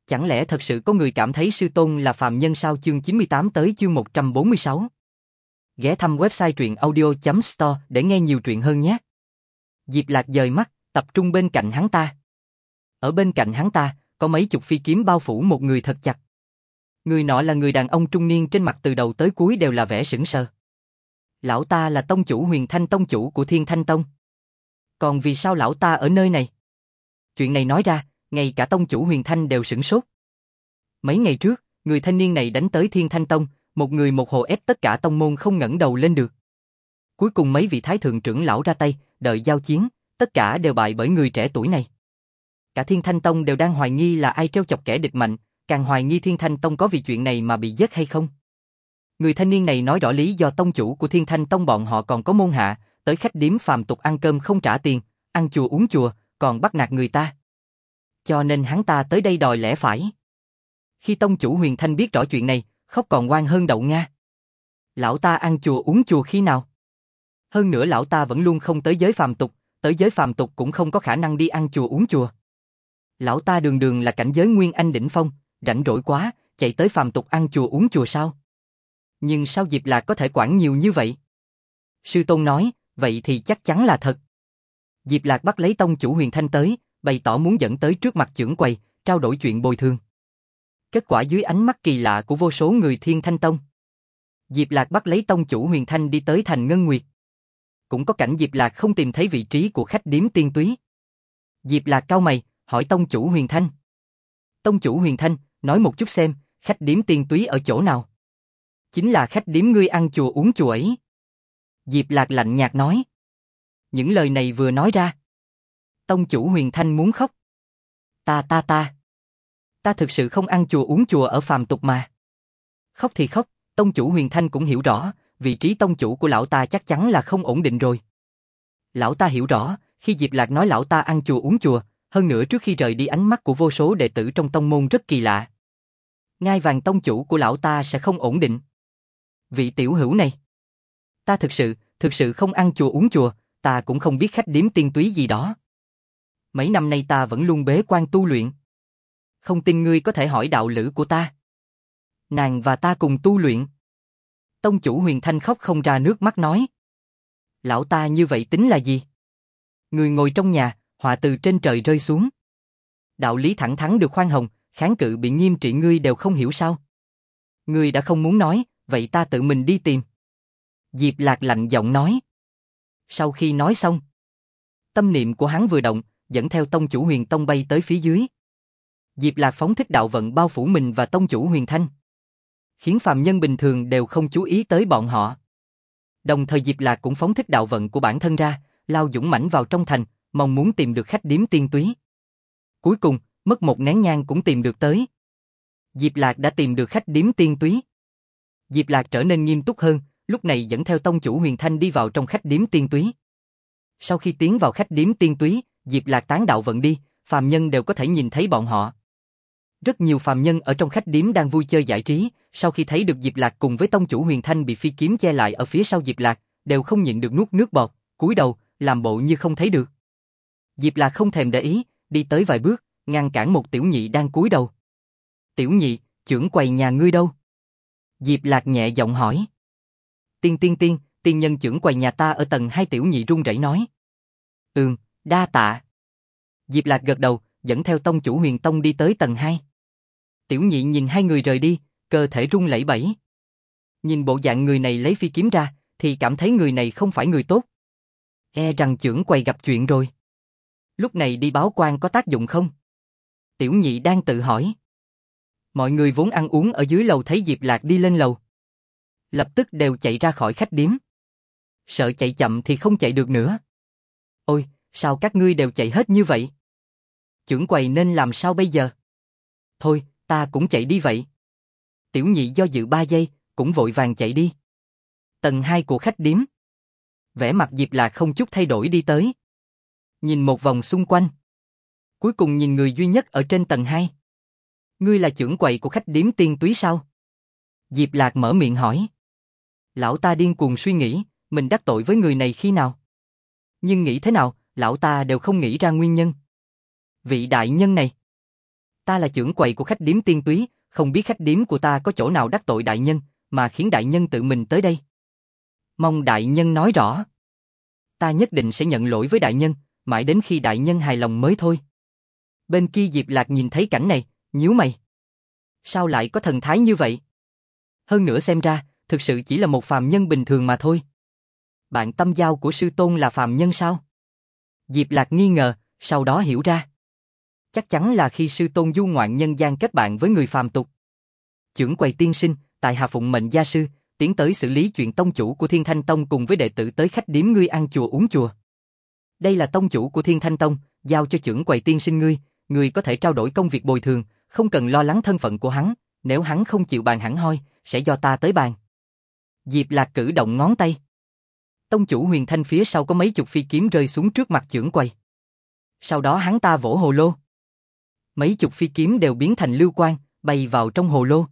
Chẳng lẽ thật sự có người cảm thấy sư tôn là phàm nhân sao? Chương 98 tới chương 146. Ghé thăm website truyệnaudio.store để nghe nhiều truyện hơn nhé. Diệp Lạc dời mắt, tập trung bên cạnh hắn ta. Ở bên cạnh hắn ta, có mấy chục phi kiếm bao phủ một người thật chặt. Người nọ là người đàn ông trung niên, trên mặt từ đầu tới cuối đều là vẻ sững sờ. Lão ta là tông chủ Huyền Thanh, tông chủ của Thiên Thanh Tông. Còn vì sao lão ta ở nơi này? Chuyện này nói ra, ngay cả tông chủ Huyền Thanh đều sửng sốt. Mấy ngày trước, người thanh niên này đánh tới Thiên Thanh Tông, một người một hồ ép tất cả tông môn không ngẩng đầu lên được. Cuối cùng mấy vị thái thượng trưởng lão ra tay, đợi giao chiến, tất cả đều bại bởi người trẻ tuổi này. Cả Thiên Thanh Tông đều đang hoài nghi là ai trêu chọc kẻ địch mạnh, càng hoài nghi Thiên Thanh Tông có vì chuyện này mà bị giết hay không. Người thanh niên này nói rõ lý do tông chủ của Thiên Thanh Tông bọn họ còn có môn hạ, tới khách điếm phàm tục ăn cơm không trả tiền, ăn chùa uống chùa, còn bắt nạt người ta. Cho nên hắn ta tới đây đòi lẽ phải. Khi tông chủ Huyền Thanh biết rõ chuyện này, khóc còn ngoan hơn đậu Nga. Lão ta ăn chùa uống chùa khi nào? Hơn nữa lão ta vẫn luôn không tới giới phàm tục, tới giới phàm tục cũng không có khả năng đi ăn chùa uống chùa. Lão ta đường đường là cảnh giới Nguyên Anh đỉnh phong, rảnh rỗi quá, chạy tới phàm tục ăn chùa uống chùa sao? Nhưng sao Diệp Lạc có thể quản nhiều như vậy? Sư tôn nói, vậy thì chắc chắn là thật. Diệp Lạc bắt lấy tông chủ Huyền Thanh tới, bày tỏ muốn dẫn tới trước mặt trưởng quầy, trao đổi chuyện bồi thường. Kết quả dưới ánh mắt kỳ lạ của vô số người Thiên Thanh Tông, Diệp Lạc bắt lấy tông chủ Huyền Thanh đi tới thành Ngân Nguyệt. Cũng có cảnh Diệp Lạc không tìm thấy vị trí của khách điếm Tiên Túy. Diệp Lạc cau mày, hỏi tông chủ Huyền Thanh. Tông chủ Huyền Thanh, nói một chút xem, khách điếm Tiên Túy ở chỗ nào? Chính là khách điếm ngươi ăn chùa uống chùa ấy. Diệp Lạc lạnh nhạt nói. Những lời này vừa nói ra, tông chủ Huyền Thanh muốn khóc. Ta thực sự không ăn chùa uống chùa ở phàm tục mà. Khóc thì khóc, tông chủ Huyền Thanh cũng hiểu rõ, vị trí tông chủ của lão ta chắc chắn là không ổn định rồi. Lão ta hiểu rõ, khi Diệp Lạc nói lão ta ăn chùa uống chùa, hơn nữa trước khi rời đi ánh mắt của vô số đệ tử trong tông môn rất kỳ lạ. Ngai vàng tông chủ của lão ta sẽ không ổn định. Vị tiểu hữu này, ta thực sự không ăn chùa uống chùa, ta cũng không biết khách điếm Tiên Túy gì đó. Mấy năm nay ta vẫn luôn bế quan tu luyện. Không tin ngươi có thể hỏi đạo lữ của ta. Nàng và ta cùng tu luyện. Tông chủ Huyền Thanh khóc không ra nước mắt nói. Lão ta như vậy tính là gì? Người ngồi trong nhà, họa từ trên trời rơi xuống. Đạo lý thẳng thắn được khoan hồng, kháng cự bị nghiêm trị ngươi đều không hiểu sao? Ngươi đã không muốn nói, vậy ta tự mình đi tìm. Diệp Lạc lạnh giọng nói. Sau khi nói xong, tâm niệm của hắn vừa động, dẫn theo tông chủ Huyền Tông bay tới phía dưới. Diệp Lạc phóng thích đạo vận bao phủ mình và tông chủ Huyền Thanh, khiến phàm nhân bình thường đều không chú ý tới bọn họ. Đồng thời Diệp Lạc cũng phóng thích đạo vận của bản thân ra, lao dũng mãnh vào trong thành, mong muốn tìm được khách điếm Tiên Túy. Cuối cùng, mất một nén nhang cũng tìm được tới. Diệp Lạc đã tìm được khách điếm Tiên Túy. Diệp Lạc trở nên nghiêm túc hơn, lúc này dẫn theo tông chủ Huyền Thanh đi vào trong khách điếm Tiên Túy. Sau khi tiến vào khách điếm Tiên Túy, Diệp Lạc tán đạo vận đi, phàm nhân đều có thể nhìn thấy bọn họ. Rất nhiều phàm nhân ở trong khách điếm đang vui chơi giải trí, sau khi thấy được Diệp Lạc cùng với tông chủ Huyền Thanh bị phi kiếm che lại ở phía sau Diệp Lạc, đều không nhịn được nuốt nước bọt, cúi đầu, làm bộ như không thấy được. Diệp Lạc không thèm để ý, đi tới vài bước, ngăn cản một tiểu nhị đang cúi đầu. Tiểu nhị, trưởng quầy nhà ngươi đâu? Diệp Lạc nhẹ giọng hỏi. Tiên nhân trưởng quầy nhà ta ở tầng 2, tiểu nhị run rẩy nói. Đa tạ. Diệp Lạc gật đầu, dẫn theo tông chủ Huyền Tông đi tới tầng 2. Tiểu nhị nhìn hai người rời đi, cơ thể run lẩy bẩy. Nhìn bộ dạng người này lấy phi kiếm ra, thì cảm thấy người này không phải người tốt. E rằng trưởng quầy gặp chuyện rồi. Lúc này đi báo quan có tác dụng không? Tiểu nhị đang tự hỏi. Mọi người vốn ăn uống ở dưới lầu thấy Diệp Lạc đi lên lầu, lập tức đều chạy ra khỏi khách điếm. Sợ chạy chậm thì không chạy được nữa. Ôi, sao các ngươi đều chạy hết như vậy? Trưởng quầy nên làm sao bây giờ? Thôi, ta cũng chạy đi vậy. Tiểu nhị do dự 3 giây, cũng vội vàng chạy đi. Tầng 2 của khách điếm. Vẻ mặt Diệp Lạc không chút thay đổi đi tới. Nhìn một vòng xung quanh. Cuối cùng nhìn người duy nhất ở trên tầng 2. Ngươi là trưởng quầy của khách điếm Tiên Túy sao? Diệp Lạc mở miệng hỏi. Lão ta điên cuồng suy nghĩ, mình đắc tội với người này khi nào? Nhưng nghĩ thế nào, lão ta đều không nghĩ ra nguyên nhân. Vị đại nhân này, Ta là trưởng quầy của khách điếm Tiên Túy, không biết khách điếm của ta có chỗ nào đắc tội đại nhân, mà khiến đại nhân tự mình tới đây. Mong đại nhân nói rõ. Ta nhất định sẽ nhận lỗi với đại nhân, mãi đến khi đại nhân hài lòng mới thôi. Bên kia Diệp Lạc nhìn thấy cảnh này, nhíu mày. Sao lại có thần thái như vậy? Hơn nữa xem ra, thực sự chỉ là một phàm nhân bình thường mà thôi. Bạn tâm giao của sư tôn là phàm nhân sao? Diệp Lạc nghi ngờ, sau đó hiểu ra. Chắc chắn là khi sư tôn du ngoạn nhân gian kết bạn với người phàm tục. Trưởng quầy tiên sinh, tại hạ phụng mệnh gia sư, tiến tới xử lý chuyện tông chủ của Thiên Thanh Tông cùng với đệ tử tới khách điếm ngươi ăn chùa uống chùa. Đây là tông chủ của Thiên Thanh Tông, giao cho trưởng quầy tiên sinh ngươi có thể trao đổi công việc bồi thường, không cần lo lắng thân phận của hắn, nếu hắn không chịu bàn hẳn hoi, sẽ do ta tới bàn. Diệp Lạc cử động ngón tay. Tông chủ Huyền Thanh phía sau có mấy chục phi kiếm rơi xuống trước mặt trưởng quầy. Sau đó hắn ta vỗ hồ lô. Mấy chục phi kiếm đều biến thành lưu quang, bay vào trong hồ lô.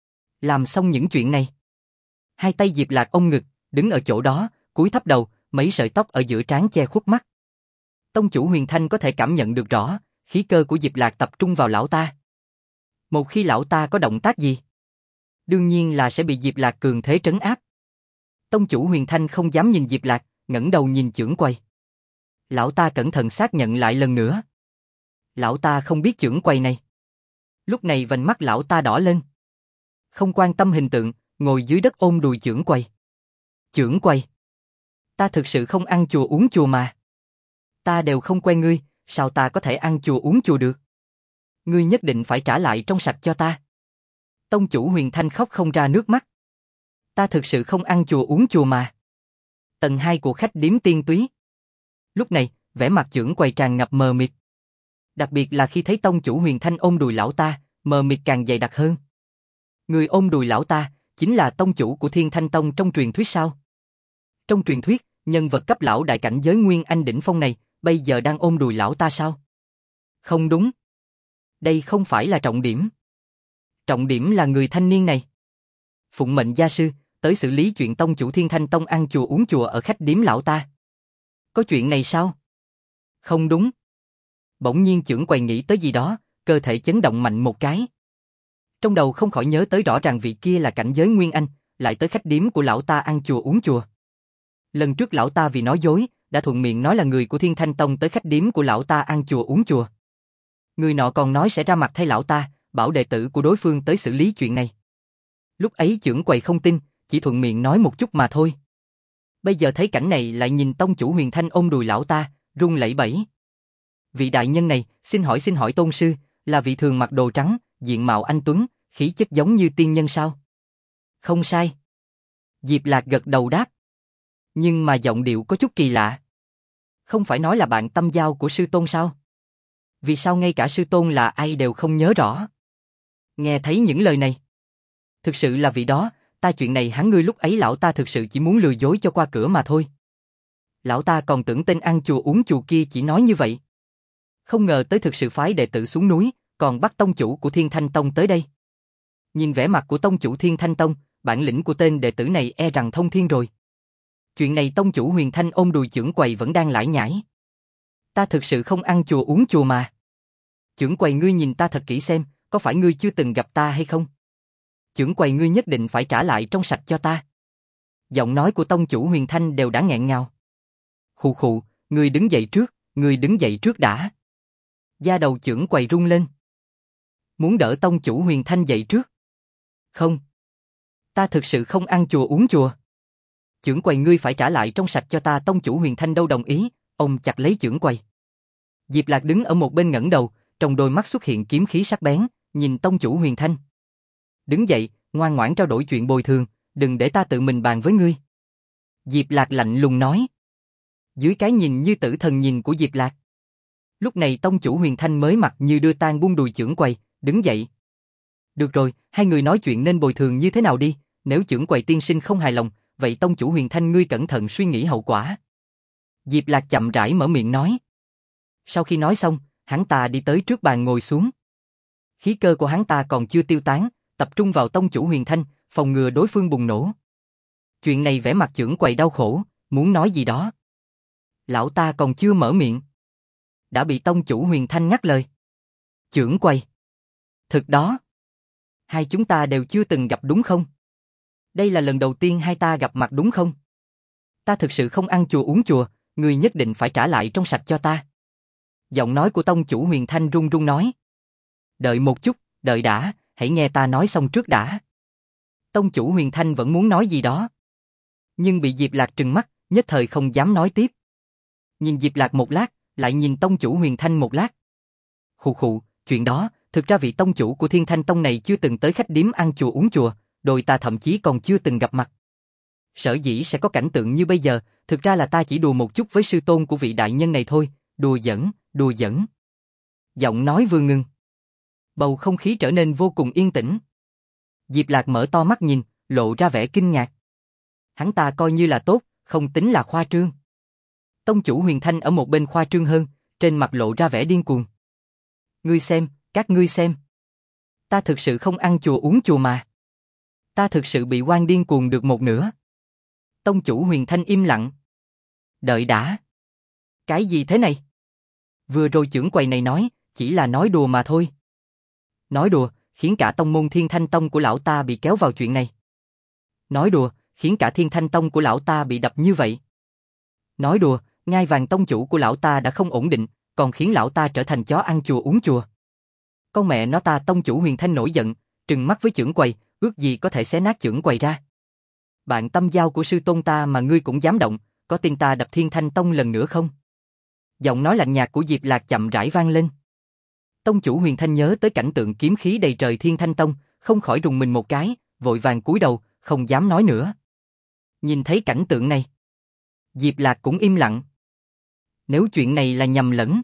Làm xong những chuyện này, hai tay Diệp Lạc ôm ngực, đứng ở chỗ đó, cúi thấp đầu, mấy sợi tóc ở giữa trán che khuất mắt. Tông chủ Huyền Thanh có thể cảm nhận được rõ, khí cơ của Diệp Lạc tập trung vào lão ta. Một khi lão ta có động tác gì, đương nhiên là sẽ bị Diệp Lạc cường thế trấn áp. Tông chủ Huyền Thanh không dám nhìn Diệp Lạc, ngẩng đầu nhìn trưởng quầy. Lão ta cẩn thận xác nhận lại lần nữa. Lão ta không biết trưởng quầy này. Lúc này vành mắt lão ta đỏ lên. Không quan tâm hình tượng, ngồi dưới đất ôm đùi trưởng quầy. Trưởng quầy, ta thực sự không ăn chùa uống chùa mà. Ta đều không quen ngươi, sao ta có thể ăn chùa uống chùa được? Ngươi nhất định phải trả lại trong sạch cho ta. Tông chủ Huyền Thanh khóc không ra nước mắt. Ta thực sự không ăn chùa uống chùa mà. Tầng 2 của khách điếm Tiên Túy. Lúc này, vẻ mặt trưởng quầy tràn ngập mờ mịt. Đặc biệt là khi thấy tông chủ Huyền Thanh ôm đùi lão ta, mờ mịt càng dày đặc hơn. Người ôm đùi lão ta, chính là tông chủ của Thiên Thanh Tông trong truyền thuyết sao? Trong truyền thuyết, nhân vật cấp lão đại cảnh giới Nguyên Anh đỉnh phong này, bây giờ đang ôm đùi lão ta sao? Không đúng. Đây không phải là trọng điểm. Trọng điểm là người thanh niên này. Phụng mệnh gia sư, tới xử lý chuyện tông chủ Thiên Thanh Tông ăn chùa uống chùa ở khách điếm lão ta. Có chuyện này sao? Không đúng. Bỗng nhiên trưởng quầy nghĩ tới gì đó, cơ thể chấn động mạnh một cái. Trong đầu không khỏi nhớ tới rõ ràng vị kia là cảnh giới Nguyên Anh, lại tới khách điếm của lão ta ăn chùa uống chùa. Lần trước lão ta vì nói dối, đã thuận miệng nói là người của Thiên Thanh Tông tới khách điếm của lão ta ăn chùa uống chùa. Người nọ còn nói sẽ ra mặt thay lão ta, bảo đệ tử của đối phương tới xử lý chuyện này. Lúc ấy trưởng quầy không tin, chỉ thuận miệng nói một chút mà thôi. Bây giờ thấy cảnh này lại nhìn tông chủ Huyền Thanh ôm đùi lão ta, run lẩy bẩy. Vị đại nhân này, xin hỏi tôn sư, là vị thường mặc đồ trắng, diện mạo anh tuấn, khí chất giống như tiên nhân sao? Không sai. Diệp Lạc gật đầu đáp. Nhưng mà giọng điệu có chút kỳ lạ. Không phải nói là bạn tâm giao của sư tôn sao? Vì sao ngay cả sư tôn là ai đều không nhớ rõ? Nghe thấy những lời này. Thực sự là vị đó, ta chuyện này hắn ngươi lúc ấy lão ta thực sự chỉ muốn lừa dối cho qua cửa mà thôi. Lão ta còn tưởng tên ăn chùa uống chùa kia chỉ nói như vậy. Không ngờ tới thực sự phái đệ tử xuống núi, còn bắt tông chủ của Thiên Thanh Tông tới đây. Nhìn vẻ mặt của tông chủ Thiên Thanh Tông, bản lĩnh của tên đệ tử này e rằng thông thiên rồi. Chuyện này tông chủ Huyền Thanh ôm đùi trưởng quầy vẫn đang lải nhải. Ta thực sự không ăn chùa uống chùa mà. Trưởng quầy ngươi nhìn ta thật kỹ xem, có phải ngươi chưa từng gặp ta hay không? Trưởng quầy ngươi nhất định phải trả lại trong sạch cho ta. Giọng nói của tông chủ Huyền Thanh đều đã nghẹn ngào. Khụ khụ, ngươi đứng dậy trước đã. Da đầu trưởng quầy rung lên. Muốn đỡ tông chủ Huyền Thanh dậy trước. Không. Ta thực sự không ăn chùa uống chùa. Trưởng quầy ngươi phải trả lại trong sạch cho ta. Tông chủ Huyền Thanh đâu đồng ý, ông chặt lấy trưởng quầy. Diệp Lạc đứng ở một bên ngẩng đầu, trong đôi mắt xuất hiện kiếm khí sắc bén, nhìn tông chủ Huyền Thanh. Đứng dậy, ngoan ngoãn trao đổi chuyện bồi thường, đừng để ta tự mình bàn với ngươi. Diệp Lạc lạnh lùng nói. Dưới cái nhìn như tử thần nhìn của Diệp Lạc. Lúc này tông chủ Huyền Thanh mới mặt như đưa tang buông đùi trưởng quầy, đứng dậy. Được rồi, hai người nói chuyện nên bồi thường như thế nào đi, nếu trưởng quầy tiên sinh không hài lòng, vậy tông chủ Huyền Thanh ngươi cẩn thận suy nghĩ hậu quả. Diệp Lạc chậm rãi mở miệng nói. Sau khi nói xong, hắn ta đi tới trước bàn ngồi xuống. Khí cơ của hắn ta còn chưa tiêu tán, tập trung vào tông chủ Huyền Thanh, phòng ngừa đối phương bùng nổ. Chuyện này vẻ mặt trưởng quầy đau khổ, muốn nói gì đó. Lão ta còn chưa mở miệng, đã bị tông chủ Huyền Thanh ngắt lời. Trưởng quầy, Thực đó. Hai chúng ta đều chưa từng gặp đúng không? Đây là lần đầu tiên hai ta gặp mặt đúng không? Ta thực sự không ăn chùa uống chùa, ngươi nhất định phải trả lại trong sạch cho ta. Giọng nói của tông chủ Huyền Thanh run run nói. Đợi một chút, đợi đã, hãy nghe ta nói xong trước đã. Tông chủ Huyền Thanh vẫn muốn nói gì đó. Nhưng bị Diệp Lạc trừng mắt, nhất thời không dám nói tiếp. Nhìn Diệp Lạc một lát, lại nhìn tông chủ Huyền Thanh một lát. Khụ khụ, chuyện đó, thực ra vị tông chủ của Thiên Thanh Tông này chưa từng tới khách điếm ăn chùa uống chùa, đôi ta thậm chí còn chưa từng gặp mặt. Sở dĩ sẽ có cảnh tượng như bây giờ, thực ra là ta chỉ đùa một chút với sư tôn của vị đại nhân này thôi, đùa giỡn, đùa giỡn. Giọng nói vừa ngừng. Bầu không khí trở nên vô cùng yên tĩnh. Diệp Lạc mở to mắt nhìn, lộ ra vẻ kinh ngạc. Hắn ta coi như là tốt, không tính là khoa trương. Tông chủ Huyền Thanh ở một bên khoa trương hơn, trên mặt lộ ra vẻ điên cuồng. Ngươi xem, các ngươi xem. Ta thực sự không ăn chùa uống chùa mà. Ta thực sự bị oan điên cuồng được một nửa. Tông chủ Huyền Thanh im lặng. Đợi đã. Cái gì thế này? Vừa rồi trưởng quầy này nói, chỉ là nói đùa mà thôi. Nói đùa, khiến cả tông môn Thiên Thanh Tông của lão ta bị kéo vào chuyện này. Nói đùa, khiến cả Thiên Thanh Tông của lão ta bị đập như vậy. Nói đùa, ngai vàng tông chủ của lão ta đã không ổn định, còn khiến lão ta trở thành chó ăn chùa uống chùa. Con mẹ nó, ta tông chủ Huyền Thanh nổi giận, trừng mắt với trưởng quầy, ước gì có thể xé nát trưởng quầy ra. Bạn tâm giao của sư tôn ta mà ngươi cũng dám động, có tin ta đập Thiên Thanh Tông lần nữa không? Giọng nói lạnh nhạt của Diệp Lạc chậm rãi vang lên. Tông chủ Huyền Thanh nhớ tới cảnh tượng kiếm khí đầy trời Thiên Thanh Tông, không khỏi rùng mình một cái, vội vàng cúi đầu, không dám nói nữa. Nhìn thấy cảnh tượng này, Diệp Lạc cũng im lặng. Nếu chuyện này là nhầm lẫn,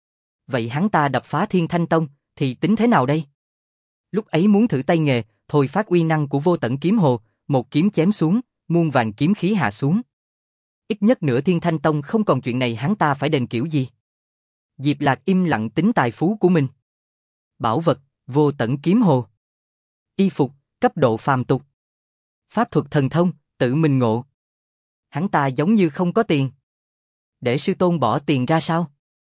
vậy hắn ta đập phá Thiên Thanh Tông, thì tính thế nào đây? Lúc ấy muốn thử tay nghề, thôi phát uy năng của vô tận kiếm hồ, một kiếm chém xuống, muôn vàng kiếm khí hạ xuống. Ít nhất nửa Thiên Thanh Tông không còn chuyện này, hắn ta phải đền kiểu gì? Diệp Lạc im lặng tính tài phú của mình. Bảo vật, vô tận kiếm hồ. Y phục, cấp độ phàm tục. Pháp thuật thần thông, tự mình ngộ. Hắn ta giống như không có tiền. Để sư tôn bỏ tiền ra sao?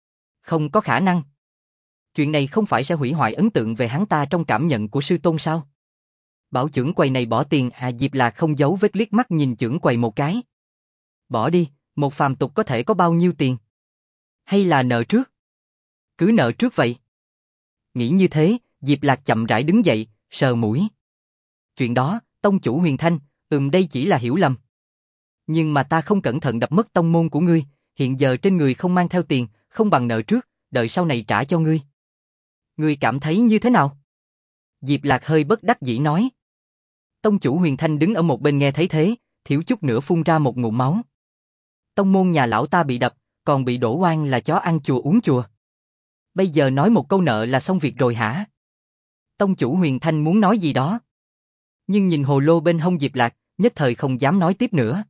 Không có khả năng. Chuyện này không phải sẽ hủy hoại ấn tượng về hắn ta trong cảm nhận của sư tôn sao? Bảo trưởng quầy này bỏ tiền à? Diệp Lạc không giấu vết liếc mắt nhìn trưởng quầy một cái. Bỏ đi, một phàm tục có thể có bao nhiêu tiền? Hay là nợ trước? Cứ nợ trước vậy. Nghĩ như thế, Diệp Lạc chậm rãi đứng dậy, sờ mũi. Chuyện đó, tông chủ Huyền Thanh, đây chỉ là hiểu lầm. Nhưng mà ta không cẩn thận đập mất tông môn của ngươi, hiện giờ trên người không mang theo tiền, không bằng nợ trước, đợi sau này trả cho ngươi. Ngươi cảm thấy như thế nào? Diệp Lạc hơi bất đắc dĩ nói. Tông chủ Huyền Thanh đứng ở một bên nghe thấy thế, thiếu chút nữa phun ra một ngụm máu. Tông môn nhà lão ta bị đập, còn bị đổ oan là chó ăn chùa uống chùa. Bây giờ nói một câu nợ là xong việc rồi hả? Tông chủ Huyền Thanh muốn nói gì đó. Nhưng nhìn hồ lô bên hông Diệp Lạc, nhất thời không dám nói tiếp nữa.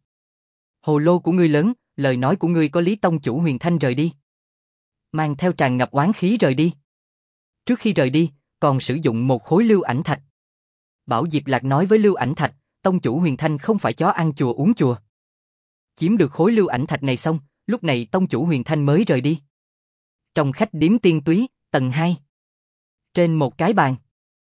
Hồ lô của ngươi lớn, lời nói của ngươi có lý. Tông chủ Huyền Thanh rời đi. Mang theo tràn ngập oán khí rời đi. Trước khi rời đi, còn sử dụng một khối lưu ảnh thạch. Bảo Diệp Lạc nói với lưu ảnh thạch, tông chủ Huyền Thanh không phải chó ăn chùa uống chùa. Chiếm được khối lưu ảnh thạch này xong, lúc này tông chủ Huyền Thanh mới rời đi. Trong khách điếm Tiên Túy, tầng 2. Trên một cái bàn.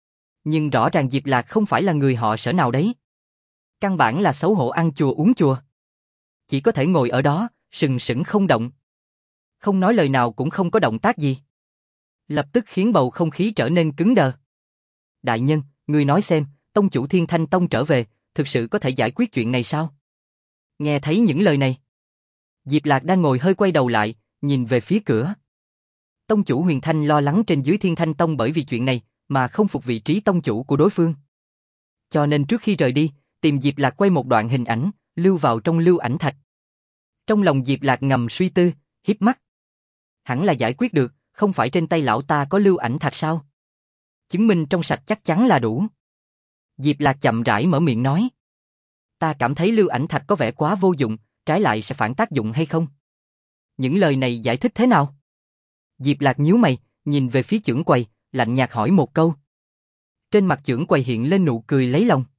Nhưng rõ ràng Diệp Lạc không phải là người họ Sở nào đấy. Căn bản là xấu hổ ăn chùa uống chùa. Chỉ có thể ngồi ở đó, sừng sững không động. Không nói lời nào cũng không có động tác gì. Lập tức khiến bầu không khí trở nên cứng đờ. Đại nhân, ngươi nói xem, tông chủ Thiên Thanh Tông trở về, thực sự có thể giải quyết chuyện này sao? Nghe thấy những lời này, Diệp Lạc đang ngồi hơi quay đầu lại, nhìn về phía cửa. Tông chủ Huyền Thanh lo lắng trên dưới Thiên Thanh Tông bởi vì chuyện này mà không phục vị trí tông chủ của đối phương. Cho nên trước khi rời đi, tìm Diệp Lạc quay một đoạn hình ảnh, lưu vào trong lưu ảnh thạch. Trong lòng Diệp Lạc ngầm suy tư, híp mắt. Hẳn là giải quyết được, không phải trên tay lão ta có lưu ảnh thạch sao? Chứng minh trong sạch chắc chắn là đủ. Diệp Lạc chậm rãi mở miệng nói. Ta cảm thấy lưu ảnh thạch có vẻ quá vô dụng, trái lại sẽ phản tác dụng hay không? Những lời này giải thích thế nào? Diệp Lạc nhíu mày, nhìn về phía trưởng quầy, lạnh nhạt hỏi một câu. Trên mặt trưởng quầy hiện lên nụ cười lấy lòng.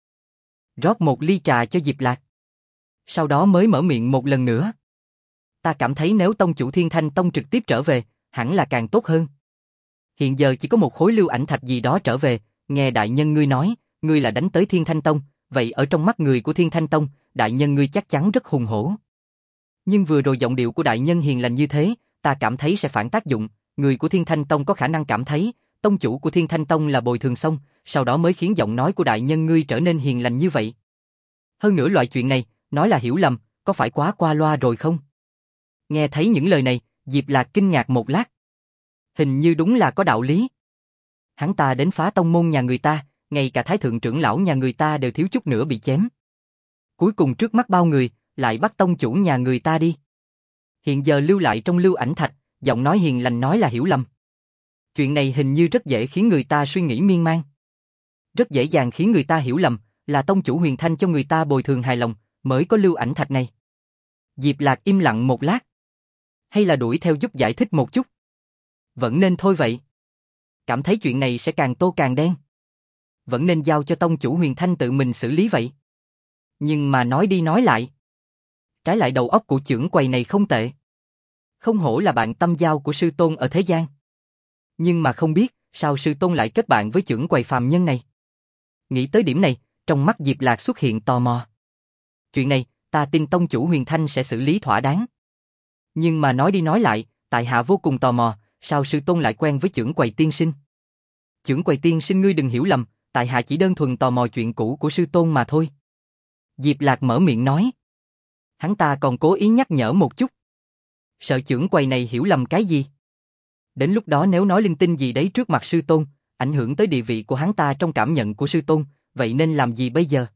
Rót một ly trà cho Diệp Lạc. Sau đó mới mở miệng một lần nữa. Ta cảm thấy nếu tông chủ Thiên Thanh Tông trực tiếp trở về, hẳn là càng tốt hơn. Hiện giờ chỉ có một khối lưu ảnh thạch gì đó trở về, nghe đại nhân ngươi nói, ngươi là đánh tới Thiên Thanh Tông, vậy ở trong mắt người của Thiên Thanh Tông, đại nhân ngươi chắc chắn rất hùng hổ. Nhưng vừa rồi giọng điệu của đại nhân hiền lành như thế, ta cảm thấy sẽ phản tác dụng, người của Thiên Thanh Tông có khả năng cảm thấy, tông chủ của Thiên Thanh Tông là bồi thường xong, sau đó mới khiến giọng nói của đại nhân ngươi trở nên hiền lành như vậy. Hơn nữa loại chuyện này, nói là hiểu lầm, có phải quá qua loa rồi không? Nghe thấy những lời này, Diệp Lạc kinh ngạc một lát. Hình như đúng là có đạo lý. Hắn ta đến phá tông môn nhà người ta, ngay cả thái thượng trưởng lão nhà người ta đều thiếu chút nữa bị chém. Cuối cùng trước mắt bao người, lại bắt tông chủ nhà người ta đi. Hiện giờ lưu lại trong lưu ảnh thạch, giọng nói hiền lành nói là hiểu lầm. Chuyện này hình như rất dễ khiến người ta suy nghĩ miên man. Rất dễ dàng khiến người ta hiểu lầm, là tông chủ Huyền Thanh cho người ta bồi thường hài lòng, mới có lưu ảnh thạch này. Diệp Lạc im lặng một lát. Hay là đuổi theo giúp giải thích một chút? Vẫn nên thôi vậy. Cảm thấy chuyện này sẽ càng tô càng đen. Vẫn nên giao cho tông chủ Huyền Thanh tự mình xử lý vậy. Nhưng mà nói đi nói lại. Trái lại đầu óc của trưởng quầy này không tệ. Không hổ là bạn tâm giao của sư tôn ở thế gian. Nhưng mà không biết, sao sư tôn lại kết bạn với trưởng quầy phàm nhân này? Nghĩ tới điểm này, trong mắt Diệp Lạc xuất hiện tò mò. Chuyện này, ta tin tông chủ Huyền Thanh sẽ xử lý thỏa đáng. Nhưng mà nói đi nói lại, tại hạ vô cùng tò mò, sao sư tôn lại quen với trưởng quầy tiên sinh? Trưởng quầy tiên sinh ngươi đừng hiểu lầm, tại hạ chỉ đơn thuần tò mò chuyện cũ của sư tôn mà thôi. Diệp Lạc mở miệng nói. Hắn ta còn cố ý nhắc nhở một chút. Sợ trưởng quầy này hiểu lầm cái gì? Đến lúc đó nếu nói linh tinh gì đấy trước mặt sư tôn, ảnh hưởng tới địa vị của hắn ta trong cảm nhận của sư tôn, vậy nên làm gì bây giờ?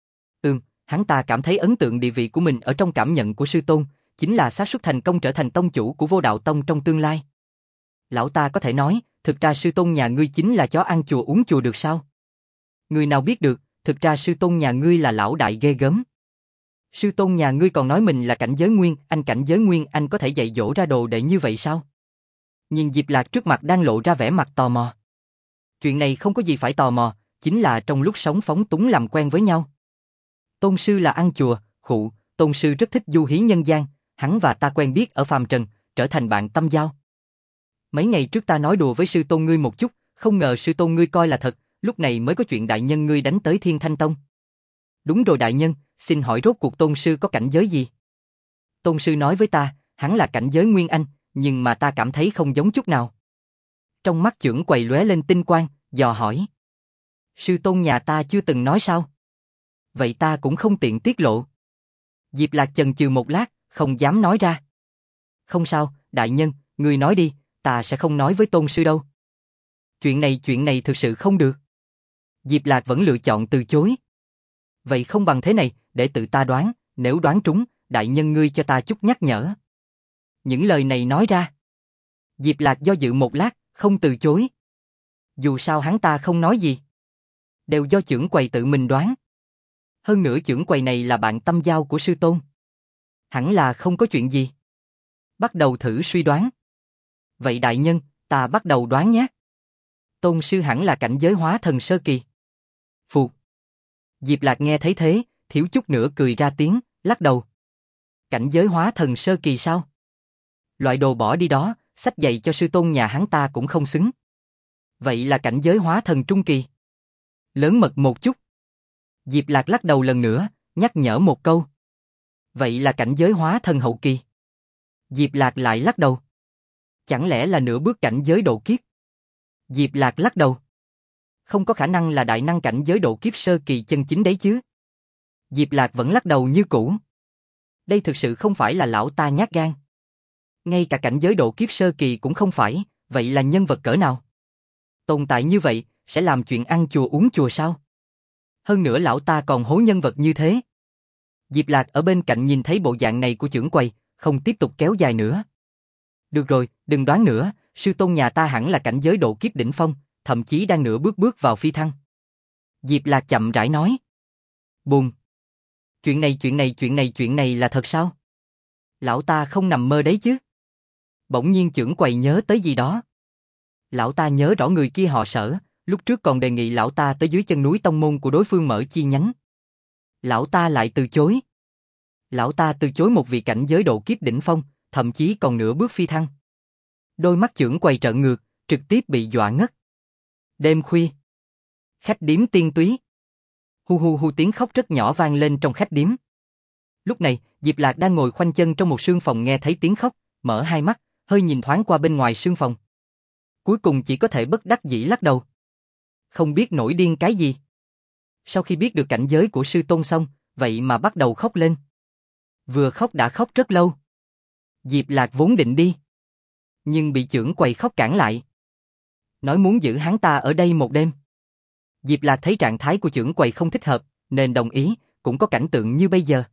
Hắn ta cảm thấy ấn tượng địa vị của mình ở trong cảm nhận của sư tôn, chính là xác suất thành công trở thành tông chủ của Vô Đạo Tông trong tương lai. Lão ta có thể nói, thực ra sư tôn nhà ngươi chính là chó ăn chùa uống chùa được sao? Người nào biết được, thực ra sư tôn nhà ngươi là lão đại ghê gớm. Sư tôn nhà ngươi còn nói mình là cảnh giới nguyên anh có thể dạy dỗ ra đồ đệ như vậy sao? Nhìn Diệp Lạc trước mặt đang lộ ra vẻ mặt tò mò. Chuyện này không có gì phải tò mò, chính là trong lúc sống phóng túng làm quen với nhau. Tôn sư là ăn chùa, tôn sư rất thích du hí nhân gian, hắn và ta quen biết ở phàm trần, trở thành bạn tâm giao. Mấy ngày trước ta nói đùa với sư tôn ngươi một chút, không ngờ sư tôn ngươi coi là thật, lúc này mới có chuyện đại nhân ngươi đánh tới Thiên Thanh Tông. Đúng rồi đại nhân, xin hỏi rốt cuộc tôn sư có cảnh giới gì? Tôn sư nói với ta, hắn là cảnh giới nguyên anh, nhưng mà ta cảm thấy không giống chút nào. Trong mắt trưởng quầy lóe lên tinh quang, dò hỏi. Sư tôn nhà ta chưa từng nói sao? Vậy ta cũng không tiện tiết lộ. Diệp Lạc chần chừ một lát, không dám nói ra. Không sao, đại nhân, ngươi nói đi, ta sẽ không nói với tôn sư đâu. Chuyện này thực sự không được. Diệp Lạc vẫn lựa chọn từ chối. Vậy không bằng thế này, để tự ta đoán, nếu đoán trúng, đại nhân ngươi cho ta chút nhắc nhở. Những lời này nói ra. Diệp Lạc do dự một lát, không từ chối. Dù sao hắn ta không nói gì. Đều do trưởng quầy tự mình đoán. Hơn nữa trưởng quầy này là bạn tâm giao của sư tôn. Hẳn là không có chuyện gì. Bắt đầu thử suy đoán. Vậy đại nhân, ta bắt đầu đoán nhé. Tôn sư hẳn là cảnh giới hóa thần sơ kỳ. Phù. Diệp Lạc nghe thấy thế, thiếu chút nữa cười ra tiếng, lắc đầu. Cảnh giới hóa thần sơ kỳ sao? Loại đồ bỏ đi đó, xách giày cho sư tôn nhà hắn ta cũng không xứng. Vậy là cảnh giới hóa thần trung kỳ. Lớn mật một chút. Diệp Lạc lắc đầu lần nữa, nhắc nhở một câu. Vậy là cảnh giới hóa thần hậu kỳ. Diệp Lạc lại lắc đầu. Chẳng lẽ là nửa bước cảnh giới độ kiếp? Diệp Lạc lắc đầu. Không có khả năng là đại năng cảnh giới độ kiếp sơ kỳ chân chính đấy chứ. Diệp Lạc vẫn lắc đầu như cũ. Đây thực sự không phải là lão ta nhát gan. Ngay cả cảnh giới độ kiếp sơ kỳ cũng không phải, vậy là nhân vật cỡ nào? Tồn tại như vậy, sẽ làm chuyện ăn chùa uống chùa sao? Hơn nữa lão ta còn hố nhân vật như thế. Diệp Lạc ở bên cạnh nhìn thấy bộ dạng này của trưởng quầy, không tiếp tục kéo dài nữa. Được rồi, đừng đoán nữa, sư tôn nhà ta hẳn là cảnh giới độ kiếp đỉnh phong, thậm chí đang nửa bước vào phi thăng. Diệp Lạc chậm rãi nói. Bùm. Chuyện này là thật sao? Lão ta không nằm mơ đấy chứ? Bỗng nhiên trưởng quầy nhớ tới gì đó. Lão ta nhớ rõ người kia họ Sở, lúc trước còn đề nghị lão ta tới dưới chân núi tông môn của đối phương mở chi nhánh. Lão ta lại từ chối. Lão ta từ chối một vị cảnh giới độ kiếp đỉnh phong, thậm chí còn nửa bước phi thăng. Đôi mắt trưởng quầy trợn ngược, trực tiếp bị dọa ngất. Đêm khuya. Khách điếm Tiên Túy. Hu hu hu tiếng khóc rất nhỏ vang lên trong khách điếm. Lúc này, Diệp Lạc đang ngồi khoanh chân trong một sương phòng nghe thấy tiếng khóc, mở hai mắt, hơi nhìn thoáng qua bên ngoài sương phòng. Cuối cùng chỉ có thể bất đắc dĩ lắc đầu. Không biết nổi điên cái gì. Sau khi biết được cảnh giới của sư tôn xong, vậy mà bắt đầu khóc lên. Vừa khóc đã khóc rất lâu. Diệp Lạc vốn định đi, nhưng bị chưởng quầy khóc cản lại. Nói muốn giữ hắn ta ở đây một đêm. Diệp Lạc thấy trạng thái của chưởng quầy không thích hợp, nên đồng ý, cũng có cảnh tượng như bây giờ.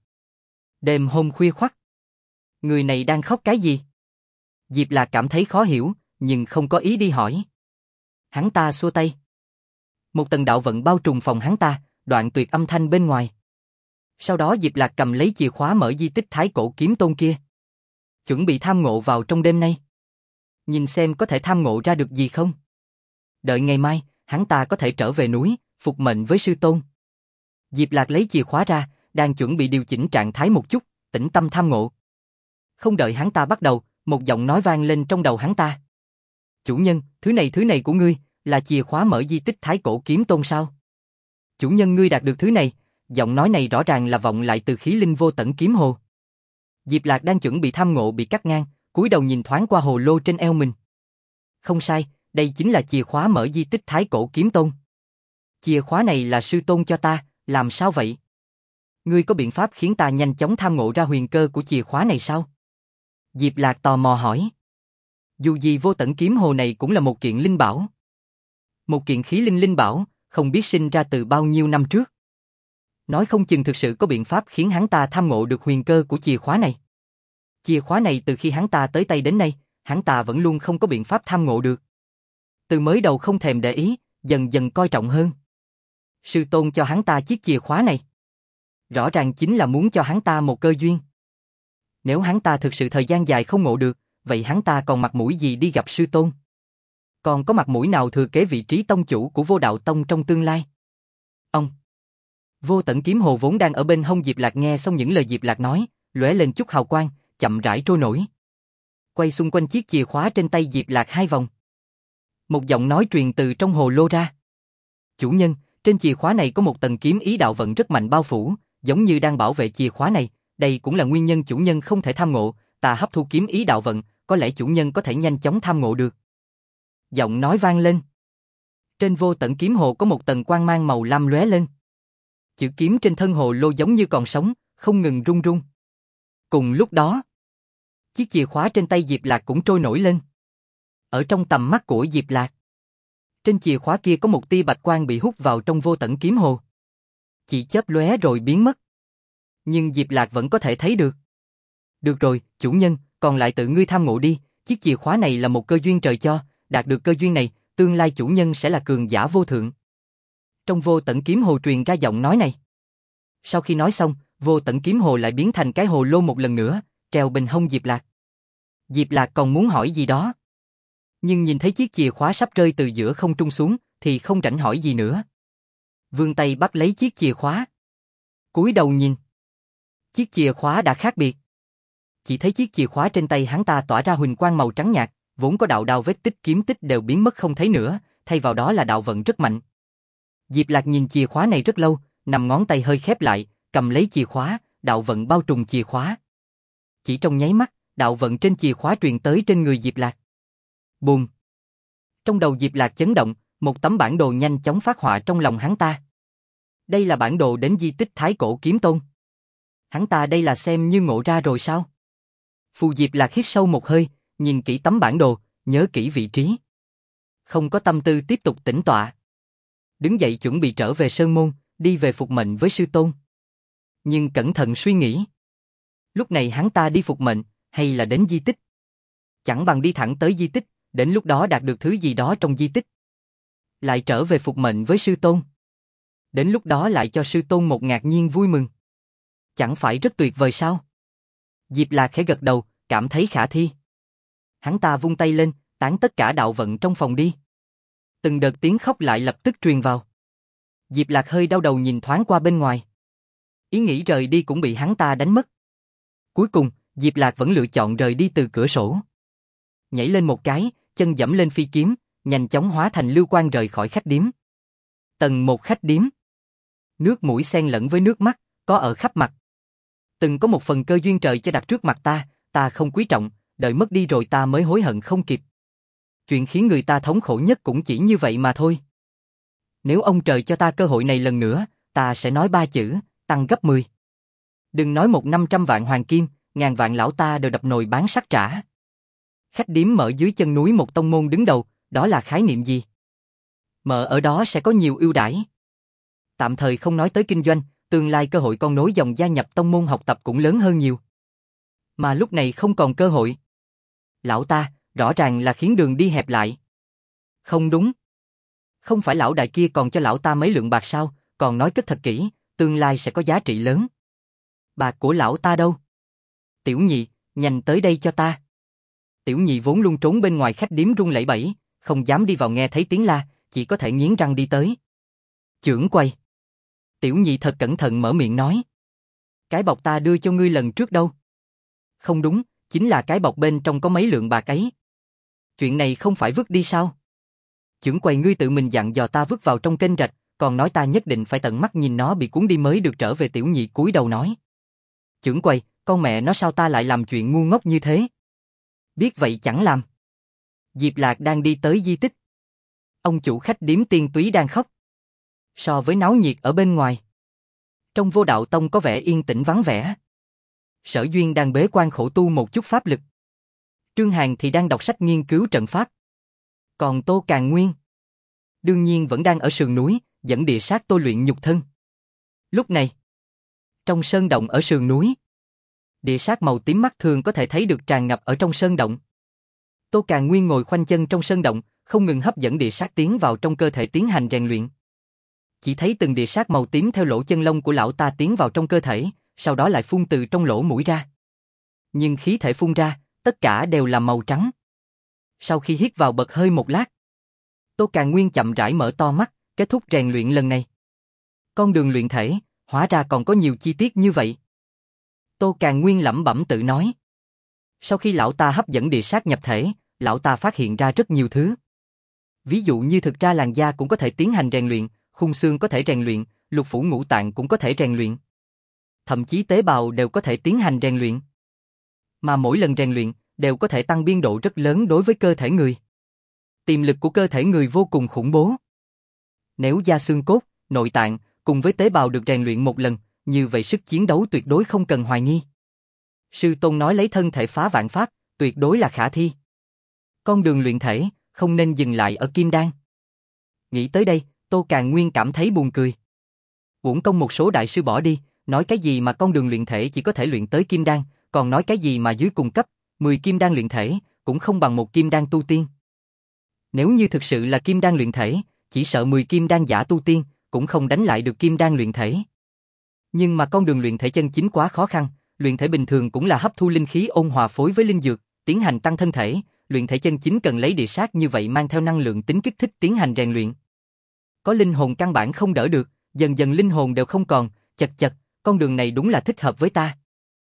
Đêm hôm khuya khoắt. Người này đang khóc cái gì? Diệp Lạc cảm thấy khó hiểu, nhưng không có ý đi hỏi. Hắn ta xua tay. Một tầng đạo vận bao trùm phòng hắn ta, đoạn tuyệt âm thanh bên ngoài. Sau đó Diệp Lạc cầm lấy chìa khóa mở di tích Thái Cổ Kiếm Tôn kia. Chuẩn bị tham ngộ vào trong đêm nay. Nhìn xem có thể tham ngộ ra được gì không. Đợi ngày mai, hắn ta có thể trở về núi, phục mệnh với sư tôn. Diệp Lạc lấy chìa khóa ra, đang chuẩn bị điều chỉnh trạng thái một chút, tĩnh tâm tham ngộ. Không đợi hắn ta bắt đầu, một giọng nói vang lên trong đầu hắn ta. Chủ nhân, thứ này của ngươi, là chìa khóa mở di tích Thái Cổ Kiếm Tôn sao? Chủ nhân ngươi đạt được thứ này, giọng nói này rõ ràng là vọng lại từ khí linh vô tận kiếm hồ. Diệp Lạc đang chuẩn bị tham ngộ bị cắt ngang, cúi đầu nhìn thoáng qua hồ lô trên eo mình. Không sai, đây chính là chìa khóa mở di tích Thái Cổ Kiếm Tôn. Chìa khóa này là sư tôn cho ta, làm sao vậy? Ngươi có biện pháp khiến ta nhanh chóng tham ngộ ra huyền cơ của chìa khóa này sao? Diệp Lạc tò mò hỏi. Dù gì vô tận kiếm hồ này cũng là một kiện linh bảo. Một kiện khí linh linh bảo, không biết sinh ra từ bao nhiêu năm trước. Nói không chừng thực sự có biện pháp khiến hắn ta tham ngộ được huyền cơ của chìa khóa này. Chìa khóa này từ khi hắn ta tới tay đến nay, hắn ta vẫn luôn không có biện pháp tham ngộ được. Từ mới đầu không thèm để ý, dần dần coi trọng hơn. Sư tôn cho hắn ta chiếc chìa khóa này. Rõ ràng chính là muốn cho hắn ta một cơ duyên. Nếu hắn ta thực sự thời gian dài không ngộ được, vậy hắn ta còn mặt mũi gì đi gặp sư tôn? Còn có mặt mũi nào thừa kế vị trí tông chủ của Vô Đạo Tông trong tương lai? Ông! Vô tận kiếm hồ vốn đang ở bên hông Diệp Lạc nghe xong những lời Diệp Lạc nói, lóe lên chút hào quang, chậm rãi trôi nổi. Quay xung quanh chiếc chìa khóa trên tay Diệp Lạc hai vòng. Một giọng nói truyền từ trong hồ lô ra. Chủ nhân, trên chìa khóa này có một tầng kiếm ý đạo vận rất mạnh bao phủ, giống như đang bảo vệ chìa khóa này, đây cũng là nguyên nhân chủ nhân không thể tham ngộ, ta hấp thu kiếm ý đạo vận, có lẽ chủ nhân có thể nhanh chóng tham ngộ được. Giọng nói vang lên. Trên vô tận kiếm hồ có một tầng quang mang màu lam lóe lên. Chữ kiếm trên thân hồ lô giống như còn sống, không ngừng rung rung. Cùng lúc đó, chiếc chìa khóa trên tay Diệp Lạc cũng trôi nổi lên. Ở trong tầm mắt của Diệp Lạc, trên chìa khóa kia có một tia bạch quang bị hút vào trong vô tận kiếm hồ. Chỉ chớp lóe rồi biến mất. Nhưng Diệp Lạc vẫn có thể thấy được. Được rồi, chủ nhân, còn lại tự ngươi tham ngộ đi, chiếc chìa khóa này là một cơ duyên trời cho, đạt được cơ duyên này, tương lai chủ nhân sẽ là cường giả vô thượng. Trong vô tận kiếm hồ truyền ra giọng nói này. Sau khi nói xong, vô tận kiếm hồ lại biến thành cái hồ lô một lần nữa, treo bên hông Diệp Lạc. Diệp Lạc còn muốn hỏi gì đó. Nhưng nhìn thấy chiếc chìa khóa sắp rơi từ giữa không trung xuống, thì không rảnh hỏi gì nữa. Vươn tay bắt lấy chiếc chìa khóa. Cúi đầu nhìn. Chiếc chìa khóa đã khác biệt. Chỉ thấy chiếc chìa khóa trên tay hắn ta tỏa ra huỳnh quang màu trắng nhạt, vốn có đạo đao vết tích kiếm tích đều biến mất không thấy nữa, thay vào đó là đạo vận rất mạnh. Diệp Lạc nhìn chìa khóa này rất lâu, nằm ngón tay hơi khép lại, cầm lấy chìa khóa, đạo vận bao trùm chìa khóa. Chỉ trong nháy mắt, đạo vận trên chìa khóa truyền tới trên người Diệp Lạc. Bùm! Trong đầu Diệp Lạc chấn động, một tấm bản đồ nhanh chóng phát họa trong lòng hắn ta. Đây là bản đồ đến di tích Thái Cổ Kiếm Tôn. Hắn ta đây là xem như ngộ ra rồi sao? Phù Diệp Lạc hít sâu một hơi, nhìn kỹ tấm bản đồ, nhớ kỹ vị trí. Không có tâm tư tiếp tục tĩnh tọa. Đứng dậy chuẩn bị trở về Sơn Môn, đi về phục mệnh với sư tôn. Nhưng cẩn thận suy nghĩ. Lúc này hắn ta đi phục mệnh, hay là đến di tích? Chẳng bằng đi thẳng tới di tích, đến lúc đó đạt được thứ gì đó trong di tích. Lại trở về phục mệnh với sư tôn. Đến lúc đó lại cho sư tôn một ngạc nhiên vui mừng. Chẳng phải rất tuyệt vời sao? Diệp Lạc khẽ gật đầu, cảm thấy khả thi. Hắn ta vung tay lên, tán tất cả đạo vận trong phòng đi. Từng đợt tiếng khóc lại lập tức truyền vào. Diệp Lạc hơi đau đầu nhìn thoáng qua bên ngoài. Ý nghĩ rời đi cũng bị hắn ta đánh mất. Cuối cùng, Diệp Lạc vẫn lựa chọn rời đi từ cửa sổ. Nhảy lên một cái, chân dẫm lên phi kiếm, nhanh chóng hóa thành lưu quang rời khỏi khách điếm. Tầng 1 khách điếm. Nước mũi xen lẫn với nước mắt, có ở khắp mặt. Từng có một phần cơ duyên trời cho đặt trước mặt ta không quý trọng, đợi mất đi rồi ta mới hối hận không kịp. Chuyện khiến người ta thống khổ nhất cũng chỉ như vậy mà thôi. Nếu ông trời cho ta cơ hội này lần nữa, ta sẽ nói 3 chữ, tăng gấp 10. Đừng nói 100-500 vạn hoàng kim, ngàn vạn lão ta đều đập nồi bán sắt trả. Khách điếm mở dưới chân núi một tông môn đứng đầu, đó là khái niệm gì? Mở ở đó sẽ có nhiều ưu đãi. Tạm thời không nói tới kinh doanh, tương lai cơ hội con nối dòng gia nhập tông môn học tập cũng lớn hơn nhiều. Mà lúc này không còn cơ hội. Lão ta, rõ ràng là khiến đường đi hẹp lại. Không đúng. Không phải lão đại kia còn cho lão ta mấy lượng bạc sao, còn nói kết thật kỹ, tương lai sẽ có giá trị lớn. Bạc của lão ta đâu? Tiểu nhị, nhanh tới đây cho ta. Tiểu nhị vốn luôn trốn bên ngoài khách điếm run lẩy bẩy, không dám đi vào nghe thấy tiếng la, chỉ có thể nghiến răng đi tới. Chưởng quầy. Tiểu nhị thật cẩn thận mở miệng nói. Cái bọc ta đưa cho ngươi lần trước đâu? Không đúng, chính là cái bọc bên trong có mấy lượng bạc ấy. Chuyện này không phải vứt đi sao? Chưởng quầy, ngươi tự mình dặn dò ta vứt vào trong kênh rạch, còn nói ta nhất định phải tận mắt nhìn nó bị cuốn đi mới được trở về. Tiểu nhị cúi đầu nói. Chưởng quầy, con mẹ nó sao ta lại làm chuyện ngu ngốc như thế? Biết vậy chẳng làm. Diệp Lạc đang đi tới di tích. Ông chủ khách điếm Tiên Túy đang khóc. So với náo nhiệt ở bên ngoài, trong Vô Đạo Tông có vẻ yên tĩnh vắng vẻ. Sở Duyên đang bế quan khổ tu một chút pháp lực. Trương Hàn thì đang đọc sách nghiên cứu trận pháp. Còn Tô Càn Nguyên, đương nhiên vẫn đang ở sườn núi, dẫn địa sát tôi luyện nhục thân. Lúc này, trong sơn động ở sườn núi, địa sát màu tím mắt thường có thể thấy được tràn ngập ở trong sơn động. Tô Càn Nguyên ngồi khoanh chân trong sơn động, không ngừng hấp dẫn địa sát tiến vào trong cơ thể tiến hành rèn luyện. Chỉ thấy từng địa sát màu tím theo lỗ chân lông của lão ta tiến vào trong cơ thể, sau đó lại phun từ trong lỗ mũi ra. Nhưng khí thể phun ra, tất cả đều là màu trắng. Sau khi hít vào bật hơi một lát, Tô Càn Nguyên chậm rãi mở to mắt, kết thúc rèn luyện lần này. Con đường luyện thể, hóa ra còn có nhiều chi tiết như vậy. Tô Càn Nguyên lẩm bẩm tự nói. Sau khi lão ta hấp dẫn địa sát nhập thể, lão ta phát hiện ra rất nhiều thứ. Ví dụ như thực ra làn da cũng có thể tiến hành rèn luyện, khung xương có thể rèn luyện, lục phủ ngũ tạng cũng có thể rèn luyện. Thậm chí tế bào đều có thể tiến hành rèn luyện. Mà mỗi lần rèn luyện, đều có thể tăng biên độ rất lớn đối với cơ thể người. Tiềm lực của cơ thể người vô cùng khủng bố. Nếu da xương cốt, nội tạng, cùng với tế bào được rèn luyện một lần, như vậy sức chiến đấu tuyệt đối không cần hoài nghi. Sư Tôn nói lấy thân thể phá vạn pháp, tuyệt đối là khả thi. Con đường luyện thể, không nên dừng lại ở kim đan. Nghĩ tới đây, Tô Càn Nguyên cảm thấy buồn cười. Uổng công một số đại sư bỏ đi, nói cái gì mà con đường luyện thể chỉ có thể luyện tới kim đan, còn nói cái gì mà dưới cùng cấp, 10 kim đan luyện thể, cũng không bằng một kim đan tu tiên. Nếu như thực sự là kim đan luyện thể, chỉ sợ 10 kim đan giả tu tiên, cũng không đánh lại được kim đan luyện thể. Nhưng mà con đường luyện thể chân chính quá khó khăn, luyện thể bình thường cũng là hấp thu linh khí ôn hòa phối với linh dược, tiến hành tăng thân thể, luyện thể chân chính cần lấy địa sát như vậy mang theo năng lượng tính kích thích tiến hành rèn luyện. Có linh hồn căn bản không đỡ được, dần dần linh hồn đều không còn, chật chật, con đường này đúng là thích hợp với ta.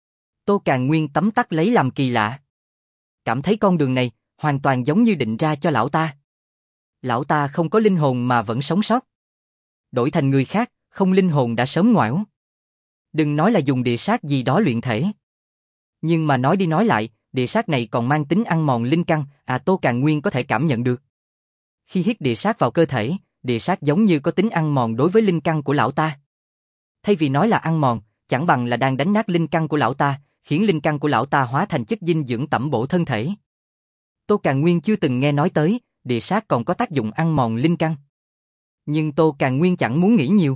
Tô Càn Nguyên tấm tắc lấy làm kỳ lạ. Cảm thấy con đường này hoàn toàn giống như định ra cho lão ta. Lão ta không có linh hồn mà vẫn sống sót. Đổi thành người khác, không linh hồn đã sớm ngoẻo. Đừng nói là dùng địa sát gì đó luyện thể. Nhưng mà nói đi nói lại, địa sát này còn mang tính ăn mòn linh căn, Tô Càn Nguyên có thể cảm nhận được. Khi hít địa sát vào cơ thể, địa sát giống như có tính ăn mòn đối với linh căn của lão ta. Thay vì nói là ăn mòn, chẳng bằng là đang đánh nát linh căn của lão ta, khiến linh căn của lão ta hóa thành chất dinh dưỡng tẩm bổ thân thể. Tô Càn Nguyên chưa từng nghe nói tới, địa sát còn có tác dụng ăn mòn linh căn. Nhưng Tô Càn Nguyên chẳng muốn nghĩ nhiều.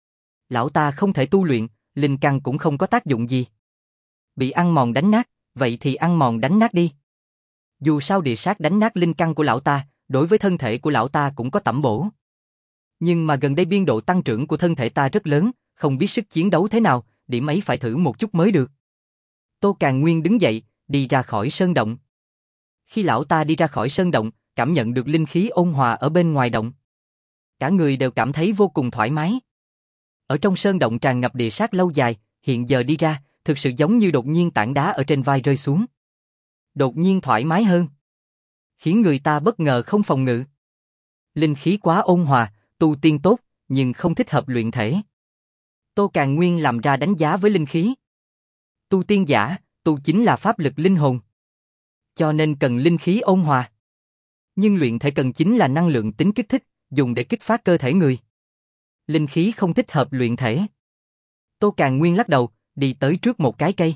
Lão ta không thể tu luyện, linh căn cũng không có tác dụng gì. Bị ăn mòn đánh nát, vậy thì ăn mòn đánh nát đi. Dù sao địa sát đánh nát linh căn của lão ta, đối với thân thể của lão ta cũng có tẩm bổ. Nhưng mà gần đây biên độ tăng trưởng của thân thể ta rất lớn, không biết sức chiến đấu thế nào, điểm ấy phải thử một chút mới được. Tô Càn Nguyên đứng dậy, đi ra khỏi sơn động. Khi lão ta đi ra khỏi sơn động, cảm nhận được linh khí ôn hòa ở bên ngoài động. Cả người đều cảm thấy vô cùng thoải mái. Ở trong sơn động tràn ngập địa sát lâu dài, hiện giờ đi ra, thực sự giống như đột nhiên tảng đá ở trên vai rơi xuống. Đột nhiên thoải mái hơn. khiến người ta bất ngờ không phòng ngự. Linh khí quá ôn hòa, tu tiên tốt, nhưng không thích hợp luyện thể. Tô Càn Nguyên làm ra đánh giá với linh khí. Tu tiên giả, tu chính là pháp lực linh hồn. Cho nên cần linh khí ôn hòa. Nhưng luyện thể cần chính là năng lượng tính kích thích, dùng để kích phát cơ thể người. Linh khí không thích hợp luyện thể. Tô Càn Nguyên lắc đầu, đi tới trước một cái cây.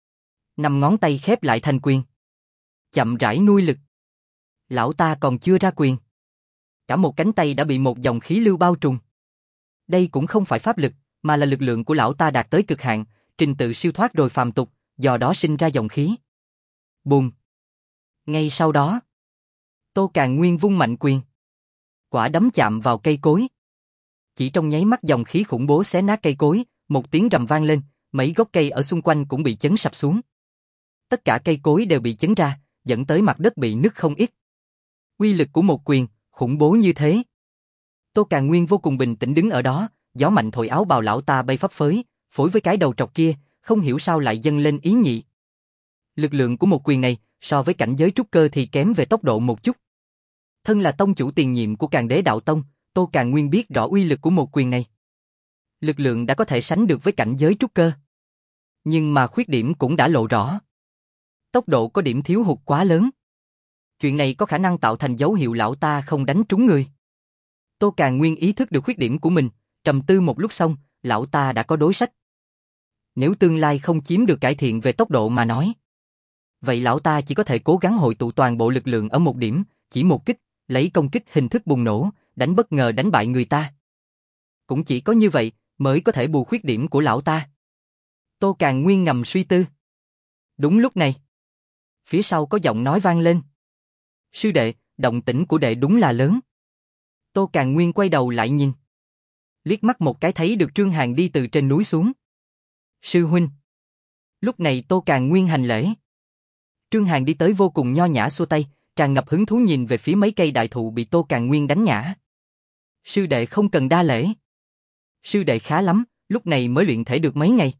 5 ngón tay khép lại thành quyền. Chậm rãi nuôi lực. Lão ta còn chưa ra quyền. Cả một cánh tay đã bị một dòng khí lưu bao trùm. Đây cũng không phải pháp lực, mà là lực lượng của lão ta đạt tới cực hạn, trình tự siêu thoát rồi phàm tục, do đó sinh ra dòng khí. Bùm! Ngay sau đó, Tô Càn Nguyên vung mạnh quyền. Quả đấm chạm vào cây cối. Chỉ trong nháy mắt dòng khí khủng bố xé nát cây cối, một tiếng rầm vang lên, mấy gốc cây ở xung quanh cũng bị chấn sập xuống. Tất cả cây cối đều bị chấn ra, dẫn tới mặt đất bị nứt không ít. Uy lực của một quyền, khủng bố như thế. Tô Càn Nguyên vô cùng bình tĩnh đứng ở đó, gió mạnh thổi áo bào lão ta bay phấp phới, phối với cái đầu trọc kia, không hiểu sao lại dâng lên ý nhị. Lực lượng của một quyền này, so với cảnh giới trúc cơ thì kém về tốc độ một chút. Thân là tông chủ tiền nhiệm của Càn Đế Đạo Tông, Tô Càn Nguyên biết rõ uy lực của một quyền này. Lực lượng đã có thể sánh được với cảnh giới trúc cơ. Nhưng mà khuyết điểm cũng đã lộ rõ. Tốc độ có điểm thiếu hụt quá lớn. Chuyện này có khả năng tạo thành dấu hiệu lão ta không đánh trúng người. Tô Càn Nguyên ý thức được khuyết điểm của mình, trầm tư một lúc xong, lão ta đã có đối sách. Nếu tương lai không chiếm được cải thiện về tốc độ mà nói, vậy lão ta chỉ có thể cố gắng hội tụ toàn bộ lực lượng ở một điểm, chỉ một kích, lấy công kích hình thức bùng nổ, đánh bất ngờ đánh bại người ta. Cũng chỉ có như vậy mới có thể bù khuyết điểm của lão ta. Tô Càn Nguyên ngầm suy tư. Đúng lúc này, phía sau có giọng nói vang lên. Sư đệ, động tĩnh của đệ đúng là lớn. Tô Càn Nguyên quay đầu lại nhìn. Liếc mắt một cái thấy được Trương Hàn đi từ trên núi xuống. Sư huynh. Lúc này Tô Càn Nguyên hành lễ. Trương Hàn đi tới vô cùng nho nhã xua tay, tràn ngập hứng thú nhìn về phía mấy cây đại thụ bị Tô Càn Nguyên đánh ngã. Sư đệ không cần đa lễ. Sư đệ khá lắm, lúc này mới luyện thể được mấy ngày.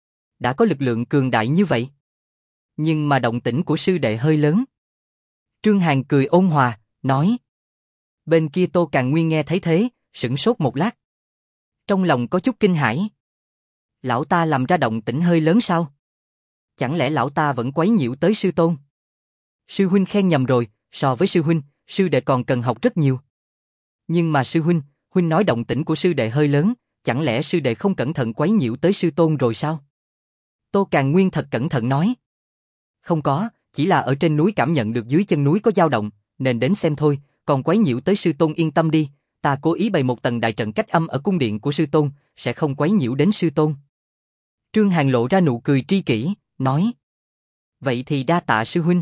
Đã có lực lượng cường đại như vậy. Nhưng mà động tĩnh của sư đệ hơi lớn. Trương Hàn cười ôn hòa, nói. Bên kia Tô Càn Nguyên nghe thấy thế, sửng sốt một lát. Trong lòng có chút kinh hãi. Lão ta làm ra động tĩnh hơi lớn sao? Chẳng lẽ lão ta vẫn quấy nhiễu tới sư tôn? Sư huynh khen nhầm rồi, so với sư huynh, sư đệ còn cần học rất nhiều. Nhưng mà sư huynh, huynh nói động tĩnh của sư đệ hơi lớn, chẳng lẽ sư đệ không cẩn thận quấy nhiễu tới sư tôn rồi sao? Tô Càn Nguyên thật cẩn thận nói. Không có, chỉ là ở trên núi cảm nhận được dưới chân núi có dao động, nên đến xem thôi, còn quấy nhiễu tới sư tôn yên tâm đi, ta cố ý bày một tầng đại trận cách âm ở cung điện của sư tôn, sẽ không quấy nhiễu đến sư tôn. Trương Hàn lộ ra nụ cười tri kỷ, nói. Vậy thì đa tạ sư huynh.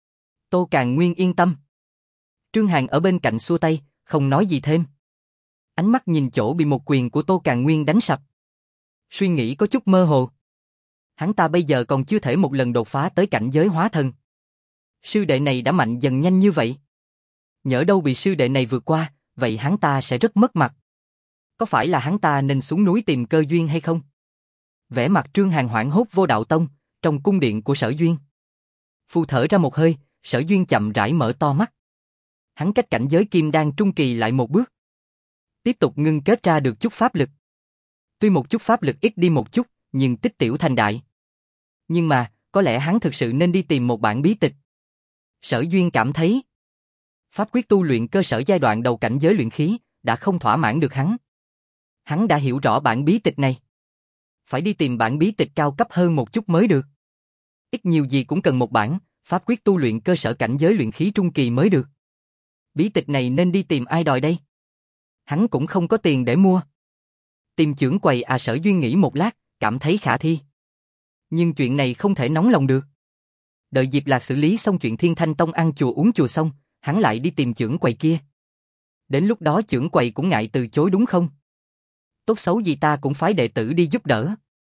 Tô Càn Nguyên yên tâm. Trương Hàn ở bên cạnh xua tay, không nói gì thêm. Ánh mắt nhìn chỗ bị một quyền của Tô Càn Nguyên đánh sập. Suy nghĩ có chút mơ hồ. Hắn ta bây giờ còn chưa thể một lần đột phá tới cảnh giới hóa thần. Sư đệ này đã mạnh dần nhanh như vậy. Nhỡ đâu bị sư đệ này vượt qua, vậy hắn ta sẽ rất mất mặt. Có phải là hắn ta nên xuống núi tìm cơ duyên hay không? Vẻ mặt Trương Hàn hoảng hốt vô đạo tông, trong cung điện của Sở Duyên. Phù thở ra một hơi, Sở Duyên chậm rãi mở to mắt. Hắn cách cảnh giới kim đan trung kỳ lại một bước. Tiếp tục ngưng kết ra được chút pháp lực. Tuy một chút pháp lực ít đi một chút, nhưng tích tiểu thành đại. Nhưng mà, có lẽ hắn thực sự nên đi tìm một bản bí tịch. Sở Duyên cảm thấy, pháp quyết tu luyện cơ sở giai đoạn đầu cảnh giới luyện khí, đã không thỏa mãn được hắn. Hắn đã hiểu rõ bản bí tịch này. Phải đi tìm bản bí tịch cao cấp hơn một chút mới được. Ít nhiều gì cũng cần một bản, pháp quyết tu luyện cơ sở cảnh giới luyện khí trung kỳ mới được. Bí tịch này nên đi tìm ai đòi đây? Hắn cũng không có tiền để mua. Tìm chưởng quầy à? Sở Duyên nghĩ một lát, cảm thấy khả thi. Nhưng chuyện này không thể nóng lòng được. Đợi Diệp Lạc xử lý xong chuyện Thiên Thanh Tông ăn chùa uống chùa xong, hắn lại đi tìm chưởng quầy kia. Đến lúc đó chưởng quầy cũng ngại từ chối đúng không? Tốt xấu gì ta cũng phái đệ tử đi giúp đỡ.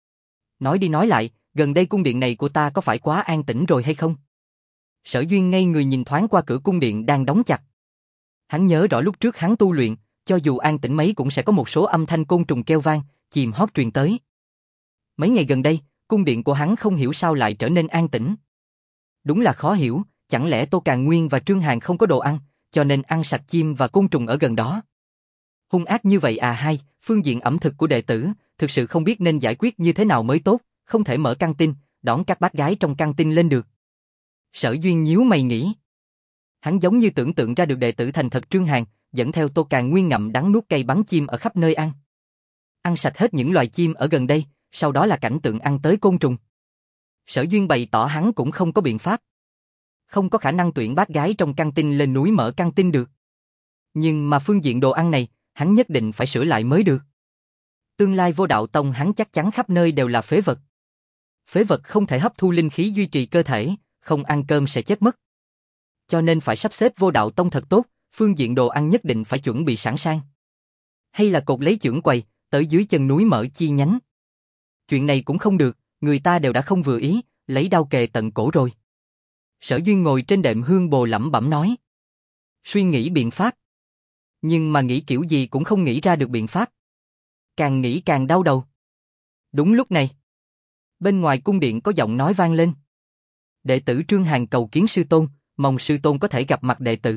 Nói đi nói lại, gần đây cung điện này của ta có phải quá an tĩnh rồi hay không? Sở Duyên ngây người nhìn thoáng qua cửa cung điện đang đóng chặt. Hắn nhớ rõ lúc trước hắn tu luyện, cho dù an tĩnh mấy cũng sẽ có một số âm thanh côn trùng kêu vang, chìm hót truyền tới. Mấy ngày gần đây, cung điện của hắn không hiểu sao lại trở nên an tĩnh. Đúng là khó hiểu, chẳng lẽ Tô Càn Nguyên và Trương Hàn không có đồ ăn, cho nên ăn sạch chim và côn trùng ở gần đó. Hung ác như vậy à? Hai, phương diện ẩm thực của đệ tử, thực sự không biết nên giải quyết như thế nào mới tốt, không thể mở căng tin, đón các bác gái trong căng tin lên được. Sở Duyên nhíu mày nghĩ. Hắn giống như tưởng tượng ra được đệ tử thành thật Trương Hàn, dẫn theo Tô Càn Nguyên ngậm đắng nuốt cay bắn chim ở khắp nơi ăn. Ăn sạch hết những loài chim ở gần đây, sau đó là cảnh tượng ăn tới côn trùng. Sở Duyên bày tỏ hắn cũng không có biện pháp. Không có khả năng tuyển bác gái trong căng tin lên núi mở căng tin được. Nhưng mà phương diện đồ ăn này, hắn nhất định phải sửa lại mới được. Tương lai Vô Đạo Tông hắn chắc chắn khắp nơi đều là phế vật. Phế vật không thể hấp thu linh khí duy trì cơ thể, không ăn cơm sẽ chết mất. Cho nên phải sắp xếp Vô Đạo Tông thật tốt, phương diện đồ ăn nhất định phải chuẩn bị sẵn sàng. Hay là cột lấy chưởng quầy, tới dưới chân núi mở chi nhánh. Chuyện này cũng không được, người ta đều đã không vừa ý, lấy đao kề tận cổ rồi. Sở Duyên ngồi trên đệm hương bồ lẩm bẩm nói. Suy nghĩ biện pháp. Nhưng mà nghĩ kiểu gì cũng không nghĩ ra được biện pháp. Càng nghĩ càng đau đầu. Đúng lúc này, bên ngoài cung điện có giọng nói vang lên. Đệ tử Trương Hàn cầu kiến sư tôn, mong sư tôn có thể gặp mặt đệ tử.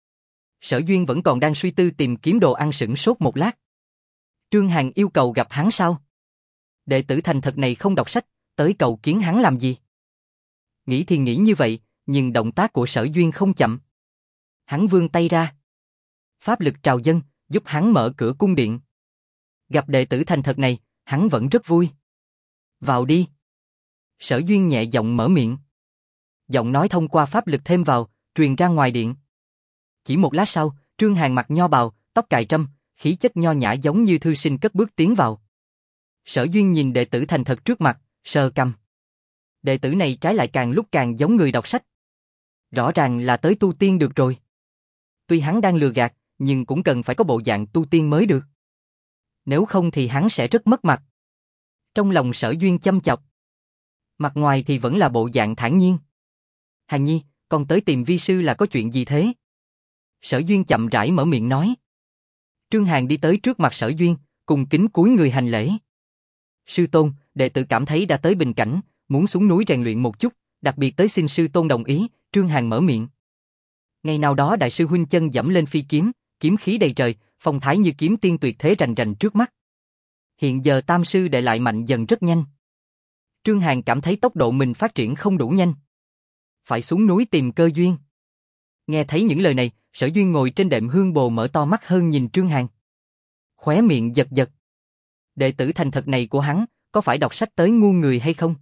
Sở Duyên vẫn còn đang suy tư tìm kiếm đồ ăn, sửng sốt một lát. Trương Hàn yêu cầu gặp hắn sao? Đệ tử thành thật này không đọc sách, tới cầu kiến hắn làm gì? Nghĩ thì nghĩ như vậy, nhưng động tác của Sở Duyên không chậm. Hắn vươn tay ra. Pháp lực trào dâng, giúp hắn mở cửa cung điện. Gặp đệ tử thành thật này, hắn vẫn rất vui. Vào đi. Sở Duyên nhẹ giọng mở miệng. Giọng nói thông qua pháp lực thêm vào, truyền ra ngoài điện. Chỉ một lát sau, Trương Hàn mặc nho bào, tóc cài trâm, khí chất nho nhã giống như thư sinh cất bước tiến vào. Sở Duyên nhìn đệ tử thành thật trước mặt, sờ cằm. Đệ tử này trái lại càng lúc càng giống người đọc sách. Rõ ràng là tới tu tiên được rồi. Tuy hắn đang lừa gạt, nhưng cũng cần phải có bộ dạng tu tiên mới được. Nếu không thì hắn sẽ rất mất mặt. Trong lòng Sở Duyên châm chọc. Mặt ngoài thì vẫn là bộ dạng thản nhiên. Hàn Nhi, con tới tìm vi sư là có chuyện gì thế? Sở Duyên chậm rãi mở miệng nói. Trương Hàn đi tới trước mặt Sở Duyên, cùng kính cúi người hành lễ. Sư tôn, đệ tử cảm thấy đã tới bình cảnh, muốn xuống núi rèn luyện một chút, đặc biệt tới xin sư tôn đồng ý. Trương Hàn mở miệng. Ngày nào đó đại sư huynh chân dẫm lên phi kiếm, kiếm khí đầy trời, phong thái như kiếm tiên tuyệt thế rành rành trước mắt. Hiện giờ tam sư đệ lại mạnh dần rất nhanh. Trương Hàn cảm thấy tốc độ mình phát triển không đủ nhanh. Phải xuống núi tìm cơ duyên. Nghe thấy những lời này, Sở Duyên ngồi trên đệm hương bồ mở to mắt hơn nhìn Trương Hàn. Khóe miệng giật giật. Đệ tử thành thật này của hắn, có phải đọc sách tới ngu người hay không?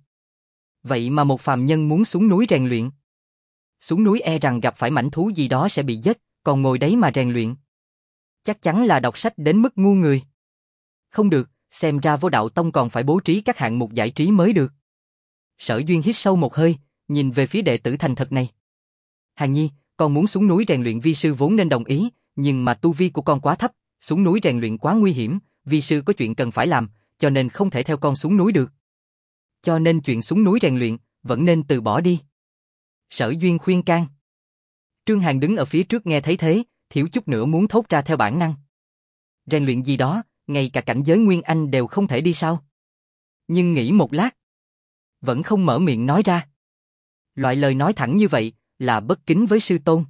Vậy mà một phàm nhân muốn xuống núi rèn luyện. Xuống núi e rằng gặp phải mãnh thú gì đó sẽ bị giết, còn ngồi đấy mà rèn luyện. Chắc chắn là đọc sách đến mức ngu người. Không được, xem ra Vô Đạo Tông còn phải bố trí các hạng mục giải trí mới được. Sở Duyên hít sâu một hơi, nhìn về phía đệ tử thành thật này. Hàn Nhi, con muốn xuống núi rèn luyện, vi sư vốn nên đồng ý, nhưng mà tu vi của con quá thấp, xuống núi rèn luyện quá nguy hiểm, vi sư có chuyện cần phải làm, cho nên không thể theo con xuống núi được. Cho nên chuyện xuống núi rèn luyện, vẫn nên từ bỏ đi. Sở Duyên khuyên can. Trương Hàn đứng ở phía trước nghe thấy thế, thiếu chút nữa muốn thốt ra theo bản năng. Rèn luyện gì đó, ngay cả cảnh giới Nguyên Anh đều không thể đi sao? Nhưng nghĩ một lát, vẫn không mở miệng nói ra. Loại lời nói thẳng như vậy, là bất kính với sư tôn.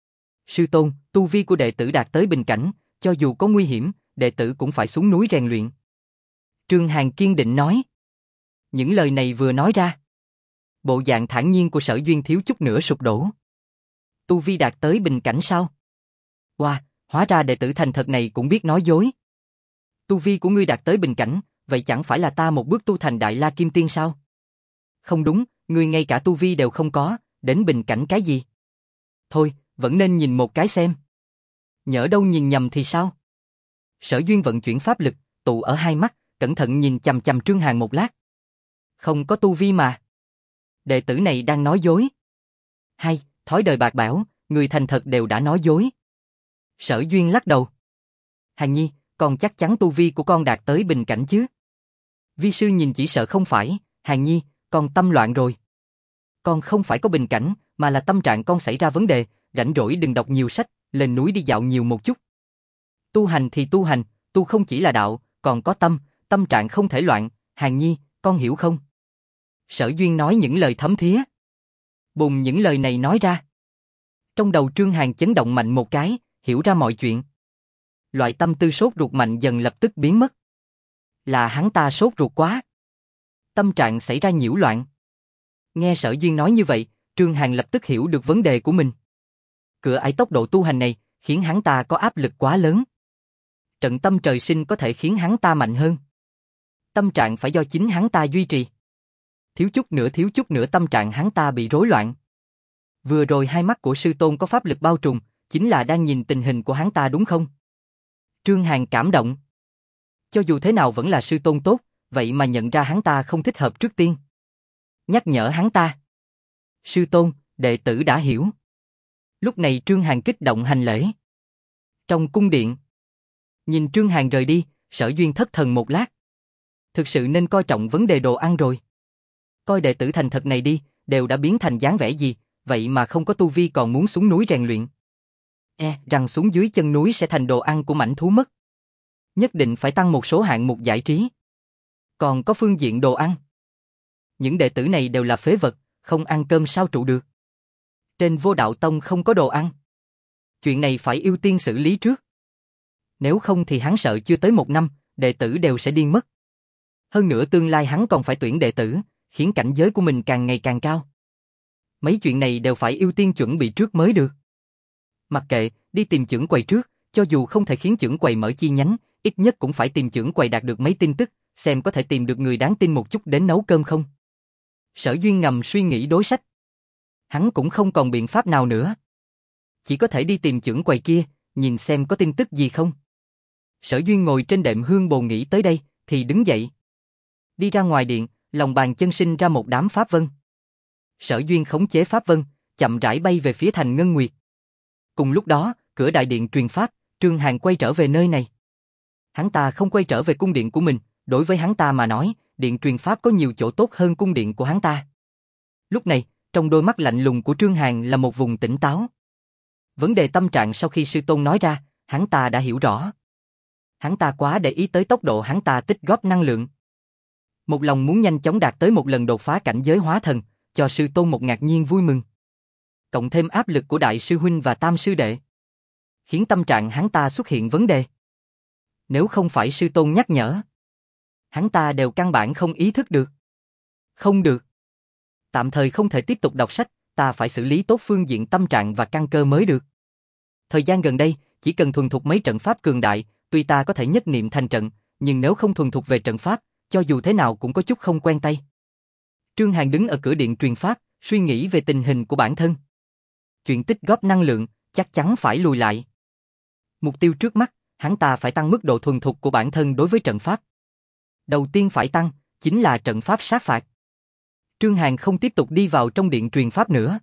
Sư tôn, tu vi của đệ tử đạt tới bình cảnh, cho dù có nguy hiểm, đệ tử cũng phải xuống núi rèn luyện. Trương Hàn kiên định nói. Những lời này vừa nói ra, bộ dạng thản nhiên của Sở Duyên thiếu chút nữa sụp đổ. Tu vi đạt tới bình cảnh sao? Wow, hóa ra đệ tử thành thật này cũng biết nói dối. Tu vi của ngươi đạt tới bình cảnh, vậy chẳng phải là ta một bước tu thành Đại La Kim Tiên sao? Không đúng, ngươi ngay cả tu vi đều không có, đến bình cảnh cái gì? Thôi, vẫn nên nhìn một cái xem. Nhỡ đâu nhìn nhầm thì sao? Sở Duyên vận chuyển pháp lực, tụ ở hai mắt, cẩn thận nhìn chằm chằm Trương Hàn một lát. Không có tu vi mà. Đệ tử này đang nói dối. Hay, thói đời bạc bẽo, người thành thật đều đã nói dối. Sở Duyên lắc đầu. Hàn Nhi, con chắc chắn tu vi của con đạt tới bình cảnh chứ? Vi sư nhìn chỉ sợ không phải. Hàn Nhi, con tâm loạn rồi. Con không phải có bình cảnh, mà là tâm trạng con xảy ra vấn đề, rảnh rỗi đừng đọc nhiều sách, lên núi đi dạo nhiều một chút. Tu hành thì tu hành, tu không chỉ là đạo, còn có tâm, tâm trạng không thể loạn, Hàn Nhi, con hiểu không? Sở Duyên nói những lời thấm thía. Bùng những lời này nói ra, Trong đầu Trương Hàn chấn động mạnh một cái, hiểu ra mọi chuyện. Loại tâm tư sốt ruột mạnh dần lập tức biến mất. Là hắn ta sốt ruột quá. Tâm trạng xảy ra nhiễu loạn. Nghe Sở Duyên nói như vậy, Trương Hàn lập tức hiểu được vấn đề của mình. Cửa ải tốc độ tu hành này, khiến hắn ta có áp lực quá lớn. Trận tâm trời sinh có thể khiến hắn ta mạnh hơn. Tâm trạng phải do chính hắn ta duy trì. Thiếu chút nữa tâm trạng hắn ta bị rối loạn. Vừa rồi hai mắt của sư tôn có pháp lực bao trùm, chính là đang nhìn tình hình của hắn ta đúng không? Trương Hàn cảm động. Cho dù thế nào vẫn là sư tôn tốt, vậy mà nhận ra hắn ta không thích hợp trước tiên. Nhắc nhở hắn ta. Sư tôn, đệ tử đã hiểu. Lúc này Trương Hàn kích động hành lễ. Trong cung điện. Nhìn Trương Hàn rời đi, Sở Duyên thất thần một lát. Thực sự nên coi trọng vấn đề đồ ăn rồi. Coi đệ tử thành thật này đi, đều đã biến thành dáng vẻ gì, vậy mà không có tu vi còn muốn xuống núi rèn luyện. Rằng xuống dưới chân núi sẽ thành đồ ăn của mãnh thú mất. Nhất định phải tăng một số hạng mục giải trí. Còn có phương diện đồ ăn. Những đệ tử này đều là phế vật, không ăn cơm sao trụ được. Trên Vô Đạo Tông không có đồ ăn. Chuyện này phải ưu tiên xử lý trước. Nếu không thì hắn sợ chưa tới một năm, đệ tử đều sẽ điên mất. Hơn nữa tương lai hắn còn phải tuyển đệ tử, khiến cảnh giới của mình càng ngày càng cao. Mấy chuyện này đều phải ưu tiên chuẩn bị trước mới được. Mặc kệ, đi tìm chưởng quầy trước, cho dù không thể khiến chưởng quầy mở chi nhánh, ít nhất cũng phải tìm chưởng quầy đạt được mấy tin tức, xem có thể tìm được người đáng tin một chút đến nấu cơm không. Sở Duyên ngầm suy nghĩ đối sách. Hắn cũng không còn biện pháp nào nữa. Chỉ có thể đi tìm chưởng quầy kia, nhìn xem có tin tức gì không. Sở Duyên ngồi trên đệm hương bồ nghĩ tới đây, thì đứng dậy. Đi ra ngoài điện, lòng bàn chân sinh ra một đám pháp vân. Sở Duyên khống chế pháp vân, chậm rãi bay về phía thành Ngân Nguyệt. Cùng lúc đó, cửa đại điện truyền pháp, Trương Hàn quay trở về nơi này. Hắn ta không quay trở về cung điện của mình, đối với hắn ta mà nói, điện truyền pháp có nhiều chỗ tốt hơn cung điện của hắn ta. Lúc này, trong đôi mắt lạnh lùng của Trương Hàn là một vùng tỉnh táo. Vấn đề tâm trạng sau khi sư tôn nói ra, hắn ta đã hiểu rõ. Hắn ta quá để ý tới tốc độ hắn ta tích góp năng lượng. Một lòng muốn nhanh chóng đạt tới một lần đột phá cảnh giới hóa thần, cho sư tôn một ngạc nhiên vui mừng. Cộng thêm áp lực của đại sư huynh và tam sư đệ, khiến tâm trạng hắn ta xuất hiện vấn đề. Nếu không phải sư tôn nhắc nhở, hắn ta đều căn bản không ý thức được. Không được. Tạm thời không thể tiếp tục đọc sách, ta phải xử lý tốt phương diện tâm trạng và căn cơ mới được. Thời gian gần đây, chỉ cần thuần thục mấy trận pháp cường đại, tuy ta có thể nhất niệm thành trận, nhưng nếu không thuần thục về trận pháp, cho dù thế nào cũng có chút không quen tay. Trương Hàn đứng ở cửa điện truyền pháp, suy nghĩ về tình hình của bản thân. Chuyện tích góp năng lượng, chắc chắn phải lùi lại. Mục tiêu trước mắt, hắn ta phải tăng mức độ thuần thục của bản thân đối với trận pháp. Đầu tiên phải tăng, chính là trận pháp sát phạt. Trương Hàn không tiếp tục đi vào trong điện truyền pháp nữa,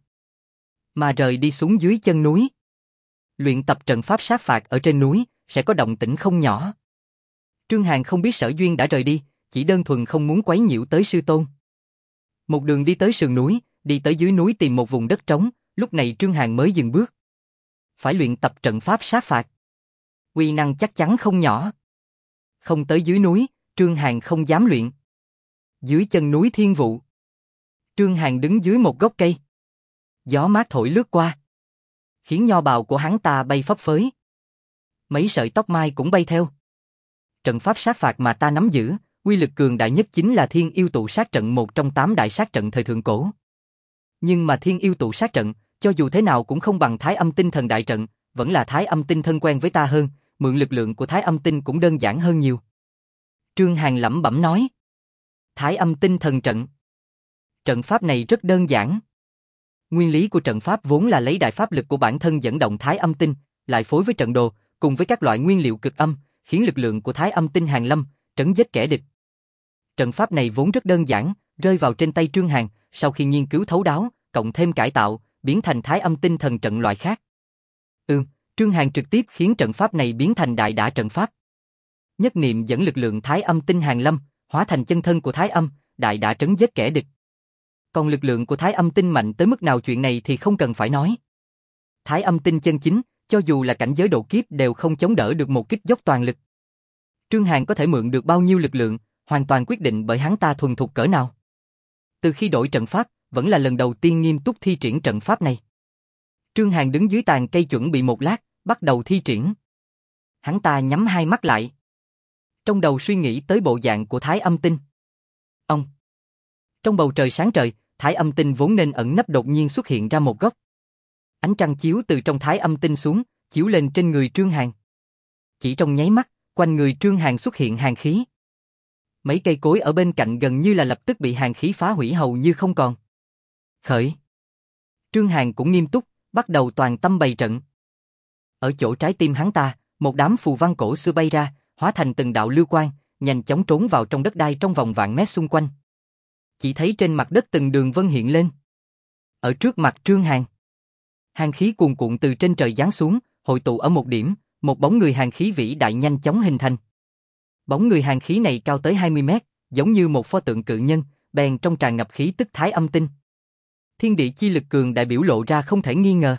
mà rời đi xuống dưới chân núi. Luyện tập trận pháp sát phạt ở trên núi, sẽ có động tĩnh không nhỏ. Trương Hàn không biết Sở Duyên đã rời đi, chỉ đơn thuần không muốn quấy nhiễu tới sư tôn. Một đường đi tới sườn núi, đi tới dưới núi tìm một vùng đất trống, lúc này Trương Hàn mới dừng bước. Phải luyện tập trận pháp sát phạt. Uy năng chắc chắn không nhỏ. Không tới dưới núi, Trương Hàn không dám luyện. Dưới chân núi Thiên Vụ, Trương Hàn đứng dưới một gốc cây. Gió mát thổi lướt qua, khiến nho bào của hắn ta bay phấp phới. Mấy sợi tóc mai cũng bay theo. Trận pháp sát phạt mà ta nắm giữ, uy lực cường đại nhất chính là Thiên Yêu Tụ Sát Trận, một trong 8 đại sát trận thời thượng cổ. Nhưng mà Thiên Yêu Tụ Sát Trận, cho dù thế nào cũng không bằng Thái Âm Tinh Thần Đại Trận, vẫn là Thái Âm Tinh thân quen với ta hơn, mượn lực lượng của Thái Âm Tinh cũng đơn giản hơn nhiều. Trương Hàn lẩm bẩm nói. Thái Âm Tinh Thần Trận. Trận pháp này rất đơn giản. Nguyên lý của trận pháp vốn là lấy đại pháp lực của bản thân dẫn động Thái Âm Tinh, lại phối với trận đồ, cùng với các loại nguyên liệu cực âm, khiến lực lượng của Thái Âm Tinh hàn lâm, trấn giết kẻ địch. Trận pháp này vốn rất đơn giản, rơi vào trên tay Trương Hàn, sau khi nghiên cứu thấu đáo, cộng thêm cải tạo, biến thành Thái Âm Tinh Thần Trận loại khác. Trương Hàn trực tiếp khiến trận pháp này biến thành đại đả trận pháp. Nhất niệm dẫn lực lượng Thái Âm Tinh hàn lâm, hóa thành chân thân của Thái Âm, đại đả trấn giết kẻ địch. Còn lực lượng của Thái Âm Tinh mạnh tới mức nào chuyện này thì không cần phải nói. Thái Âm Tinh chân chính, cho dù là cảnh giới độ kiếp đều không chống đỡ được một kích dốc toàn lực. Trương Hàn có thể mượn được bao nhiêu lực lượng, hoàn toàn quyết định bởi hắn ta thuần thục cỡ nào. Từ khi đổi trận pháp, vẫn là lần đầu tiên nghiêm túc thi triển trận pháp này. Trương Hàn đứng dưới tàn cây chuẩn bị một lát, bắt đầu thi triển. Hắn ta nhắm hai mắt lại. Trong đầu suy nghĩ tới bộ dạng của Thái Âm Tinh. Ông. Trong bầu trời sáng trời, Thái Âm Tinh vốn nên ẩn nấp đột nhiên xuất hiện ra một góc. Ánh trăng chiếu từ trong Thái Âm Tinh xuống, chiếu lên trên người Trương Hàn. Chỉ trong nháy mắt, quanh người Trương Hàn xuất hiện hàn khí. Mấy cây cối ở bên cạnh gần như là lập tức bị hàn khí phá hủy hầu như không còn. Khởi. Trương Hàn cũng nghiêm túc, bắt đầu toàn tâm bày trận. Ở chỗ trái tim hắn ta, một đám phù văn cổ xưa bay ra, hóa thành từng đạo lưu quang, nhanh chóng trốn vào trong đất đai trong vòng vạn mét xung quanh. Chỉ thấy trên mặt đất từng đường vân hiện lên. Ở trước mặt Trương Hàn, hàn khí cuồn cuộn từ trên trời giáng xuống, hội tụ ở một điểm, một bóng người hàn khí vĩ đại nhanh chóng hình thành. Bóng người hàn khí này cao tới 20 mét, giống như một pho tượng cự nhân, bèn trong tràn ngập khí tức Thái Âm Tinh. Thiên địa chi lực cường đại biểu lộ ra không thể nghi ngờ.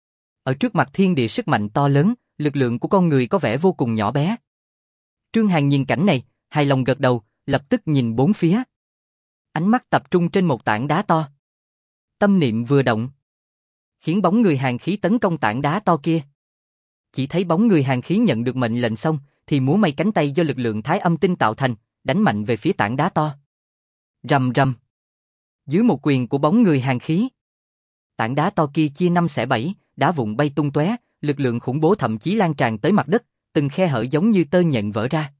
Ở trước mặt thiên địa sức mạnh to lớn, lực lượng của con người có vẻ vô cùng nhỏ bé. Trương Hàn nhìn cảnh này, hài lòng gật đầu, lập tức nhìn bốn phía. Ánh mắt tập trung trên một tảng đá to. Tâm niệm vừa động, khiến bóng người hàn khí tấn công tảng đá to kia. Chỉ thấy bóng người hàn khí nhận được mệnh lệnh xong, thì múa may cánh tay do lực lượng Thái Âm Tinh tạo thành, đánh mạnh về phía tảng đá to. Rầm rầm. Dưới một quyền của bóng người hàn khí, tảng đá to kia chia 5 xẻ 7, đá vụn bay tung tóe, lực lượng khủng bố thậm chí lan tràn tới mặt đất, từng khe hở giống như tơ nhện vỡ ra.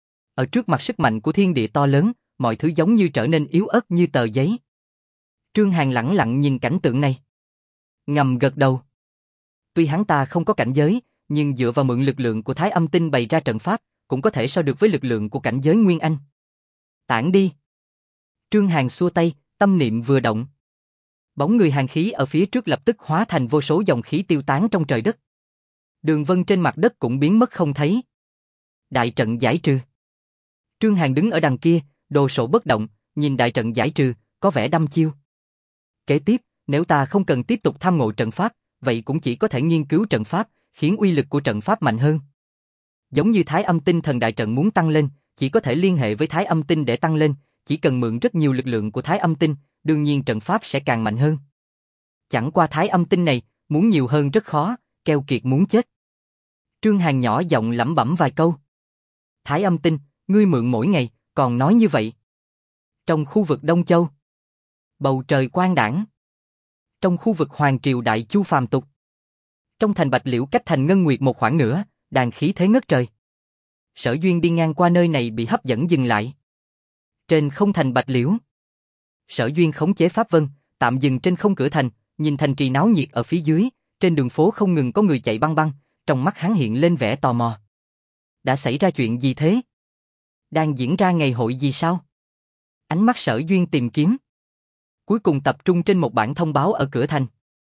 Ở trước mặt sức mạnh của thiên địa to lớn, mọi thứ giống như trở nên yếu ớt như tờ giấy. Trương Hàn lẳng lặng nhìn cảnh tượng này, ngầm gật đầu. Tuy hắn ta không có cảnh giới, nhưng dựa vào mượn lực lượng của Thái Âm Tinh bày ra trận pháp, cũng có thể so được với lực lượng của cảnh giới Nguyên Anh. Tản đi. Trương Hàn xua tay, tâm niệm vừa động. Bóng người hàn khí ở phía trước lập tức hóa thành vô số dòng khí tiêu tán trong trời đất. Đường vân trên mặt đất cũng biến mất không thấy. Đại trận giải trừ. Trương Hàn đứng ở đằng kia, đồ sộ bất động, nhìn đại trận giải trừ, có vẻ đăm chiêu. Kế tiếp, nếu ta không cần tiếp tục tham ngộ trận pháp, vậy cũng chỉ có thể nghiên cứu trận pháp, khiến uy lực của trận pháp mạnh hơn. Giống như Thái Âm Tinh thần đại trận muốn tăng lên, chỉ có thể liên hệ với Thái Âm Tinh để tăng lên, chỉ cần mượn rất nhiều lực lượng của Thái Âm Tinh, đương nhiên trận pháp sẽ càng mạnh hơn. Chẳng qua Thái Âm Tinh này, muốn nhiều hơn rất khó, keo kiệt muốn chết. Trương Hàn nhỏ giọng lẩm bẩm vài câu. Thái Âm Tinh, ngươi mượn mỗi ngày, còn nói như vậy. Trong khu vực Đông Châu, bầu trời quang đãng. Trong khu vực Hoàng Triều Đại Chu phàm tục, trong thành Bạch Liễu cách thành Ngân Nguyệt một khoảng nữa, đàn khí thế ngất trời. Sở Duyên đi ngang qua nơi này bị hấp dẫn dừng lại. Trên không thành Bạch Liễu, Sở Duyên khống chế pháp vân, tạm dừng trên không cửa thành, nhìn thành trì náo nhiệt ở phía dưới, trên đường phố không ngừng có người chạy băng băng, trong mắt hắn hiện lên vẻ tò mò. Đã xảy ra chuyện gì thế? Đang diễn ra ngày hội gì sao? Ánh mắt Sở Duyên tìm kiếm, cuối cùng tập trung trên một bản thông báo ở cửa thành.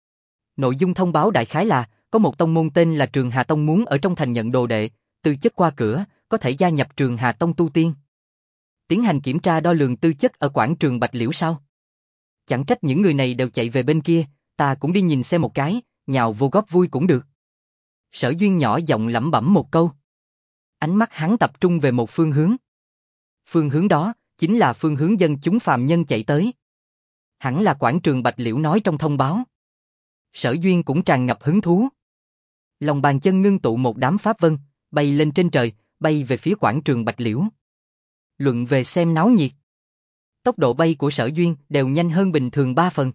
Nội dung thông báo đại khái là, có một tông môn tên là Trường Hà Tông muốn ở trong thành nhận đồ đệ, tư chất qua cửa, có thể gia nhập Trường Hà Tông tu tiên. Tiến hành kiểm tra đo lường tư chất ở quảng trường Bạch Liễu sao? Chẳng trách những người này đều chạy về bên kia, ta cũng đi nhìn xem một cái, nhào vô góp vui cũng được. Sở Duyên nhỏ giọng lẩm bẩm một câu. Ánh mắt hắn tập trung về một phương hướng. Phương hướng đó, chính là phương hướng dân chúng phàm nhân chạy tới. Hẳn là quảng trường Bạch Liễu nói trong thông báo. Sở Duyên cũng tràn ngập hứng thú. Lòng bàn chân ngưng tụ một đám pháp vân, bay lên trên trời, bay về phía quảng trường Bạch Liễu. Luận về xem náo nhiệt, tốc độ bay của Sở Duyên đều nhanh hơn bình thường 3 phần.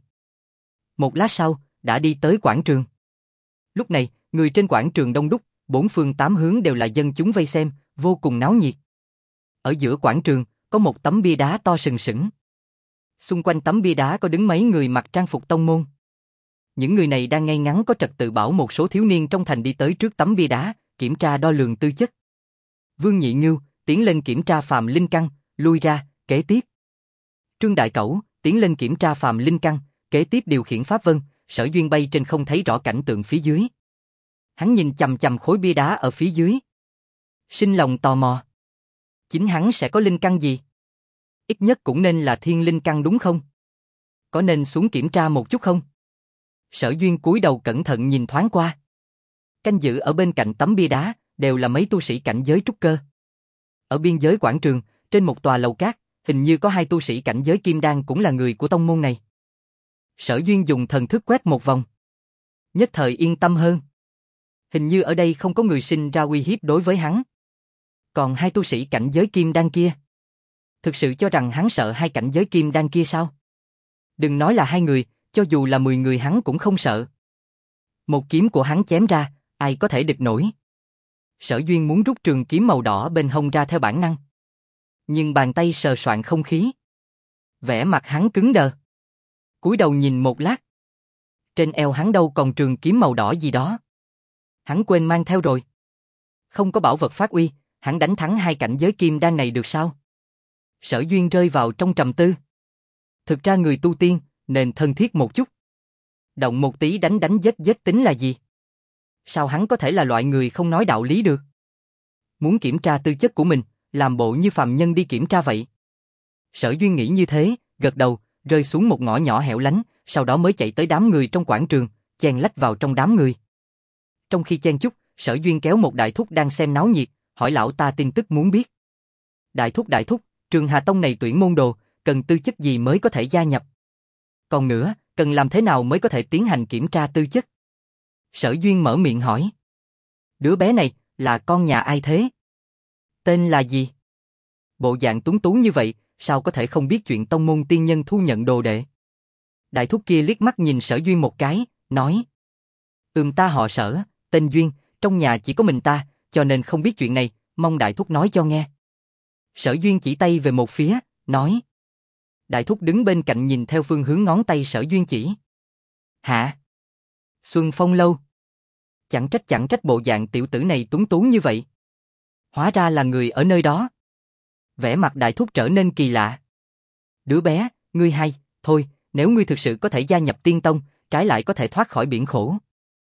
Một lát sau, đã đi tới quảng trường. Lúc này, người trên quảng trường đông đúc, bốn phương tám hướng đều là dân chúng vây xem, vô cùng náo nhiệt. Ở giữa quảng trường, có một tấm bia đá to sừng sững. Xung quanh tấm bia đá có đứng mấy người mặc trang phục tông môn. Những người này đang ngay ngắn có trật tự bảo một số thiếu niên trong thành đi tới trước tấm bia đá, kiểm tra đo lường tư chất. Vương Nhị Ngưu tiến lên kiểm tra phàm linh căn, lui ra, kế tiếp. Trương Đại Cẩu tiến lên kiểm tra phàm linh căn, kế tiếp điều khiển pháp vân. Sở Duyên bay trên không thấy rõ cảnh tượng phía dưới. Hắn nhìn chằm chằm khối bia đá ở phía dưới, sinh lòng tò mò. Chính hắn sẽ có linh căn gì? Ít nhất cũng nên là thiên linh căn đúng không? Có nên xuống kiểm tra một chút không? Sở Duyên cúi đầu cẩn thận nhìn thoáng qua. Canh giữ ở bên cạnh tấm bia đá đều là mấy tu sĩ cảnh giới trúc cơ. Ở biên giới quảng trường, trên một tòa lầu cát, hình như có 2 tu sĩ cảnh giới kim đan cũng là người của tông môn này. Sở Duyên dùng thần thức quét một vòng. nhất thời yên tâm hơn. Hình như ở đây không có người sinh ra uy hiếp đối với hắn. Còn hai tu sĩ cảnh giới kim đan kia, thực sự cho rằng hắn sợ hai cảnh giới kim đan kia sao? Đừng nói là hai người, cho dù là 10 người hắn cũng không sợ. Một kiếm của hắn chém ra, ai có thể địch nổi? Sở Duyên muốn rút trường kiếm màu đỏ bên hông ra theo bản năng. Nhưng bàn tay sờ soạn không khí. Vẻ mặt hắn cứng đờ. Cúi đầu nhìn một lát. Trên eo hắn đâu còn trường kiếm màu đỏ gì đó. Hắn quên mang theo rồi. Không có bảo vật phát uy, hắn đánh thắng hai cảnh giới kim đan này được sao? Sở Duyên rơi vào trong trầm tư. Thực ra người tu tiên, nên thân thiết một chút. Động một tí đánh giết tính là gì? Sao hắn có thể là loại người không nói đạo lý được? Muốn kiểm tra tư chất của mình, làm bộ như phàm nhân đi kiểm tra vậy. Sở Duyên nghĩ như thế, gật đầu, rơi xuống một ngõ nhỏ hẻo lánh, sau đó mới chạy tới đám người trong quảng trường, chen lách vào trong đám người. Trong khi chen chúc, Sở Duyên kéo một đại thúc đang xem náo nhiệt, hỏi lão ta tin tức muốn biết. Đại thúc, trường Hà Tông này tuyển môn đồ, cần tư chất gì mới có thể gia nhập? Còn nữa, cần làm thế nào mới có thể tiến hành kiểm tra tư chất? Sở Duyên mở miệng hỏi. Đứa bé này, là con nhà ai thế? Tên là gì? Bộ dạng tuấn tú như vậy, sao có thể không biết chuyện tông môn tiên nhân thu nhận đồ đệ? Đại thúc kia liếc mắt nhìn Sở Duyên một cái, nói. Ta họ Sở, tên Duyên, trong nhà chỉ có mình ta, cho nên không biết chuyện này, mong đại thúc nói cho nghe. Sở Duyên chỉ tay về một phía, nói. Đại thúc đứng bên cạnh nhìn theo phương hướng ngón tay Sở Duyên chỉ. Hả? Xuân Phong Lâu. Chẳng trách bộ dạng tiểu tử này tuấn tú như vậy. Hóa ra là người ở nơi đó. Vẻ mặt đại thúc trở nên kỳ lạ. Đứa bé, ngươi hay, thôi, nếu ngươi thực sự có thể gia nhập tiên tông, trái lại có thể thoát khỏi biển khổ.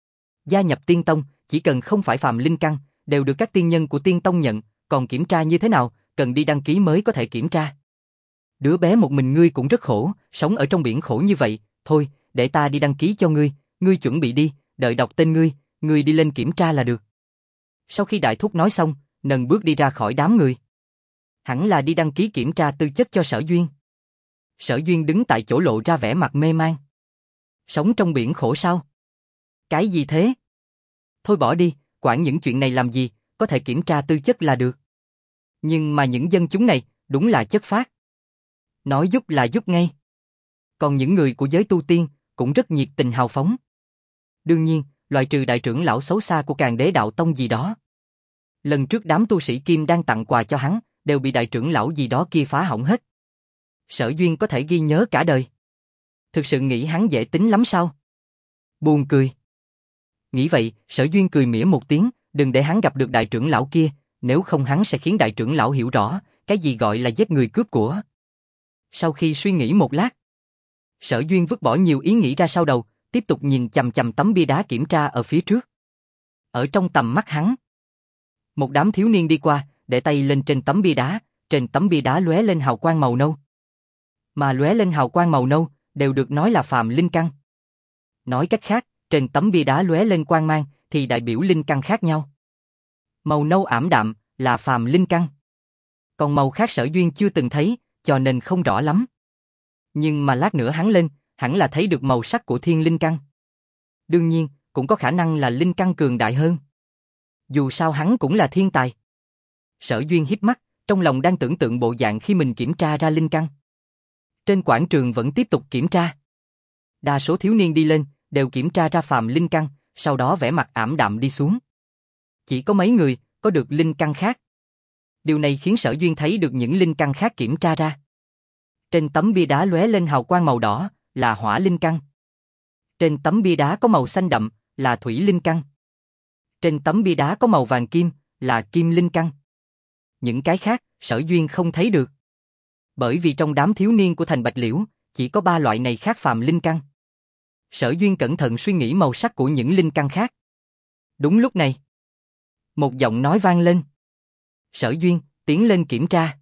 Gia nhập tiên tông, chỉ cần không phải phàm linh căn, đều được các tiên nhân của tiên tông nhận, còn kiểm tra như thế nào, cần đi đăng ký mới có thể kiểm tra. Đứa bé một mình ngươi cũng rất khổ, sống ở trong biển khổ như vậy, thôi, để ta đi đăng ký cho ngươi chuẩn bị đi, đợi đọc tên ngươi đi lên kiểm tra là được. Sau khi đại thúc nói xong, nâng bước đi ra khỏi đám người. Hẳn là đi đăng ký kiểm tra tư chất cho Sở Duyên. Sở Duyên đứng tại chỗ lộ ra vẻ mặt mê man. Sống trong biển khổ sao? Cái gì thế? Thôi bỏ đi, quản những chuyện này làm gì, có thể kiểm tra tư chất là được. Nhưng mà những dân chúng này, đúng là chất phác. Nói giúp là giúp ngay. Còn những người của giới tu tiên, cũng rất nhiệt tình hào phóng. Đương nhiên, loại trừ đại trưởng lão xấu xa của Càn Đế Đạo Tông gì đó. Lần trước đám tu sĩ Kim đang tặng quà cho hắn, đều bị đại trưởng lão gì đó kia phá hỏng hết. Sở Duyên có thể ghi nhớ cả đời. Thực sự nghĩ hắn dễ tính lắm sao? Buồn cười. Nghĩ vậy, Sở Duyên cười mỉa một tiếng, đừng để hắn gặp được đại trưởng lão kia, nếu không hắn sẽ khiến đại trưởng lão hiểu rõ, cái gì gọi là giết người cướp của. Sau khi suy nghĩ một lát, Sở Duyên vứt bỏ nhiều ý nghĩ ra sau đầu, tiếp tục nhìn chằm chằm tấm bia đá kiểm tra ở phía trước. Ở trong tầm mắt hắn, một đám thiếu niên đi qua, để tay lên trên tấm bia đá lóe lên hào quang màu nâu. Mà lóe lên hào quang màu nâu, đều được nói là phàm linh căn. Nói cách khác, trên tấm bia đá lóe lên quang mang, thì đại biểu linh căn khác nhau. Màu nâu ảm đạm, là phàm linh căn. Còn màu khác Sở Duyên chưa từng thấy, cho nên không rõ lắm. Nhưng mà lát nữa hắn lên, hẳn là thấy được màu sắc của thiên linh căn. Đương nhiên, cũng có khả năng là linh căn cường đại hơn. Dù sao hắn cũng là thiên tài. Sở Duyên híp mắt, trong lòng đang tưởng tượng bộ dạng khi mình kiểm tra ra linh căn. Trên quảng trường vẫn tiếp tục kiểm tra. Đa số thiếu niên đi lên, đều kiểm tra ra phàm linh căn, sau đó vẻ mặt ảm đạm đi xuống. Chỉ có mấy người, có được linh căn khác. Điều này khiến Sở Duyên thấy được những linh căn khác kiểm tra ra. Trên tấm bia đá lóe lên hào quang màu đỏ, là hỏa linh căn. Trên tấm bia đá có màu xanh đậm, là thủy linh căn. Trên tấm bia đá có màu vàng kim, là kim linh căn. Những cái khác, Sở Duyên không thấy được. Bởi vì trong đám thiếu niên của thành Bạch Liễu, chỉ có 3 loại này khác phàm linh căn. Sở Duyên cẩn thận suy nghĩ màu sắc của những linh căn khác. Đúng lúc này, một giọng nói vang lên. Sở Duyên, tiến lên kiểm tra.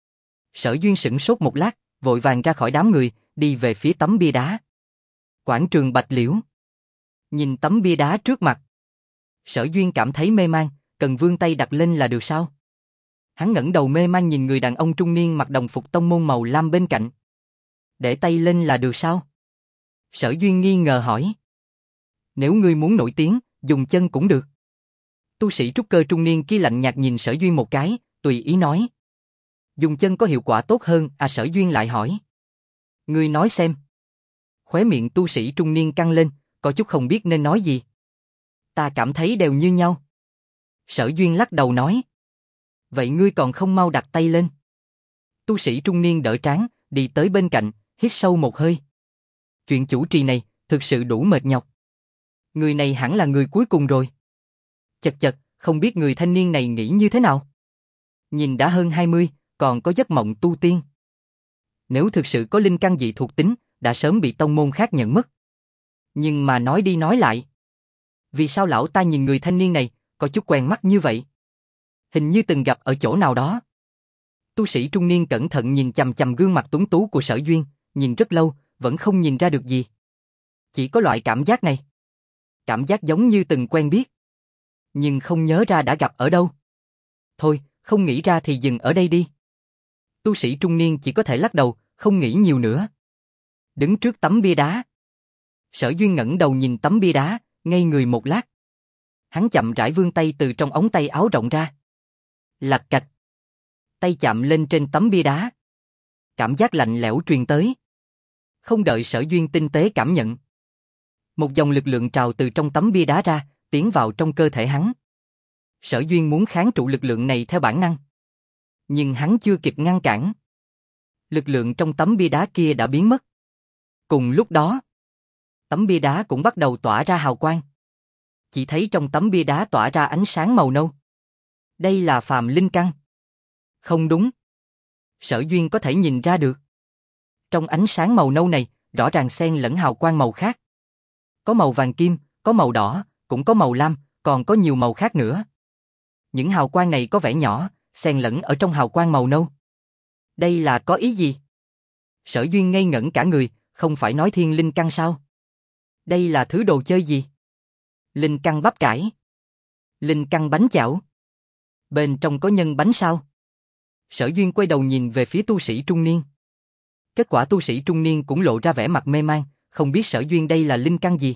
Sở Duyên sửng sốt một lát, vội vàng ra khỏi đám người, đi về phía tấm bia đá. Quảng trường Bạch Liễu. Nhìn tấm bia đá trước mặt, Sở Duyên cảm thấy mê man, cần vươn tay đặt lên là được sao? Hắn ngẩng đầu mê man nhìn người đàn ông trung niên mặc đồng phục tông môn màu lam bên cạnh. Để tay lên là được sao? Sở Duyên nghi ngờ hỏi. Nếu ngươi muốn nổi tiếng, dùng chân cũng được. Tu sĩ trúc cơ trung niên kia lạnh nhạt nhìn Sở Duyên một cái, tùy ý nói. Dùng chân có hiệu quả tốt hơn, à Sở Duyên lại hỏi. Ngươi nói xem. Khóe miệng tu sĩ trung niên căng lên, có chút không biết nên nói gì. Ta cảm thấy đều như nhau. Sở Duyên lắc đầu nói. Vậy ngươi còn không mau đặt tay lên. Tu sĩ trung niên đỡ trán, đi tới bên cạnh, hít sâu một hơi. Chuyện chủ trì này, thực sự đủ mệt nhọc. Người này hẳn là người cuối cùng rồi. Chật chật, không biết người thanh niên này nghĩ như thế nào. Nhìn đã hơn 20, còn có giấc mộng tu tiên. Nếu thực sự có linh căn dị thuộc tính, đã sớm bị tông môn khác nhận mất. Nhưng mà nói đi nói lại. Vì sao lão ta nhìn người thanh niên này, có chút quen mắt như vậy? Hình như từng gặp ở chỗ nào đó. Tu sĩ trung niên cẩn thận nhìn chằm chằm gương mặt tuấn tú của Sở Duyên, nhìn rất lâu, vẫn không nhìn ra được gì. Chỉ có loại cảm giác này. Cảm giác giống như từng quen biết. Nhưng không nhớ ra đã gặp ở đâu. Thôi, không nghĩ ra thì dừng ở đây đi. Tu sĩ trung niên chỉ có thể lắc đầu, không nghĩ nhiều nữa. Đứng trước tấm bia đá. Sở Duyên ngẩng đầu nhìn tấm bia đá, ngây người một lát. Hắn chậm rãi vươn tay từ trong ống tay áo rộng ra. Lạch cạch. Tay chạm lên trên tấm bia đá. Cảm giác lạnh lẽo truyền tới. Không đợi Sở Duyên tinh tế cảm nhận. Một dòng lực lượng trào từ trong tấm bia đá ra, tiến vào trong cơ thể hắn. Sở Duyên muốn kháng trụ lực lượng này theo bản năng. Nhưng hắn chưa kịp ngăn cản. Lực lượng trong tấm bia đá kia đã biến mất. Cùng lúc đó, tấm bia đá cũng bắt đầu tỏa ra hào quang. Chỉ thấy trong tấm bia đá tỏa ra ánh sáng màu nâu. Đây là phàm linh căn. Không đúng. Sở Duyên có thể nhìn ra được. Trong ánh sáng màu nâu này, rõ ràng xen lẫn hào quang màu khác. Có màu vàng kim, có màu đỏ, cũng có màu lam, còn có nhiều màu khác nữa. Những hào quang này có vẻ nhỏ, xen lẫn ở trong hào quang màu nâu. Đây là có ý gì? Sở Duyên ngây ngẩn cả người, không phải nói thiên linh căn sao? Đây là thứ đồ chơi gì? Linh căn bắp cải. Linh căn bánh chảo. Bên trong có nhân bánh sao? Sở Duyên quay đầu nhìn về phía tu sĩ trung niên. Kết quả tu sĩ trung niên cũng lộ ra vẻ mặt mê man, không biết Sở Duyên đây là linh căn gì.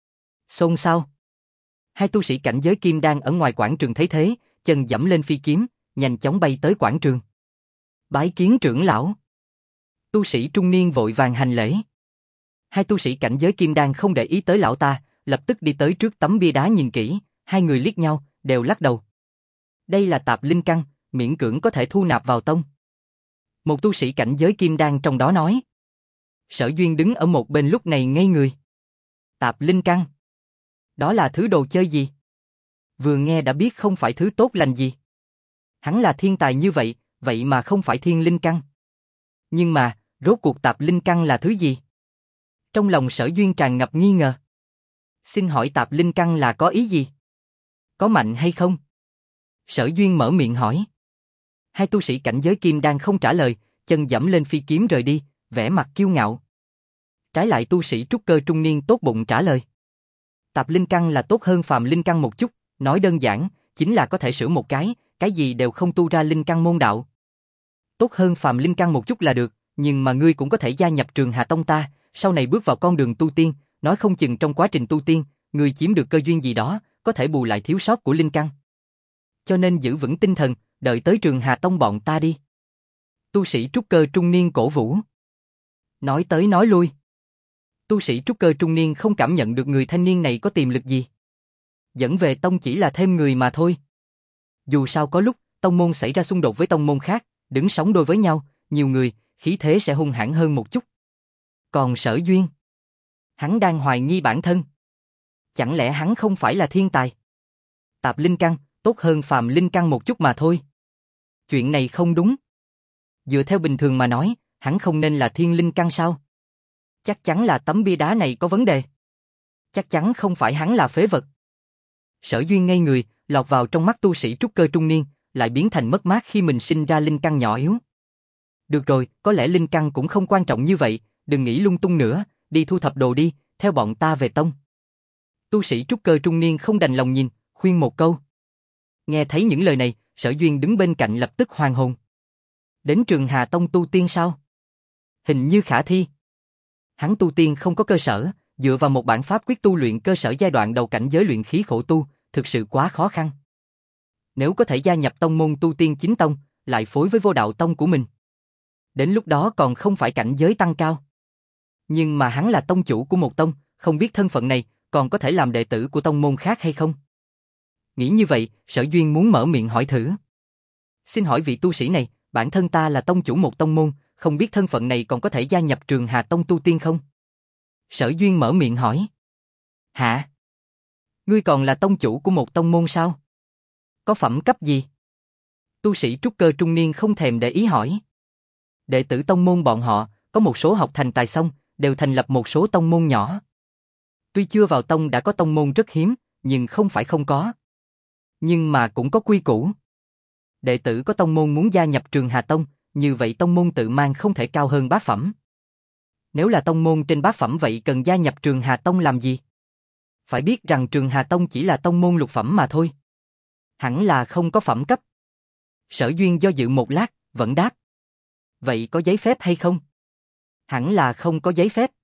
Xôn xao. Hai tu sĩ cảnh giới kim đan ở ngoài quảng trường thấy thế, chân giẫm lên phi kiếm, nhanh chóng bay tới quảng trường. Bái kiến trưởng lão. Tu sĩ trung niên vội vàng hành lễ. Hai tu sĩ cảnh giới kim đan không để ý tới lão ta, lập tức đi tới trước tấm bia đá nhìn kỹ, hai người liếc nhau, đều lắc đầu. Đây là tạp linh căn, miễn cưỡng có thể thu nạp vào tông. Một tu sĩ cảnh giới kim đan trong đó nói. Sở Duyên đứng ở một bên lúc này ngây người. Tạp linh căn. Đó là thứ đồ chơi gì? Vừa nghe đã biết không phải thứ tốt lành gì. Hắn là thiên tài như vậy, vậy mà không phải thiên linh căn. Nhưng mà, rốt cuộc tạp linh căn là thứ gì? Trong lòng Sở Duyên tràn ngập nghi ngờ. Xin hỏi tạp linh căn là có ý gì? Có mạnh hay không? Sở Duyên mở miệng hỏi. Hai tu sĩ cảnh giới kim đan không trả lời, chân giẫm lên phi kiếm rời đi, vẻ mặt kiêu ngạo. Trái lại tu sĩ trúc cơ trung niên tốt bụng trả lời. Tạp linh căn là tốt hơn phàm linh căn một chút, nói đơn giản, chính là có thể sửa một cái gì đều không tu ra linh căn môn đạo. Tốt hơn phàm linh căn một chút là được, nhưng mà ngươi cũng có thể gia nhập Trường Hà Tông ta, sau này bước vào con đường tu tiên, nói không chừng trong quá trình tu tiên, ngươi chiếm được cơ duyên gì đó, có thể bù lại thiếu sót của linh căn. Cho nên giữ vững tinh thần, đợi tới Trường Hà Tông bọn ta đi. Tu sĩ trúc cơ trung niên cổ vũ. Nói tới nói lui. Tu sĩ trúc cơ trung niên không cảm nhận được người thanh niên này có tiềm lực gì. Dẫn về tông chỉ là thêm người mà thôi. Dù sao có lúc, tông môn xảy ra xung đột với tông môn khác, đứng sóng đôi với nhau, nhiều người, khí thế sẽ hung hãn hơn một chút. Còn Sở Duyên, hắn đang hoài nghi bản thân. Chẳng lẽ hắn không phải là thiên tài? Tạp linh căn, tốt hơn phàm linh căn một chút mà thôi. Chuyện này không đúng. Dựa theo bình thường mà nói, hắn không nên là thiên linh căn sao? Chắc chắn là tấm bia đá này có vấn đề. Chắc chắn không phải hắn là phế vật. Sở Duyên ngây người, lọt vào trong mắt tu sĩ trúc cơ trung niên, lại biến thành mất mát khi mình sinh ra linh căn nhỏ yếu. Được rồi, có lẽ linh căn cũng không quan trọng như vậy, đừng nghĩ lung tung nữa, đi thu thập đồ đi, theo bọn ta về tông. Tu sĩ trúc cơ trung niên không đành lòng nhìn, khuyên một câu. Nghe thấy những lời này, Sở Duyên đứng bên cạnh lập tức hoàn hồn. Đến Trường Hà Tông tu tiên sao? Hình như khả thi. Hắn tu tiên không có cơ sở, dựa vào một bản pháp quyết tu luyện cơ sở giai đoạn đầu cảnh giới luyện khí khổ tu, thực sự quá khó khăn. Nếu có thể gia nhập tông môn tu tiên chính tông, lại phối với vô đạo tông của mình. Đến lúc đó còn không phải cảnh giới tăng cao. Nhưng mà hắn là tông chủ của một tông, không biết thân phận này còn có thể làm đệ tử của tông môn khác hay không? Nghĩ như vậy, Sở Duyên muốn mở miệng hỏi thử. Xin hỏi vị tu sĩ này, bản thân ta là tông chủ một tông môn, không biết thân phận này còn có thể gia nhập Trường Hà Tông tu tiên không? Sở Duyên mở miệng hỏi. Hả? Ngươi còn là tông chủ của một tông môn sao? Có phẩm cấp gì? Tu sĩ trúc cơ trung niên không thèm để ý hỏi. Đệ tử tông môn bọn họ, có một số học thành tài xong, đều thành lập một số tông môn nhỏ. Tuy chưa vào tông đã có tông môn rất hiếm, nhưng không phải không có. Nhưng mà cũng có quy củ. Đệ tử có tông môn muốn gia nhập Trường Hà Tông, như vậy tông môn tự mang không thể cao hơn bát phẩm. Nếu là tông môn trên bát phẩm vậy cần gia nhập Trường Hà Tông làm gì? Phải biết rằng Trường Hà Tông chỉ là tông môn lục phẩm mà thôi. Hẳn là không có phẩm cấp. Sở Duyên do dự một lát, vẫn đáp. Vậy có giấy phép hay không? Hẳn là không có giấy phép.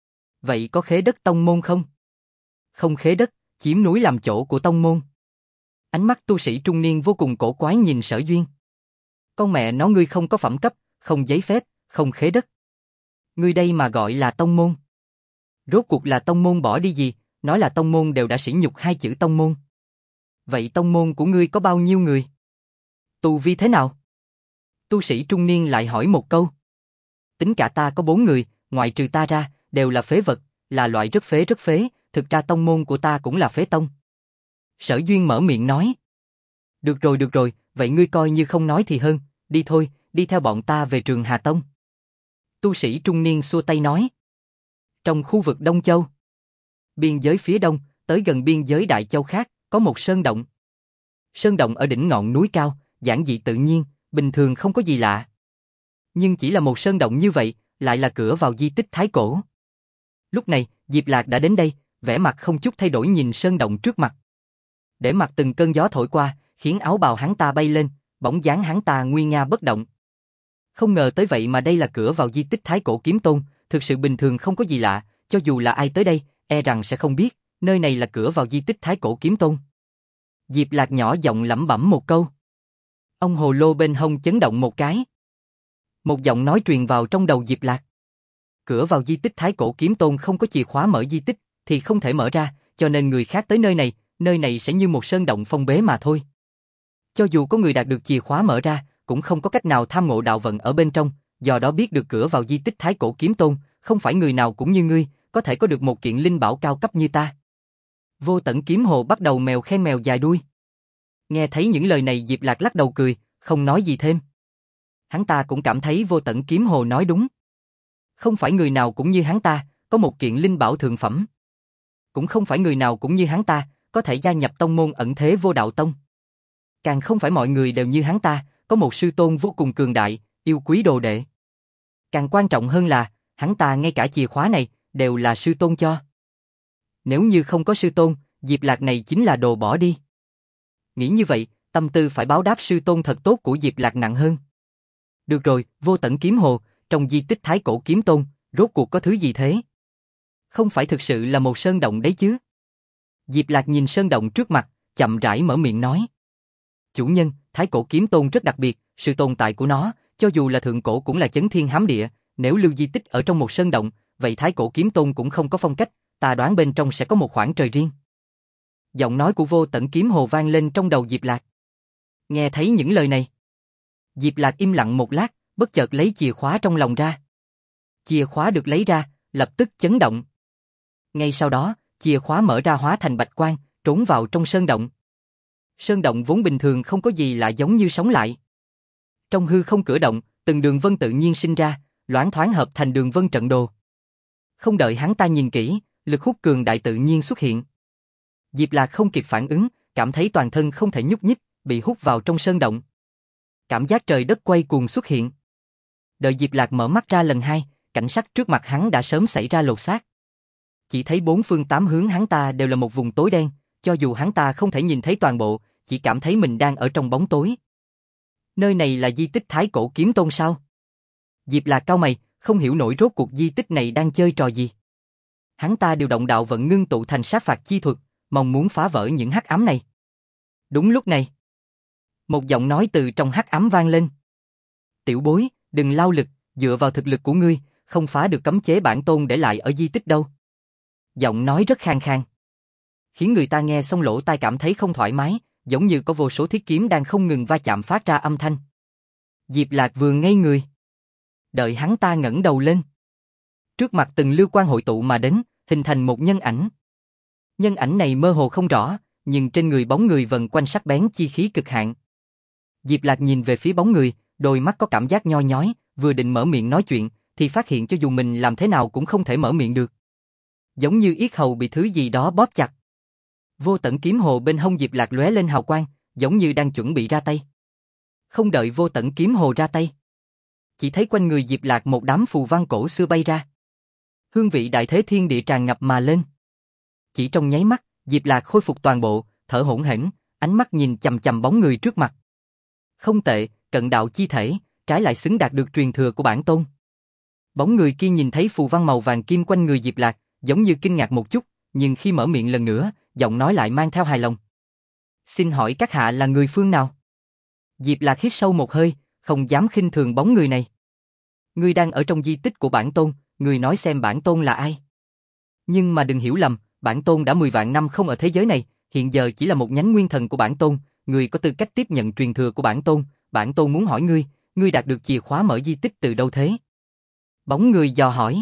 Vậy có khế đất tông môn không? Không khế đất, chiếm núi làm chỗ của tông môn. Ánh mắt tu sĩ trung niên vô cùng cổ quái nhìn Sở Duyên. Con mẹ nó ngươi không có phẩm cấp, không giấy phép, không khế đất. Ngươi đây mà gọi là tông môn. Rốt cuộc là tông môn bỏ đi gì, nói là tông môn đều đã sỉ nhục hai chữ tông môn. Vậy tông môn của ngươi có bao nhiêu người? Tu vi thế nào? Tu sĩ trung niên lại hỏi một câu. Tính cả ta có 4 người, ngoại trừ ta ra, đều là phế vật, là loại rất phế, thực ra tông môn của ta cũng là phế tông. Sở Duyên mở miệng nói. Được rồi, vậy ngươi coi như không nói thì hơn, đi thôi, đi theo bọn ta về Trường Hà Tông. Tu sĩ trung niên xua tay nói. Trong khu vực Đông Châu, biên giới phía đông, tới gần biên giới Đại Châu khác, có một sơn động. Sơn động ở đỉnh ngọn núi cao, giản dị tự nhiên, bình thường không có gì lạ. Nhưng chỉ là một sơn động như vậy, lại là cửa vào di tích Thái Cổ. Lúc này, Diệp Lạc đã đến đây, vẻ mặt không chút thay đổi nhìn sơn động trước mặt. Để mặc từng cơn gió thổi qua, khiến áo bào hắn ta bay lên, bóng dáng hắn ta nguy nga bất động. Không ngờ tới vậy mà đây là cửa vào di tích Thái Cổ Kiếm Tôn, thực sự bình thường không có gì lạ, cho dù là ai tới đây, e rằng sẽ không biết, nơi này là cửa vào di tích Thái Cổ Kiếm Tôn. Diệp Lạc nhỏ giọng lẩm bẩm một câu. Ông hồ lô bên hông chấn động một cái. Một giọng nói truyền vào trong đầu Diệp Lạc. Cửa vào di tích Thái Cổ Kiếm Tôn không có chìa khóa mở di tích, thì không thể mở ra, cho nên người khác tới nơi này sẽ như một sơn động phong bế mà thôi. Cho dù có người đạt được chìa khóa mở ra, cũng không có cách nào tham ngộ đạo vận ở bên trong, do đó biết được cửa vào di tích Thái Cổ Kiếm Tôn, không phải người nào cũng như ngươi, có thể có được một kiện linh bảo cao cấp như ta. Vô Tận Kiếm Hồ bắt đầu mèo khen mèo dài đuôi. Nghe thấy những lời này Diệp Lạc lắc đầu cười, không nói gì thêm. Hắn ta cũng cảm thấy Vô Tận Kiếm Hồ nói đúng. Không phải người nào cũng như hắn ta, có một kiện linh bảo thượng phẩm. Cũng không phải người nào cũng như hắn ta, có thể gia nhập tông môn ẩn thế Vô Đạo Tông. Càng không phải mọi người đều như hắn ta, có một sư tôn vô cùng cường đại, yêu quý đồ đệ. Càng quan trọng hơn là, hắn ta ngay cả chìa khóa này, đều là sư tôn cho. Nếu như không có sư tôn, Diệp Lạc này chính là đồ bỏ đi. Nghĩ như vậy, tâm tư phải báo đáp sư tôn thật tốt của Diệp Lạc nặng hơn. Được rồi, Vô Tận Kiếm Hồ, trong di tích Thái Cổ Kiếm Tôn, rốt cuộc có thứ gì thế? Không phải thực sự là một sơn động đấy chứ? Diệp Lạc nhìn sơn động trước mặt, chậm rãi mở miệng nói. Chủ nhân, Thái Cổ Kiếm Tôn rất đặc biệt, sự tồn tại của nó, cho dù là thượng cổ cũng là chấn thiên hám địa, nếu lưu di tích ở trong một sơn động, vậy Thái Cổ Kiếm Tôn cũng không có phong cách, ta đoán bên trong sẽ có một khoảng trời riêng. Giọng nói của Vô Tận Kiếm Hồ vang lên trong đầu Diệp Lạc. Nghe thấy những lời này, Diệp Lạc im lặng một lát, bất chợt lấy chìa khóa trong lòng ra. Chìa khóa được lấy ra, lập tức chấn động. Ngay sau đó, chìa khóa mở ra hóa thành bạch quang, trốn vào trong sơn động. Sơn động vốn bình thường không có gì lạ giống như sống lại. Trong hư không cửa động, từng đường vân tự nhiên sinh ra, loáng thoáng hợp thành đường vân trận đồ. Không đợi hắn ta nhìn kỹ, lực hút cường đại tự nhiên xuất hiện. Diệp Lạc không kịp phản ứng, cảm thấy toàn thân không thể nhúc nhích, bị hút vào trong sơn động. Cảm giác trời đất quay cuồng xuất hiện. Đợi Diệp Lạc mở mắt ra lần hai, cảnh sắc trước mặt hắn đã sớm xảy ra lột xác. Chỉ thấy bốn phương tám hướng hắn ta đều là một vùng tối đen, cho dù hắn ta không thể nhìn thấy toàn bộ, chỉ cảm thấy mình đang ở trong bóng tối. Nơi này là di tích Thái Cổ Kiếm Tôn sao? Diệp Lạc cau mày, không hiểu nổi rốt cuộc di tích này đang chơi trò gì. Hắn ta điều động đạo vận ngưng tụ thành sát phạt chi thuật, mong muốn phá vỡ những hắc ám này. Đúng lúc này, một giọng nói từ trong hắc ám vang lên. Tiểu bối, đừng lao lực, dựa vào thực lực của ngươi, không phá được cấm chế bản tôn để lại ở di tích đâu. Giọng nói rất khàn khàn, khiến người ta nghe xong lỗ tai cảm thấy không thoải mái, giống như có vô số thiết kiếm đang không ngừng va chạm phát ra âm thanh. Diệp Lạc vừa ngây người. Đợi hắn ta ngẩng đầu lên. Trước mặt từng lưu quang hội tụ mà đến, hình thành một nhân ảnh. Nhân ảnh này mơ hồ không rõ, nhưng trên người bóng người vần quanh sắc bén chi khí cực hạn. Diệp Lạc nhìn về phía bóng người, đôi mắt có cảm giác nhoi nhói, vừa định mở miệng nói chuyện, thì phát hiện cho dù mình làm thế nào cũng không thể mở miệng được. Giống như yết hầu bị thứ gì đó bóp chặt. Vô tận kiếm hồ bên hông Diệp Lạc lóe lên hào quang, giống như đang chuẩn bị ra tay. Không đợi vô tận kiếm hồ ra tay, chỉ thấy quanh người Diệp Lạc một đám phù văn cổ xưa bay ra. Hương vị đại thế thiên địa tràn ngập mà lên. Chỉ trong nháy mắt, Diệp Lạc khôi phục toàn bộ, thở hổn hển, ánh mắt nhìn chằm chằm bóng người trước mặt. Không tệ, cận đạo chi thể, trái lại xứng đạt được truyền thừa của bản tôn. Bóng người kia nhìn thấy phù văn màu vàng kim quanh người Diệp Lạc, giống như kinh ngạc một chút, nhưng khi mở miệng lần nữa, giọng nói lại mang theo hài lòng. Xin hỏi các hạ là người phương nào? Diệp Lạc hít sâu một hơi, không dám khinh thường bóng người này. Ngươi đang ở trong di tích của bản tôn, ngươi nói xem bản tôn là ai? Nhưng mà đừng hiểu lầm, bản tôn đã 10 vạn năm không ở thế giới này, hiện giờ chỉ là một nhánh nguyên thần của bản tôn, ngươi có tư cách tiếp nhận truyền thừa của bản tôn muốn hỏi ngươi, ngươi đạt được chìa khóa mở di tích từ đâu thế? Bóng người dò hỏi.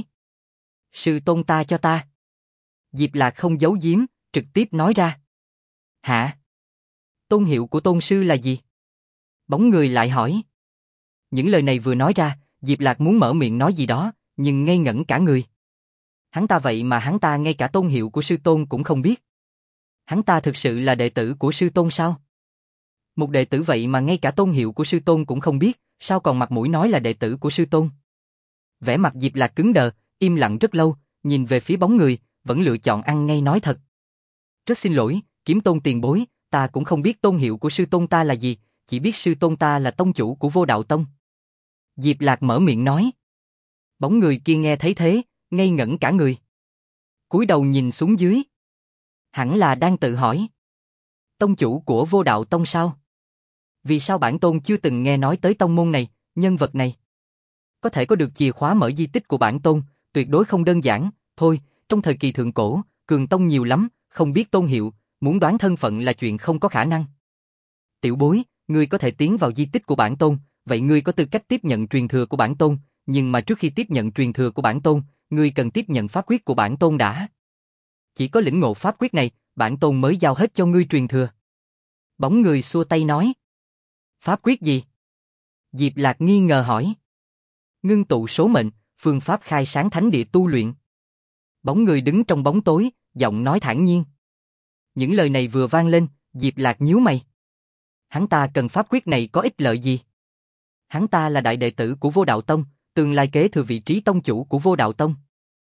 Sư tôn ta cho ta. Diệp Lạc không giấu giếm, trực tiếp nói ra. Hả? Tôn hiệu của tôn sư là gì? Bóng người lại hỏi. Những lời này vừa nói ra, Diệp Lạc muốn mở miệng nói gì đó, nhưng ngây ngẩn cả người. Hắn ta vậy mà hắn ta ngay cả tôn hiệu của sư tôn cũng không biết. Hắn ta thực sự là đệ tử của sư tôn sao? Một đệ tử vậy mà ngay cả tôn hiệu của sư tôn cũng không biết, sao còn mặt mũi nói là đệ tử của sư tôn? Vẻ mặt Diệp Lạc cứng đờ, im lặng rất lâu, nhìn về phía bóng người, vẫn lựa chọn ăn ngay nói thật. Rất xin lỗi, kiếm tôn tiền bối, ta cũng không biết tôn hiệu của sư tôn ta là gì, chỉ biết sư tôn ta là tông chủ của Vô Đạo Tông. Diệp Lạc mở miệng nói. Bóng người kia nghe thấy thế, ngây ngẩn cả người. Cúi đầu nhìn xuống dưới. Hẳn là đang tự hỏi. Tông chủ của Vô Đạo Tông sao? Vì sao bản tôn chưa từng nghe nói tới tông môn này, nhân vật này? Có thể có được chìa khóa mở di tích của bản tôn, tuyệt đối không đơn giản. Thôi, trong thời kỳ thượng cổ, cường tông nhiều lắm, không biết tôn hiệu, muốn đoán thân phận là chuyện không có khả năng. Tiểu bối, ngươi có thể tiến vào di tích của bản tôn, vậy ngươi có tư cách tiếp nhận truyền thừa của bản tôn, nhưng mà trước khi tiếp nhận truyền thừa của bản tôn, ngươi cần tiếp nhận pháp quyết của bản tôn đã. Chỉ có lĩnh ngộ pháp quyết này, bản tôn mới giao hết cho ngươi truyền thừa. Bóng người xua tay nói. Pháp quyết gì? Diệp Lạc nghi ngờ hỏi. Ngưng tụ số mệnh, phương pháp khai sáng thánh địa tu luyện. Bóng người đứng trong bóng tối, giọng nói thản nhiên. Những lời này vừa vang lên, Diệp Lạc nhíu mày. Hắn ta cần pháp quyết này có ích lợi gì? Hắn ta là đại đệ tử của Vô Đạo Tông, tương lai kế thừa vị trí tông chủ của Vô Đạo Tông.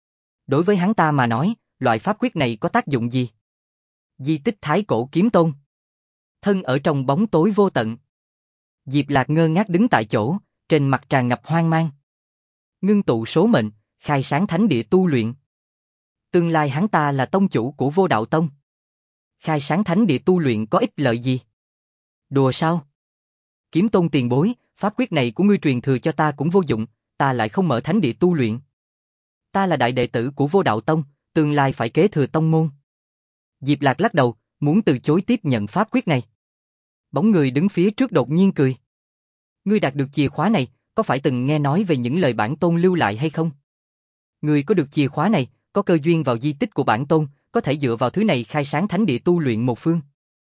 Đối với hắn ta mà nói, loại pháp quyết này có tác dụng gì? Di tích Thái Cổ Kiếm Tôn. Thân ở trong bóng tối vô tận. Diệp Lạc ngơ ngác đứng tại chỗ, trên mặt tràn ngập hoang mang. Ngưng tụ số mệnh, khai sáng thánh địa tu luyện. Tương lai hắn ta là tông chủ của Vô Đạo Tông. Khai sáng thánh địa tu luyện có ích lợi gì? Đùa sao? Kiếm tôn tiền bối, pháp quyết này của ngươi truyền thừa cho ta cũng vô dụng, ta lại không mở thánh địa tu luyện. Ta là đại đệ tử của Vô Đạo Tông, tương lai phải kế thừa tông môn. Diệp Lạc lắc đầu, muốn từ chối tiếp nhận pháp quyết này. Bóng người đứng phía trước đột nhiên cười. Ngươi đạt được chìa khóa này, có phải từng nghe nói về những lời bản tôn lưu lại hay không? Ngươi có được chìa khóa này, có cơ duyên vào di tích của bản tôn, có thể dựa vào thứ này khai sáng thánh địa tu luyện một phương.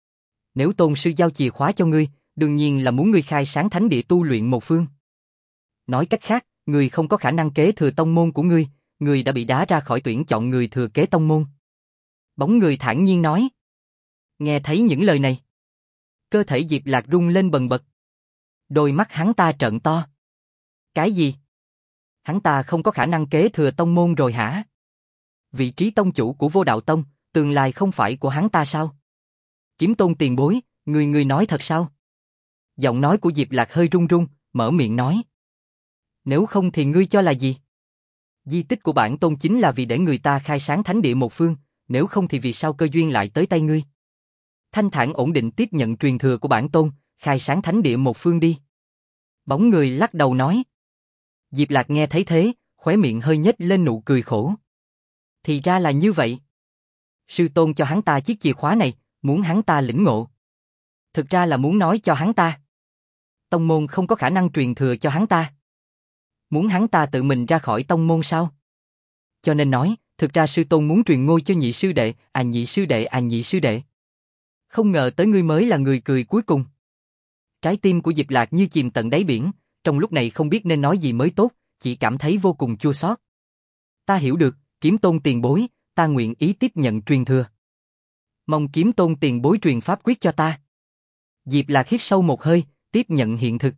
Nếu tôn sư giao chìa khóa cho ngươi, đương nhiên là muốn ngươi khai sáng thánh địa tu luyện một phương. Nói cách khác, ngươi không có khả năng kế thừa tông môn của ngươi đã bị đá ra khỏi tuyển chọn người thừa kế tông môn. Bóng người thản nhiên nói. Nghe thấy những lời này, cơ thể Diệp Lạc rung lên bần bật. Đôi mắt hắn ta trợn to. Cái gì? Hắn ta không có khả năng kế thừa tông môn rồi hả? Vị trí tông chủ của Vô Đạo Tông, tương lai không phải của hắn ta sao? Kiếm tôn tiền bối, ngươi nói thật sao? Giọng nói của Diệp Lạc hơi run run, mở miệng nói. Nếu không thì ngươi cho là gì? Di tích của bản tôn chính là vì để người ta khai sáng thánh địa một phương, nếu không thì vì sao cơ duyên lại tới tay ngươi? Thanh thản ổn định tiếp nhận truyền thừa của bản tôn, khai sáng thánh địa một phương đi. Bóng người lắc đầu nói. Diệp Lạc nghe thấy thế, khóe miệng hơi nhếch lên nụ cười khổ. Thì ra là như vậy. Sư tôn cho hắn ta chiếc chìa khóa này, muốn hắn ta lĩnh ngộ. Thực ra là muốn nói cho hắn ta. Tông môn không có khả năng truyền thừa cho hắn ta. Muốn hắn ta tự mình ra khỏi tông môn sao? Cho nên nói, thực ra sư tôn muốn truyền ngôi cho nhị sư đệ, nhị sư đệ. Không ngờ tới ngươi mới là người cười cuối cùng. Trái tim của Diệp Lạc như chìm tận đáy biển, trong lúc này không biết nên nói gì mới tốt, chỉ cảm thấy vô cùng chua xót. Ta hiểu được, Kiếm Tôn tiền bối, ta nguyện ý tiếp nhận truyền thừa. Mong Kiếm Tôn tiền bối truyền pháp quyết cho ta. Diệp Lạc hít sâu một hơi, tiếp nhận hiện thực.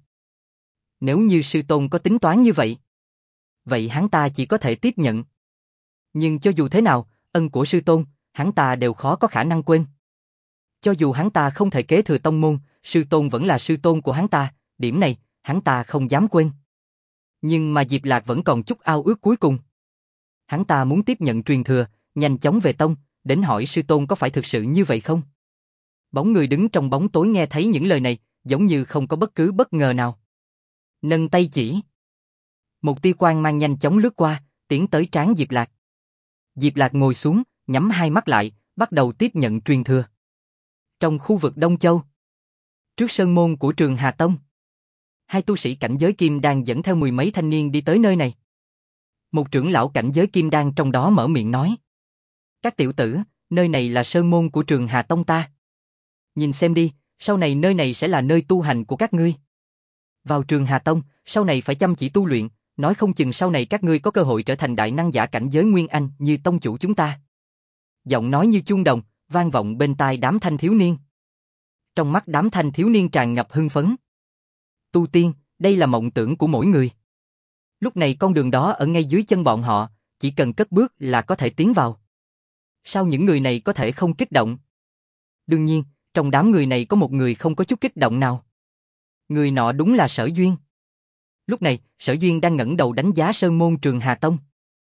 Nếu như sư tôn có tính toán như vậy, vậy hắn ta chỉ có thể tiếp nhận. Nhưng cho dù thế nào, ân của sư tôn, hắn ta đều khó có khả năng quên. Cho dù hắn ta không thể kế thừa tông môn, sư tôn vẫn là sư tôn của hắn ta, điểm này, hắn ta không dám quên. Nhưng mà Diệp Lạc vẫn còn chút ao ước cuối cùng. Hắn ta muốn tiếp nhận truyền thừa, nhanh chóng về tông, đến hỏi sư tôn có phải thực sự như vậy không? Bóng người đứng trong bóng tối nghe thấy những lời này, giống như không có bất cứ bất ngờ nào. Nâng tay chỉ. Một tia quang mang nhanh chóng lướt qua, tiến tới trán Diệp Lạc. Diệp Lạc ngồi xuống, nhắm hai mắt lại, bắt đầu tiếp nhận truyền thừa. Trong khu vực Đông Châu, trước sơn môn của Trường Hà Tông, hai tu sĩ cảnh giới kim đan dẫn theo mười mấy thanh niên đi tới nơi này. Một trưởng lão cảnh giới kim đan trong đó mở miệng nói. Các tiểu tử, nơi này là sơn môn của Trường Hà Tông ta. Nhìn xem đi, sau này nơi này sẽ là nơi tu hành của các ngươi. Vào Trường Hà Tông, sau này phải chăm chỉ tu luyện, nói không chừng sau này các ngươi có cơ hội trở thành đại năng giả cảnh giới Nguyên Anh như tông chủ chúng ta. Giọng nói như chuông đồng, vang vọng bên tai đám thanh thiếu niên. Trong mắt đám thanh thiếu niên tràn ngập hưng phấn. Tu tiên, đây là mộng tưởng của mỗi người. Lúc này con đường đó ở ngay dưới chân bọn họ, chỉ cần cất bước là có thể tiến vào. Sao những người này có thể không kích động? Đương nhiên, trong đám người này có một người không có chút kích động nào. Người nọ đúng là Sở Duyên. Lúc này, Sở Duyên đang ngẩng đầu đánh giá sơn môn Trường Hà Tông.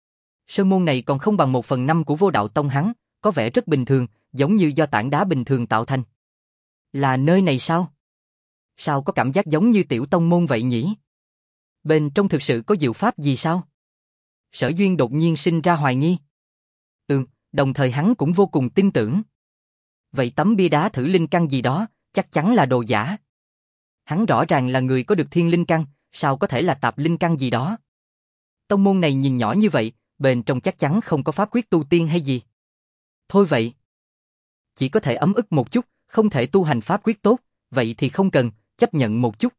Sơn môn này còn không bằng 1/5 của Vô Đạo Tông hắn, có vẻ rất bình thường, giống như do tảng đá bình thường tạo thành. Là nơi này sao? Sao có cảm giác giống như tiểu tông môn vậy nhỉ? Bên trong thực sự có diệu pháp gì sao? Sở Duyên đột nhiên sinh ra hoài nghi. Đồng thời hắn cũng vô cùng tin tưởng. Vậy tấm bia đá thử linh căn gì đó, chắc chắn là đồ giả. Hắn rõ ràng là người có được thiên linh căn, sao có thể là tạp linh căn gì đó? Tông môn này nhìn nhỏ như vậy, bên trong chắc chắn không có pháp quyết tu tiên hay gì. Thôi vậy. Chỉ có thể ấm ức một chút, không thể tu hành pháp quyết tốt, vậy thì không cần, chấp nhận một chút.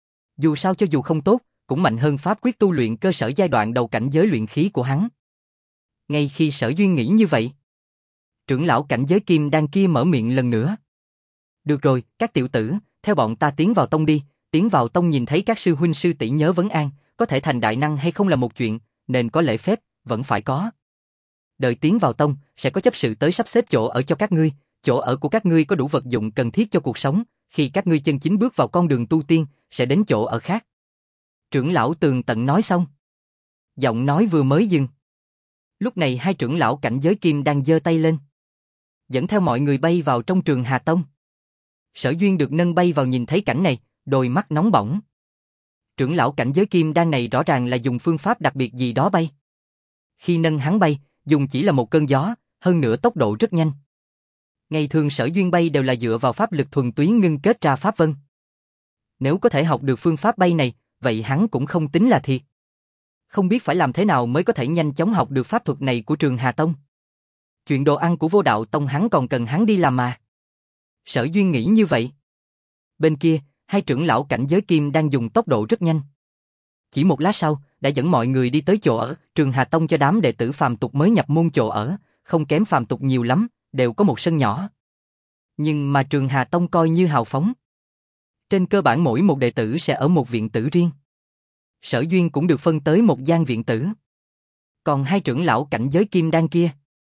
Dù sao cho dù không tốt, cũng mạnh hơn pháp quyết tu luyện cơ sở giai đoạn đầu cảnh giới luyện khí của hắn. Ngay khi Sở Duyên nghĩ như vậy, trưởng lão cảnh giới kim đan kia mở miệng lần nữa. Được rồi, các tiểu tử, theo bọn ta tiến vào tông đi, tiến vào tông nhìn thấy các sư huynh sư tỷ nhớ vấn an, có thể thành đại năng hay không là một chuyện, nên có lễ phép, vẫn phải có. Đợi tiến vào tông, sẽ có chấp sự tới sắp xếp chỗ ở cho các ngươi, chỗ ở của các ngươi có đủ vật dụng cần thiết cho cuộc sống, khi các ngươi chân chính bước vào con đường tu tiên, sẽ đến chỗ ở khác. Trưởng lão tường tận nói xong. Giọng nói vừa mới dừng. Lúc này hai trưởng lão cảnh giới kim đang giơ tay lên, dẫn theo mọi người bay vào trong Trường Hà Tông. Sở Duyên được nâng bay vào nhìn thấy cảnh này, đôi mắt nóng bỏng. Trưởng lão cảnh giới kim đan này rõ ràng là dùng phương pháp đặc biệt gì đó bay. Khi nâng hắn bay, dùng chỉ là một cơn gió, hơn nữa tốc độ rất nhanh. Ngày thường Sở Duyên bay đều là dựa vào pháp lực thuần túy ngưng kết ra pháp vân. Nếu có thể học được phương pháp bay này, vậy hắn cũng không tính là thiệt. Không biết phải làm thế nào mới có thể nhanh chóng học được pháp thuật này của Trường Hà Tông. Chuyện đồ ăn của Vô Đạo Tông hắn còn cần hắn đi làm mà. Sở Duyên nghĩ như vậy. Bên kia, hai trưởng lão cảnh giới kim đang dùng tốc độ rất nhanh. Chỉ một lát sau, đã dẫn mọi người đi tới chỗ ở, Trường Hà Tông cho đám đệ tử phàm tục mới nhập môn chỗ ở, không kém phàm tục nhiều lắm, đều có một sân nhỏ. Nhưng mà Trường Hà Tông coi như hào phóng. Trên cơ bản mỗi một đệ tử sẽ ở một viện tử riêng. Sở Duyên cũng được phân tới một gian viện tử. Còn hai trưởng lão cảnh giới kim đan kia,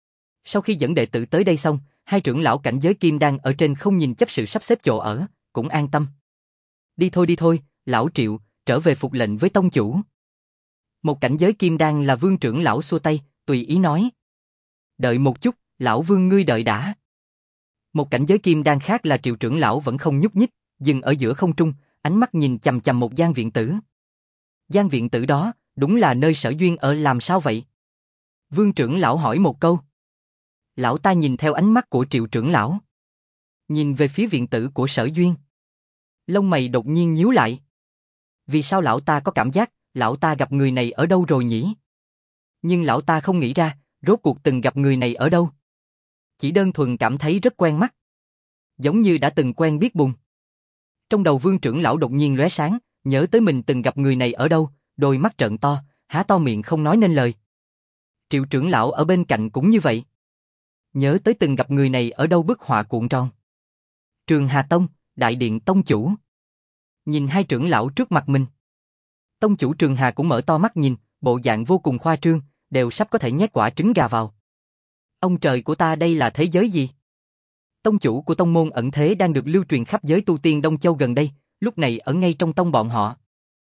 sau khi dẫn đệ tử tới đây xong, hai trưởng lão cảnh giới kim đan ở trên không nhìn chấp sự sắp xếp chỗ ở, cũng an tâm. Đi thôi, lão Triệu, trở về phục lệnh với tông chủ. Một cảnh giới kim đan là Vương trưởng lão xua tay, tùy ý nói. Đợi một chút, lão Vương ngươi đợi đã. Một cảnh giới kim đan khác là Triệu trưởng lão vẫn không nhúc nhích, dừng ở giữa không trung, ánh mắt nhìn chằm chằm một gian viện tử. Gian viện tử đó, đúng là nơi Sở Duyên ở làm sao vậy? Vương trưởng lão hỏi một câu. Lão ta nhìn theo ánh mắt của Triệu trưởng lão. Nhìn về phía viện tử của Sở Duyên. Lông mày đột nhiên nhíu lại. Vì sao lão ta có cảm giác, lão ta gặp người này ở đâu rồi nhỉ? Nhưng lão ta không nghĩ ra, rốt cuộc từng gặp người này ở đâu. Chỉ đơn thuần cảm thấy rất quen mắt. Giống như đã từng quen biết bùng. Trong đầu Vương trưởng lão đột nhiên lóe sáng, nhớ tới mình từng gặp người này ở đâu, đôi mắt trợn to, há to miệng không nói nên lời. Triệu trưởng lão ở bên cạnh cũng như vậy. Nhớ tới từng gặp người này ở đâu bức họa cuộn tròn. Trường Hà Tông, Đại điện tông chủ. Nhìn hai trưởng lão trước mặt mình. Tông chủ Trường Hà cũng mở to mắt nhìn, bộ dạng vô cùng khoa trương, đều sắp có thể nhét quả trứng gà vào. Ông trời của ta, đây là thế giới gì? Tông chủ của tông môn ẩn thế đang được lưu truyền khắp giới tu tiên Đông Châu gần đây, lúc này ở ngay trong tông bọn họ.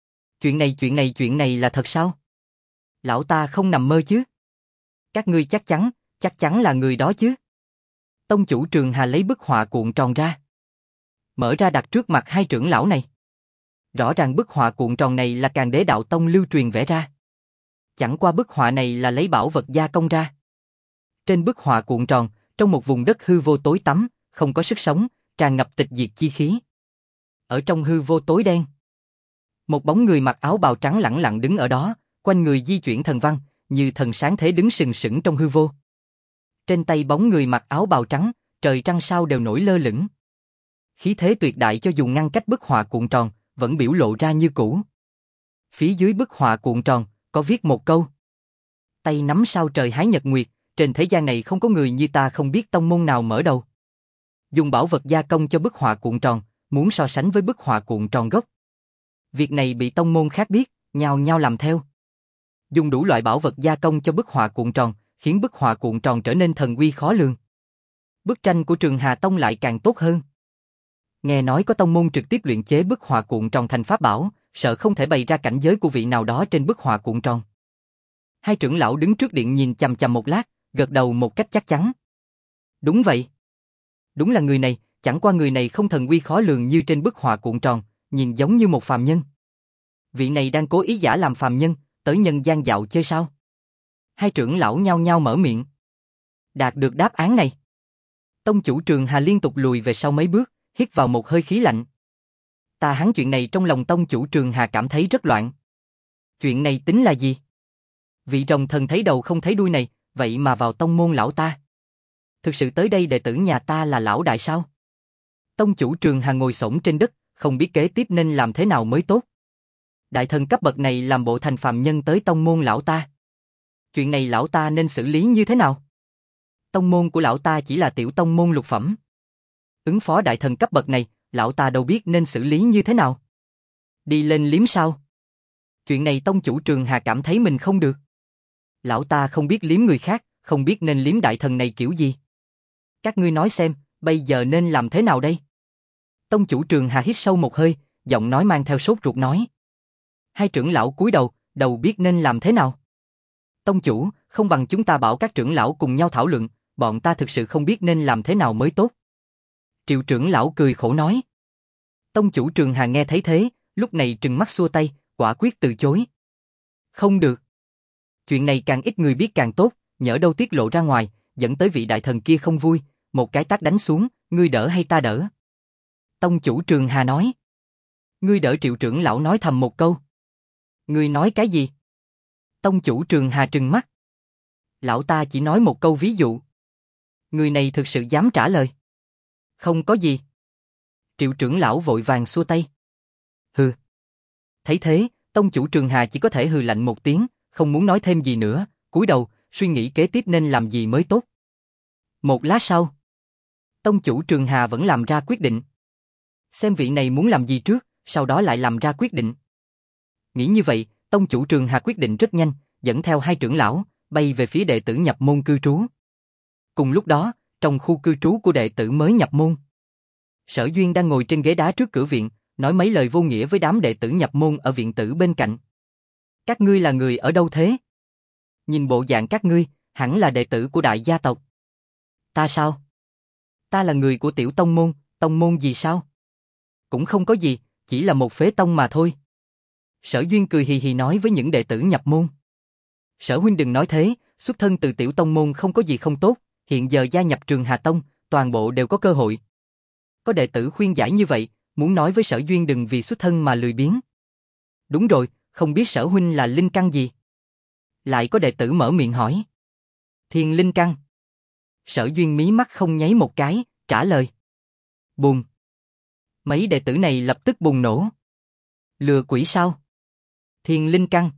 Chuyện này là thật sao? Lão ta không nằm mơ chứ? Các ngươi chắc chắn là người đó chứ? Tông chủ Trường Hà lấy bức họa cuộn tròn ra. Mở ra đặt trước mặt hai trưởng lão này. Rõ ràng bức họa cuộn tròn này là Càn Đế Đạo Tông lưu truyền vẽ ra. Chẳng qua bức họa này là lấy bảo vật gia công ra. Trên bức họa cuộn tròn, trong một vùng đất hư vô tối tăm, không có sức sống, tràn ngập tịch diệt chi khí. Ở trong hư vô tối đen, một bóng người mặc áo bào trắng lẳng lặng đứng ở đó, quanh người di chuyển thần văn, như thần sáng thế đứng sừng sững trong hư vô. Trên tay bóng người mặc áo bào trắng, trời trăng sao đều nổi lơ lửng. Khí thế tuyệt đại cho dù ngăn cách bức họa cuộn tròn, vẫn biểu lộ ra như cũ. Phía dưới bức họa cuộn tròn, có viết một câu. Tay nắm sao trời hái nhật nguyệt, trên thế gian này không có người như ta, không biết tông môn nào mở đầu. Dùng bảo vật gia công cho bức họa cuộn tròn, muốn so sánh với bức họa cuộn tròn gốc. Việc này bị tông môn khác biết, nhao nhao làm theo. Dùng đủ loại bảo vật gia công cho bức họa cuộn tròn, khiến bức họa cuộn tròn trở nên thần uy khó lường. Bức tranh của Trường Hà Tông lại càng tốt hơn. Nghe nói có tông môn trực tiếp luyện chế bức họa cuộn tròn thành pháp bảo, sợ không thể bày ra cảnh giới của vị nào đó trên bức họa cuộn tròn. Hai trưởng lão đứng trước điện nhìn chằm chằm một lát, gật đầu một cách chắc chắn. Đúng vậy. Đúng là người này, chẳng qua người này không thần uy khó lường như trên bức họa cuộn tròn, nhìn giống như một phàm nhân. Vị này đang cố ý giả làm phàm nhân, tới nhân gian dạo chơi sao? Hai trưởng lão nhao nhao mở miệng. Đạt được đáp án này, tông chủ Trường Hà liên tục lùi về sau mấy bước, hít vào một hơi khí lạnh. Ta hắn chuyện này trong lòng tông chủ Trường Hà cảm thấy rất loạn. Chuyện này tính là gì? Vị rồng thần thấy đầu không thấy đuôi này, vậy mà vào tông môn lão ta. Thực sự tới đây đệ tử nhà ta là lão đại sao? Tông chủ Trường Hà ngồi xổm trên đất, không biết kế tiếp nên làm thế nào mới tốt. Đại thần cấp bậc này làm bộ thành phàm nhân tới tông môn lão ta. Chuyện này lão ta nên xử lý như thế nào? Tông môn của lão ta chỉ là tiểu tông môn lục phẩm. Ứng phó đại thần cấp bậc này, lão ta đâu biết nên xử lý như thế nào. Đi lên liếm sao? Chuyện này tông chủ Trường Hà cảm thấy mình không được. Lão ta không biết liếm người khác, không biết nên liếm đại thần này kiểu gì. Các ngươi nói xem, bây giờ nên làm thế nào đây? Tông chủ Trường Hà hít sâu một hơi, giọng nói mang theo sốt ruột nói. Hai trưởng lão cúi đầu, đầu biết nên làm thế nào. Tông chủ, không bằng chúng ta bảo các trưởng lão cùng nhau thảo luận, bọn ta thực sự không biết nên làm thế nào mới tốt. Triệu trưởng lão cười khổ nói. Tông chủ Trường Hà nghe thấy thế, lúc này trừng mắt xua tay, quả quyết từ chối. Không được. Chuyện này càng ít người biết càng tốt, nhỡ đâu tiết lộ ra ngoài, dẫn tới vị đại thần kia không vui, một cái tát đánh xuống, ngươi đỡ hay ta đỡ? Tông chủ Trường Hà nói. Ngươi đỡ, Triệu trưởng lão nói thầm một câu. Ngươi nói cái gì? Tông chủ Trường Hà trừng mắt. Lão ta chỉ nói một câu ví dụ. Người này thực sự dám trả lời. Không có gì. Triệu trưởng lão vội vàng xua tay. Hừ. Thấy thế, tông chủ Trường Hà chỉ có thể hừ lạnh một tiếng, không muốn nói thêm gì nữa, cúi đầu, suy nghĩ kế tiếp nên làm gì mới tốt. Một lát sau, tông chủ Trường Hà vẫn làm ra quyết định. Xem vị này muốn làm gì trước, sau đó lại làm ra quyết định. Nghĩ như vậy, tông chủ Trường Hà quyết định rất nhanh, dẫn theo hai trưởng lão, bay về phía đệ tử nhập môn cư trú. Cùng lúc đó, trong khu cư trú của đệ tử mới nhập môn, Sở Duyên đang ngồi trên ghế đá trước cửa viện, nói mấy lời vô nghĩa với đám đệ tử nhập môn ở viện tử bên cạnh. Các ngươi là người ở đâu thế? Nhìn bộ dạng các ngươi, hẳn là đệ tử của đại gia tộc. Ta sao? Ta là người của tiểu tông môn gì sao? Cũng không có gì, chỉ là một phế tông mà thôi. Sở Duyên cười hì hì nói với những đệ tử nhập môn. Sở huynh đừng nói thế, xuất thân từ tiểu tông môn không có gì không tốt, hiện giờ gia nhập Trường Hà Tông, toàn bộ đều có cơ hội. Có đệ tử khuyên giải như vậy, muốn nói với Sở Duyên đừng vì xuất thân mà lười biếng. Đúng rồi, không biết Sở huynh là linh căn gì? Lại có đệ tử mở miệng hỏi. Thiên linh căn. Sở Duyên mí mắt không nháy một cái, trả lời. Bùng. Mấy đệ tử này lập tức bùng nổ. Lừa quỷ sao? Thiên linh căn.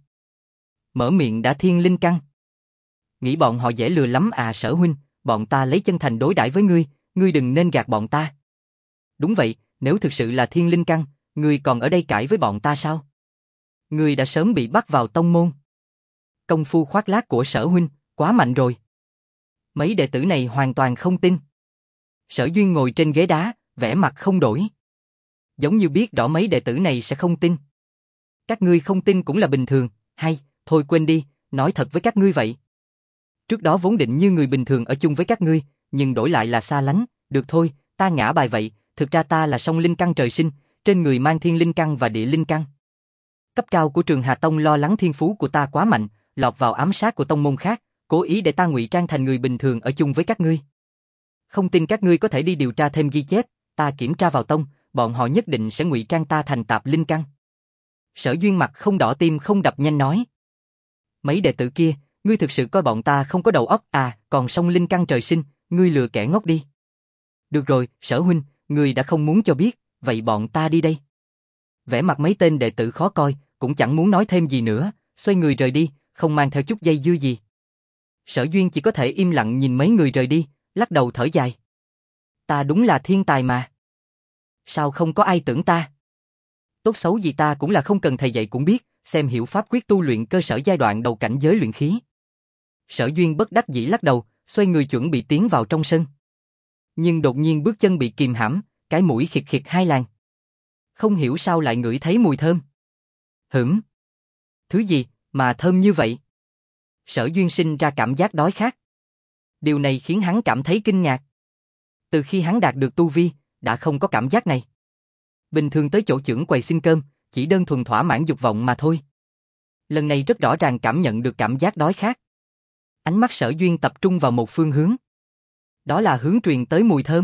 Mở miệng đã thiên linh căn. Nghĩ bọn họ dễ lừa lắm à Sở huynh, bọn ta lấy chân thành đối đãi với ngươi, ngươi đừng nên gạt bọn ta. Đúng vậy, nếu thực sự là thiên linh căn, ngươi còn ở đây cãi với bọn ta sao? Ngươi đã sớm bị bắt vào tông môn. Công phu khoác lác của Sở huynh, quá mạnh rồi. Mấy đệ tử này hoàn toàn không tin. Sở Duyên ngồi trên ghế đá, vẻ mặt không đổi. Giống như biết rõ mấy đệ tử này sẽ không tin. Các ngươi không tin cũng là bình thường, hay, thôi quên đi, nói thật với các ngươi vậy. Trước đó vốn định như người bình thường ở chung với các ngươi, nhưng đổi lại là xa lánh, được thôi, ta ngã bài vậy, thực ra ta là song linh căn trời sinh, trên người mang thiên linh căn và địa linh căn. Cấp cao của Trường Hà Tông lo lắng thiên phú của ta quá mạnh, lọt vào ám sát của tông môn khác, cố ý để ta ngụy trang thành người bình thường ở chung với các ngươi. Không tin các ngươi có thể đi điều tra thêm ghi chép, ta kiểm tra vào tông, bọn họ nhất định sẽ ngụy trang ta thành tạp linh căn. Sở Duyên mặt không đỏ tim không đập nhanh nói. Mấy đệ tử kia, ngươi thực sự coi bọn ta không có đầu óc à, còn song linh căn trời sinh, ngươi lừa kẻ ngốc đi. Được rồi, Sở huynh, ngươi đã không muốn cho biết, vậy bọn ta đi đây. Vẻ mặt mấy tên đệ tử khó coi, cũng chẳng muốn nói thêm gì nữa, xoay người rời đi, không mang theo chút dây dưa gì. Sở Duyên chỉ có thể im lặng nhìn mấy người rời đi, lắc đầu thở dài. Ta đúng là thiên tài mà. Sao không có ai tưởng ta? Tốt xấu gì ta cũng là không cần thầy dạy cũng biết, xem hiểu pháp quyết tu luyện cơ sở giai đoạn đầu cảnh giới luyện khí. Sở Duyên bất đắc dĩ lắc đầu, xoay người chuẩn bị tiến vào trong sân. Nhưng đột nhiên bước chân bị kìm hãm, cái mũi khịt khịt hai làn. Không hiểu sao lại ngửi thấy mùi thơm. Thứ gì mà thơm như vậy? Sở Duyên sinh ra cảm giác đói khát. Điều này khiến hắn cảm thấy kinh ngạc. Từ khi hắn đạt được tu vi, đã không có cảm giác này. Bình thường tới chỗ chưởng quầy xin cơm, chỉ đơn thuần thỏa mãn dục vọng mà thôi. Lần này rất rõ ràng cảm nhận được cảm giác đói khát. Ánh mắt Sở Duyên tập trung vào một phương hướng. Đó là hướng truyền tới mùi thơm.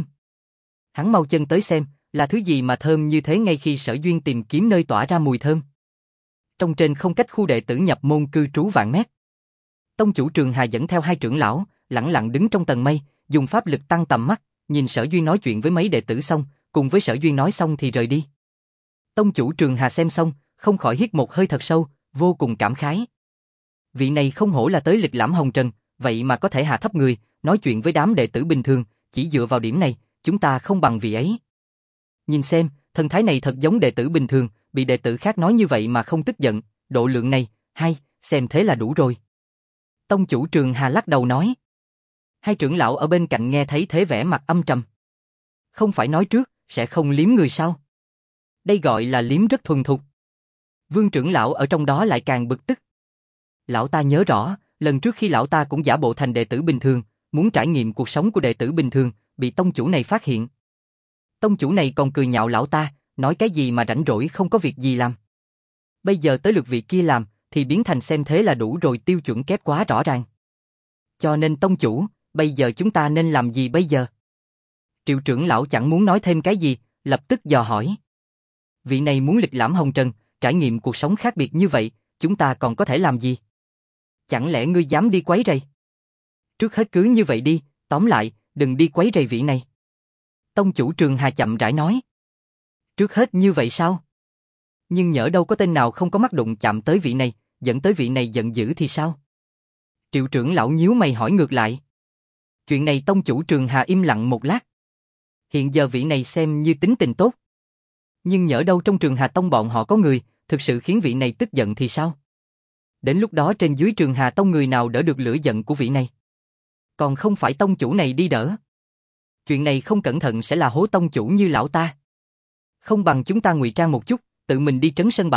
Hắn mau chân tới xem, là thứ gì mà thơm như thế ngay khi Sở Duyên tìm kiếm nơi tỏa ra mùi thơm. Trong trên không cách khu đệ tử nhập môn cư trú vạn mét. Tông chủ Trường Hà dẫn theo hai trưởng lão, lẳng lặng đứng trong tầng mây, dùng pháp lực tăng tầm mắt, nhìn Sở Duyên nói chuyện với mấy đệ tử xong, cùng với Sở Duyên nói xong thì rời đi. Tông chủ Trường Hà xem xong, không khỏi hít một hơi thật sâu, vô cùng cảm khái. Vị này không hổ là tới lịch lãm hồng trần, vậy mà có thể hạ thấp người, nói chuyện với đám đệ tử bình thường, chỉ dựa vào điểm này, chúng ta không bằng vị ấy. Nhìn xem, thần thái này thật giống đệ tử bình thường, bị đệ tử khác nói như vậy mà không tức giận, độ lượng này, hay, xem thế là đủ rồi. Tông chủ Trường Hà lắc đầu nói. Hai trưởng lão ở bên cạnh nghe thấy thế vẻ mặt âm trầm. Không phải nói trước, sẽ không liếm người sao? Đây gọi là liếm rất thuần thục. Vương trưởng lão ở trong đó lại càng bực tức. Lão ta nhớ rõ, lần trước khi lão ta cũng giả bộ thành đệ tử bình thường, muốn trải nghiệm cuộc sống của đệ tử bình thường, bị tông chủ này phát hiện. Tông chủ này còn cười nhạo lão ta, nói cái gì mà rảnh rỗi không có việc gì làm. Bây giờ tới lượt vị kia làm, thì biến thành xem thế là đủ rồi, tiêu chuẩn kép quá rõ ràng. Cho nên tông chủ, bây giờ chúng ta nên làm gì bây giờ? Triệu trưởng lão chẳng muốn nói thêm cái gì, lập tức dò hỏi. Vị này muốn lịch lãm hồng trần, trải nghiệm cuộc sống khác biệt như vậy, chúng ta còn có thể làm gì? Chẳng lẽ ngươi dám đi quấy rầy? Trước hết cứ như vậy đi, tóm lại, đừng đi quấy rầy vị này. Tông chủ Trường Hà chậm rãi nói. Trước hết như vậy sao? Nhưng nhỡ đâu có tên nào không có mắt đụng chạm tới vị này, dẫn tới vị này giận dữ thì sao? Triệu trưởng lão nhíu mày hỏi ngược lại. Chuyện này tông chủ Trường Hà im lặng một lát. Hiện giờ vị này xem như tính tình tốt. Nhưng nhỡ đâu trong Trường Hà Tông bọn họ có người, thực sự khiến vị này tức giận thì sao? Đến lúc đó trên dưới Trường Hà Tông người nào đỡ được lửa giận của vị này? Còn không phải tông chủ này đi đỡ. Chuyện này không cẩn thận sẽ là hố tông chủ như lão ta. Không bằng chúng ta ngụy trang một chút, tự mình đi trấn sân bãi,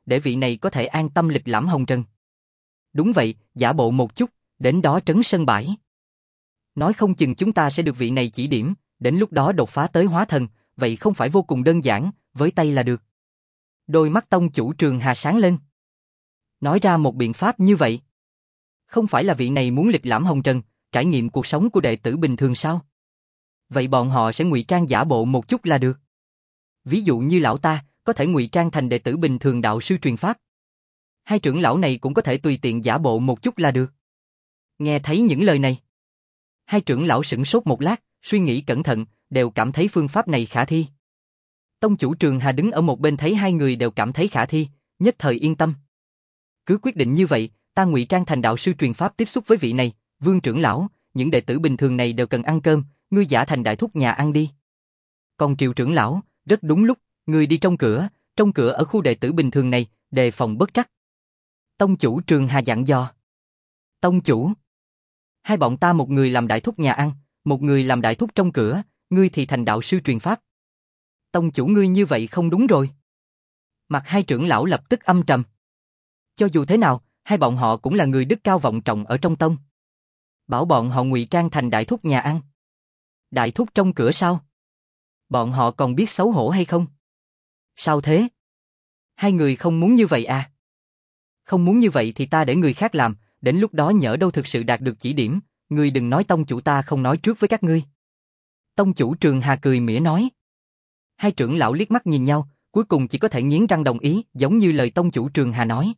để vị này có thể an tâm lịch lãm hồng trần. Đúng vậy, giả bộ một chút, đến đó trấn sân bãi. Nói không chừng chúng ta sẽ được vị này chỉ điểm, đến lúc đó đột phá tới hóa thần, vậy không phải vô cùng đơn giản, với tay là được. Đôi mắt tông chủ Trường Hà sáng lên. Nói ra một biện pháp như vậy. Không phải là vị này muốn lịch lãm hồng trần, trải nghiệm cuộc sống của đệ tử bình thường sao? Vậy bọn họ sẽ ngụy trang giả bộ một chút là được. Ví dụ như lão ta, có thể ngụy trang thành đệ tử bình thường đạo sư truyền pháp. Hai trưởng lão này cũng có thể tùy tiện giả bộ một chút là được. Nghe thấy những lời này, hai trưởng lão sửng sốt một lát, suy nghĩ cẩn thận, đều cảm thấy phương pháp này khả thi. Tông chủ Trường Hà đứng ở một bên thấy hai người đều cảm thấy khả thi, nhất thời yên tâm. Cứ quyết định như vậy, ta ngụy trang thành đạo sư truyền pháp tiếp xúc với vị này, Vương trưởng lão, những đệ tử bình thường này đều cần ăn cơm, ngươi giả thành đại thúc nhà ăn đi. Còn Triệu trưởng lão, rất đúng lúc, ngươi đi trong cửa ở khu đệ tử bình thường này, đề phòng bất trắc. Tông chủ Trường Hà dặn dò. Tông chủ, hai bọn ta một người làm đại thúc nhà ăn, một người làm đại thúc trong cửa, ngươi thì thành đạo sư truyền pháp. Tông chủ ngươi như vậy không đúng rồi. Mặt hai trưởng lão lập tức âm trầm. Cho dù thế nào, hai bọn họ cũng là người đức cao vọng trọng ở trong tông. Bảo bọn họ ngụy trang thành đại thúc nhà ăn. Đại thúc trong cửa sao? Bọn họ còn biết xấu hổ hay không? Sao thế? Hai người không muốn như vậy à? Không muốn như vậy thì ta để người khác làm, đến lúc đó nhỡ đâu thực sự đạt được chỉ điểm, ngươi đừng nói tông chủ ta không nói trước với các ngươi. Tông chủ Trường Hà cười mỉa nói. Hai trưởng lão liếc mắt nhìn nhau, cuối cùng chỉ có thể nghiến răng đồng ý, giống như lời tông chủ Trường Hà nói.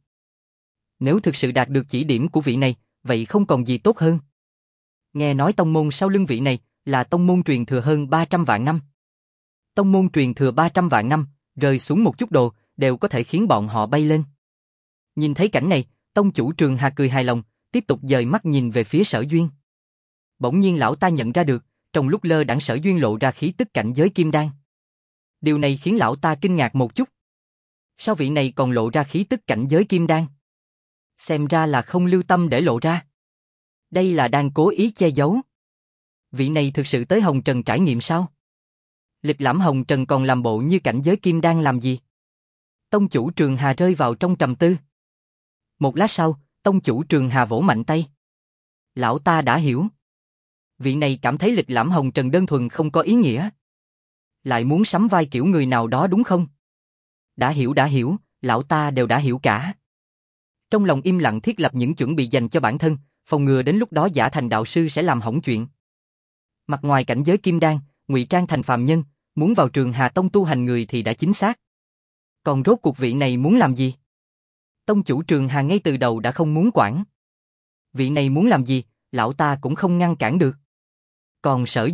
Nếu thực sự đạt được chỉ điểm của vị này, vậy không còn gì tốt hơn. Nghe nói tông môn sau lưng vị này là tông môn truyền thừa hơn 300 vạn năm. Tông môn truyền thừa 300 vạn năm, rơi xuống một chút đồ, đều có thể khiến bọn họ bay lên. Nhìn thấy cảnh này, tông chủ Trường Hà cười hài lòng, tiếp tục dời mắt nhìn về phía Sở Duyên. Bỗng nhiên lão ta nhận ra được, trong lúc lơ đãng Sở Duyên lộ ra khí tức cảnh giới kim đan. Điều này khiến lão ta kinh ngạc một chút. Sao vị này còn lộ ra khí tức cảnh giới kim đan? Xem ra là không lưu tâm để lộ ra. Đây là đang cố ý che giấu. Vị này thực sự tới Hồng Trần trải nghiệm sao? Lịch lãm Hồng Trần còn làm bộ như cảnh giới kim đan làm gì? Tông chủ Trường Hà rơi vào trong trầm tư. Một lát sau, tông chủ Trường Hà vỗ mạnh tay. Lão ta đã hiểu. Vị này cảm thấy lịch lãm Hồng Trần đơn thuần không có ý nghĩa. Lại muốn sắm vai kiểu người nào đó đúng không? Đã hiểu, lão ta đều đã hiểu cả. Trong lòng im lặng thiết lập những chuẩn bị dành cho bản thân, phòng ngừa đến lúc đó giả thành đạo sư sẽ làm hỏng chuyện. Mặt ngoài cảnh giới kim đan, ngụy trang thành phàm nhân, muốn vào Trường Hà Tông tu hành người thì đã chính xác. Còn rốt cuộc vị này muốn làm gì? Tông chủ Trường Hà ngay từ đầu đã không muốn quản. Vị này muốn làm gì, lão ta cũng không ngăn cản được. Còn Sở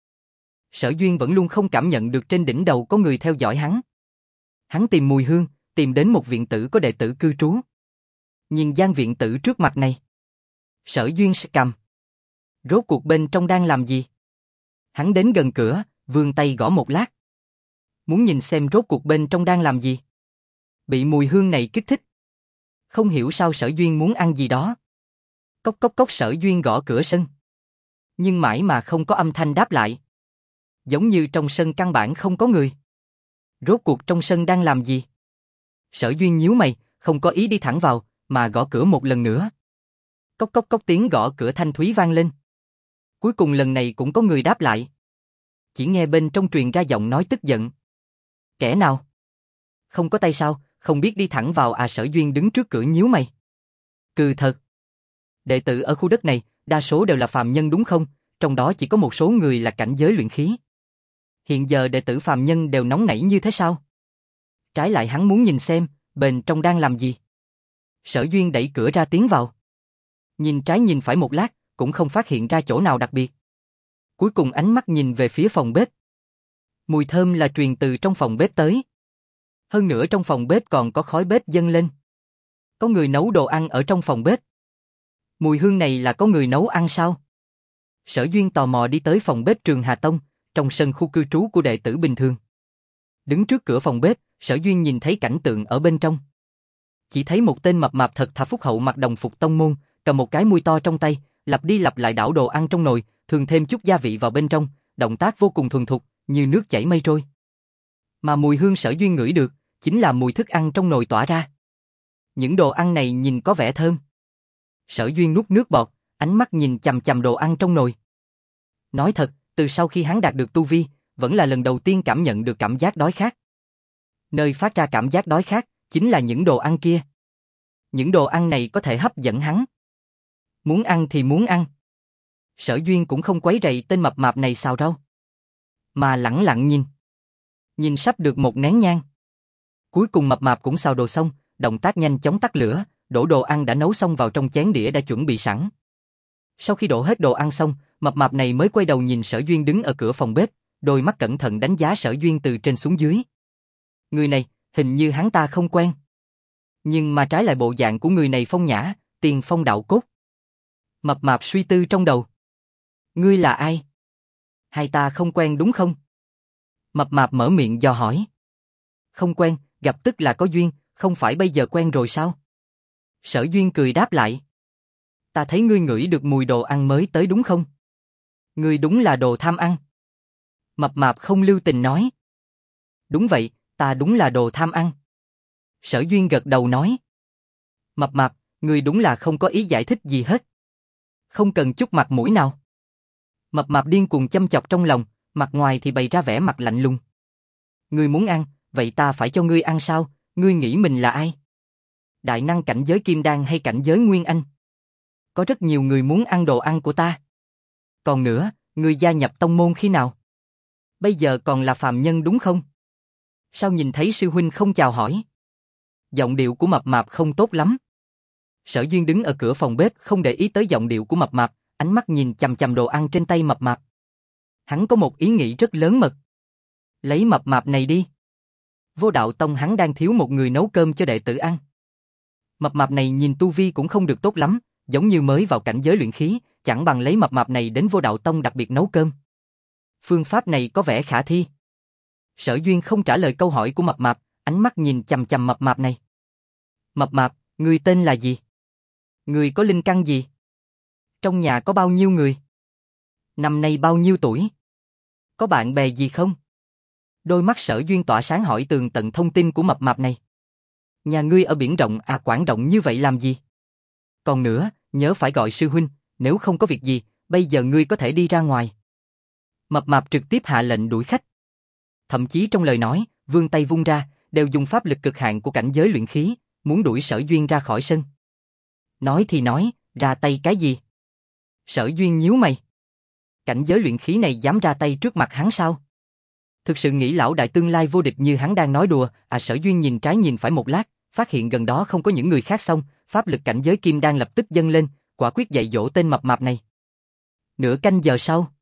Duyên vẫn luôn không cảm nhận được trên đỉnh đầu có người theo dõi hắn. Hắn tìm mùi hương, tìm đến một viện tử có đệ tử cư trú. Nhìn gian viện tử trước mặt này. Sở Duyên cầm. Rốt cuộc bên trong đang làm gì? Hắn đến gần cửa, vươn tay gõ một lát. Muốn nhìn xem rốt cuộc bên trong đang làm gì. Bị mùi hương này kích thích. Không hiểu sao Sở Duyên muốn ăn gì đó. Cốc cốc cốc Sở Duyên gõ cửa sân. Nhưng mãi mà không có âm thanh đáp lại. Giống như trong sân căn bản không có người. Rốt cuộc trong sân đang làm gì? Sở Duyên nhíu mày, không có ý đi thẳng vào, mà gõ cửa một lần nữa. Cốc cốc cốc tiếng gõ cửa thanh thúy vang lên. Cuối cùng lần này cũng có người đáp lại. Chỉ nghe bên trong truyền ra giọng nói tức giận. Kẻ nào? Không có tay sao, không biết đi thẳng vào à? Sở Duyên đứng trước cửa nhíu mày. Cừ thật. Đệ tử ở khu đất này, đa số đều là phàm nhân đúng không? Trong đó chỉ có một số người là cảnh giới luyện khí. Hiện giờ đệ tử phàm nhân đều nóng nảy như thế sao? Trái lại hắn muốn nhìn xem, bên trong đang làm gì. Sở Duyên đẩy cửa ra tiến vào. Nhìn trái nhìn phải một lát, cũng không phát hiện ra chỗ nào đặc biệt. Cuối cùng ánh mắt nhìn về phía phòng bếp. Mùi thơm là truyền từ trong phòng bếp tới. Hơn nữa trong phòng bếp còn có khói bếp dâng lên. Có người nấu đồ ăn ở trong phòng bếp. Mùi hương này là có người nấu ăn sao? Sở Duyên tò mò đi tới phòng bếp Trường Hà Tông, trong sân khu cư trú của đệ tử bình thường. Đứng trước cửa phòng bếp, Sở Duyên nhìn thấy cảnh tượng ở bên trong. Chỉ thấy một tên mập mạp thật thà phúc hậu mặc đồng phục tông môn, cầm một cái muôi to trong tay, lặp đi lặp lại đảo đồ ăn trong nồi, thường thêm chút gia vị vào bên trong, động tác vô cùng thuần thục, như nước chảy mây trôi. Mà mùi hương Sở Duyên ngửi được, chính là mùi thức ăn trong nồi tỏa ra. Những đồ ăn này nhìn có vẻ thơm. Sở Duyên nuốt nước bọt, ánh mắt nhìn chằm chằm đồ ăn trong nồi. Nói thật, từ sau khi hắn đạt được tu vi, vẫn là lần đầu tiên cảm nhận được cảm giác đói khát. Nơi phát ra cảm giác đói khát, chính là những đồ ăn kia. Những đồ ăn này có thể hấp dẫn hắn. Muốn ăn thì muốn ăn. Sở Duyên cũng không quấy rầy tên mập mạp này xào rau, mà lẳng lặng nhìn. Nhìn sắp được một nén nhang. Cuối cùng mập mạp cũng xào đồ xong, động tác nhanh chóng tắt lửa, đổ đồ ăn đã nấu xong vào trong chén đĩa đã chuẩn bị sẵn. Sau khi đổ hết đồ ăn xong, mập mạp này mới quay đầu nhìn Sở Duyên đứng ở cửa phòng bếp, đôi mắt cẩn thận đánh giá Sở Duyên từ trên xuống dưới. Người này, hình như hắn ta không quen. Nhưng mà trái lại bộ dạng của người này phong nhã, tiền phong đạo cốt. Mập mạp suy tư trong đầu. Ngươi là ai? Hai ta không quen đúng không? Mập mạp mở miệng dò hỏi. Không quen, gặp tức là có duyên, không phải bây giờ quen rồi sao? Sở Duyên cười đáp lại. Ta thấy ngươi ngửi được mùi đồ ăn mới tới đúng không? Ngươi đúng là đồ tham ăn. Mập mạp không lưu tình nói. Đúng vậy, ta đúng là đồ tham ăn. Sở Duyên gật đầu nói. Mập mạp, ngươi đúng là không có ý giải thích gì hết. Không cần chút mặt mũi nào. Mập mạp điên cuồng châm chọc trong lòng, mặt ngoài thì bày ra vẻ mặt lạnh lùng. Ngươi muốn ăn, vậy ta phải cho ngươi ăn sao? Ngươi nghĩ mình là ai? Đại năng cảnh giới kim đan hay cảnh giới nguyên anh? Có rất nhiều người muốn ăn đồ ăn của ta. Còn nữa, ngươi gia nhập tông môn khi nào? Bây giờ còn là phàm nhân đúng không? Sao nhìn thấy sư huynh không chào hỏi? Giọng điệu của mập mạp không tốt lắm. Sở Duyên đứng ở cửa phòng bếp không để ý tới giọng điệu của mập mạp, ánh mắt nhìn chằm chằm đồ ăn trên tay mập mạp. Hắn có một ý nghĩ rất lớn mật. Lấy mập mạp này đi. Vô Đạo Tông hắn đang thiếu một người nấu cơm cho đệ tử ăn. Mập mạp này nhìn tu vi cũng không được tốt lắm, giống như mới vào cảnh giới luyện khí, chẳng bằng lấy mập mạp này đến Vô Đạo Tông đặc biệt nấu cơm. Phương pháp này có vẻ khả thi. Sở Duyên không trả lời câu hỏi của mập mạp, ánh mắt nhìn chằm chằm mập mạp này. Mập mạp, ngươi tên là gì? Ngươi có linh căn gì? Trong nhà có bao nhiêu người? Năm nay bao nhiêu tuổi? Có bạn bè gì không? Đôi mắt Sở Duyên tỏa sáng hỏi tường tận thông tin của mập mạp này. Nhà ngươi ở biển rộng à, Quảng rộng như vậy làm gì? Còn nữa, nhớ phải gọi sư huynh, nếu không có việc gì, bây giờ ngươi có thể đi ra ngoài. Mập mạp trực tiếp hạ lệnh đuổi khách. Thậm chí trong lời nói, vươn tay vung ra, đều dùng pháp lực cực hạn của cảnh giới luyện khí, muốn đuổi Sở Duyên ra khỏi sân. Nói thì nói, ra tay cái gì? Sở Duyên nhíu mày. Cảnh giới luyện khí này dám ra tay trước mặt hắn sao? Thực sự nghĩ lão đại tương lai vô địch như hắn đang nói đùa, à? Sở Duyên nhìn trái nhìn phải một lát, phát hiện gần đó không có những người khác xong, pháp lực cảnh giới kim đan lập tức dâng lên, quả quyết dạy dỗ tên mập mạp này. Nửa canh giờ sau,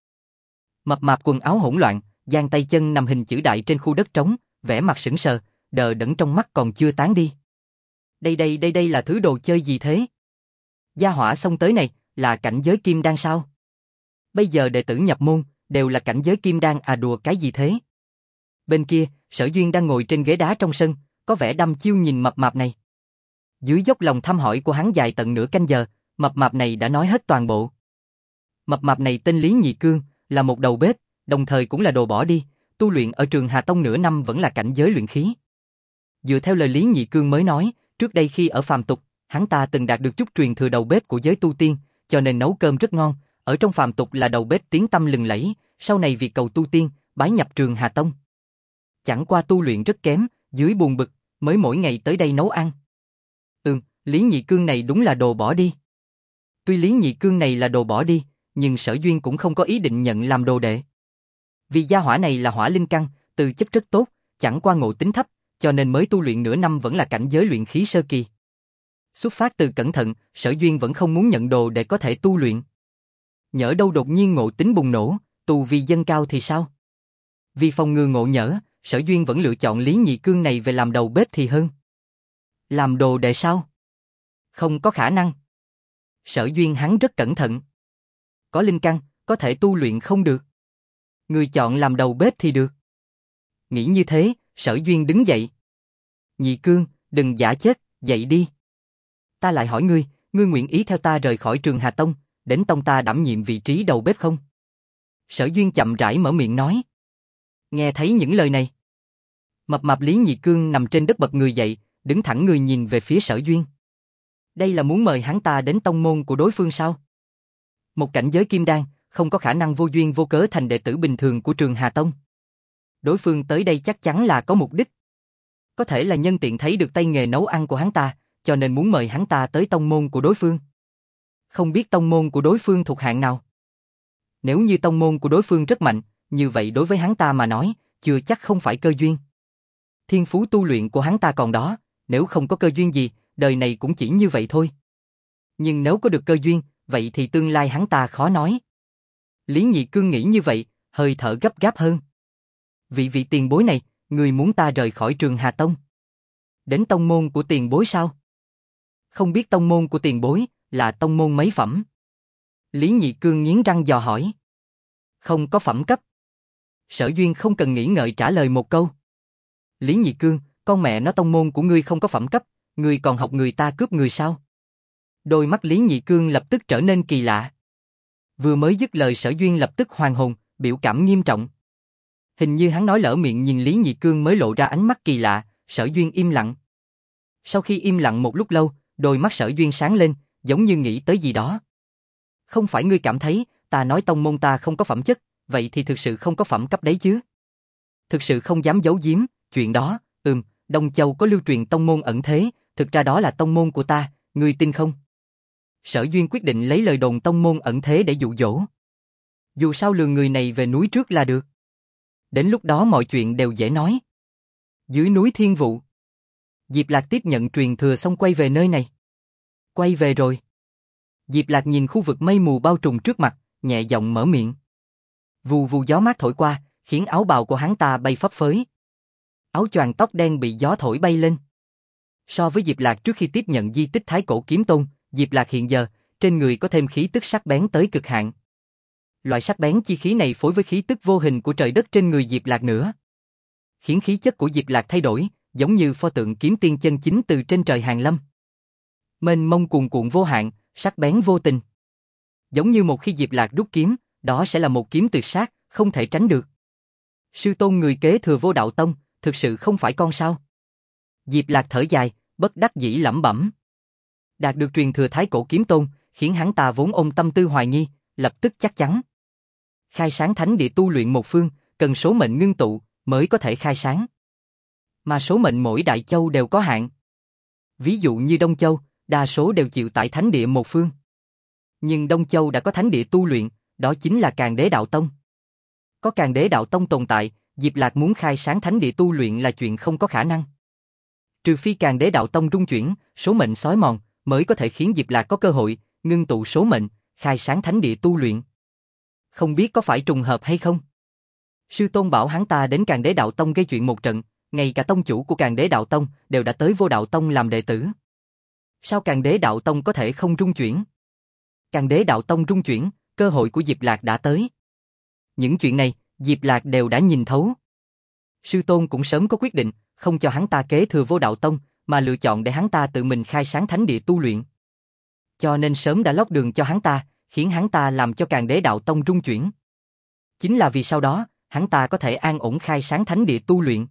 mập mạp quần áo hỗn loạn, giang tay chân nằm hình chữ đại trên khu đất trống, vẻ mặt sững sờ, đờ đẫn trong mắt còn chưa tán đi. Đây là thứ đồ chơi gì thế? Gia hỏa xông tới này, là cảnh giới kim đan sao? Bây giờ đệ tử nhập môn, đều là cảnh giới kim đan à, đùa cái gì thế? Bên kia, Sở Duyên đang ngồi trên ghế đá trong sân, có vẻ đăm chiêu nhìn mập mạp này. Dưới dốc lòng thăm hỏi của hắn dài tận nửa canh giờ, mập mạp này đã nói hết toàn bộ. Mập mạp này tên Lý Nhị Cương, là một đầu bếp, đồng thời cũng là đồ bỏ đi, tu luyện ở trường Hà Tông nửa năm vẫn là cảnh giới luyện khí. Dựa theo lời Lý Nhị Cương mới nói, trước đây khi ở phàm tục, hắn ta từng đạt được chút truyền thừa đầu bếp của giới tu tiên, cho nên nấu cơm rất ngon, ở trong phàm tục là đầu bếp tiếng tăm lừng lẫy, sau này vì cầu tu tiên, bái nhập trường Hà Tông. Chẳng qua tu luyện rất kém, dưới buồn bực, mới mỗi ngày tới đây nấu ăn. Lý Nhị Cương này đúng là đồ bỏ đi. Tuy Lý Nhị Cương này là đồ bỏ đi, nhưng Sở Duyên cũng không có ý định nhận làm đồ đệ. Vì gia hỏa này là hỏa linh căn, tư chất rất tốt, chẳng qua ngộ tính thấp, cho nên mới tu luyện nửa năm vẫn là cảnh giới luyện khí sơ kỳ. Xuất phát từ cẩn thận, Sở Duyên vẫn không muốn nhận đồ để có thể tu luyện. Nhỡ đâu đột nhiên ngộ tính bùng nổ, tu vi dâng cao thì sao? Vì phòng ngừa ngộ nhỡ, Sở Duyên vẫn lựa chọn Lý Nhị Cương này về làm đầu bếp thì hơn. Làm đồ đệ sao? Không có khả năng. Sở Duyên hắn rất cẩn thận. Có linh căn, có thể tu luyện không được. Người chọn làm đầu bếp thì được. Nghĩ như thế, Sở Duyên đứng dậy. Nhị Cương, đừng giả chết, dậy đi. Ta lại hỏi ngươi, ngươi nguyện ý theo ta rời khỏi trường Hà Tông, đến tông ta đảm nhiệm vị trí đầu bếp không? Sở Duyên chậm rãi mở miệng nói. Nghe thấy những lời này, mập mạp Lý Nhị Cương nằm trên đất bật người dậy, đứng thẳng người nhìn về phía Sở Duyên. Đây là muốn mời hắn ta đến tông môn của đối phương sao? Một cảnh giới kim đan, không có khả năng vô duyên vô cớ thành đệ tử bình thường của Trường Hà Tông. Đối phương tới đây chắc chắn là có mục đích. Có thể là nhân tiện thấy được tay nghề nấu ăn của hắn ta, cho nên muốn mời hắn ta tới tông môn của đối phương. Không biết tông môn của đối phương thuộc hạng nào? Nếu như tông môn của đối phương rất mạnh, như vậy đối với hắn ta mà nói, chưa chắc không phải cơ duyên. Thiên phú tu luyện của hắn ta còn đó, nếu không có cơ duyên gì, đời này cũng chỉ như vậy thôi. Nhưng nếu có được cơ duyên, vậy thì tương lai hắn ta khó nói. Lý Nhị Cương nghĩ như vậy, hơi thở gấp gáp hơn. Vị tiền bối này, người muốn ta rời khỏi Trường Hà Tông. Đến tông môn của tiền bối sao? Không biết tông môn của tiền bối là tông môn mấy phẩm? Lý Nhị Cương nghiến răng dò hỏi. Không có phẩm cấp. Sở Duyên không cần nghĩ ngợi trả lời một câu. Lý Nhị Cương, con mẹ nó, tông môn của ngươi không có phẩm cấp, ngươi còn học người ta cướp người sao? Đôi mắt Lý Nhị Cương lập tức trở nên kỳ lạ. Vừa mới dứt lời, Sở Duyên lập tức hoàn hồn, biểu cảm nghiêm trọng. Hình như hắn nói lỡ miệng, nhìn Lý Nhị Cương mới lộ ra ánh mắt kỳ lạ. Sở Duyên im lặng. Sau khi im lặng một lúc lâu, đôi mắt Sở Duyên sáng lên, giống như nghĩ tới gì đó. Không phải ngươi cảm thấy ta nói tông môn ta không có phẩm chất, vậy thì thực sự không có phẩm cấp đấy chứ? Thực sự không dám giấu giếm, chuyện đó, Đông Châu có lưu truyền tông môn ẩn thế, thực ra đó là tông môn của ta, ngươi tin không? Sở Duyên quyết định lấy lời đồn tông môn ẩn thế để dụ dỗ. Dù sao lừa người này về núi trước là được. Đến lúc đó mọi chuyện đều dễ nói. Dưới núi Thiên Vụ, Diệp Lạc tiếp nhận truyền thừa xong quay về nơi này. Quay về rồi. Diệp Lạc nhìn khu vực mây mù bao trùm trước mặt, nhẹ giọng mở miệng. Vù vù gió mát thổi qua, khiến áo bào của hắn ta bay phấp phới. Áo choàng tóc đen bị gió thổi bay lên. So với Diệp Lạc trước khi tiếp nhận di tích Thái Cổ Kiếm Tôn, Diệp Lạc hiện giờ, trên người có thêm khí tức sắc bén tới cực hạn. Loại sắc bén chi khí này phối với khí tức vô hình của trời đất trên người Diệp Lạc nữa, khiến khí chất của Diệp Lạc thay đổi, giống như pho tượng kiếm tiên chân chính từ trên trời hàng lâm. Mênh mông cuồn cuộn vô hạn, sắc bén vô tình. Giống như một khi Diệp Lạc rút kiếm, đó sẽ là một kiếm tuyệt sát, không thể tránh được. Sư tôn người kế thừa Vô Đạo Tông, thực sự không phải con sao? Diệp Lạc thở dài, bất đắc dĩ lẩm bẩm. Đạt được truyền thừa Thái Cổ Kiếm Tôn, khiến hắn ta vốn ôm tâm tư hoài nghi, lập tức chắc chắn. Khai sáng thánh địa tu luyện một phương, cần số mệnh ngưng tụ mới có thể khai sáng. Mà số mệnh mỗi đại châu đều có hạn. Ví dụ như Đông Châu, đa số đều chịu tại thánh địa một phương. Nhưng Đông Châu đã có thánh địa tu luyện, đó chính là Càn Đế Đạo Tông. Có Càn Đế Đạo Tông tồn tại, Diệp Lạc muốn khai sáng thánh địa tu luyện là chuyện không có khả năng. Trừ phi Càn Đế Đạo Tông rung chuyển, số mệnh xói mòn, mới có thể khiến Diệp Lạc có cơ hội ngưng tụ số mệnh, khai sáng thánh địa tu luyện. Không biết có phải trùng hợp hay không? Sư tôn bảo hắn ta đến Càn Đế Đạo Tông gây chuyện một trận, ngay cả tông chủ của Càn Đế Đạo Tông đều đã tới Vô Đạo Tông làm đệ tử. Sao Càn Đế Đạo Tông có thể không rung chuyển? Càn Đế Đạo Tông rung chuyển, cơ hội của Diệp Lạc đã tới. Những chuyện này, Diệp Lạc đều đã nhìn thấu. Sư tôn cũng sớm có quyết định, không cho hắn ta kế thừa Vô Đạo Tông, mà lựa chọn để hắn ta tự mình khai sáng thánh địa tu luyện. Cho nên sớm đã lót đường cho hắn ta, khiến hắn ta làm cho Càn Đế Đạo Tông rung chuyển. Chính là vì sau đó, hắn ta có thể an ổn khai sáng thánh địa tu luyện.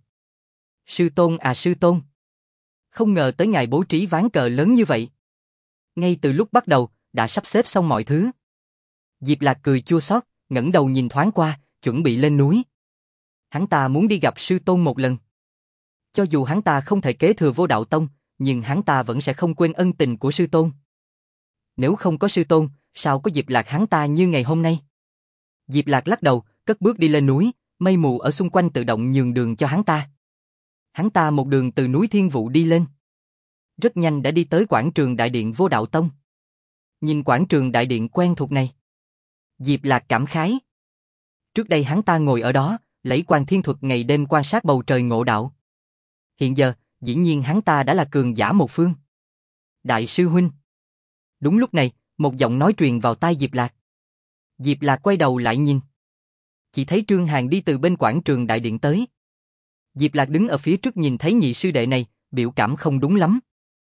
Sư tôn à sư tôn! Không ngờ tới ngài bố trí ván cờ lớn như vậy. Ngay từ lúc bắt đầu, đã sắp xếp xong mọi thứ. Diệp Lạc cười chua xót, ngẩng đầu nhìn thoáng qua, chuẩn bị lên núi. Hắn ta muốn đi gặp sư tôn một lần. Cho dù hắn ta không thể kế thừa Vô Đạo Tông, nhưng hắn ta vẫn sẽ không quên ân tình của sư tôn. Nếu không có sư tôn, sao có Diệp Lạc hắn ta như ngày hôm nay? Diệp Lạc lắc đầu, cất bước đi lên núi, mây mù ở xung quanh tự động nhường đường cho hắn ta. Hắn ta một đường từ núi Thiên Vụ đi lên. Rất nhanh đã đi tới quảng trường đại điện Vô Đạo Tông. Nhìn quảng trường đại điện quen thuộc này, Diệp Lạc cảm khái. Trước đây hắn ta ngồi ở đó, lấy Quan Thiên Thuật ngày đêm quan sát bầu trời ngộ đạo. Hiện giờ, dĩ nhiên hắn ta đã là cường giả một phương. Đại sư huynh. Đúng lúc này, một giọng nói truyền vào tai Diệp Lạc. Diệp Lạc quay đầu lại nhìn. Chỉ thấy Trương Hàn đi từ bên quảng trường đại điện tới. Diệp Lạc đứng ở phía trước nhìn thấy nhị sư đệ này, biểu cảm không đúng lắm.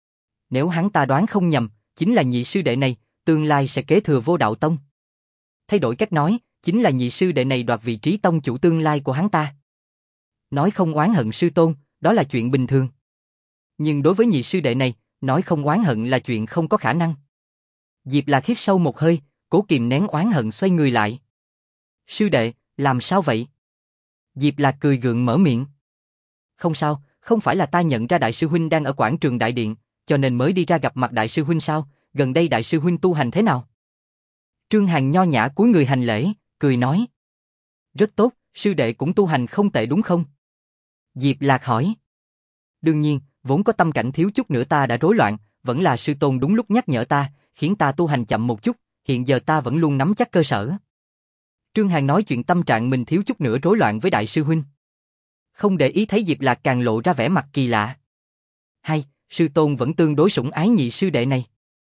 Nếu hắn ta đoán không nhầm, chính là nhị sư đệ này, tương lai sẽ kế thừa Vô Đạo Tông. Thay đổi cách nói, chính là nhị sư đệ này đoạt vị trí tông chủ tương lai của hắn ta. Nói không oán hận sư tôn, đó là chuyện bình thường. Nhưng đối với nhị sư đệ này, nói không oán hận là chuyện không có khả năng. Diệp Lạc hít sâu một hơi, cố kìm nén oán hận xoay người lại. Sư đệ, làm sao vậy? Diệp Lạc cười gượng mở miệng. Không sao, không phải là ta nhận ra đại sư huynh đang ở quảng trường đại điện, cho nên mới đi ra gặp mặt đại sư huynh sao, gần đây đại sư huynh tu hành thế nào? Trương Hàn nho nhã cúi người hành lễ, cười nói. Rất tốt, sư đệ cũng tu hành không tệ đúng không? Diệp Lạc hỏi. Đương nhiên, vốn có tâm cảnh thiếu chút nữa ta đã rối loạn, vẫn là sư tôn đúng lúc nhắc nhở ta, khiến ta tu hành chậm một chút, hiện giờ ta vẫn luôn nắm chắc cơ sở. Trương Hàn nói chuyện tâm trạng mình thiếu chút nữa rối loạn với đại sư huynh. Không để ý thấy Diệp Lạc càng lộ ra vẻ mặt kỳ lạ. Hay, sư tôn vẫn tương đối sủng ái nhị sư đệ này.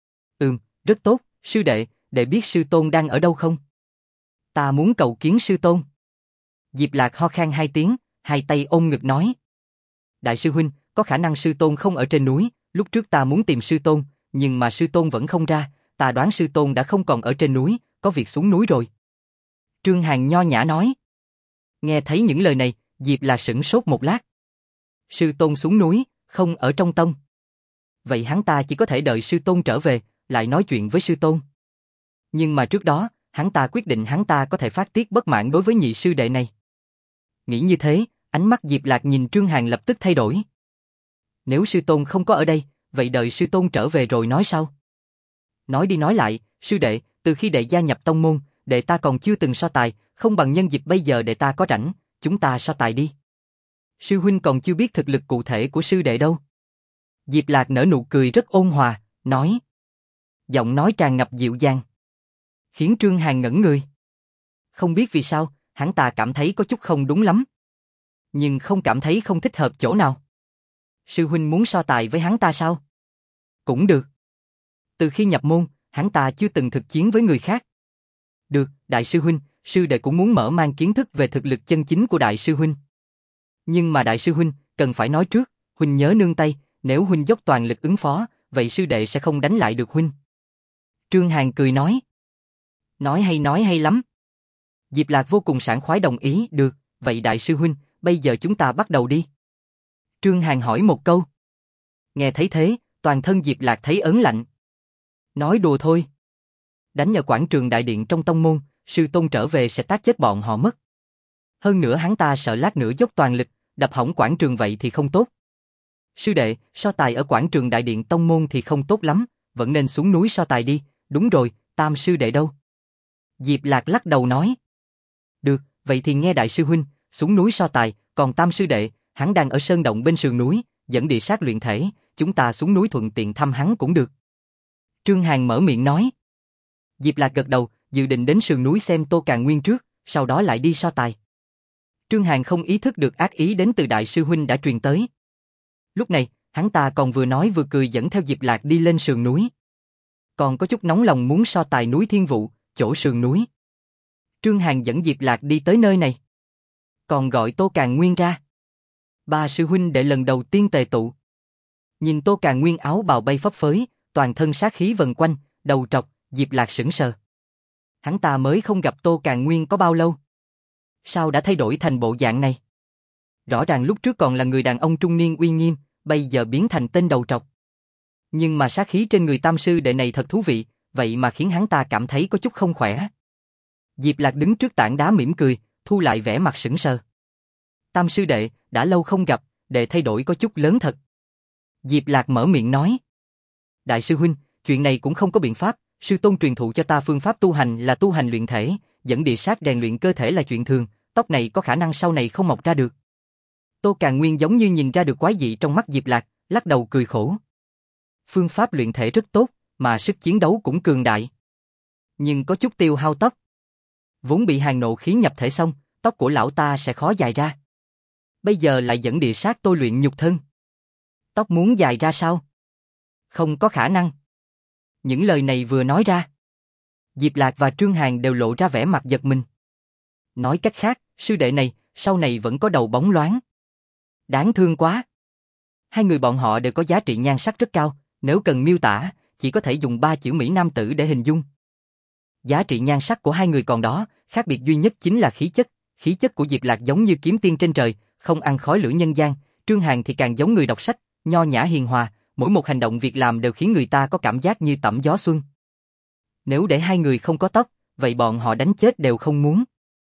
Rất tốt, sư đệ, đệ biết sư tôn đang ở đâu không? Ta muốn cầu kiến sư tôn. Diệp Lạc ho khan hai tiếng, hai tay ôm ngực nói. Đại sư huynh, có khả năng sư tôn không ở trên núi, lúc trước ta muốn tìm sư tôn, nhưng mà sư tôn vẫn không ra, ta đoán sư tôn đã không còn ở trên núi, có việc xuống núi rồi. Trương Hàn nho nhã nói. Nghe thấy những lời này, Diệp Lạc sửng sốt một lát. Sư tôn xuống núi, không ở trong tông. Vậy hắn ta chỉ có thể đợi sư tôn trở về, lại nói chuyện với sư tôn. Nhưng mà trước đó, hắn ta quyết định hắn ta có thể phát tiết bất mãn đối với nhị sư đệ này. Nghĩ như thế, ánh mắt Diệp Lạc nhìn Trương Hàn lập tức thay đổi. Nếu sư tôn không có ở đây, vậy đợi sư tôn trở về rồi nói sau. Nói đi nói lại, sư đệ, từ khi đệ gia nhập tông môn, đệ ta còn chưa từng so tài, không bằng nhân dịp bây giờ đệ ta có rảnh, chúng ta so tài đi. Sư huynh còn chưa biết thực lực cụ thể của sư đệ đâu. Diệp Lạc nở nụ cười rất ôn hòa, nói. Giọng nói tràn ngập dịu dàng, khiến Trương Hàn ngẩn người. Không biết vì sao, hắn ta cảm thấy có chút không đúng lắm. Nhưng không cảm thấy không thích hợp chỗ nào. Sư huynh muốn so tài với hắn ta sao? Cũng được. Từ khi nhập môn, hắn ta chưa từng thực chiến với người khác. Được, đại sư huynh, sư đệ cũng muốn mở mang kiến thức về thực lực chân chính của đại sư huynh. Nhưng mà đại sư huynh, cần phải nói trước, huynh nhớ nương tay, nếu huynh dốc toàn lực ứng phó, vậy sư đệ sẽ không đánh lại được huynh. Trương Hàn cười nói. Nói hay lắm. Diệp Lạc vô cùng sảng khoái đồng ý, được, vậy đại sư huynh, bây giờ chúng ta bắt đầu đi. Trương Hàn hỏi một câu. Nghe thấy thế, toàn thân Diệp Lạc thấy ớn lạnh. Nói đùa thôi. Đánh ở quảng trường đại điện trong tông môn, sư tôn trở về sẽ tác chết bọn họ mất. Hơn nữa hắn ta sợ lát nữa dốc toàn lực, đập hỏng quảng trường vậy thì không tốt. Sư đệ, so tài ở quảng trường đại điện tông môn thì không tốt lắm, vẫn nên xuống núi so tài đi, đúng rồi, Tam sư đệ đâu? Diệp Lạc lắc đầu nói. Được, vậy thì nghe đại sư huynh, xuống núi so tài, còn Tam sư đệ, hắn đang ở sơn động bên sườn núi, dẫn địa sát luyện thể, chúng ta xuống núi thuận tiện thăm hắn cũng được. Trương Hàn mở miệng nói. Diệp Lạc gật đầu, dự định đến sườn núi xem Tô Càn Nguyên trước, sau đó lại đi so tài. Trương Hàn không ý thức được ác ý đến từ đại sư huynh đã truyền tới. Lúc này, hắn ta còn vừa nói vừa cười dẫn theo Diệp Lạc đi lên sườn núi. Còn có chút nóng lòng muốn so tài núi Thiên Vụ, chỗ sườn núi. Trương Hàn dẫn Diệp Lạc đi tới nơi này. Còn gọi Tô Càn Nguyên ra. Ba sư huynh đệ lần đầu tiên tề tụ. Nhìn Tô Càn Nguyên áo bào bay phấp phới, toàn thân sát khí vần quanh, đầu trọc, Diệp Lạc sững sờ. Hắn ta mới không gặp Tô Càn Nguyên có bao lâu. Sao đã thay đổi thành bộ dạng này? Rõ ràng lúc trước còn là người đàn ông trung niên uy nghiêm, bây giờ biến thành tên đầu trọc. Nhưng mà sát khí trên người Tam sư đệ này thật thú vị, vậy mà khiến hắn ta cảm thấy có chút không khỏe. Diệp Lạc đứng trước tảng đá mỉm cười, thu lại vẻ mặt sững sờ. Tam sư đệ, đã lâu không gặp, đệ thay đổi có chút lớn thật. Diệp Lạc mở miệng nói. Đại sư huynh, chuyện này cũng không có biện pháp, sư tôn truyền thụ cho ta phương pháp tu hành là tu hành luyện thể, dẫn địa sát rèn luyện cơ thể là chuyện thường, tóc này có khả năng sau này không mọc ra được. Tô Càn Nguyên giống như nhìn ra được quái dị trong mắt Diệp Lạc, lắc đầu cười khổ. Phương pháp luyện thể rất tốt, mà sức chiến đấu cũng cường đại. Nhưng có chút tiêu hao tóc. Vốn bị hàn nộ khí nhập thể xong, tóc của lão ta sẽ khó dài ra. Bây giờ lại dẫn địa sát tôi luyện nhục thân. Tóc muốn dài ra sao? Không có khả năng. Những lời này vừa nói ra, Diệp Lạc và Trương Hàn đều lộ ra vẻ mặt giật mình. Nói cách khác, sư đệ này, sau này vẫn có đầu bóng loáng. Đáng thương quá. Hai người bọn họ đều có giá trị nhan sắc rất cao, nếu cần miêu tả, chỉ có thể dùng 3 chữ Mỹ Nam tử để hình dung. Giá trị nhan sắc của hai người còn đó, khác biệt duy nhất chính là khí chất của Diệp Lạc giống như kiếm tiên trên trời, không ăn khói lửa nhân gian, Trương Hàn thì càng giống người đọc sách, nho nhã hiền hòa, mỗi một hành động việc làm đều khiến người ta có cảm giác như tẩm gió xuân. Nếu để hai người không có tóc, vậy bọn họ đánh chết đều không muốn.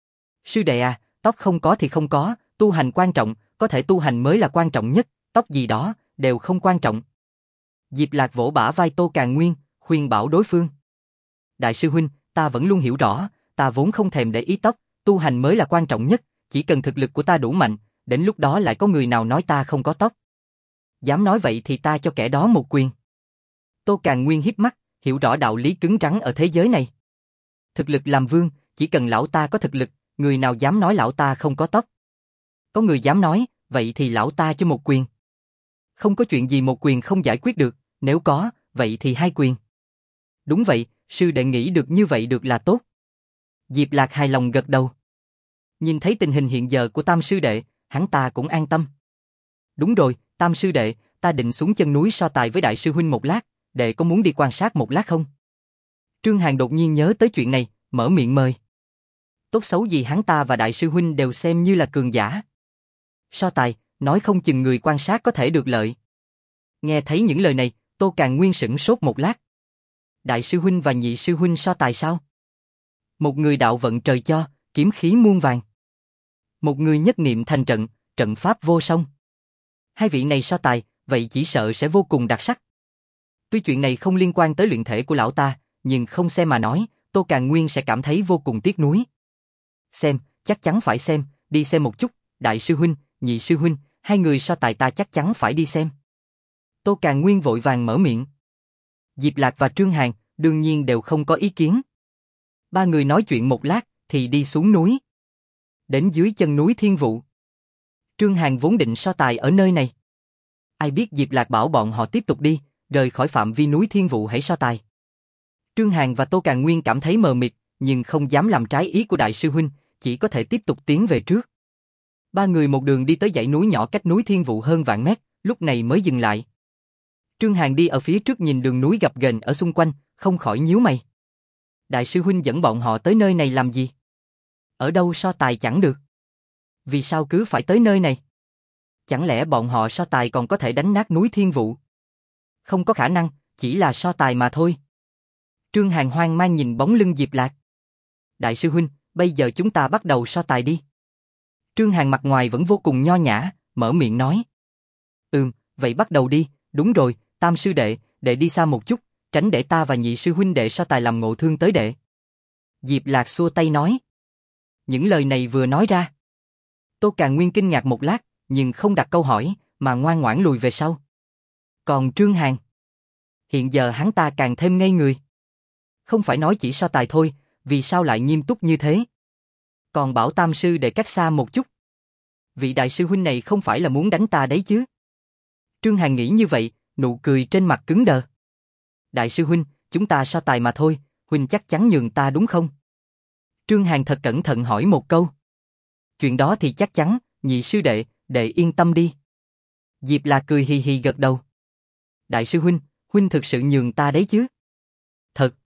Sư đệ à, tóc không có thì không có, tu hành quan trọng, có thể tu hành mới là quan trọng nhất, tóc gì đó, đều không quan trọng. Diệp Lạc vỗ bả vai Tô Càn Nguyên, khuyên bảo đối phương. Đại sư huynh, ta vẫn luôn hiểu rõ, ta vốn không thèm để ý tóc, tu hành mới là quan trọng nhất, chỉ cần thực lực của ta đủ mạnh, đến lúc đó lại có người nào nói ta không có tóc. Dám nói vậy thì ta cho kẻ đó một quyền. Tô Càn Nguyên híp mắt, hiểu rõ đạo lý cứng rắn ở thế giới này. Thực lực làm vương, chỉ cần lão ta có thực lực, người nào dám nói lão ta không có tóc. Có người dám nói, vậy thì lão ta cho một quyền. Không có chuyện gì một quyền không giải quyết được, nếu có, vậy thì hai quyền. Đúng vậy, sư đệ nghĩ được như vậy được là tốt. Diệp Lạc hài lòng gật đầu. Nhìn thấy tình hình hiện giờ của Tam sư đệ, hắn ta cũng an tâm. Đúng rồi, Tam sư đệ, ta định xuống chân núi so tài với đại sư huynh một lát, đệ có muốn đi quan sát một lát không? Trương Hàn đột nhiên nhớ tới chuyện này, mở miệng mời. Tốt xấu gì hắn ta và đại sư huynh đều xem như là cường giả. So tài, nói không chừng người quan sát có thể được lợi. Nghe thấy những lời này, Tô Càn Nguyên sửng sốt một lát. Đại sư huynh và nhị sư huynh so tài sao? Một người đạo vận trời cho, kiếm khí muôn vàng. Một người nhất niệm thành trận, trận pháp vô song. Hai vị này so tài, vậy chỉ sợ sẽ vô cùng đặc sắc. Tuy chuyện này không liên quan tới luyện thể của lão ta, nhưng không xem mà nói, Tô Càn Nguyên sẽ cảm thấy vô cùng tiếc nuối. Xem, chắc chắn phải xem, đi xem một chút, đại sư huynh, nhị sư huynh, hai người so tài ta chắc chắn phải đi xem. Tô Càn Nguyên vội vàng mở miệng. Diệp Lạc và Trương Hàn, đương nhiên đều không có ý kiến. Ba người nói chuyện một lát, thì đi xuống núi. Đến dưới chân núi Thiên Vụ. Trương Hàn vốn định so tài ở nơi này. Ai biết Diệp Lạc bảo bọn họ tiếp tục đi, rời khỏi phạm vi núi Thiên Vụ hãy so tài. Trương Hàn và Tô Càn Nguyên cảm thấy mờ mịt, nhưng không dám làm trái ý của đại sư huynh, chỉ có thể tiếp tục tiến về trước. Ba người một đường đi tới dãy núi nhỏ cách núi Thiên Vụ hơn vạn mét, lúc này mới dừng lại. Trương Hàn đi ở phía trước nhìn đường núi gập ghềnh ở xung quanh, không khỏi nhíu mày. Đại sư huynh dẫn bọn họ tới nơi này làm gì? Ở đâu so tài chẳng được. Vì sao cứ phải tới nơi này? Chẳng lẽ bọn họ so tài còn có thể đánh nát núi Thiên Vụ? Không có khả năng, chỉ là so tài mà thôi. Trương Hàn hoang mang nhìn bóng lưng Diệp Lạc. Đại sư huynh, bây giờ chúng ta bắt đầu so tài đi. Trương Hàn mặt ngoài vẫn vô cùng nho nhã, mở miệng nói. Vậy bắt đầu đi, đúng rồi, Tam sư đệ, đệ đi xa một chút, tránh để ta và nhị sư huynh đệ so tài làm ngộ thương tới đệ. Diệp Lạc xua tay nói. Những lời này vừa nói ra. Tô Càn Nguyên kinh ngạc một lát, nhưng không đặt câu hỏi, mà ngoan ngoãn lùi về sau. Còn Trương Hàn, hiện giờ hắn ta càng thêm ngây người. Không phải nói chỉ so tài thôi, vì sao lại nghiêm túc như thế? Còn bảo Tam sư đệ cách xa một chút. Vị đại sư huynh này không phải là muốn đánh ta đấy chứ? Trương Hàn nghĩ như vậy, nụ cười trên mặt cứng đờ. Đại sư huynh, chúng ta so tài mà thôi, huynh chắc chắn nhường ta đúng không? Trương Hàn thật cẩn thận hỏi một câu. Chuyện đó thì chắc chắn, nhị sư đệ, đệ yên tâm đi. Diệp Lạc cười hì hì gật đầu. Đại sư huynh, huynh thực sự nhường ta đấy chứ? Thật.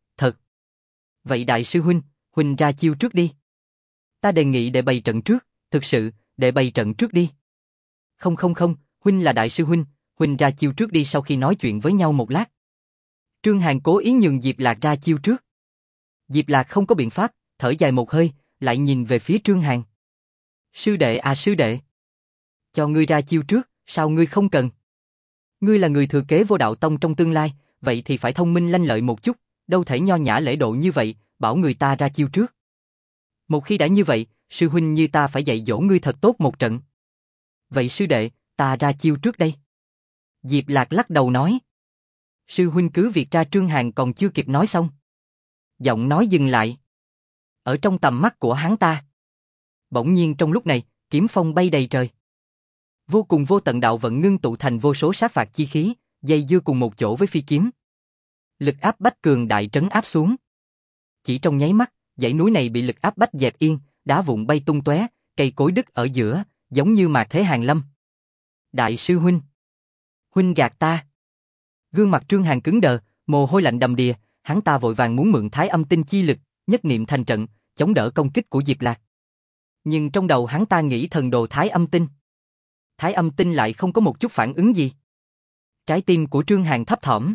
Vậy đại sư huynh, huynh ra chiêu trước đi. Ta đề nghị đệ bày trận trước, thực sự, đệ bày trận trước đi. Không, huynh là đại sư huynh, huynh ra chiêu trước đi sau khi nói chuyện với nhau một lát. Trương Hàn cố ý nhường Diệp Lạc ra chiêu trước. Diệp Lạc không có biện pháp, thở dài một hơi, lại nhìn về phía Trương Hàn. Sư đệ à sư đệ. Cho ngươi ra chiêu trước, sao ngươi không cần? Ngươi là người thừa kế Vô Đạo Tông trong tương lai, vậy thì phải thông minh lanh lợi một chút, đâu thể nho nhã lễ độ như vậy, bảo người ta ra chiêu trước. Một khi đã như vậy, sư huynh như ta phải dạy dỗ ngươi thật tốt một trận. Vậy sư đệ, ta ra chiêu trước đây. Diệp Lạc lắc đầu nói. Sư huynh cứ việc ra. Trương Hàn còn chưa kịp nói xong. Giọng nói dừng lại. Ở trong tầm mắt của hắn ta. Bỗng nhiên trong lúc này, kiếm phong bay đầy trời. Vô cùng vô tận đạo vận ngưng tụ thành vô số sát phạt chi khí, dây dưa cùng một chỗ với phi kiếm. Lực áp bách cường đại trấn áp xuống. Chỉ trong nháy mắt, dãy núi này bị lực áp bách dẹp yên, đá vụn bay tung tóe, cây cối đứt ở giữa, giống như mạc thế hàng lâm. Đại sư huynh, huynh gạt ta. Gương mặt Trương Hàn cứng đờ, mồ hôi lạnh đầm đìa, hắn ta vội vàng muốn mượn Thái Âm Tinh chi lực, nhất niệm thành trận, chống đỡ công kích của Diệp Lạc. Nhưng trong đầu hắn ta nghĩ thần đồ Thái Âm Tinh. Thái Âm Tinh lại không có một chút phản ứng gì. Trái tim của Trương Hàn thấp thỏm.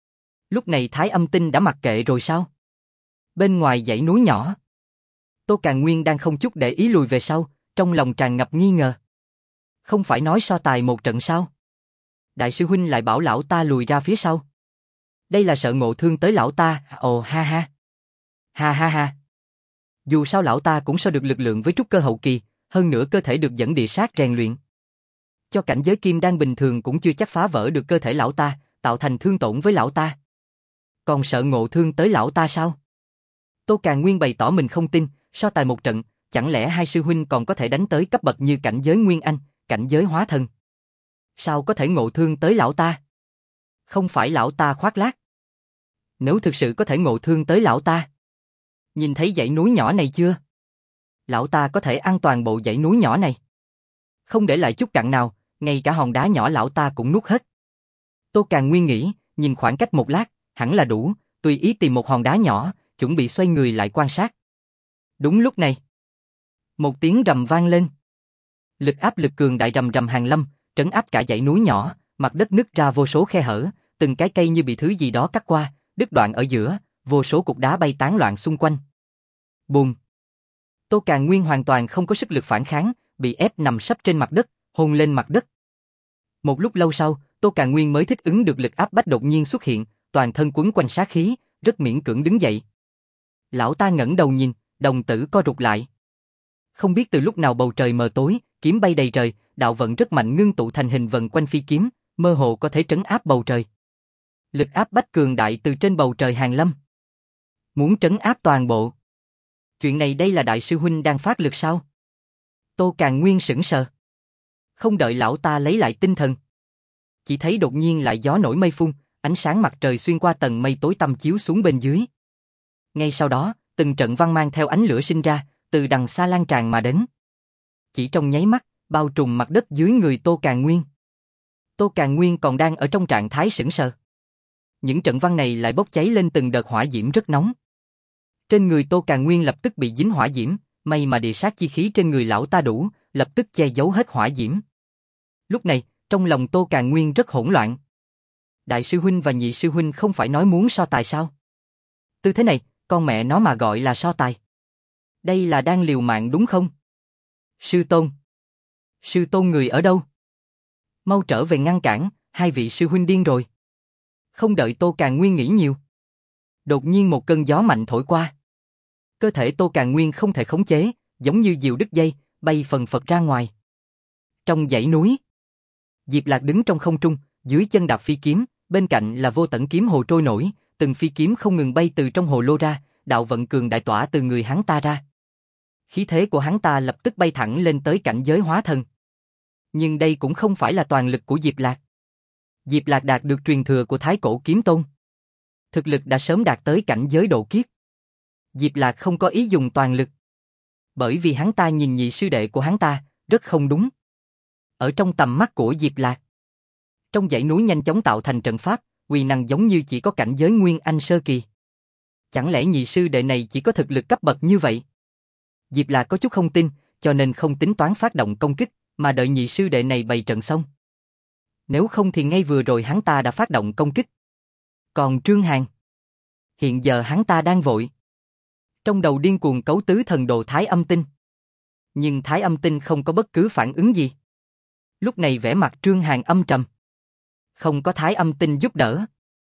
Lúc này Thái Âm Tinh đã mặc kệ rồi sao? Bên ngoài dãy núi nhỏ, Tô Càn Nguyên đang không chút để ý lùi về sau, trong lòng tràn ngập nghi ngờ. Không phải nói so tài một trận sao? Đại sư huynh lại bảo lão ta lùi ra phía sau. Đây là sợ ngộ thương tới lão ta, ồ ha ha. Ha ha ha. Dù sao lão ta cũng so được lực lượng với trúc cơ hậu kỳ, hơn nữa cơ thể được dẫn địa sát rèn luyện. Cho cảnh giới kim đan bình thường cũng chưa chắc phá vỡ được cơ thể lão ta, tạo thành thương tổn với lão ta. Còn sợ ngộ thương tới lão ta sao? Tô Càn Nguyên bày tỏ mình không tin, so tài một trận, chẳng lẽ hai sư huynh còn có thể đánh tới cấp bậc như cảnh giới Nguyên Anh, cảnh giới hóa thần? Sao có thể ngộ thương tới lão ta? Không phải lão ta khoác lác. Nếu thực sự có thể ngộ thương tới lão ta, nhìn thấy dãy núi nhỏ này chưa? Lão ta có thể ăn toàn bộ dãy núi nhỏ này. Không để lại chút cặn nào, ngay cả hòn đá nhỏ lão ta cũng nuốt hết. Tô Càn Nguyên nghĩ, nhìn khoảng cách một lát, hẳn là đủ, tùy ý tìm một hòn đá nhỏ, chuẩn bị xoay người lại quan sát. Đúng lúc này, một tiếng rầm vang lên. Lực áp lực cường đại rầm rầm hàng lâm, trấn áp cả dãy núi nhỏ, mặt đất nứt ra vô số khe hở, từng cái cây như bị thứ gì đó cắt qua, đứt đoạn ở giữa, vô số cục đá bay tán loạn xung quanh. Bùm! Tô Càn Nguyên hoàn toàn không có sức lực phản kháng, bị ép nằm sấp trên mặt đất, hôn lên mặt đất. Một lúc lâu sau, Tô Càn Nguyên mới thích ứng được lực áp bách đột nhiên xuất hiện, toàn thân quấn quanh sát khí, rất miễn cưỡng đứng dậy. Lão ta ngẩng đầu nhìn, đồng tử co rụt lại. Không biết từ lúc nào bầu trời mờ tối, kiếm bay đầy trời, đạo vận rất mạnh ngưng tụ thành hình vần quanh phi kiếm, mơ hồ có thể trấn áp bầu trời. Lực áp bách cường đại từ trên bầu trời hàng lâm. Muốn trấn áp toàn bộ. Chuyện này đây là đại sư huynh đang phát lực sao? Tô Càn Nguyên sững sờ. Không đợi lão ta lấy lại tinh thần, chỉ thấy đột nhiên lại gió nổi mây phun, ánh sáng mặt trời xuyên qua tầng mây tối tăm chiếu xuống bên dưới. Ngay sau đó, từng trận văn mang theo ánh lửa sinh ra, từ đằng xa lan tràn mà đến. Chỉ trong nháy mắt, bao trùm mặt đất dưới người Tô Càn Nguyên. Tô Càn Nguyên còn đang ở trong trạng thái sững sờ. Những trận văn này lại bốc cháy lên từng đợt hỏa diễm rất nóng. Trên người Tô Càn Nguyên lập tức bị dính hỏa diễm, may mà địa sát chi khí trên người lão ta đủ, lập tức che giấu hết hỏa diễm. Lúc này, trong lòng Tô Càn Nguyên rất hỗn loạn. Đại sư huynh và nhị sư huynh không phải nói muốn so tài sao? Tư thế này, con mẹ nó mà gọi là so tài. Đây là đang liều mạng đúng không? Sư tôn. Sư tôn người ở đâu? Mau trở về ngăn cản, hai vị sư huynh điên rồi. Không đợi Tô Càn Nguyên nghĩ nhiều. Đột nhiên một cơn gió mạnh thổi qua. Cơ thể Tô Càn Nguyên không thể khống chế, giống như diều đứt dây, bay phần phật ra ngoài. Trong dãy núi, Diệp Lạc đứng trong không trung, dưới chân đạp phi kiếm, bên cạnh là vô tận kiếm hồ trôi nổi, từng phi kiếm không ngừng bay từ trong hồ lô ra, đạo vận cường đại tỏa từ người hắn ta ra. Khí thế của hắn ta lập tức bay thẳng lên tới cảnh giới hóa thần. Nhưng đây cũng không phải là toàn lực của Diệp Lạc. Diệp Lạc đạt được truyền thừa của Thái Cổ Kiếm Tôn. Thực lực đã sớm đạt tới cảnh giới độ kiếp. Diệp Lạc không có ý dùng toàn lực. Bởi vì hắn ta nhìn nhị sư đệ của hắn ta, rất không đúng. Ở trong tầm mắt của Diệp Lạc, trong dãy núi nhanh chóng tạo thành trận pháp, uy năng giống như chỉ có cảnh giới Nguyên Anh sơ kỳ. Chẳng lẽ nhị sư đệ này chỉ có thực lực cấp bậc như vậy? Diệp Lạc có chút không tin, cho nên không tính toán phát động công kích, mà đợi nhị sư đệ này bày trận xong. Nếu không thì ngay vừa rồi hắn ta đã phát động công kích. Còn Trương Hàn, hiện giờ hắn ta đang vội. Trong đầu điên cuồng cấu tứ thần đồ Thái Âm Tinh. Nhưng Thái Âm Tinh không có bất cứ phản ứng gì. Lúc này vẻ mặt Trương Hàn âm trầm. Không có Thái Âm Tinh giúp đỡ,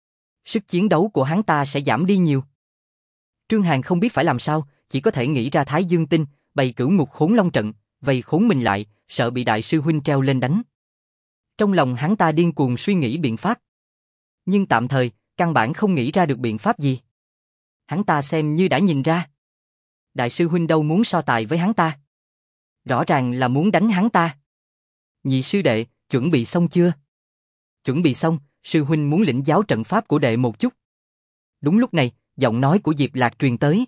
sức chiến đấu của hắn ta sẽ giảm đi nhiều. Trương Hàn không biết phải làm sao, chỉ có thể nghĩ ra Thái Dương Tinh, bày Cửu Ngục Khốn Long trận, vây khốn mình lại, sợ bị đại sư huynh treo lên đánh. Trong lòng hắn ta điên cuồng suy nghĩ biện pháp. Nhưng tạm thời, căn bản không nghĩ ra được biện pháp gì. Hắn ta xem như đã nhìn ra. Đại sư huynh đâu muốn so tài với hắn ta. Rõ ràng là muốn đánh hắn ta. Nhị sư đệ, chuẩn bị xong chưa? Chuẩn bị xong, sư huynh muốn lĩnh giáo trận pháp của đệ một chút. Đúng lúc này, giọng nói của Diệp Lạc truyền tới.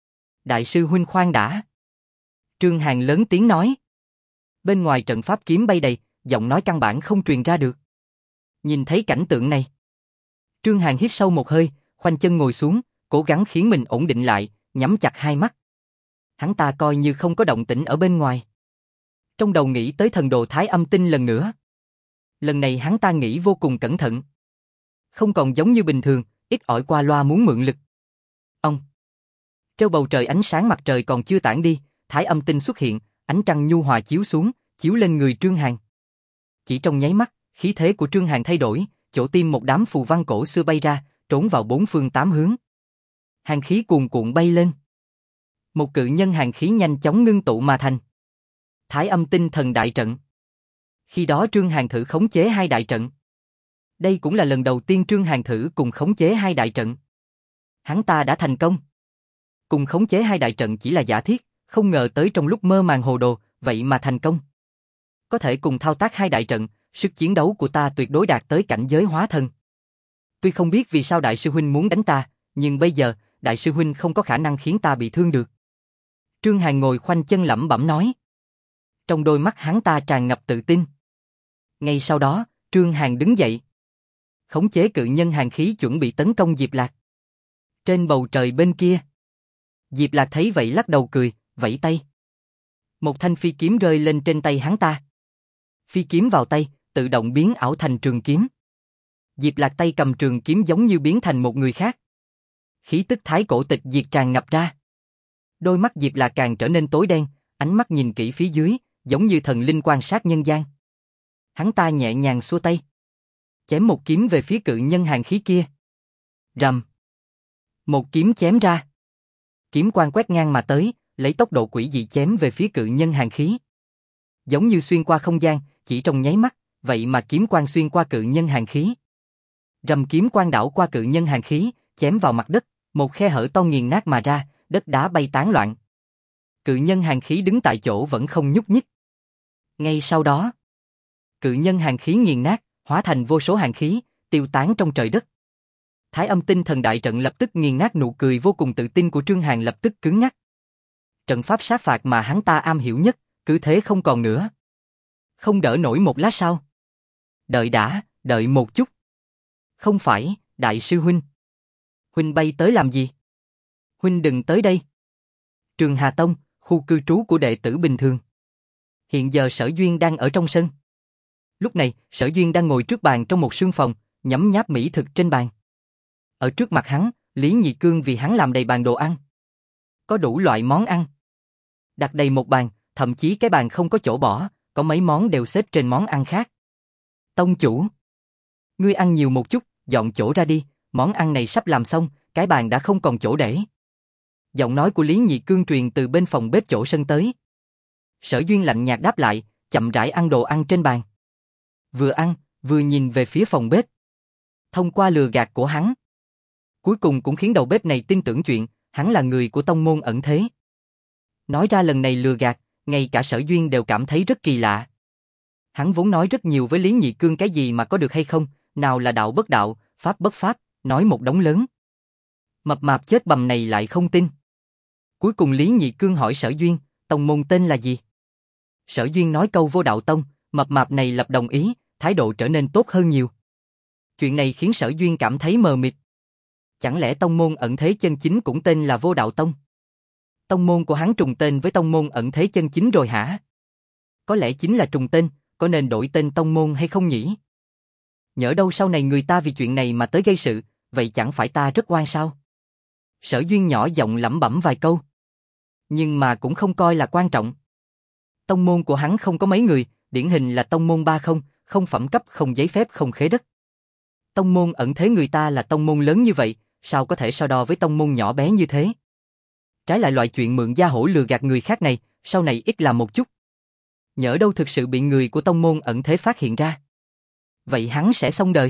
Đại sư huynh khoan đã. Trương Hàn lớn tiếng nói. Bên ngoài trận pháp kiếm bay đầy, giọng nói căn bản không truyền ra được. Nhìn thấy cảnh tượng này, Trương Hàn hít sâu một hơi, khoanh chân ngồi xuống, cố gắng khiến mình ổn định lại, nhắm chặt hai mắt. Hắn ta coi như không có động tĩnh ở bên ngoài. Trong đầu nghĩ tới thần đồ Thái Âm Tinh lần nữa. Lần này hắn ta nghĩ vô cùng cẩn thận. Không còn giống như bình thường, ít ỏi qua loa muốn mượn lực. Ông. Trên bầu trời ánh sáng mặt trời còn chưa tản đi, Thái Âm tinh xuất hiện, ánh trăng nhu hòa chiếu xuống, chiếu lên người Trương Hàn. Chỉ trong nháy mắt, khí thế của Trương Hàn thay đổi, chỗ tim một đám phù văn cổ xưa bay ra, trốn vào bốn phương tám hướng. Hàn khí cuồn cuộn bay lên. Một cự nhân hàn khí nhanh chóng ngưng tụ mà thành Thái Âm tinh thần đại trận. Khi đó Trương Hàn thử khống chế hai đại trận. Đây cũng là lần đầu tiên Trương Hàn thử cùng khống chế hai đại trận. Hắn ta đã thành công. Cùng khống chế hai đại trận chỉ là giả thiết, không ngờ tới trong lúc mơ màng hồ đồ, vậy mà thành công. Có thể cùng thao tác hai đại trận, sức chiến đấu của ta tuyệt đối đạt tới cảnh giới hóa thần. Tuy không biết vì sao đại sư huynh muốn đánh ta, nhưng bây giờ, đại sư huynh không có khả năng khiến ta bị thương được. Trương Hàn ngồi khoanh chân lẩm bẩm nói. Trong đôi mắt hắn ta tràn ngập tự tin. Ngay sau đó, Trương Hàn đứng dậy. Khống chế cự nhân hàn khí chuẩn bị tấn công Diệp Lạc. Trên bầu trời bên kia, Diệp Lạc thấy vậy lắc đầu cười, vẫy tay. Một thanh phi kiếm rơi lên trên tay hắn ta. Phi kiếm vào tay, tự động biến ảo thành trường kiếm. Diệp Lạc tay cầm trường kiếm giống như biến thành một người khác. Khí tức thái cổ tịch diệt tràn ngập ra. Đôi mắt Diệp Lạc càng trở nên tối đen, ánh mắt nhìn kỹ phía dưới, giống như thần linh quan sát nhân gian. Hắn ta nhẹ nhàng xua tay, chém một kiếm về phía cự nhân hàn khí kia. Rầm. Một kiếm chém ra. Kiếm quang quét ngang mà tới, lấy tốc độ quỷ dị chém về phía cự nhân hàn khí. Giống như xuyên qua không gian, chỉ trong nháy mắt, vậy mà kiếm quang xuyên qua cự nhân hàn khí. Rầm, kiếm quang đảo qua cự nhân hàn khí, chém vào mặt đất, một khe hở to nghiền nát mà ra, đất đá bay tán loạn. Cự nhân hàn khí đứng tại chỗ vẫn không nhúc nhích. Ngay sau đó, cự nhân hàn khí nghiền nát, hóa thành vô số hàn khí, tiêu tán trong trời đất. Thái Âm tinh thần đại trận lập tức nghiền nát, nụ cười vô cùng tự tin của Trương Hàn lập tức cứng ngắc. Trận pháp sát phạt mà hắn ta am hiểu nhất, cứ thế không còn nữa. Không đỡ nổi một lát sau. Đợi đã, đợi một chút. Không phải, đại sư huynh. Huynh bay tới làm gì? Huynh đừng tới đây. Trường Hà Tông, khu cư trú của đệ tử bình thường. Hiện giờ Sở Duyên đang ở trong sân. Lúc này, Sở Duyên đang ngồi trước bàn trong một sương phòng, nhấm nháp mỹ thực trên bàn. Ở trước mặt hắn, Lý Nhị Cương vì hắn làm đầy bàn đồ ăn. Có đủ loại món ăn. Đặt đầy một bàn, thậm chí cái bàn không có chỗ bỏ, có mấy món đều xếp trên món ăn khác. Tông chủ, ngươi ăn nhiều một chút, dọn chỗ ra đi, món ăn này sắp làm xong, cái bàn đã không còn chỗ để. Giọng nói của Lý Nhị Cương truyền từ bên phòng bếp chỗ sân tới. Sở Duyên lạnh nhạt đáp lại, chậm rãi ăn đồ ăn trên bàn. Vừa ăn, vừa nhìn về phía phòng bếp. Thông qua lừa gạt của hắn, cuối cùng cũng khiến đầu bếp này tin tưởng chuyện, hắn là người của tông môn ẩn thế. Nói ra lần này lừa gạt, ngay cả Sở Duyên đều cảm thấy rất kỳ lạ. Hắn vốn nói rất nhiều với Lý Nhị Cương cái gì mà có được hay không, nào là đạo bất đạo, pháp bất pháp, nói một đống lớn. Mập mạp chết bầm này lại không tin. Cuối cùng Lý Nhị Cương hỏi Sở Duyên, tông môn tên là gì? Sở Duyên nói câu Vô Đạo Tông, mập mạp này lập đồng ý, thái độ trở nên tốt hơn nhiều. Chuyện này khiến Sở Duyên cảm thấy mờ mịt. Chẳng lẽ tông môn ẩn thế chân chính cũng tên là Vô Đạo Tông? Tông môn của hắn trùng tên với tông môn ẩn thế chân chính rồi hả? Có lẽ chính là trùng tên, có nên đổi tên tông môn hay không nhỉ? Nhỡ đâu sau này người ta vì chuyện này mà tới gây sự, vậy chẳng phải ta rất oan sao? Sở Duyên nhỏ giọng lẩm bẩm vài câu. Nhưng mà cũng không coi là quan trọng. Tông môn của hắn không có mấy người, điển hình là tông môn 30, không phẩm cấp, không giấy phép, không khế đất. Tông môn ẩn thế người ta là tông môn lớn như vậy, sao có thể so đo với tông môn nhỏ bé như thế? Trái lại loại chuyện mượn gia hổ lừa gạt người khác này, sau này ít làm một chút. Nhỡ đâu thực sự bị người của tông môn ẩn thế phát hiện ra. Vậy hắn sẽ xong đời.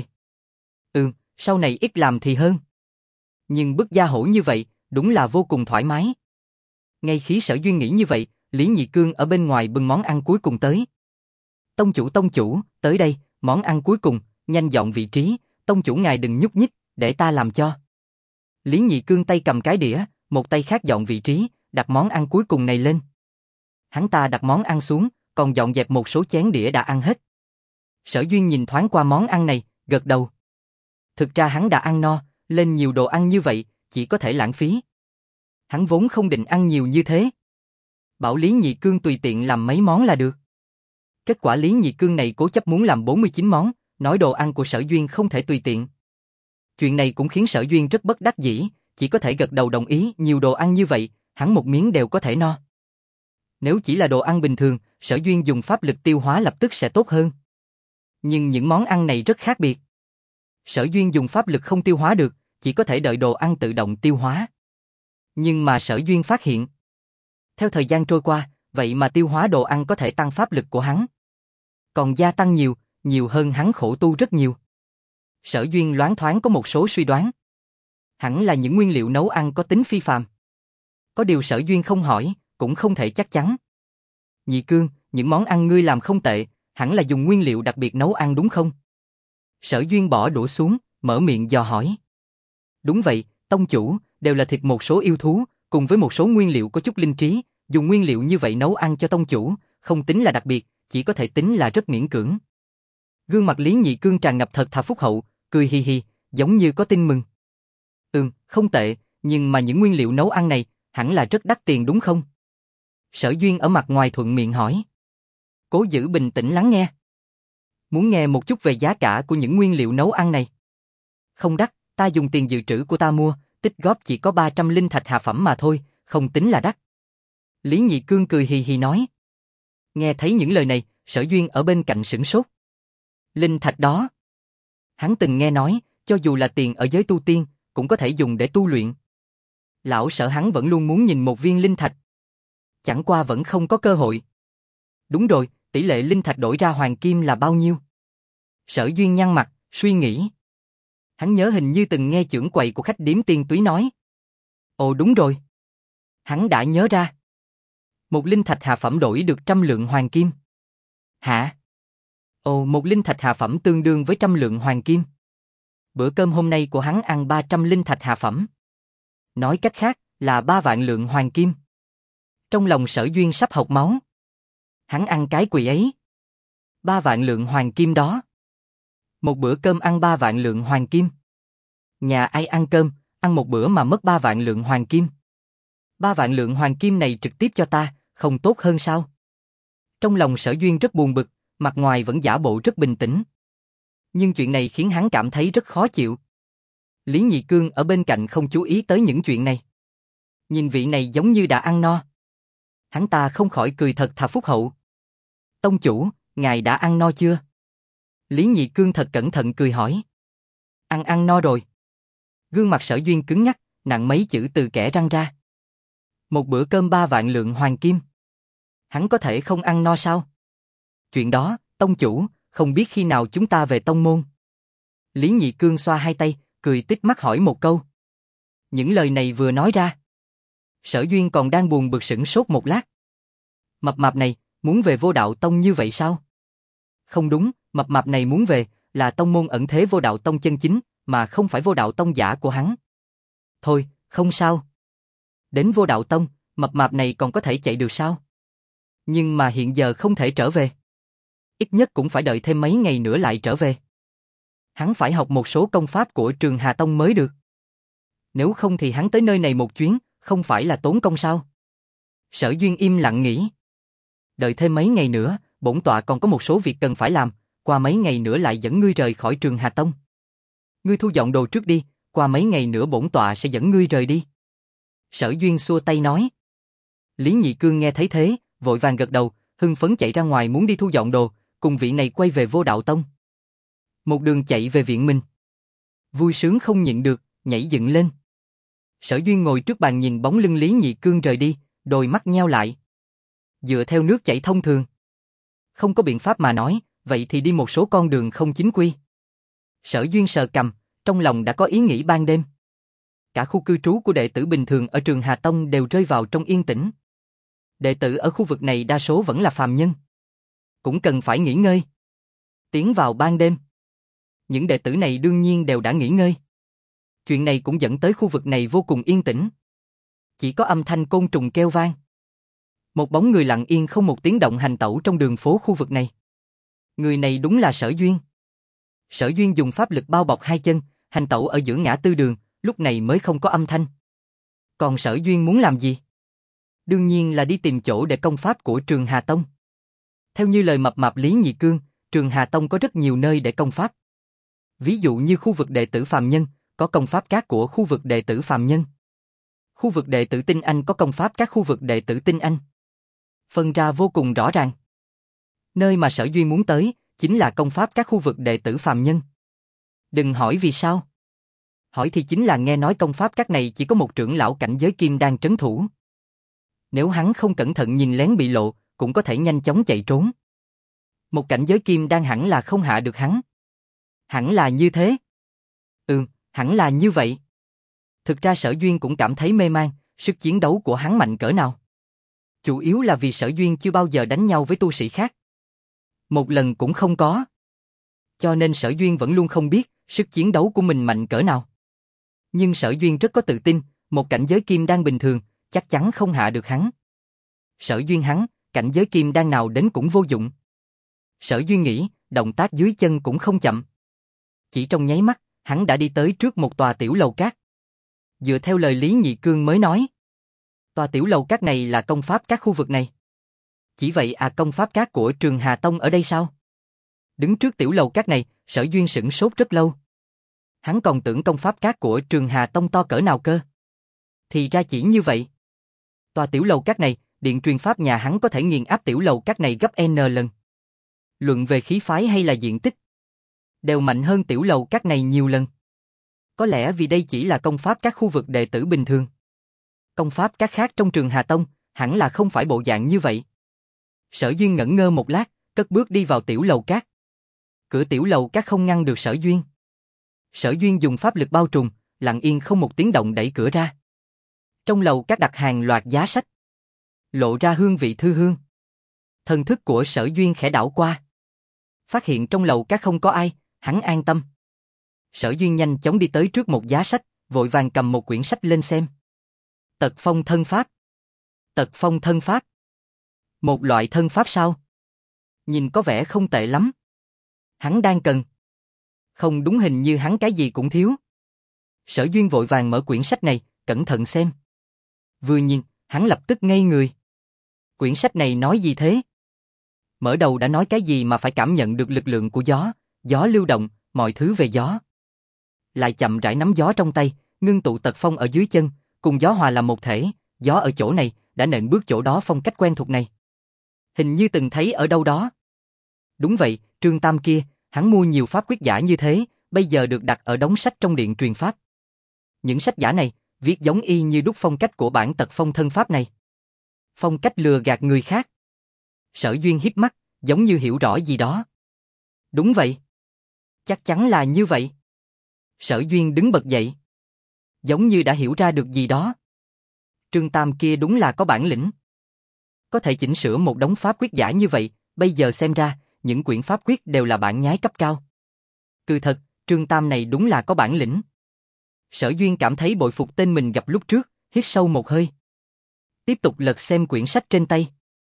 Sau này ít làm thì hơn. Nhưng bức gia hổ như vậy, đúng là vô cùng thoải mái. Ngay khi Sở Duyên nghĩ như vậy, Lý Nhị Cương ở bên ngoài bưng món ăn cuối cùng tới. Tông chủ, tới đây, món ăn cuối cùng, nhanh dọn vị trí, tông chủ ngài đừng nhúc nhích, để ta làm cho. Lý Nhị Cương tay cầm cái đĩa, một tay khác dọn vị trí, đặt món ăn cuối cùng này lên. Hắn ta đặt món ăn xuống, còn dọn dẹp một số chén đĩa đã ăn hết. Sở Duyên nhìn thoáng qua món ăn này, gật đầu. Thực ra hắn đã ăn no, lên nhiều đồ ăn như vậy, chỉ có thể lãng phí. Hắn vốn không định ăn nhiều như thế. Bảo Lý Nhị Cương tùy tiện làm mấy món là được. Kết quả Lý Nhị Cương này cố chấp muốn làm 49 món, nói đồ ăn của Sở Duyên không thể tùy tiện. Chuyện này cũng khiến Sở Duyên rất bất đắc dĩ, chỉ có thể gật đầu đồng ý. Nhiều đồ ăn như vậy, hắn một miếng đều có thể no. Nếu chỉ là đồ ăn bình thường, Sở Duyên dùng pháp lực tiêu hóa lập tức sẽ tốt hơn. Nhưng những món ăn này rất khác biệt. Sở Duyên dùng pháp lực không tiêu hóa được, chỉ có thể đợi đồ ăn tự động tiêu hóa. Nhưng mà Sở Duyên phát hiện, theo thời gian trôi qua, vậy mà tiêu hóa đồ ăn có thể tăng pháp lực của hắn. Còn gia tăng nhiều, nhiều hơn hắn khổ tu rất nhiều. Sở Duyên loáng thoáng có một số suy đoán. Hẳn là những nguyên liệu nấu ăn có tính phi phàm. Có điều Sở Duyên không hỏi, cũng không thể chắc chắn. Nhị Cương, những món ăn ngươi làm không tệ, hẳn là dùng nguyên liệu đặc biệt nấu ăn đúng không? Sở Duyên bỏ đũa xuống, mở miệng dò hỏi. Đúng vậy, tông chủ, đều là thịt một số yêu thú, cùng với một số nguyên liệu có chút linh trí, dùng nguyên liệu như vậy nấu ăn cho tông chủ, không tính là đặc biệt, chỉ có thể tính là rất miễn cưỡng. Gương mặt Lý Nhị Cương tràn ngập thật thà phúc hậu, cười hi hi, giống như có tin mừng. Không tệ, nhưng mà những nguyên liệu nấu ăn này, hẳn là rất đắt tiền đúng không? Sở Duyên ở mặt ngoài thuận miệng hỏi. Cố giữ bình tĩnh lắng nghe. Muốn nghe một chút về giá cả của những nguyên liệu nấu ăn này? Không đắt, ta dùng tiền dự trữ của ta mua, tích góp chỉ có 300 linh thạch hạ phẩm mà thôi, không tính là đắt. Lý Nhị Cương cười hì hì nói. Nghe thấy những lời này, Sở Duyên ở bên cạnh sửng sốt. Linh thạch đó. Hắn từng nghe nói, cho dù là tiền ở giới tu tiên, cũng có thể dùng để tu luyện. Lão Sở hắn vẫn luôn muốn nhìn một viên linh thạch. Chẳng qua vẫn không có cơ hội. Đúng rồi, tỷ lệ linh thạch đổi ra hoàng kim là bao nhiêu? Sở Duyên nhăn mặt, suy nghĩ. Hắn nhớ hình như từng nghe trưởng quầy của khách điếm Tiên Túy nói. Ồ đúng rồi. Hắn đã nhớ ra. Một linh thạch hạ phẩm đổi được 100 lượng hoàng kim. Hả? Ồ, một linh thạch hạ phẩm tương đương với 100 lượng hoàng kim. Bữa cơm hôm nay của hắn ăn 300 linh thạch hạ phẩm. Nói cách khác là 3 vạn lượng hoàng kim. Trong lòng Sở Duyên sắp hộc máu. Hắn ăn cái quỷ ấy. 3 vạn lượng hoàng kim đó. Một bữa cơm ăn 3 vạn lượng hoàng kim. Nhà ai ăn cơm, ăn một bữa mà mất 3 vạn lượng hoàng kim. 3 vạn lượng hoàng kim này trực tiếp cho ta, không tốt hơn sao? Trong lòng Sở Duyên rất buồn bực, mặt ngoài vẫn giả bộ rất bình tĩnh. Nhưng chuyện này khiến hắn cảm thấy rất khó chịu. Lý Nhị Cương ở bên cạnh không chú ý tới những chuyện này. Nhìn vị này giống như đã ăn no. Hắn ta không khỏi cười thật thà phúc hậu. Tông chủ, ngài đã ăn no chưa? Lý Nhị Cương thật cẩn thận cười hỏi. Ăn no rồi. Gương mặt Sở Duyên cứng nhắc, nặng mấy chữ từ kẽ răng ra. Một bữa cơm 3 vạn lượng hoàng kim. Hắn có thể không ăn no sao? Chuyện đó, tông chủ, không biết khi nào chúng ta về tông môn. Lý Nhị Cương xoa hai tay, cười tít mắt hỏi một câu. Những lời này vừa nói ra. Sở Duyên còn đang buồn bực sửng sốt một lát. Mập mạp này, muốn về Vô Đạo Tông như vậy sao? Không đúng, mập mạp này muốn về, là tông môn ẩn thế Vô Đạo Tông chân chính, mà không phải Vô Đạo Tông giả của hắn. Thôi, không sao. Đến Vô Đạo Tông, mập mạp này còn có thể chạy được sao? Nhưng mà hiện giờ không thể trở về. Ít nhất cũng phải đợi thêm mấy ngày nữa lại trở về. Hắn phải học một số công pháp của Trường Hà Tông mới được. Nếu không thì hắn tới nơi này một chuyến, không phải là tốn công sao? Sở Duyên im lặng nghĩ. Đợi thêm mấy ngày nữa, bổn tọa còn có một số việc cần phải làm, qua mấy ngày nữa lại dẫn ngươi rời khỏi Trường Hà Tông. Ngươi thu dọn đồ trước đi, qua mấy ngày nữa bổn tọa sẽ dẫn ngươi rời đi. Sở Duyên xua tay nói. Lý Nhị Cương nghe thấy thế, vội vàng gật đầu, hưng phấn chạy ra ngoài muốn đi thu dọn đồ, cùng vị này quay về Vô Đạo Tông. Một đường chạy về viện mình. Vui sướng không nhịn được, nhảy dựng lên. Sở Duyên ngồi trước bàn nhìn bóng lưng Lý Nhị Cương rời đi, đôi mắt nheo lại. Dựa theo nước chảy thông thường. Không có biện pháp mà nói, vậy thì đi một số con đường không chính quy. Sở Duyên sờ cằm, trong lòng đã có ý nghĩ ban đêm. Cả khu cư trú của đệ tử bình thường ở Trường Hà Tông đều rơi vào trong yên tĩnh. Đệ tử ở khu vực này đa số vẫn là phàm nhân. Cũng cần phải nghỉ ngơi. Tiến vào ban đêm. Những đệ tử này đương nhiên đều đã nghỉ ngơi. Chuyện này cũng dẫn tới khu vực này vô cùng yên tĩnh. Chỉ có âm thanh côn trùng kêu vang. Một bóng người lặng yên không một tiếng động hành tẩu trong đường phố khu vực này. Người này đúng là Sở Duyên. Sở Duyên dùng pháp lực bao bọc hai chân, hành tẩu ở giữa ngã tư đường, lúc này mới không có âm thanh. Còn Sở Duyên muốn làm gì? Đương nhiên là đi tìm chỗ để công pháp của Trường Hà Tông. Theo như lời mập mạp Lý Nhị Cương, trường Hà Tông có rất nhiều nơi để công pháp. Ví dụ như khu vực đệ tử phàm nhân, có công pháp các của khu vực đệ tử phàm nhân. Khu vực đệ tử tinh anh có công pháp các khu vực đệ tử tinh anh. Phân ra vô cùng rõ ràng. Nơi mà Sở Duyên muốn tới, chính là công pháp các khu vực đệ tử phàm nhân. Đừng hỏi vì sao. Hỏi thì chính là nghe nói công pháp các này chỉ có một trưởng lão cảnh giới kim đan trấn thủ. Nếu hắn không cẩn thận nhìn lén bị lộ, cũng có thể nhanh chóng chạy trốn. Một cảnh giới kim đan hẳn là không hạ được hắn. Hẳn là như thế. Hẳn là như vậy. Thực ra Sở Duyên cũng cảm thấy mê man, sức chiến đấu của hắn mạnh cỡ nào. Chủ yếu là vì Sở Duyên chưa bao giờ đánh nhau với tu sĩ khác. Một lần cũng không có. Cho nên Sở Duyên vẫn luôn không biết sức chiến đấu của mình mạnh cỡ nào. Nhưng Sở Duyên rất có tự tin, một cảnh giới kim đan bình thường, chắc chắn không hạ được hắn. Sở Duyên hắn, cảnh giới kim đan nào đến cũng vô dụng. Sở Duyên nghĩ, động tác dưới chân cũng không chậm. Chỉ trong nháy mắt, hắn đã đi tới trước một tòa tiểu lầu cát. Dựa theo lời Lý Nhị Cương mới nói, tòa tiểu lầu cát này là công pháp các khu vực này. Chỉ vậy à, công pháp các của trường Hà Tông ở đây sao? Đứng trước tiểu lầu cát này, Sở Duyên sửng sốt rất lâu. Hắn còn tưởng công pháp các của trường Hà Tông to cỡ nào cơ. Thì ra chỉ như vậy. Tòa tiểu lầu cát này, điện truyền pháp nhà hắn có thể nghiền áp tiểu lầu cát này gấp N lần. Luận về khí phái hay là diện tích, đều mạnh hơn tiểu lầu cát này nhiều lần. Có lẽ vì đây chỉ là công pháp các khu vực đệ tử bình thường. Công pháp các khác trong trường Hà Tông, hẳn là không phải bộ dạng như vậy. Sở Duyên ngẩn ngơ một lát, cất bước đi vào tiểu lầu cát. Cửa tiểu lầu cát không ngăn được Sở Duyên. Sở Duyên dùng pháp lực bao trùm, lặng yên không một tiếng động đẩy cửa ra. Trong lầu cát đặt hàng loạt giá sách, lộ ra hương vị thư hương. Thần thức của Sở Duyên khẽ đảo qua, phát hiện trong lầu cát không có ai, hắn an tâm. Sở Duyên nhanh chóng đi tới trước một giá sách, vội vàng cầm một quyển sách lên xem. Tật phong thân pháp. Tật phong thân pháp. Một loại thân pháp sao? Nhìn có vẻ không tệ lắm. Hắn đang cần. Không đúng, hình như hắn cái gì cũng thiếu. Sở Duyên vội vàng mở quyển sách này, cẩn thận xem. Vừa nhìn, hắn lập tức ngây người. Quyển sách này nói gì thế? Mở đầu đã nói cái gì mà phải cảm nhận được lực lượng của gió, gió lưu động, mọi thứ về gió. Lại chậm rãi nắm gió trong tay, ngưng tụ tật phong ở dưới chân, cùng gió hòa làm một thể, gió ở chỗ này, đã nện bước chỗ đó phong cách quen thuộc này. Hình như từng thấy ở đâu đó. Đúng vậy, Trương Tam kia, hắn mua nhiều pháp quyết giả như thế, bây giờ được đặt ở đống sách trong điện truyền pháp. Những sách giả này, viết giống y như đúc phong cách của bản tật phong thân pháp này. Phong cách lừa gạt người khác. Sở Duyên híp mắt, giống như hiểu rõ gì đó. Đúng vậy. Chắc chắn là như vậy. Sở Duyên đứng bật dậy. Giống như đã hiểu ra được gì đó. Trương Tam kia đúng là có bản lĩnh. Có thể chỉnh sửa một đống pháp quyết giả như vậy, bây giờ xem ra, những quyển pháp quyết đều là bản nhái cấp cao. Cứ thật, Trương Tam này đúng là có bản lĩnh. Sở Duyên cảm thấy bội phục tên mình gặp lúc trước, hít sâu một hơi. Tiếp tục lật xem quyển sách trên tay.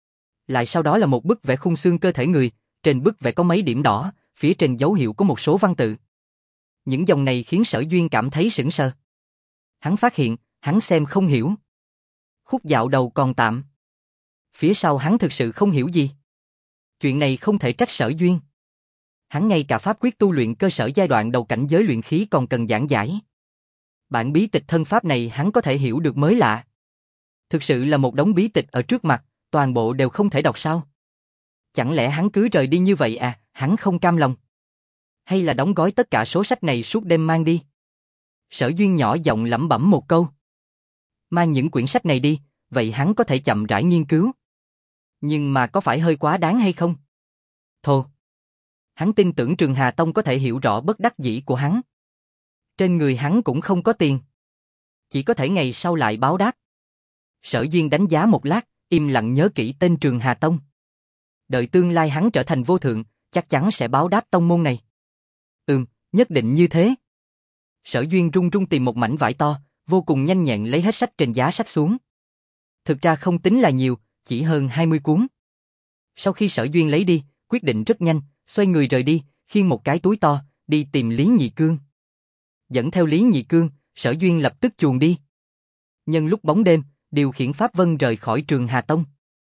Lại sau đó là một bức vẽ khung xương cơ thể người, trên bức vẽ có mấy điểm đỏ, phía trên dấu hiệu có một số văn tự. Những dòng này khiến Sở Duyên cảm thấy sững sờ. Hắn phát hiện, hắn xem không hiểu. Khúc dạo đầu còn tạm. Phía sau hắn thực sự không hiểu gì. Chuyện này không thể trách Sở Duyên. Hắn ngay cả pháp quyết tu luyện cơ sở giai đoạn đầu cảnh giới luyện khí còn cần giảng giải. Bản bí tịch thân pháp này hắn có thể hiểu được mới lạ. Thực sự là một đống bí tịch ở trước mặt, toàn bộ đều không thể đọc sao? Chẳng lẽ hắn cứ rời đi như vậy à, hắn không cam lòng? Hay là đóng gói tất cả số sách này suốt đêm mang đi? Sở Duyên nhỏ giọng lẩm bẩm một câu. Mang những quyển sách này đi, vậy hắn có thể chậm rãi nghiên cứu. Nhưng mà có phải hơi quá đáng hay không? Thôi. Hắn tin tưởng Trường Hà Tông có thể hiểu rõ bất đắc dĩ của hắn. Trên người hắn cũng không có tiền. Chỉ có thể ngày sau lại báo đáp. Sở Duyên đánh giá một lát, im lặng nhớ kỹ tên Trường Hà Tông. Đợi tương lai hắn trở thành vô thượng, chắc chắn sẽ báo đáp tông môn này. Nhất định như thế. Sở Duyên run run tìm một mảnh vải to, vô cùng nhanh nhẹn lấy hết sách trên giá sách xuống. Thực ra không tính là nhiều, chỉ hơn 20 cuốn. Sau khi Sở Duyên lấy đi, quyết định rất nhanh, xoay người rời đi, khiêng một cái túi to, đi tìm Lý Nhị Cương. Dẫn theo Lý Nhị Cương, Sở Duyên lập tức chuồn đi. Nhân lúc bóng đêm, điều khiển Pháp Vân rời khỏi Trường Hà Tông.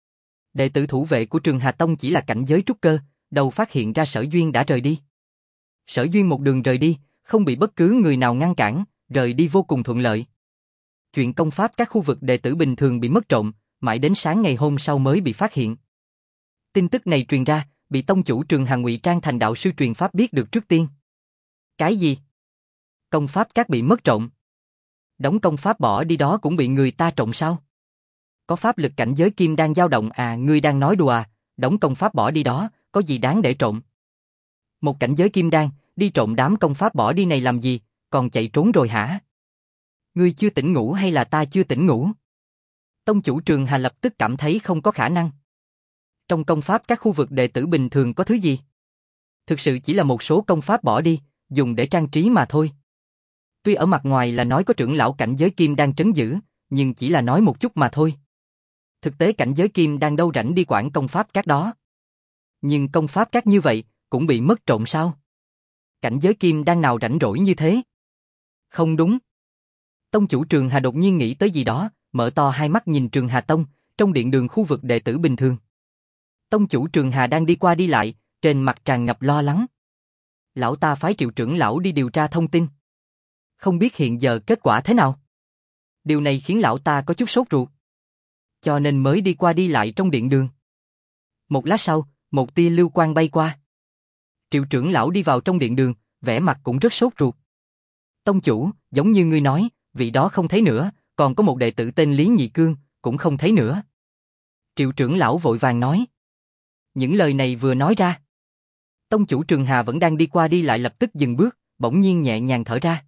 Đệ tử thủ vệ của Trường Hà Tông chỉ là cảnh giới trúc cơ, đầu phát hiện ra Sở Duyên đã rời đi. Sở Duyên một đường rời đi, không bị bất cứ người nào ngăn cản, rời đi vô cùng thuận lợi. Chuyện công pháp các khu vực đệ tử bình thường bị mất trộm, mãi đến sáng ngày hôm sau mới bị phát hiện. Tin tức này truyền ra, bị tông chủ Trường Hà ngụy trang thành đạo sư truyền pháp biết được trước tiên. Cái gì? Công pháp các bị mất trộm? Đống công pháp bỏ đi đó cũng bị người ta trộm sao? Có pháp lực cảnh giới kim đang dao động à, ngươi đang nói đùa à? Đống công pháp bỏ đi đó, có gì đáng để trộm? Một cảnh giới kim đan, đi trộm đám công pháp bỏ đi này làm gì, còn chạy trốn rồi hả? Ngươi chưa tỉnh ngủ hay là ta chưa tỉnh ngủ? Tông chủ Trường Hà lập tức cảm thấy không có khả năng. Trong công pháp các khu vực đệ tử bình thường có thứ gì? Thực sự chỉ là một số công pháp bỏ đi, dùng để trang trí mà thôi. Tuy ở mặt ngoài là nói có trưởng lão cảnh giới kim đang trấn giữ, nhưng chỉ là nói một chút mà thôi. Thực tế cảnh giới kim đang đâu rảnh đi quản công pháp các đó. Nhưng công pháp các như vậy, cũng bị mất trộm sao? Cảnh giới kim đang nào rảnh rỗi như thế? Không đúng. Tông chủ Trường Hà đột nhiên nghĩ tới gì đó, mở to hai mắt nhìn Trường Hà Tông, trong điện đường khu vực đệ tử bình thường. Tông chủ Trường Hà đang đi qua đi lại, trên mặt tràn ngập lo lắng. Lão ta phái Triệu trưởng lão đi điều tra thông tin. Không biết hiện giờ kết quả thế nào? Điều này khiến lão ta có chút sốt ruột. Cho nên mới đi qua đi lại trong điện đường. Một lát sau, một tia lưu quang bay qua. Triệu trưởng lão đi vào trong điện đường, vẻ mặt cũng rất sốt ruột. Tông chủ, giống như ngươi nói, vị đó không thấy nữa, còn có một đệ tử tên Lý Nhị Cương, cũng không thấy nữa. Triệu trưởng lão vội vàng nói. Những lời này vừa nói ra. Tông chủ Trường Hà vẫn đang đi qua đi lại lập tức dừng bước, bỗng nhiên nhẹ nhàng thở ra.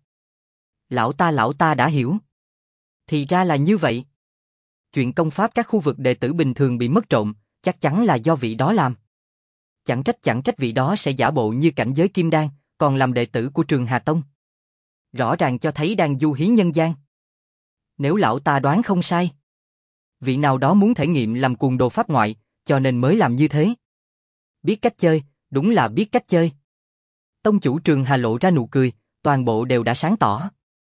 Lão ta đã hiểu. Thì ra là như vậy. Chuyện công pháp các khu vực đệ tử bình thường bị mất trộm, chắc chắn là do vị đó làm. Chẳng trách vị đó sẽ giả bộ như cảnh giới kim đan, còn làm đệ tử của Trường Hà Tông. Rõ ràng cho thấy đang du hí nhân gian. Nếu lão ta đoán không sai, vị nào đó muốn thể nghiệm làm cuồng đồ pháp ngoại, cho nên mới làm như thế. Biết cách chơi, đúng là biết cách chơi. Tông chủ Trường Hà lộ ra nụ cười, toàn bộ đều đã sáng tỏ.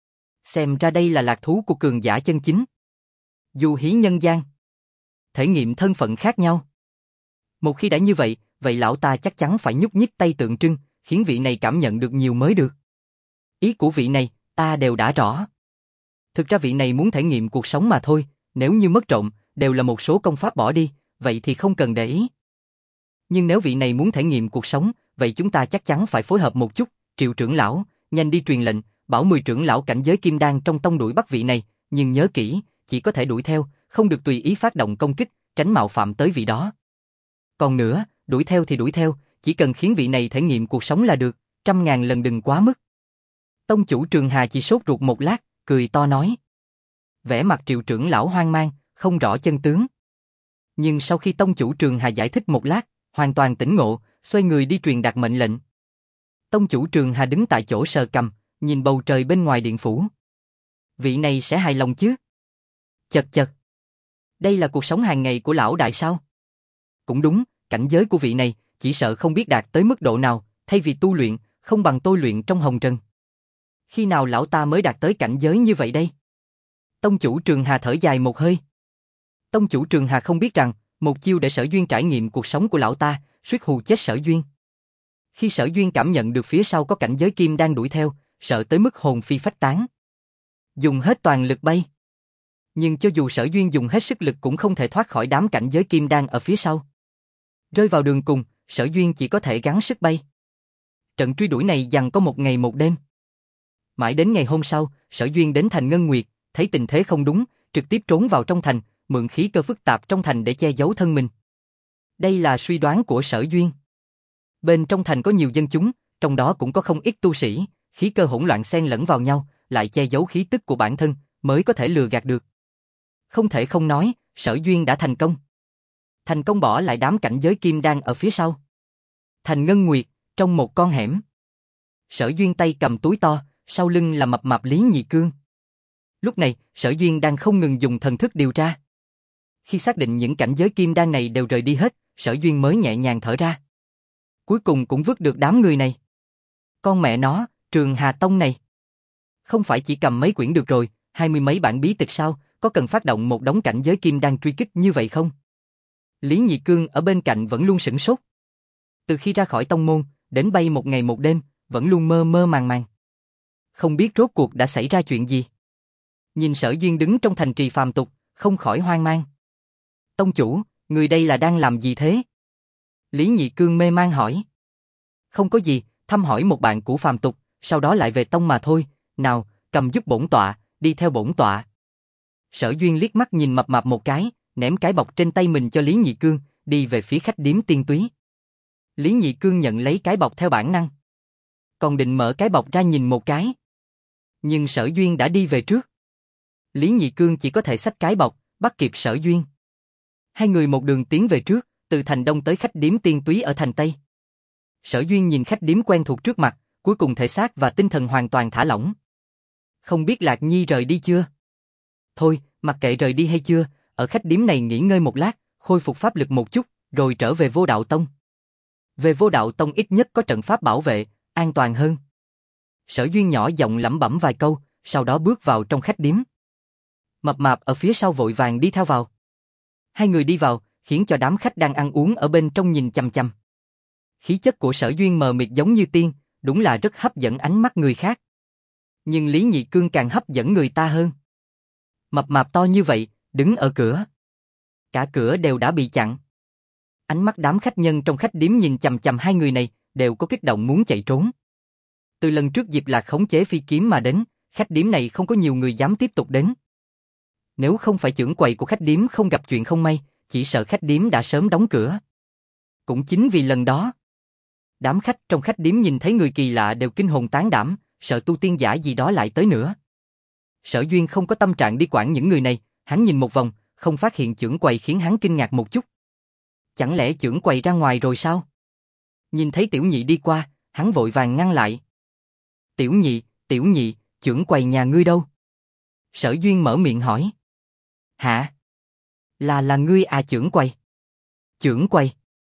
Xem ra đây là lạc thú của cường giả chân chính. Du hí nhân gian. Thể nghiệm thân phận khác nhau. Một khi đã như vậy, vậy lão ta chắc chắn phải nhúc nhích tay tượng trưng, khiến vị này cảm nhận được nhiều mới được. Ý của vị này, ta đều đã rõ. Thực ra vị này muốn thể nghiệm cuộc sống mà thôi, nếu như mất trộm, đều là một số công pháp bỏ đi, vậy thì không cần để ý. Nhưng nếu vị này muốn thể nghiệm cuộc sống, vậy chúng ta chắc chắn phải phối hợp một chút. Triệu trưởng lão, nhanh đi truyền lệnh, bảo 10 trưởng lão cảnh giới kim đan trong tông đuổi bắt vị này, nhưng nhớ kỹ, chỉ có thể đuổi theo, không được tùy ý phát động công kích, tránh mạo phạm tới vị đó. Còn nữa, đuổi theo thì đuổi theo, chỉ cần khiến vị này thể nghiệm cuộc sống là được, 100.000 lần đừng quá mức. Tông chủ Trường Hà chỉ sốt ruột một lát, cười to nói. Vẻ mặt Triệu trưởng lão hoang mang, không rõ chân tướng. Nhưng sau khi tông chủ Trường Hà giải thích một lát, hoàn toàn tỉnh ngộ, xoay người đi truyền đạt mệnh lệnh. Tông chủ Trường Hà đứng tại chỗ sờ cằm, nhìn bầu trời bên ngoài điện phủ. Vị này sẽ hài lòng chứ? Chật. Đây là cuộc sống hàng ngày của lão đại sao? Cũng đúng, cảnh giới của vị này, chỉ sợ không biết đạt tới mức độ nào, thay vì tu luyện, không bằng tôi luyện trong hồng trần. Khi nào lão ta mới đạt tới cảnh giới như vậy đây? Tông chủ Trường Hà thở dài một hơi. Tông chủ Trường Hà không biết rằng, một chiêu để Sở Duyên trải nghiệm cuộc sống của lão ta, suýt hù chết Sở Duyên. Khi Sở Duyên cảm nhận được phía sau có cảnh giới kim đang đuổi theo, sợ tới mức hồn phi phách tán. Dùng hết toàn lực bay. Nhưng cho dù Sở Duyên dùng hết sức lực cũng không thể thoát khỏi đám cảnh giới kim đang ở phía sau. Rơi vào đường cùng, Sở Duyên chỉ có thể gắng sức bay. Trận truy đuổi này giằng có một ngày một đêm. Mãi đến ngày hôm sau, Sở Duyên đến thành Ngân Nguyệt, thấy tình thế không đúng, trực tiếp trốn vào trong thành, mượn khí cơ phức tạp trong thành để che giấu thân mình. Đây là suy đoán của Sở Duyên. Bên trong thành có nhiều dân chúng, trong đó cũng có không ít tu sĩ, khí cơ hỗn loạn xen lẫn vào nhau, lại che giấu khí tức của bản thân, mới có thể lừa gạt được. Không thể không nói, Sở Duyên đã thành công. Thành công bỏ lại đám cảnh giới kim đan ở phía sau. Thành Ngân Nguyệt, trong một con hẻm. Sở Duyên tay cầm túi to, sau lưng là mập mạp Lý Nhị Cương. Lúc này, Sở Duyên đang không ngừng dùng thần thức điều tra. Khi xác định những cảnh giới kim đan này đều rời đi hết, Sở Duyên mới nhẹ nhàng thở ra. Cuối cùng cũng vứt được đám người này. Con mẹ nó, Trường Hà Tông này. Không phải chỉ cầm mấy quyển được rồi, 20 mấy bản bí tịch sao, có cần phát động một đống cảnh giới kim đan truy kích như vậy không? Lý Nhị Cương ở bên cạnh vẫn luôn sửng sốt. Từ khi ra khỏi tông môn, đến bay một ngày một đêm, vẫn luôn mơ mơ màng màng. Không biết rốt cuộc đã xảy ra chuyện gì. Nhìn Sở Duyên đứng trong thành trì phàm tục, không khỏi hoang mang. Tông chủ, người đây là đang làm gì thế? Lý Nhị Cương mê man hỏi. Không có gì, thăm hỏi một bạn cũ phàm tục, sau đó lại về tông mà thôi. Nào, cầm giúp bổn tọa, đi theo bổn tọa. Sở Duyên liếc mắt nhìn mập mạp một cái, ném cái bọc trên tay mình cho Lý Nhị Cương, đi về phía khách điếm Tiên Túy. Lý Nhị Cương nhận lấy cái bọc theo bản năng. Còn định mở cái bọc ra nhìn một cái. Nhưng Sở Duyên đã đi về trước. Lý Nhị Cương chỉ có thể xách cái bọc, bắt kịp Sở Duyên. Hai người một đường tiến về trước, từ thành Đông tới khách điếm Tiên Túy ở thành Tây. Sở Duyên nhìn khách điếm quen thuộc trước mặt, cuối cùng thể xác và tinh thần hoàn toàn thả lỏng. Không biết Lạc Nhi rời đi chưa? Thôi, mặc kệ rời đi hay chưa, ở khách điếm này nghỉ ngơi một lát, khôi phục pháp lực một chút, rồi trở về Vô Đạo Tông. Về Vô Đạo Tông ít nhất có trận pháp bảo vệ, an toàn hơn. Sở Duyên nhỏ giọng lẩm bẩm vài câu, sau đó bước vào trong khách điếm. Mập mạp ở phía sau vội vàng đi theo vào. Hai người đi vào, khiến cho đám khách đang ăn uống ở bên trong nhìn chằm chằm. Khí chất của Sở Duyên mờ mịt giống như tiên, đúng là rất hấp dẫn ánh mắt người khác. Nhưng Lý Nhị Cương càng hấp dẫn người ta hơn. Mập mạp to như vậy, đứng ở cửa. Cả cửa đều đã bị chặn. Ánh mắt đám khách nhân trong khách điếm nhìn chằm chằm hai người này, đều có kích động muốn chạy trốn. Từ lần trước Diệp Lạc khống chế phi kiếm mà đến, khách điếm này không có nhiều người dám tiếp tục đến. Nếu không phải trưởng quầy của khách điếm không gặp chuyện không may, chỉ sợ khách điếm đã sớm đóng cửa. Cũng chính vì lần đó, đám khách trong khách điếm nhìn thấy người kỳ lạ đều kinh hồn tán đảm, sợ tu tiên giả gì đó lại tới nữa. Sở Duyên không có tâm trạng đi quản những người này, hắn nhìn một vòng, không phát hiện trưởng quầy khiến hắn kinh ngạc một chút. Chẳng lẽ trưởng quầy ra ngoài rồi sao? Nhìn thấy Tiểu Nhị đi qua, hắn vội vàng ngăn lại. Tiểu Nhị, trưởng quầy nhà ngươi đâu? Sở Duyên mở miệng hỏi. Hả? Là ngươi à trưởng quầy? Trưởng quầy?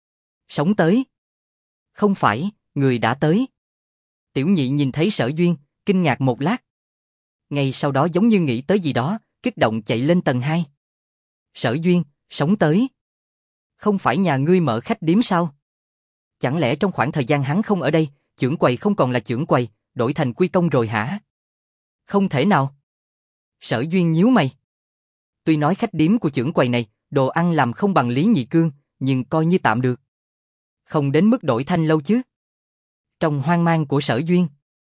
Sống tới? Không phải, người đã tới. Tiểu Nhị nhìn thấy Sở Duyên, kinh ngạc một lát. Ngay sau đó giống như nghĩ tới gì đó, kích động chạy lên tầng 2. Sở Duyên, sống tới. Không phải nhà ngươi mở khách điếm sao? Chẳng lẽ trong khoảng thời gian hắn không ở đây, trưởng quầy không còn là trưởng quầy, đổi thành quy công rồi hả? Không thể nào. Sở Duyên nhíu mày. Tuy nói khách điếm của trưởng quầy này, đồ ăn làm không bằng Lý Nhị Cương, nhưng coi như tạm được. Không đến mức đổi thanh lâu chứ. Trong hoang mang của Sở Duyên,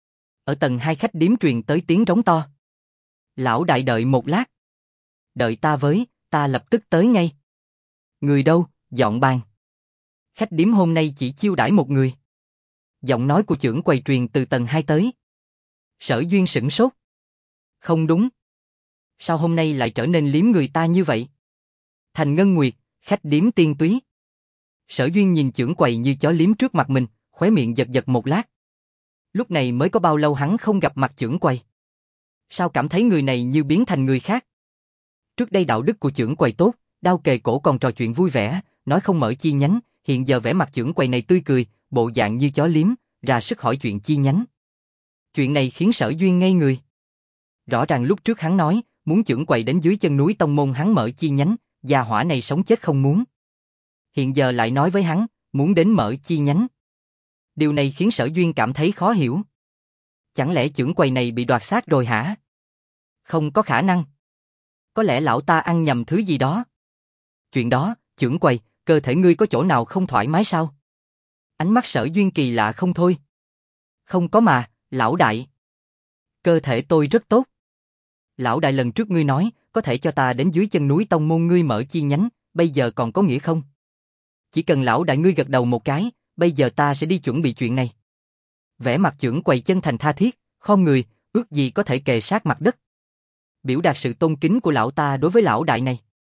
ở tầng 2 khách điếm truyền tới tiếng rống to. Lão đại đợi một lát. Đợi ta với, ta lập tức tới ngay. Người đâu, dọn bàn. Khách điếm hôm nay chỉ chiêu đãi một người. Giọng nói của trưởng quầy truyền từ tầng 2 tới. Sở Duyên sửng sốt. Không đúng. Sao hôm nay lại trở nên liếm người ta như vậy? Thành Ngân Nguyệt, khách điếm Tiên Túy. Sở Duyên nhìn trưởng quầy như chó liếm trước mặt mình, khóe miệng giật giật một lát. Lúc này mới có bao lâu hắn không gặp mặt trưởng quầy. Sao cảm thấy người này như biến thành người khác? Trước đây đạo đức của trưởng quầy tốt, đao kề cổ còn trò chuyện vui vẻ, nói không mở chi nhánh, hiện giờ vẻ mặt trưởng quầy này tươi cười, bộ dạng như chó liếm, ra sức hỏi chuyện chi nhánh. Chuyện này khiến Sở Duyên ngây người. Rõ ràng lúc trước hắn nói, muốn trưởng quầy đến dưới chân núi tông môn hắn mở chi nhánh, gia hỏa này sống chết không muốn. Hiện giờ lại nói với hắn, muốn đến mở chi nhánh. Điều này khiến Sở Duyên cảm thấy khó hiểu. Chẳng lẽ trưởng quầy này bị đoạt xác rồi hả? Không có khả năng. Có lẽ lão ta ăn nhầm thứ gì đó. Chuyện đó, trưởng quầy, cơ thể ngươi có chỗ nào không thoải mái sao? Ánh mắt Sở Duyên kỳ lạ không thôi. Không có mà, lão đại. Cơ thể tôi rất tốt. Lão đại lần trước ngươi nói, có thể cho ta đến dưới chân núi tông môn ngươi mở chi nhánh, bây giờ còn có nghĩa không? Chỉ cần lão đại ngươi gật đầu một cái, bây giờ ta sẽ đi chuẩn bị chuyện này. Vẻ mặt trưởng quầy chân thành tha thiết, khom người, ước gì có thể kề sát mặt đất. Biểu đạt sự tôn kính của lão ta đối với lão đại này.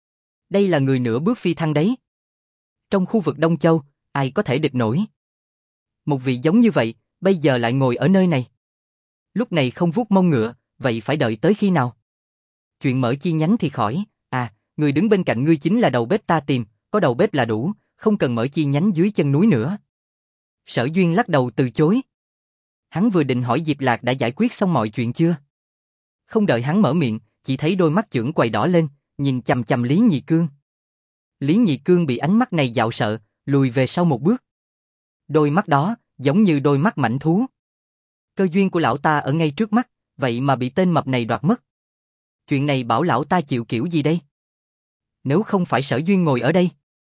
Đây là người nửa bước phi thăng đấy. Trong khu vực Đông Châu, ai có thể địch nổi? Một vị giống như vậy, bây giờ lại ngồi ở nơi này. Lúc này không vuốt mông ngựa, vậy phải đợi tới khi nào? Chuyện mở chi nhánh thì khỏi, người đứng bên cạnh ngươi chính là đầu bếp ta tìm, có đầu bếp là đủ, không cần mở chi nhánh dưới chân núi nữa. Sở Duyên lắc đầu từ chối. Hắn vừa định hỏi Diệp Lạc đã giải quyết xong mọi chuyện chưa? Không đợi hắn mở miệng, chỉ thấy đôi mắt trưởng quầy đỏ lên, nhìn chằm chằm Lý Nhị Cương. Lý Nhị Cương bị ánh mắt này dạo sợ, lùi về sau một bước. Đôi mắt đó, giống như đôi mắt mãnh thú. Cơ duyên của lão ta ở ngay trước mắt, vậy mà bị tên mập này đoạt mất. Chuyện này bảo lão ta chịu kiểu gì đây? Nếu không phải Sở Duyên ngồi ở đây.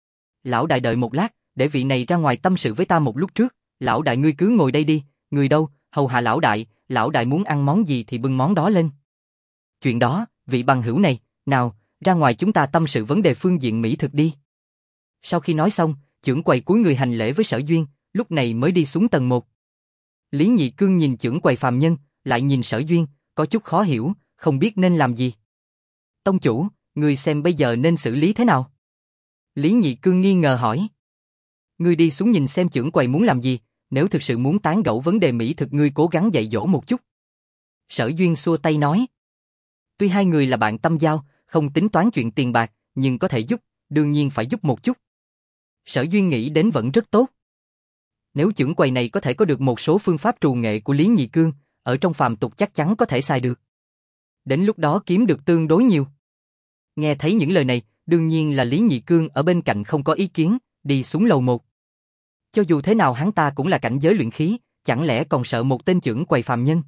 Lão đại đợi một lát, để vị này ra ngoài tâm sự với ta một lúc trước. Lão đại ngươi cứ ngồi đây đi, người đâu, hầu hạ lão đại muốn ăn món gì thì bưng món đó lên. Chuyện đó, vị bằng hữu này, nào, ra ngoài chúng ta tâm sự vấn đề phương diện mỹ thực đi. Sau khi nói xong, chưởng quầy cúi người hành lễ với Sở Duyên, lúc này mới đi xuống tầng 1. Lý Nhị Cương nhìn chưởng quầy phàm nhân, lại nhìn Sở Duyên, có chút khó hiểu, không biết nên làm gì. Tông chủ, ngươi xem bây giờ nên xử lý thế nào? Lý Nhị Cương nghi ngờ hỏi. Ngươi đi xuống nhìn xem chưởng quầy muốn làm gì, nếu thực sự muốn tán gẫu vấn đề mỹ thực ngươi cố gắng dạy dỗ một chút. Sở Duyên xua tay nói. Tuy hai người là bạn tâm giao, không tính toán chuyện tiền bạc, nhưng có thể giúp, đương nhiên phải giúp một chút. Sở Duyên nghĩ đến vẫn rất tốt. Nếu chưởng quầy này có thể có được một số phương pháp trù nghệ của Lý Nhị Cương, ở trong phàm tục chắc chắn có thể xài được. Đến lúc đó kiếm được tương đối nhiều. Nghe thấy những lời này, đương nhiên là Lý Nhị Cương ở bên cạnh không có ý kiến, đi xuống lầu 1. Cho dù thế nào hắn ta cũng là cảnh giới luyện khí, chẳng lẽ còn sợ một tên chưởng quầy phàm nhân.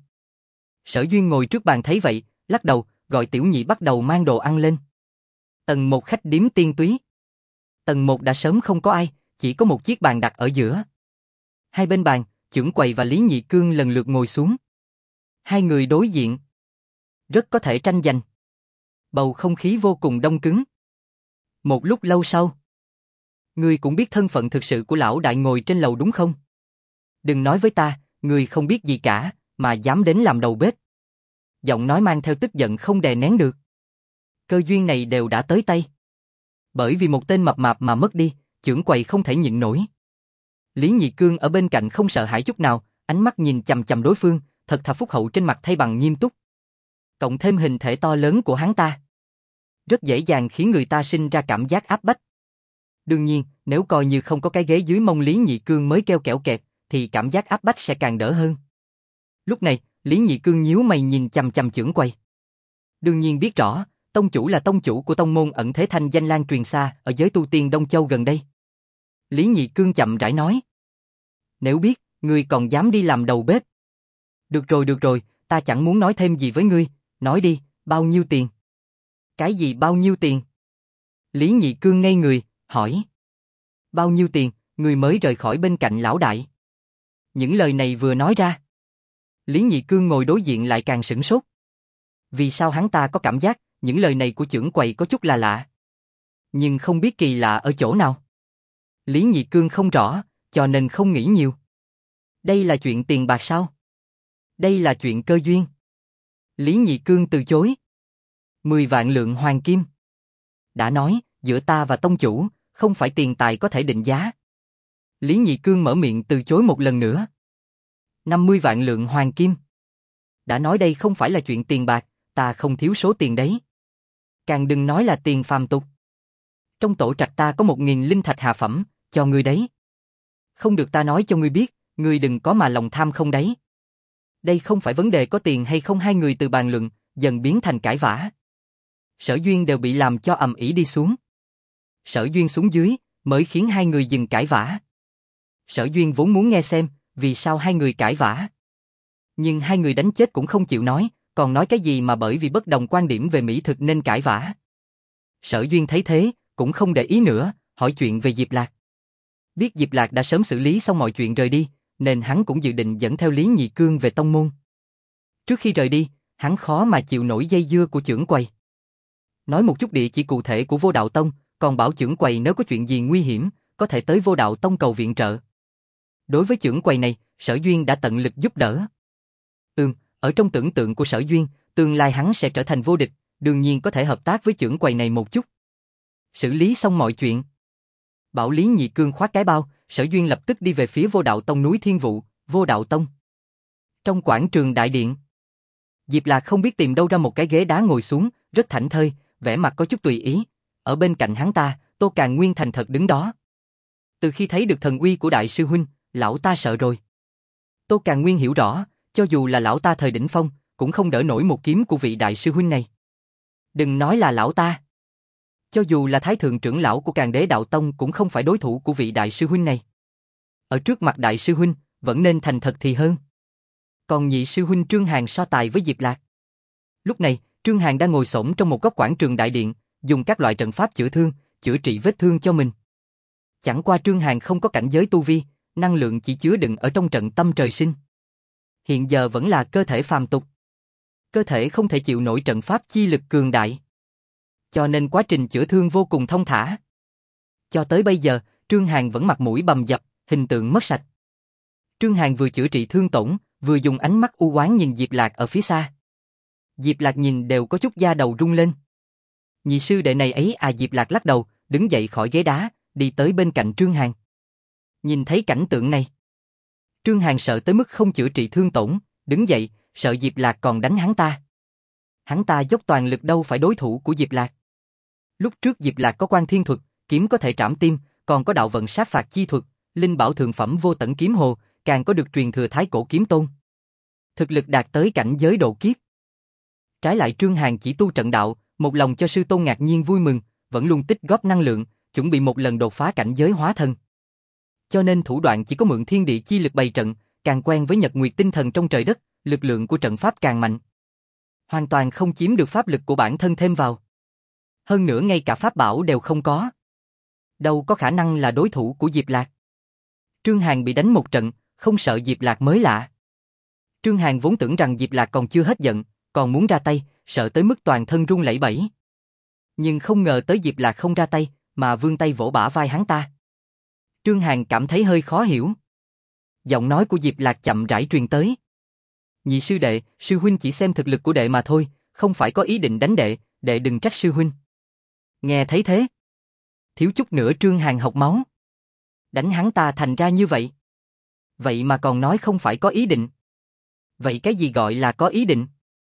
Sở Duyên ngồi trước bàn thấy vậy, lắc đầu, gọi Tiểu Nhị bắt đầu mang đồ ăn lên. Tầng 1 khách điếm Tiên Túy. Tầng 1 đã sớm không có ai, chỉ có một chiếc bàn đặt ở giữa. Hai bên bàn, chưởng quầy và Lý Nhị Cương lần lượt ngồi xuống. Hai người đối diện. Rất có thể tranh giành. Bầu không khí vô cùng đông cứng. Một lúc lâu sau. Ngươi cũng biết thân phận thực sự của lão đại ngồi trên lầu đúng không? Đừng nói với ta, ngươi không biết gì cả, mà dám đến làm đầu bếp. Giọng nói mang theo tức giận không đè nén được. Cơ duyên này đều đã tới tay. Bởi vì một tên mập mạp mà mất đi, chưởng quầy không thể nhịn nổi. Lý Nhị Cương ở bên cạnh không sợ hãi chút nào, ánh mắt nhìn chằm chằm đối phương, thật thà phúc hậu trên mặt thay bằng nghiêm túc. Cộng thêm hình thể to lớn của hắn ta, rất dễ dàng khiến người ta sinh ra cảm giác áp bách. Đương nhiên, nếu coi như không có cái ghế dưới mông Lý Nhị Cương mới kêu kẽo kẹt, thì cảm giác áp bách sẽ càng đỡ hơn. Lúc này, Lý Nhị Cương nhíu mày nhìn chằm chằm chưởng quầy. Đương nhiên biết rõ, tông chủ là tông chủ của tông môn ẩn thế thanh danh lan truyền xa ở giới tu tiên Đông Châu gần đây. Lý Nhị Cương chậm rãi nói. Nếu biết, ngươi còn dám đi làm đầu bếp. Được rồi, ta chẳng muốn nói thêm gì với ngươi, nói đi, bao nhiêu tiền? Cái gì bao nhiêu tiền? Lý Nhị Cương ngây người, hỏi. Bao nhiêu tiền, ngươi mới rời khỏi bên cạnh lão đại? Những lời này vừa nói ra. Lý Nhị Cương ngồi đối diện lại càng sửng sốt. Vì sao hắn ta có cảm giác, những lời này của chưởng quầy có chút là lạ. Nhưng không biết kỳ lạ ở chỗ nào. Lý Nhị Cương không rõ, cho nên không nghĩ nhiều. Đây là chuyện tiền bạc sao? Đây là chuyện cơ duyên. Lý Nhị Cương từ chối. 10 vạn lượng hoàng kim. Đã nói, giữa ta và tông chủ, không phải tiền tài có thể định giá. Lý Nhị Cương mở miệng từ chối một lần nữa. 50 vạn lượng hoàng kim. Đã nói đây không phải là chuyện tiền bạc, ta không thiếu số tiền đấy. Càng đừng nói là tiền phàm tục. Trong tổ trạch ta có 1000 linh thạch hạ phẩm, cho ngươi đấy. Không được ta nói cho ngươi biết, ngươi đừng có mà lòng tham không đấy. Đây không phải vấn đề có tiền hay không, hai người từ bàn luận, dần biến thành cãi vã. Sở Duyên đều bị làm cho ầm ĩ đi xuống. Sở Duyên xuống dưới, mới khiến hai người dừng cãi vã. Sở Duyên vốn muốn nghe xem, vì sao hai người cãi vã. Nhưng hai người đánh chết cũng không chịu nói, còn nói cái gì mà bởi vì bất đồng quan điểm về mỹ thực nên cãi vã. Sở Duyên thấy thế, cũng không để ý nữa, hỏi chuyện về Diệp Lạc. Biết Diệp Lạc đã sớm xử lý xong mọi chuyện rời đi, nên hắn cũng dự định dẫn theo Lý Nhị Cương về tông môn. Trước khi rời đi, hắn khó mà chịu nổi dây dưa của chưởng quầy. Nói một chút địa chỉ cụ thể của Vô Đạo Tông, còn bảo chưởng quầy nếu có chuyện gì nguy hiểm, có thể tới Vô Đạo Tông cầu viện trợ. Đối với chưởng quầy này, Sở Duyên đã tận lực giúp đỡ. Ở trong tưởng tượng của Sở Duyên, tương lai hắn sẽ trở thành vô địch, đương nhiên có thể hợp tác với chưởng quầy này một chút. Xử lý xong mọi chuyện. Bảo Lý Nhị Cương khoác cái bao, Sở Duyên lập tức đi về phía Vô Đạo Tông núi Thiên Vụ, Vô Đạo Tông. Trong quảng trường đại điện, Diệp Lạc không biết tìm đâu ra một cái ghế đá ngồi xuống, rất thảnh thơi, vẻ mặt có chút tùy ý. Ở bên cạnh hắn ta, Tô Càn Nguyên thành thật đứng đó. Từ khi thấy được thần uy của đại sư huynh, lão ta sợ rồi. Tô Càn Nguyên hiểu rõ, cho dù là lão ta thời đỉnh phong, cũng không đỡ nổi một kiếm của vị đại sư huynh này. Đừng nói là lão ta. Cho dù là thái thượng trưởng lão của Càn Đế Đạo Tông cũng không phải đối thủ của vị đại sư huynh này. Ở trước mặt đại sư huynh, vẫn nên thành thật thì hơn. Còn nhị sư huynh Trương Hàn so tài với Diệp Lạc. Lúc này, Trương Hàn đang ngồi xổm trong một góc quảng trường đại điện, dùng các loại trận pháp chữa thương, chữa trị vết thương cho mình. Chẳng qua Trương Hàn không có cảnh giới tu vi, năng lượng chỉ chứa đựng ở trong trận tâm trời sinh. Hiện giờ vẫn là cơ thể phàm tục. Cơ thể không thể chịu nổi trận pháp chi lực cường đại. Cho nên quá trình chữa thương vô cùng thông thả. Cho tới bây giờ, Trương Hàn vẫn mặt mũi bầm dập, hình tượng mất sạch. Trương Hàn vừa chữa trị thương tổn, vừa dùng ánh mắt u oán nhìn Diệp Lạc ở phía xa. Diệp Lạc nhìn đều có chút da đầu rung lên. Nhị sư đệ này ấy à, Diệp Lạc lắc đầu, đứng dậy khỏi ghế đá, đi tới bên cạnh Trương Hàn. Nhìn thấy cảnh tượng này, Trương Hàn sợ tới mức không chữa trị thương tổn, đứng dậy, sợ Diệp Lạc còn đánh hắn ta. Hắn ta dốc toàn lực đâu phải đối thủ của Diệp Lạc. Lúc trước Diệp Lạc có quan thiên thuật, kiếm có thể trảm tim, còn có đạo vận sát phạt chi thuật, linh bảo thượng phẩm vô tận kiếm hồ, càng có được truyền thừa thái cổ kiếm tôn. Thực lực đạt tới cảnh giới độ kiếp. Trái lại Trương Hàn chỉ tu trận đạo, một lòng cho sư tôn ngạc nhiên vui mừng, vẫn luôn tích góp năng lượng, chuẩn bị một lần đột phá cảnh giới hóa thần. Cho nên thủ đoạn chỉ có mượn thiên địa chi lực bày trận, càng quen với nhật nguyệt tinh thần trong trời đất, lực lượng của trận pháp càng mạnh. Hoàn toàn không chiếm được pháp lực của bản thân thêm vào. Hơn nữa ngay cả pháp bảo đều không có. Đâu có khả năng là đối thủ của Diệp Lạc. Trương Hàn bị đánh một trận, không sợ Diệp Lạc mới lạ. Trương Hàn vốn tưởng rằng Diệp Lạc còn chưa hết giận, còn muốn ra tay, sợ tới mức toàn thân run lẩy bẩy. Nhưng không ngờ tới Diệp Lạc không ra tay, mà vươn tay vỗ bả vai hắn ta. Trương Hàn cảm thấy hơi khó hiểu. Giọng nói của Diệp Lạc chậm rãi truyền tới. Nhị sư đệ, sư huynh chỉ xem thực lực của đệ mà thôi, không phải có ý định đánh đệ, đệ đừng trách sư huynh. Nghe thấy thế, thiếu chút nữa Trương Hàn học máu. Đánh hắn ta thành ra như vậy. Vậy mà còn nói không phải có ý định. Vậy cái gì gọi là có ý định?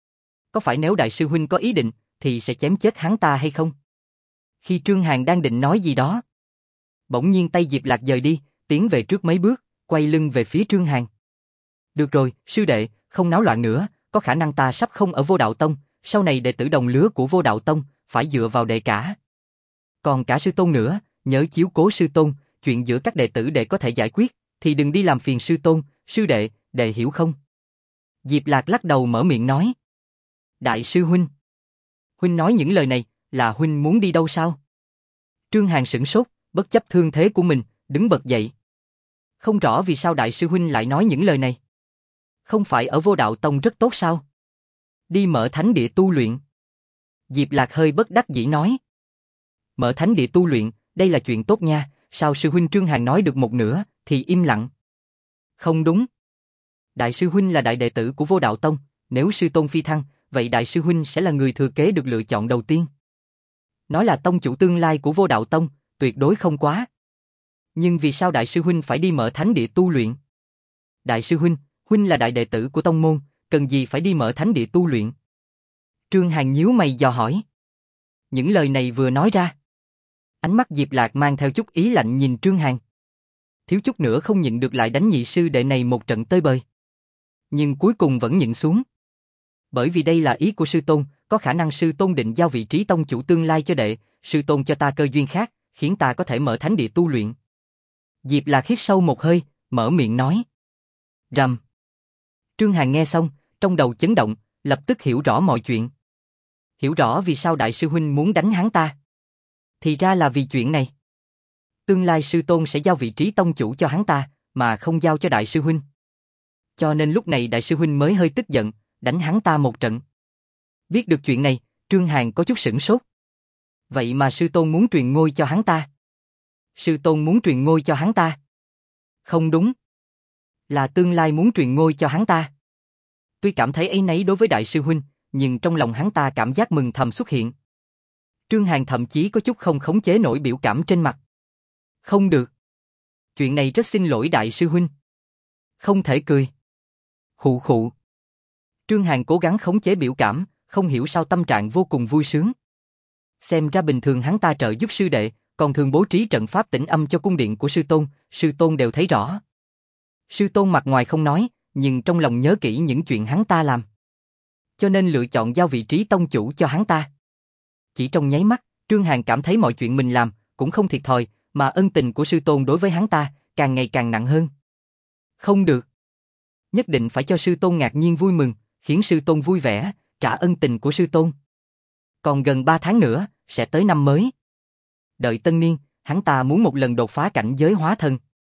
Có phải nếu đại sư huynh có ý định, thì sẽ chém chết hắn ta hay không? Khi Trương Hàn đang định nói gì đó, bỗng nhiên tay Diệp Lạc dời đi, tiến về trước mấy bước, quay lưng về phía Trương Hàn. Được rồi, sư đệ, không náo loạn nữa, có khả năng ta sắp không ở Vô Đạo Tông, sau này đệ tử đồng lứa của Vô Đạo Tông, phải dựa vào đệ cả. Còn cả sư tôn nữa, nhớ chiếu cố sư tôn, chuyện giữa các đệ tử đệ có thể giải quyết, thì đừng đi làm phiền sư tôn, sư đệ, đệ hiểu không? Diệp Lạc lắc đầu mở miệng nói. Đại sư huynh. Huynh nói những lời này, là huynh muốn đi đâu sao? Trương Hàn sửng sốt, bất chấp thương thế của mình, đứng bật dậy. Không rõ vì sao đại sư huynh lại nói những lời này. Không phải ở Vô Đạo Tông rất tốt sao? Đi mở thánh địa tu luyện. Diệp Lạc hơi bất đắc dĩ nói. Mở thánh địa tu luyện, đây là chuyện tốt nha, sao sư huynh Trương Hàn nói được một nửa, thì im lặng. Không đúng. Đại sư huynh là đại đệ tử của Vô Đạo Tông, nếu sư tôn phi thăng, vậy đại sư huynh sẽ là người thừa kế được lựa chọn đầu tiên. Nói là tông chủ tương lai của Vô Đạo Tông, tuyệt đối không quá. Nhưng vì sao đại sư huynh phải đi mở thánh địa tu luyện? Đại sư huynh, huynh là đại đệ tử của tông môn, cần gì phải đi mở thánh địa tu luyện? Trương Hàn nhíu mày dò hỏi. Những lời này vừa nói ra, ánh mắt Diệp Lạc mang theo chút ý lạnh nhìn Trương Hàn. Thiếu chút nữa không nhịn được lại đánh nhị sư đệ này một trận tơi bời. Nhưng cuối cùng vẫn nhịn xuống. Bởi vì đây là ý của sư tôn, có khả năng sư tôn định giao vị trí tông chủ tương lai cho đệ, sư tôn cho ta cơ duyên khác, khiến ta có thể mở thánh địa tu luyện. Diệp Lạc hít sâu một hơi, mở miệng nói. Rầm. Trương Hàn nghe xong, trong đầu chấn động, lập tức hiểu rõ mọi chuyện. Hiểu rõ vì sao đại sư huynh muốn đánh hắn ta. Thì ra là vì chuyện này. Tương lai sư tôn sẽ giao vị trí tông chủ cho hắn ta, mà không giao cho đại sư huynh. Cho nên lúc này đại sư huynh mới hơi tức giận, đánh hắn ta một trận. Biết được chuyện này, Trương Hàn có chút sửng sốt. Vậy mà sư tôn muốn truyền ngôi cho hắn ta. Sư tôn muốn truyền ngôi cho hắn ta. Không đúng. Là tương lai muốn truyền ngôi cho hắn ta. Tuy cảm thấy áy náy đối với đại sư huynh, nhưng trong lòng hắn ta cảm giác mừng thầm xuất hiện. Trương Hàn thậm chí có chút không khống chế nổi biểu cảm trên mặt. Không được. Chuyện này rất xin lỗi đại sư huynh. Không thể cười. Khụ khụ. Trương Hàn cố gắng khống chế biểu cảm, không hiểu sao tâm trạng vô cùng vui sướng. Xem ra bình thường hắn ta trợ giúp sư đệ, còn thường bố trí trận pháp tĩnh âm cho cung điện của sư tôn đều thấy rõ. Sư tôn mặt ngoài không nói, nhưng trong lòng nhớ kỹ những chuyện hắn ta làm. Cho nên lựa chọn giao vị trí tông chủ cho hắn ta. Chỉ trong nháy mắt, Trương Hàn cảm thấy mọi chuyện mình làm cũng không thiệt thòi, mà ân tình của sư tôn đối với hắn ta càng ngày càng nặng hơn. Không được. Nhất định phải cho sư tôn ngạc nhiên vui mừng, khiến sư tôn vui vẻ, trả ân tình của sư tôn. Còn gần 3 tháng nữa, sẽ tới năm mới. Đợi tân niên, hắn ta muốn một lần đột phá cảnh giới hóa thân.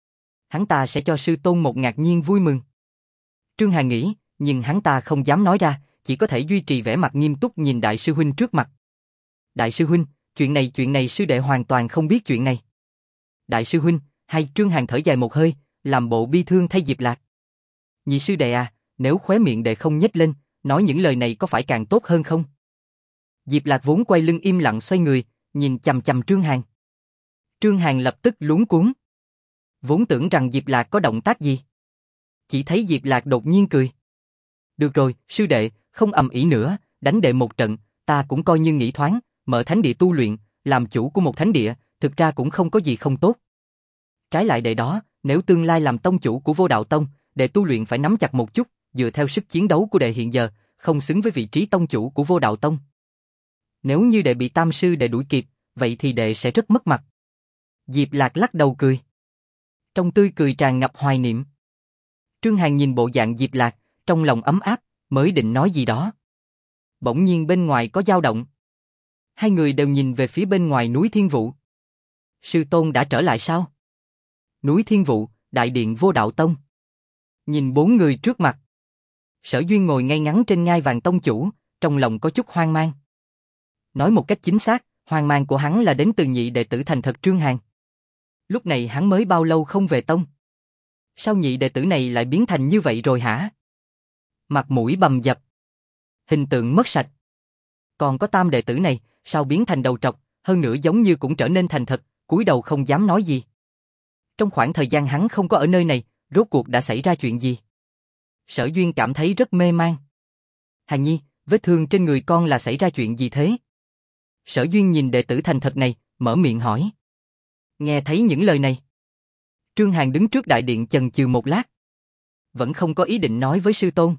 Hắn ta sẽ cho sư tôn một ngạc nhiên vui mừng. Trương Hàn nghĩ, nhưng hắn ta không dám nói ra, chỉ có thể duy trì vẻ mặt nghiêm túc nhìn đại sư huynh trước mặt. Đại sư huynh, chuyện này sư đệ hoàn toàn không biết chuyện này. Đại sư huynh, hay Trương Hàn thở dài một hơi, làm bộ bi thương thay Diệp Lạc. Nhị sư đệ à, nếu khóe miệng đệ không nhếch lên, nói những lời này có phải càng tốt hơn không? Diệp Lạc vốn quay lưng im lặng xoay người, nhìn chằm chằm Trương Hàn. Trương Hàn lập tức luống cuống. Vốn tưởng rằng Diệp Lạc có động tác gì. Chỉ thấy Diệp Lạc đột nhiên cười. Được rồi, sư đệ, không ầm ĩ nữa, đánh đệ một trận, ta cũng coi như nghĩ thoáng, mở thánh địa tu luyện, làm chủ của một thánh địa, thực ra cũng không có gì không tốt. Trái lại đệ đó, nếu tương lai làm tông chủ của Vô Đạo Tông, đệ tu luyện phải nắm chặt một chút, dựa theo sức chiến đấu của đệ hiện giờ, không xứng với vị trí tông chủ của Vô Đạo Tông. Nếu như đệ bị tam sư đệ đuổi kịp, vậy thì đệ sẽ rất mất mặt. Diệp Lạc lắc đầu cười. Trong tươi cười tràn ngập hoài niệm. Trương Hàn nhìn bộ dạng Diệp Lạc, trong lòng ấm áp, mới định nói gì đó. Bỗng nhiên bên ngoài có dao động. Hai người đều nhìn về phía bên ngoài núi Thiên Vụ. Sư tôn đã trở lại sao? Núi Thiên Vụ, đại điện Vô Đạo Tông. Nhìn 4 người trước mặt. Sở Duyên ngồi ngay ngắn trên ngai vàng tông chủ, trong lòng có chút hoang mang. Nói một cách chính xác, hoang mang của hắn là đến từ nhị đệ tử thành thật Trương Hàn. Lúc này hắn mới bao lâu không về tông? Sao nhị đệ tử này lại biến thành như vậy rồi hả? Mặt mũi bầm dập. Hình tượng mất sạch. Còn có tam đệ tử này, sao biến thành đầu trọc, hơn nữa giống như cũng trở nên thành thật, cúi đầu không dám nói gì. Trong khoảng thời gian hắn không có ở nơi này, rốt cuộc đã xảy ra chuyện gì? Sở Duyên cảm thấy rất mê man. Hàn Nhi, vết thương trên người con là xảy ra chuyện gì thế? Sở Duyên nhìn đệ tử thành thật này, mở miệng hỏi. Nghe thấy những lời này. Trương Hàn đứng trước đại điện chần chừ một lát. Vẫn không có ý định nói với sư tôn.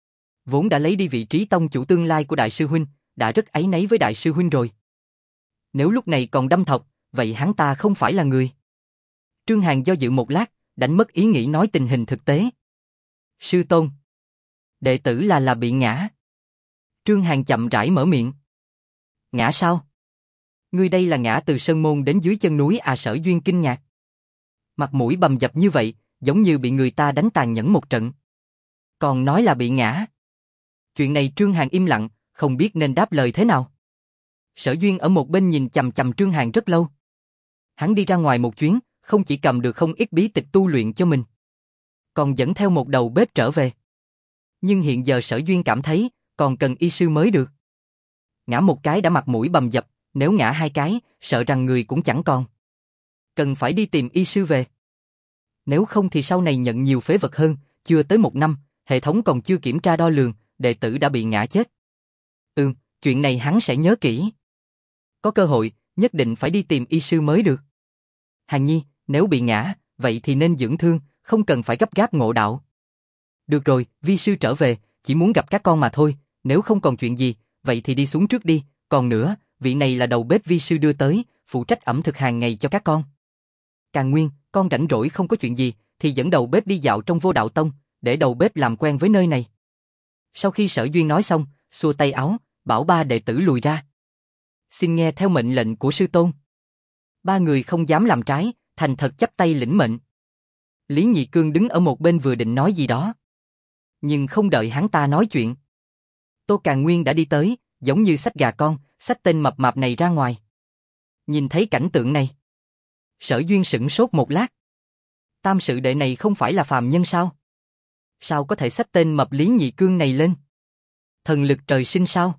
Vốn đã lấy đi vị trí tông chủ tương lai của đại sư huynh, đã rất áy náy với đại sư huynh rồi. Nếu lúc này còn đâm thọc, vậy hắn ta không phải là người. Trương Hàn do dự một lát, đánh mất ý nghĩ nói tình hình thực tế. Sư tôn. Đệ tử là bị ngã. Trương Hàn chậm rãi mở miệng. Ngã sao? Ngươi đây là ngã từ sơn môn đến dưới chân núi à? Sở Duyên kinh ngạc. Mặt mũi bầm dập như vậy, giống như bị người ta đánh tàn nhẫn một trận. Còn nói là bị ngã. Chuyện này Trương Hàn im lặng, không biết nên đáp lời thế nào. Sở Duyên ở một bên nhìn chằm chằm Trương Hàn rất lâu. Hắn đi ra ngoài một chuyến, không chỉ cầm được không ít bí tịch tu luyện cho mình, còn dẫn theo một đầu bếp trở về. Nhưng hiện giờ Sở Duyên cảm thấy, còn cần y sư mới được. Ngã một cái đã mặt mũi bầm dập, nếu ngã 2 cái, sợ rằng người cũng chẳng còn. Cần phải đi tìm y sư về. Nếu không thì sau này nhận nhiều phế vật hơn, chưa tới 1 năm, hệ thống còn chưa kiểm tra đo lường, đệ tử đã bị ngã chết. Chuyện này hắn sẽ nhớ kỹ. Có cơ hội, nhất định phải đi tìm y sư mới được. Hàn Nhi, nếu bị ngã, vậy thì nên dưỡng thương, không cần phải gấp gáp ngộ đạo. Được rồi, vi sư trở về, chỉ muốn gặp các con mà thôi, nếu không còn chuyện gì, vậy thì đi xuống trước đi, còn nữa, vị này là đầu bếp vi sư đưa tới, phụ trách ẩm thực hàng ngày cho các con. Càng Nguyên, con rảnh rỗi không có chuyện gì, thì dẫn đầu bếp đi dạo trong Vô Đạo Tông, để đầu bếp làm quen với nơi này. Sau khi Sở Duyên nói xong, xua tay áo, bảo 3 đệ tử lùi ra. Xin nghe theo mệnh lệnh của sư tôn. 3 người không dám làm trái, thành thật chắp tay lĩnh mệnh. Lý Nhị Cương đứng ở một bên vừa định nói gì đó. Nhưng không đợi hắn ta nói chuyện. Tô Càn Nguyên đã đi tới, giống như xách gà con, xách tên mập mạp này ra ngoài. Nhìn thấy cảnh tượng này, Sở Duyên sửng sốt một lát. Tam sự đệ này không phải là phàm nhân sao? Sao có thể xách tên mập Lý Nhị Cương này lên? Thần lực trời sinh sao?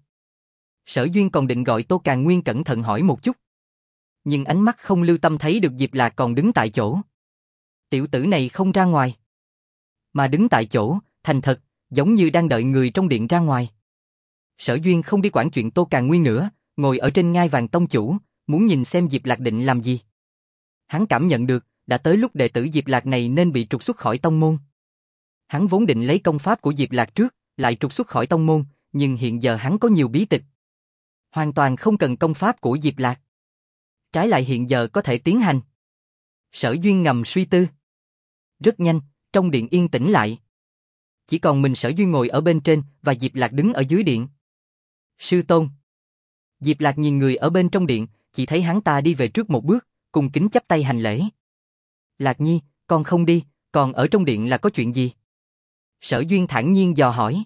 Sở Duyên còn định gọi Tô Càn Nguyên cẩn thận hỏi một chút. Nhưng ánh mắt không lưu tâm thấy được Diệp Lạc còn đứng tại chỗ. Tiểu tử này không ra ngoài, mà đứng tại chỗ, thành thật, giống như đang đợi người trong điện ra ngoài. Sở Duyên không đi quản chuyện Tô Càn Nguyên nữa, ngồi ở trên ngai vàng tông chủ, muốn nhìn xem Diệp Lạc định làm gì. Hắn cảm nhận được, đã tới lúc đệ tử Diệp Lạc này nên bị trục xuất khỏi tông môn. Hắn vốn định lấy công pháp của Diệp Lạc trước, lại trục xuất khỏi tông môn, nhưng hiện giờ hắn có nhiều bí tịch. Hoàn toàn không cần công pháp của Diệp Lạc. Trái lại hiện giờ có thể tiến hành. Sở Duyên ngầm suy tư. Rất nhanh, trong điện yên tĩnh lại. Chỉ còn mình Sở Duyên ngồi ở bên trên và Diệp Lạc đứng ở dưới điện. Sư tôn. Diệp Lạc nhìn người ở bên trong điện, chỉ thấy hắn ta đi về trước một bước, cung kính chắp tay hành lễ. Lạc Nhi, con không đi, còn ở trong điện là có chuyện gì? Sở Duyên thản nhiên dò hỏi.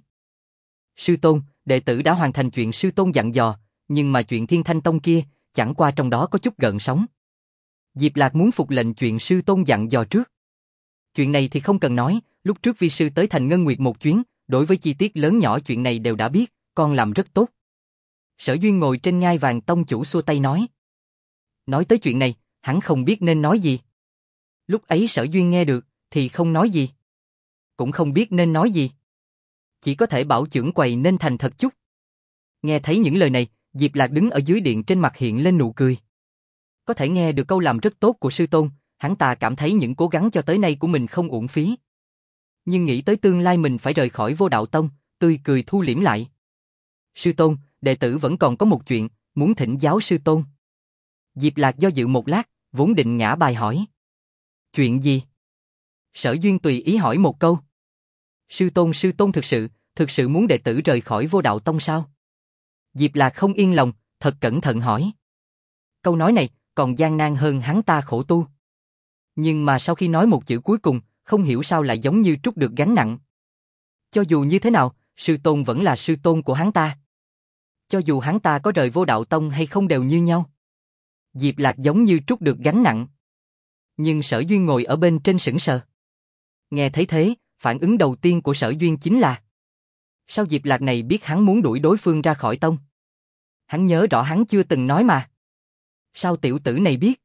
Sư tôn, đệ tử đã hoàn thành chuyện sư tôn dặn dò, nhưng mà chuyện Thiên Thanh Tông kia, chẳng qua trong đó có chút gợn sóng. Diệp Lạc muốn phục lệnh chuyện sư tôn dặn dò trước. Chuyện này thì không cần nói, lúc trước vi sư tới thành Ngân Nguyệt một chuyến, đối với chi tiết lớn nhỏ chuyện này đều đã biết, con làm rất tốt. Sở Duyên ngồi trên ngai vàng tông chủ xua tay nói. Nói tới chuyện này, hắn không biết nên nói gì. Lúc ấy Sở Duyên nghe được, thì không nói gì. Cũng không biết nên nói gì. Chỉ có thể bảo trưởng quầy nên thành thật chút. Nghe thấy những lời này, Diệp Lạc đứng ở dưới điện trên mặt hiện lên nụ cười. Có thể nghe được câu làm rất tốt của sư tôn, hắn ta cảm thấy những cố gắng cho tới nay của mình không uổng phí. Nhưng nghĩ tới tương lai mình phải rời khỏi Vô Đạo Tông, tươi cười thu liễm lại. Sư tôn, đệ tử vẫn còn có một chuyện, muốn thỉnh giáo sư tôn. Diệp Lạc do dự một lát, vốn định ngã bài hỏi. Chuyện gì? Sở Duyên tùy ý hỏi một câu. Sư tôn thực sự muốn đệ tử rời khỏi Vô Đạo Tông sao? Diệp Lạc không yên lòng, thật cẩn thận hỏi. Câu nói này còn gian nan hơn hắn ta khổ tu. Nhưng mà sau khi nói một chữ cuối cùng, không hiểu sao lại giống như trút được gánh nặng. Cho dù như thế nào, sư tôn vẫn là sư tôn của hắn ta. Cho dù hắn ta có rời Vô Đạo Tông hay không đều như nhau. Diệp Lạc giống như trút được gánh nặng. Nhưng Sở Duyên ngồi ở bên trên sững sờ. Nghe thấy thế, phản ứng đầu tiên của Sở Duyên chính là sao Diệp Lạc này biết hắn muốn đuổi đối phương ra khỏi tông? Hắn nhớ rõ hắn chưa từng nói mà. Sao tiểu tử này biết?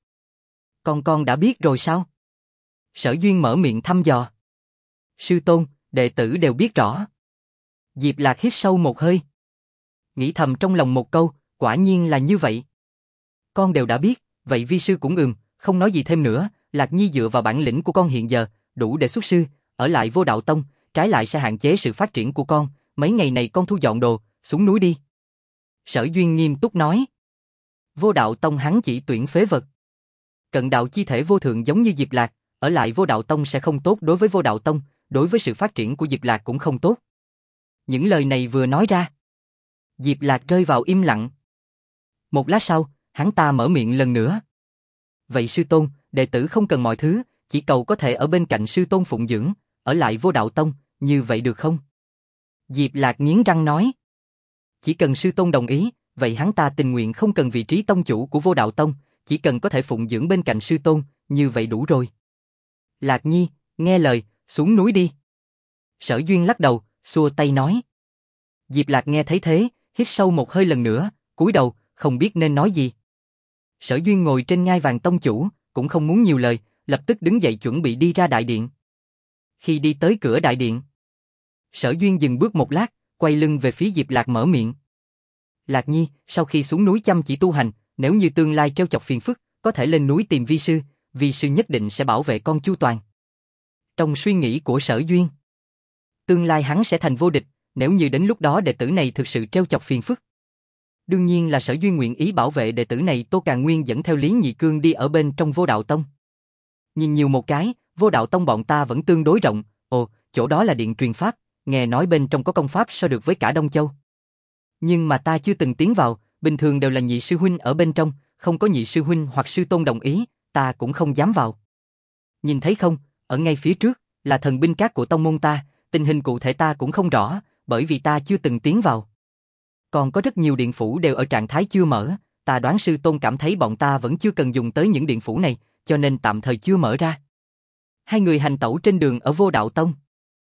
Con đã biết rồi sao? Sở Duyên mở miệng thăm dò. Sư tôn, đệ tử đều biết rõ. Diệp Lạc hít sâu một hơi. Nghĩ thầm trong lòng một câu, quả nhiên là như vậy. Con đều đã biết, vậy vi sư cũng không nói gì thêm nữa, Lạc Nhi dựa vào bản lĩnh của con hiện giờ, đủ để xuất sư, ở lại Vô Đạo Tông, trái lại sẽ hạn chế sự phát triển của con, mấy ngày này con thu dọn đồ, xuống núi đi. Sở Duyên nghiêm túc nói. Vô Đạo Tông hắn chỉ tuyển phế vật. Cận đạo chi thể vô thượng giống như Diệp Lạc, ở lại Vô Đạo Tông sẽ không tốt đối với Vô Đạo Tông, đối với sự phát triển của Diệp Lạc cũng không tốt. Những lời này vừa nói ra, Diệp Lạc rơi vào im lặng. Một lát sau, hắn ta mở miệng lần nữa. Vậy sư tôn, đệ tử không cần mọi thứ, chỉ cầu có thể ở bên cạnh sư tôn phụng dưỡng, ở lại Vô Đạo Tông, như vậy được không? Diệp Lạc nghiến răng nói. Chỉ cần sư tôn đồng ý, vậy hắn ta tình nguyện không cần vị trí tông chủ của Vô Đạo Tông, chỉ cần có thể phụng dưỡng bên cạnh sư tôn, như vậy đủ rồi. Lạc Nhi, nghe lời, xuống núi đi. Sở Duyên lắc đầu, xua tay nói. Diệp Lạc nghe thấy thế, hít sâu một hơi lần nữa, cúi đầu, không biết nên nói gì. Sở Duyên ngồi trên ngai vàng tông chủ, cũng không muốn nhiều lời, lập tức đứng dậy chuẩn bị đi ra đại điện. Khi đi tới cửa đại điện, Sở Duyên dừng bước một lát, quay lưng về phía Diệp Lạc mở miệng. Lạc Nhi, sau khi xuống núi chăm chỉ tu hành, nếu như tương lai trêu chọc phiền phức, có thể lên núi tìm vi sư nhất định sẽ bảo vệ con chu toàn. Trong suy nghĩ của Sở Duyên, tương lai hắn sẽ thành vô địch, nếu như đến lúc đó đệ tử này thực sự trêu chọc phiền phức. Đương nhiên là Sở Duyên nguyện ý bảo vệ đệ tử này. Tô Càn Nguyên dẫn theo Lý Nhị Cương đi ở bên trong Vô Đạo Tông. Nhìn nhiều một cái, Vô Đạo Tông bọn ta vẫn tương đối rộng, chỗ đó là điện truyền pháp, nghe nói bên trong có công pháp so được với cả Đông Châu. Nhưng mà ta chưa từng tiến vào, bình thường đều là nhị sư huynh ở bên trong, không có nhị sư huynh hoặc sư tôn đồng ý, ta cũng không dám vào. Nhìn thấy không, ở ngay phía trước, là thần binh các của tông môn ta, tình hình cụ thể ta cũng không rõ, bởi vì ta chưa từng tiến vào. Còn có rất nhiều điện phủ đều ở trạng thái chưa mở, ta đoán sư tôn cảm thấy bọn ta vẫn chưa cần dùng tới những điện phủ này, cho nên tạm thời chưa mở ra. Hai người hành tẩu trên đường ở Vô Đạo Tông.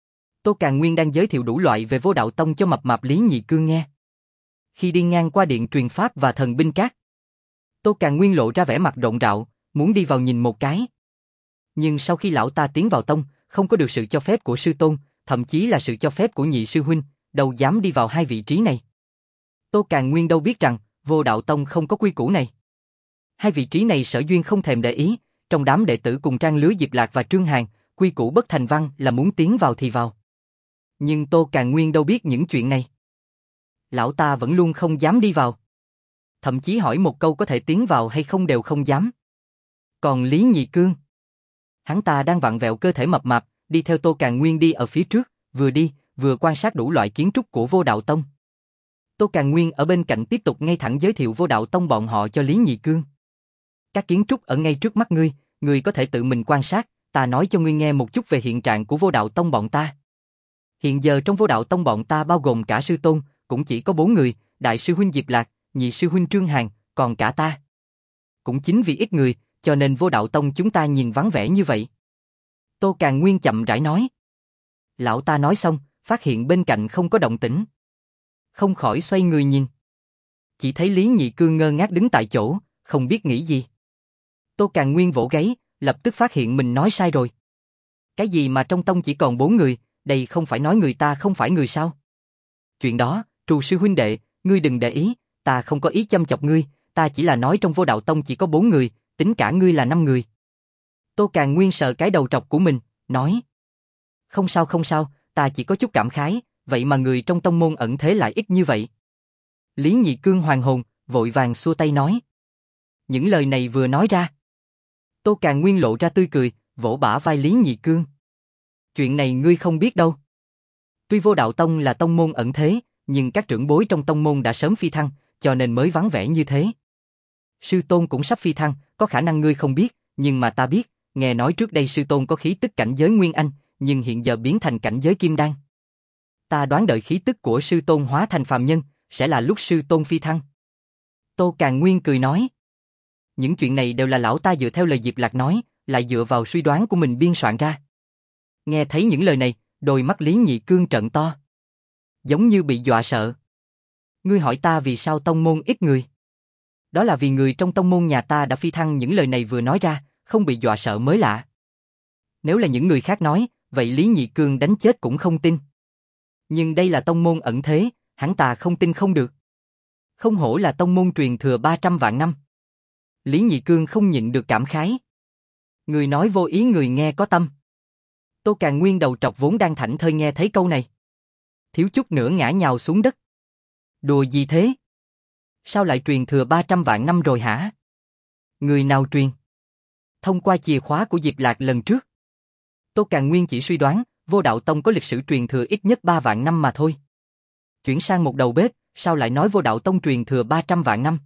Tô Càn Nguyên đang giới thiệu đủ loại về Vô Đạo Tông cho mập mạp Lý Nhị Cương nghe. Khi đi ngang qua điện truyền pháp và thần binh các, Tô Càn Nguyên lộ ra vẻ mặt rộn rạo, muốn đi vào nhìn một cái. Nhưng sau khi lão ta tiến vào tông, không có được sự cho phép của sư tôn, thậm chí là sự cho phép của nhị sư huynh, đâu dám đi vào hai vị trí này. Tô Càn Nguyên đâu biết rằng, Vô Đạo Tông không có quy củ này. Hai vị trí này Sở Duyên không thèm để ý, trong đám đệ tử cùng trang lứa Diệp Lạc và Trương Hàn, quy củ bất thành văn là muốn tiến vào thì vào. Nhưng Tô Càn Nguyên đâu biết những chuyện này. Lão ta vẫn luôn không dám đi vào. thậm chí hỏi một câu có thể tiến vào hay không đều không dám. Còn Lý Nhị Cương, hắn ta đang vặn vẹo cơ thể mập mạp, đi theo Tô Càn Nguyên đi ở phía trước, vừa đi, vừa quan sát đủ loại kiến trúc của Vô Đạo Tông. Tô Càn Nguyên ở bên cạnh tiếp tục ngay thẳng giới thiệu Vô Đạo Tông bọn họ cho Lý Nhị Cương. Các kiến trúc ở ngay trước mắt ngươi, ngươi có thể tự mình quan sát, ta nói cho ngươi nghe một chút về hiện trạng của Vô Đạo Tông bọn ta. Hiện giờ trong Vô Đạo Tông bọn ta bao gồm cả sư tôn, cũng chỉ có 4 người, đại sư huynh Diệp Lạc, nhị sư huynh Trương Hàn, còn cả ta. Cũng chính vì ít người, cho nên Vô Đạo Tông chúng ta nhìn vắng vẻ như vậy. Tô Càn Nguyên chậm rãi nói. Lão ta nói xong, phát hiện bên cạnh không có động tĩnh. Không khỏi xoay người nhìn. Chỉ thấy Lý Nhị Cương ngơ ngác đứng tại chỗ, không biết nghĩ gì. Tô Càn Nguyên vỗ gáy, lập tức phát hiện mình nói sai rồi. Cái gì mà trong tông chỉ còn 4 người, đây không phải nói người ta không phải người sao? Chuyện đó, Trù sư huynh đệ, ngươi đừng để ý, ta không có ý châm chọc ngươi, ta chỉ là nói trong Vô Đạo Tông chỉ có 4 người, tính cả ngươi là 5 người. Tô Càn Nguyên sờ cái đầu trọc của mình, nói. Không sao, ta chỉ có chút cảm khái, vậy mà người trong tông môn ẩn thế lại ít như vậy. Lý Nhị Cương hoàn hồn, vội vàng xua tay nói. Những lời này vừa nói ra. Tô Càn Nguyên lộ ra tươi cười, vỗ bả vai Lý Nhị Cương. Chuyện này ngươi không biết đâu. Tuy Vô Đạo Tông là tông môn ẩn thế, nhưng các trưởng bối trong tông môn đã sớm phi thăng, cho nên mới vắng vẻ như thế. Sư tôn cũng sắp phi thăng, có khả năng ngươi không biết, nhưng mà ta biết, nghe nói trước đây sư tôn có khí tức cảnh giới Nguyên Anh, nhưng hiện giờ biến thành cảnh giới Kim Đan. Ta đoán đợi khí tức của sư tôn hóa thành phàm nhân, sẽ là lúc sư tôn phi thăng. Tô Càn Nguyên cười nói. Những chuyện này đều là lão ta dựa theo lời Diệp Lạc nói, lại dựa vào suy đoán của mình biên soạn ra. Nghe thấy những lời này, đôi mắt Lý Nhị Cương trợn to. Giống như bị dọa sợ. Ngươi hỏi ta vì sao tông môn ít người? Đó là vì người trong tông môn nhà ta đã phi thăng, những lời này vừa nói ra, không bị dọa sợ mới lạ. Nếu là những người khác nói, vậy Lý Nhị Cương đánh chết cũng không tin. Nhưng đây là tông môn ẩn thế, hắn ta không tin không được. Không hổ là tông môn truyền thừa 300 vạn năm. Lý Nhị Cương không nhịn được cảm khái. Người nói vô ý người nghe có tâm. Tô Càn Nguyên đầu trọc vốn đang thảnh thơi nghe thấy câu này. Thiếu chút nữa ngã nhào xuống đất. Đùa gì thế? Sao lại truyền thừa 300 vạn năm rồi hả? Người nào truyền? Thông qua chìa khóa của Diệp Lạc lần trước. Tô Càn Nguyên chỉ suy đoán, Vô Đạo Tông có lịch sử truyền thừa ít nhất 3 vạn năm mà thôi. Chuyển sang một đầu bếp, sao lại nói Vô Đạo Tông truyền thừa 300 vạn năm?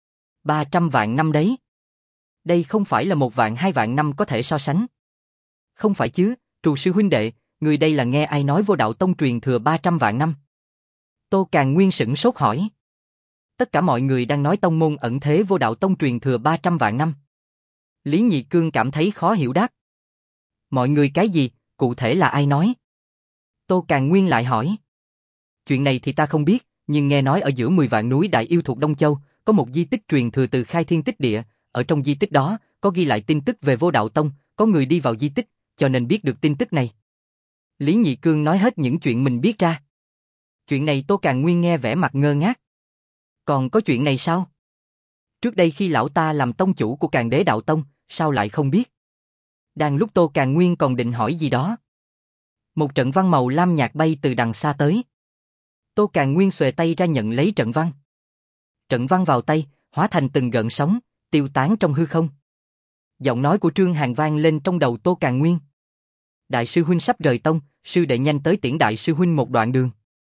300 vạn năm đấy. Đây không phải là 1 vạn 2 vạn năm có thể so sánh. Không phải chứ, Trù sư huynh đệ, người đây là nghe ai nói Vô Đạo Tông truyền thừa 300 vạn năm? Tô Càn Nguyên sửng sốt hỏi. Tất cả mọi người đang nói tông môn ẩn thế Vô Đạo Tông truyền thừa 300 vạn năm. Lý Nhị Cương cảm thấy khó hiểu đáp. Mọi người cái gì, cụ thể là ai nói? Tô Càn Nguyên lại hỏi. Chuyện này thì ta không biết, nhưng nghe nói ở giữa 10 vạn núi Đại Yêu thuộc Đông Châu, có một di tích truyền thừa từ Khai Thiên Tích Địa, ở trong di tích đó, có ghi lại tin tức về Vô Đạo Tông, có người đi vào di tích, cho nên biết được tin tức này. Lý Nhị Cương nói hết những chuyện mình biết ra. Chuyện này Tô Càn Nguyên nghe vẻ mặt ngơ ngác. Còn có chuyện này sao? Trước đây khi lão ta làm tông chủ của Càn Đế Đạo Tông, sao lại không biết? Đang lúc Tô Càn Nguyên còn định hỏi gì đó. Một trận văn màu lam nhạt bay từ đằng xa tới. Tô Càn Nguyên xuề tay ra nhận lấy trận văn. Trận văn vào tay, hóa thành từng gợn sóng, tiêu tán trong hư không. Giọng nói của Trương Hàn vang lên trong đầu Tô Càn Nguyên. Đại sư huynh sắp rời tông, sư đệ nhanh tới tiễn đại sư huynh một đoạn đường.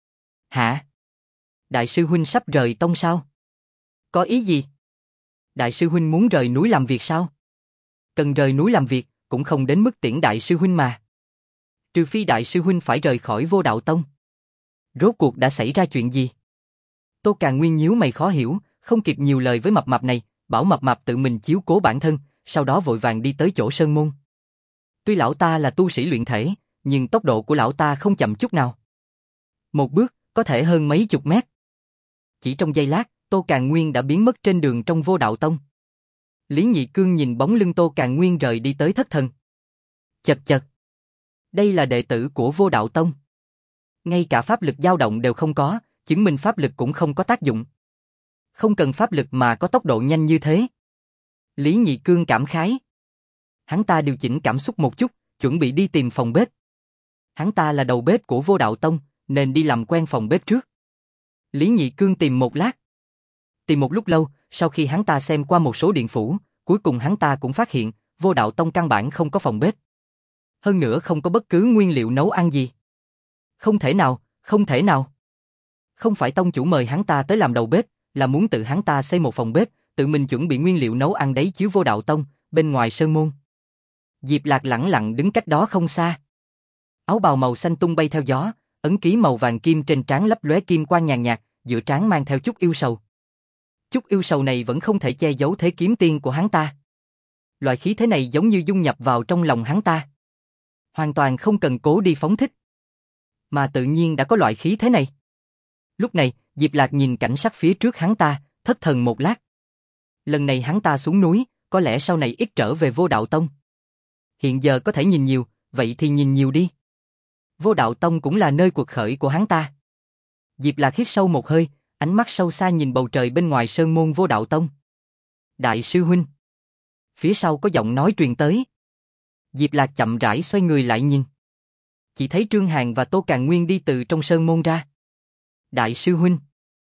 Hả? Đại sư huynh sắp rời tông sao? Có ý gì? Đại sư huynh muốn rời núi làm việc sao? Cần rời núi làm việc, cũng không đến mức tiễn đại sư huynh mà. Trừ phi đại sư huynh phải rời khỏi Vô Đạo Tông. Rốt cuộc đã xảy ra chuyện gì? Tô Càn Nguyên nhíu mày khó hiểu, không kịp nhiều lời với mập mạp này, bảo mập mạp tự mình chiếu cố bản thân, sau đó vội vàng đi tới chỗ sơn môn. Tuy lão ta là tu sĩ luyện thể, nhưng tốc độ của lão ta không chậm chút nào. Một bước, có thể hơn mấy chục mét. Chỉ trong giây lát, Tô Càn Nguyên đã biến mất trên đường trong Vô Đạo Tông. Lý Nhị Cương nhìn bóng lưng Tô Càn Nguyên rời đi tới thất thần. Chật chật. Đây là đệ tử của Vô Đạo Tông. Ngay cả pháp lực dao động đều không có, chứng minh pháp lực cũng không có tác dụng. Không cần pháp lực mà có tốc độ nhanh như thế. Lý Nhị Cương cảm khái. Hắn ta điều chỉnh cảm xúc một chút, chuẩn bị đi tìm phòng bếp. Hắn ta là đầu bếp của Vô Đạo Tông, nên đi làm quen phòng bếp trước. Lý Nhị Cương tìm một lát. Tìm một lúc lâu, sau khi hắn ta xem qua một số điện phủ, cuối cùng hắn ta cũng phát hiện, Vô Đạo Tông căn bản không có phòng bếp. Hơn nữa không có bất cứ nguyên liệu nấu ăn gì. Không thể nào, không thể nào. Không phải tông chủ mời hắn ta tới làm đầu bếp, là muốn tự hắn ta xây một phòng bếp, tự mình chuẩn bị nguyên liệu nấu ăn đấy chứ Vô Đạo Tông, bên ngoài sơn môn. Diệp Lạc lẳng lặng đứng cách đó không xa. Áo bào màu xanh tung bay theo gió, ấn ký màu vàng kim trên trán lấp lóe kim quang nhàn nhạt, giữa trán mang theo chút yêu sầu. Chút yêu sầu này vẫn không thể che giấu thế kiếm tiên của hắn ta. Loại khí thế này giống như dung nhập vào trong lòng hắn ta. Hoàn toàn không cần cố đi phóng thích. Mà tự nhiên đã có loại khí thế này. Lúc này, Diệp Lạc nhìn cảnh sắc phía trước hắn ta, thất thần một lát. Lần này hắn ta xuống núi, có lẽ sau này ít trở về Vô Đạo Tông. Hiện giờ có thể nhìn nhiều, vậy thì nhìn nhiều đi. Vô Đạo Tông cũng là nơi cuộc khởi của hắn ta. Diệp Lạc hít sâu một hơi, ánh mắt sâu xa nhìn bầu trời bên ngoài sơn môn Vô Đạo Tông. Đại sư huynh. Phía sau có giọng nói truyền tới. Diệp Lạc chậm rãi xoay người lại nhìn. Chỉ thấy Trương Hàn và Tô Càn Nguyên đi từ trong sơn môn ra. Đại sư huynh.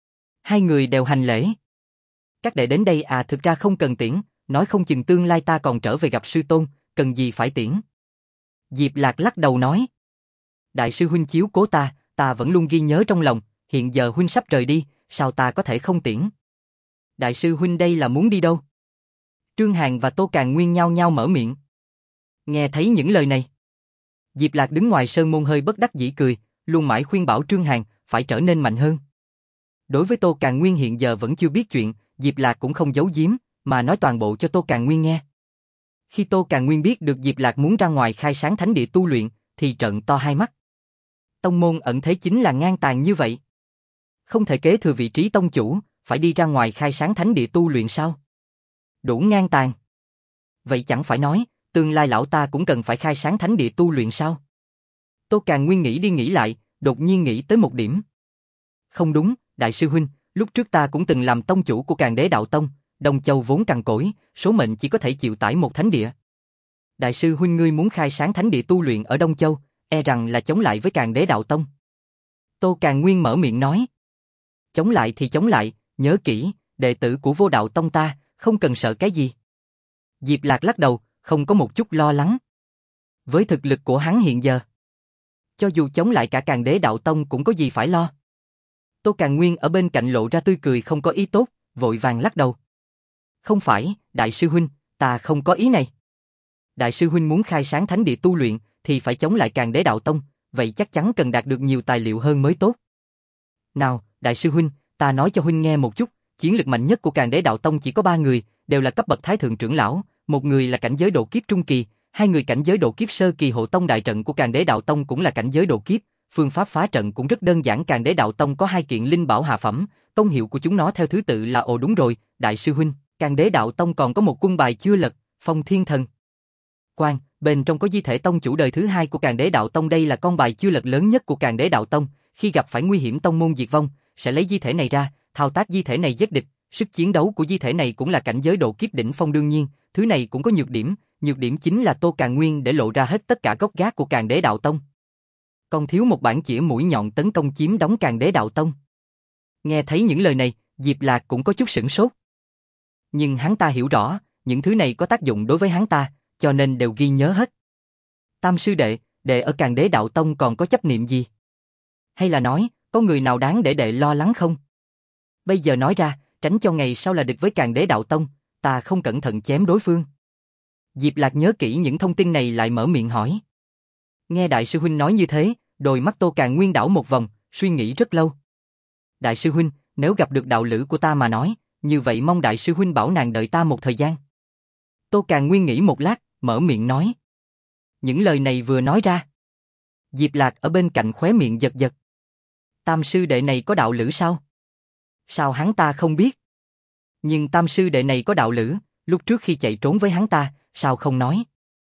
Hai người đều hành lễ. Các đệ đến đây à, thực ra không cần tiễn, nói không chừng tương lai ta còn trở về gặp sư tôn, cần gì phải tiễn. Diệp Lạc lắc đầu nói. Đại sư huynh chiếu cố ta vẫn luôn ghi nhớ trong lòng, hiện giờ huynh sắp rời đi, sao ta có thể không tiễn. Đại sư huynh đây là muốn đi đâu? Trương Hàn và Tô Càn Nguyên nhao nhao mở miệng. Nghe thấy những lời này, Diệp Lạc đứng ngoài sơn môn hơi bất đắc dĩ cười, luôn mãi khuyên bảo Trương Hàn phải trở nên mạnh hơn. Đối với Tô Càn Nguyên hiện giờ vẫn chưa biết chuyện, Diệp Lạc cũng không giấu giếm, mà nói toàn bộ cho Tô Càn Nguyên nghe. Khi Tô Càn Nguyên biết được Diệp Lạc muốn ra ngoài khai sáng thánh địa tu luyện, thì trợn to hai mắt. Tông môn ẩn thế chính là ngang tàn như vậy. Không thể kế thừa vị trí tông chủ, phải đi ra ngoài khai sáng thánh địa tu luyện sao? Đủ ngang tàn. Vậy chẳng phải nói, tương lai lão ta cũng cần phải khai sáng thánh địa tu luyện sao? Tô Càn Nguyên nghĩ đi nghĩ lại, đột nhiên nghĩ tới một điểm. Không đúng, đại sư huynh, lúc trước ta cũng từng làm tông chủ của Càn Đế Đạo Tông, Đông Châu vốn cằn cỗi, số mệnh chỉ có thể chịu tải một thánh địa. Đại sư huynh ngươi muốn khai sáng thánh địa tu luyện ở Đông Châu, e rằng là chống lại với Càn Đế Đạo Tông. Tô Càn Nguyên mở miệng nói. Chống lại thì chống lại, nhớ kỹ, đệ tử của Vô Đạo Tông ta, không cần sợ cái gì. Diệp Lạc lắc đầu, không có một chút lo lắng. Với thực lực của hắn hiện giờ, cho dù chống lại cả Càn Đế Đạo Tông cũng có gì phải lo. Tô Càn Nguyên ở bên cạnh lộ ra tươi cười không có ý tốt, vội vàng lắc đầu. Không phải, đại sư huynh, ta không có ý này. Đại sư huynh muốn khai sáng thánh địa tu luyện, thì phải chống lại Càn Đế Đạo Tông, vậy chắc chắn cần đạt được nhiều tài liệu hơn mới tốt. Nào, đại sư huynh, ta nói cho huynh nghe một chút, chiến lực mạnh nhất của Càn Đế Đạo Tông chỉ có 3 người, đều là cấp bậc thái thượng trưởng lão, một người là cảnh giới độ kiếp trung kỳ, hai người cảnh giới độ kiếp sơ kỳ. Hộ tông đại trận của Càn Đế Đạo Tông cũng là cảnh giới độ kiếp, phương pháp phá trận cũng rất đơn giản. Càn Đế Đạo Tông có 2 kiện linh bảo hạ phẩm, công hiệu của chúng nó theo thứ tự là đúng rồi, đại sư huynh, Càn Đế Đạo Tông còn có một quân bài chưa lật, Phong Thiên Thần Quan, bên trong có di thể tông chủ đời thứ 2 của Càn Đế Đạo Tông, đây là con bài chưa lật lớn nhất của Càn Đế Đạo Tông, khi gặp phải nguy hiểm tông môn diệt vong, sẽ lấy di thể này ra, thao tác di thể này giết địch, sức chiến đấu của di thể này cũng là cảnh giới độ kiếp đỉnh phong. Đương nhiên, thứ này cũng có nhược điểm chính là Tô Càn Nguyên để lộ ra hết tất cả gốc gác của Càn Đế Đạo Tông. Còn thiếu một bản chĩa mũi nhọn tấn công chiếm đóng Càn Đế Đạo Tông. Nghe thấy những lời này, Diệp Lạc cũng có chút sửng sốt. Nhưng hắn ta hiểu rõ, những thứ này có tác dụng đối với hắn ta, cho nên đều ghi nhớ hết. Tam sư đệ ở Càn Đế Đạo Tông còn có chấp niệm gì? Hay là nói, có người nào đáng để đệ lo lắng không? Bây giờ nói ra, tránh cho ngày sau là địch với Càn Đế Đạo Tông, ta không cẩn thận chém đối phương. Diệp Lạc nhớ kỹ những thông tin này lại mở miệng hỏi. Nghe đại sư huynh nói như thế, đôi mắt Tô Càn Nguyên đảo một vòng, suy nghĩ rất lâu. Đại sư huynh, nếu gặp được đạo lữ của ta mà nói, như vậy mong đại sư huynh bảo nàng đợi ta một thời gian. Tô Càn Nguyên nghĩ một lát, mở miệng nói. Những lời này vừa nói ra, Diệp Lạc ở bên cạnh khóe miệng giật giật. Tam sư đệ này có đạo lữ sao? Sao hắn ta không biết? Nhưng tam sư đệ này có đạo lữ, lúc trước khi chạy trốn với hắn ta, sao không nói?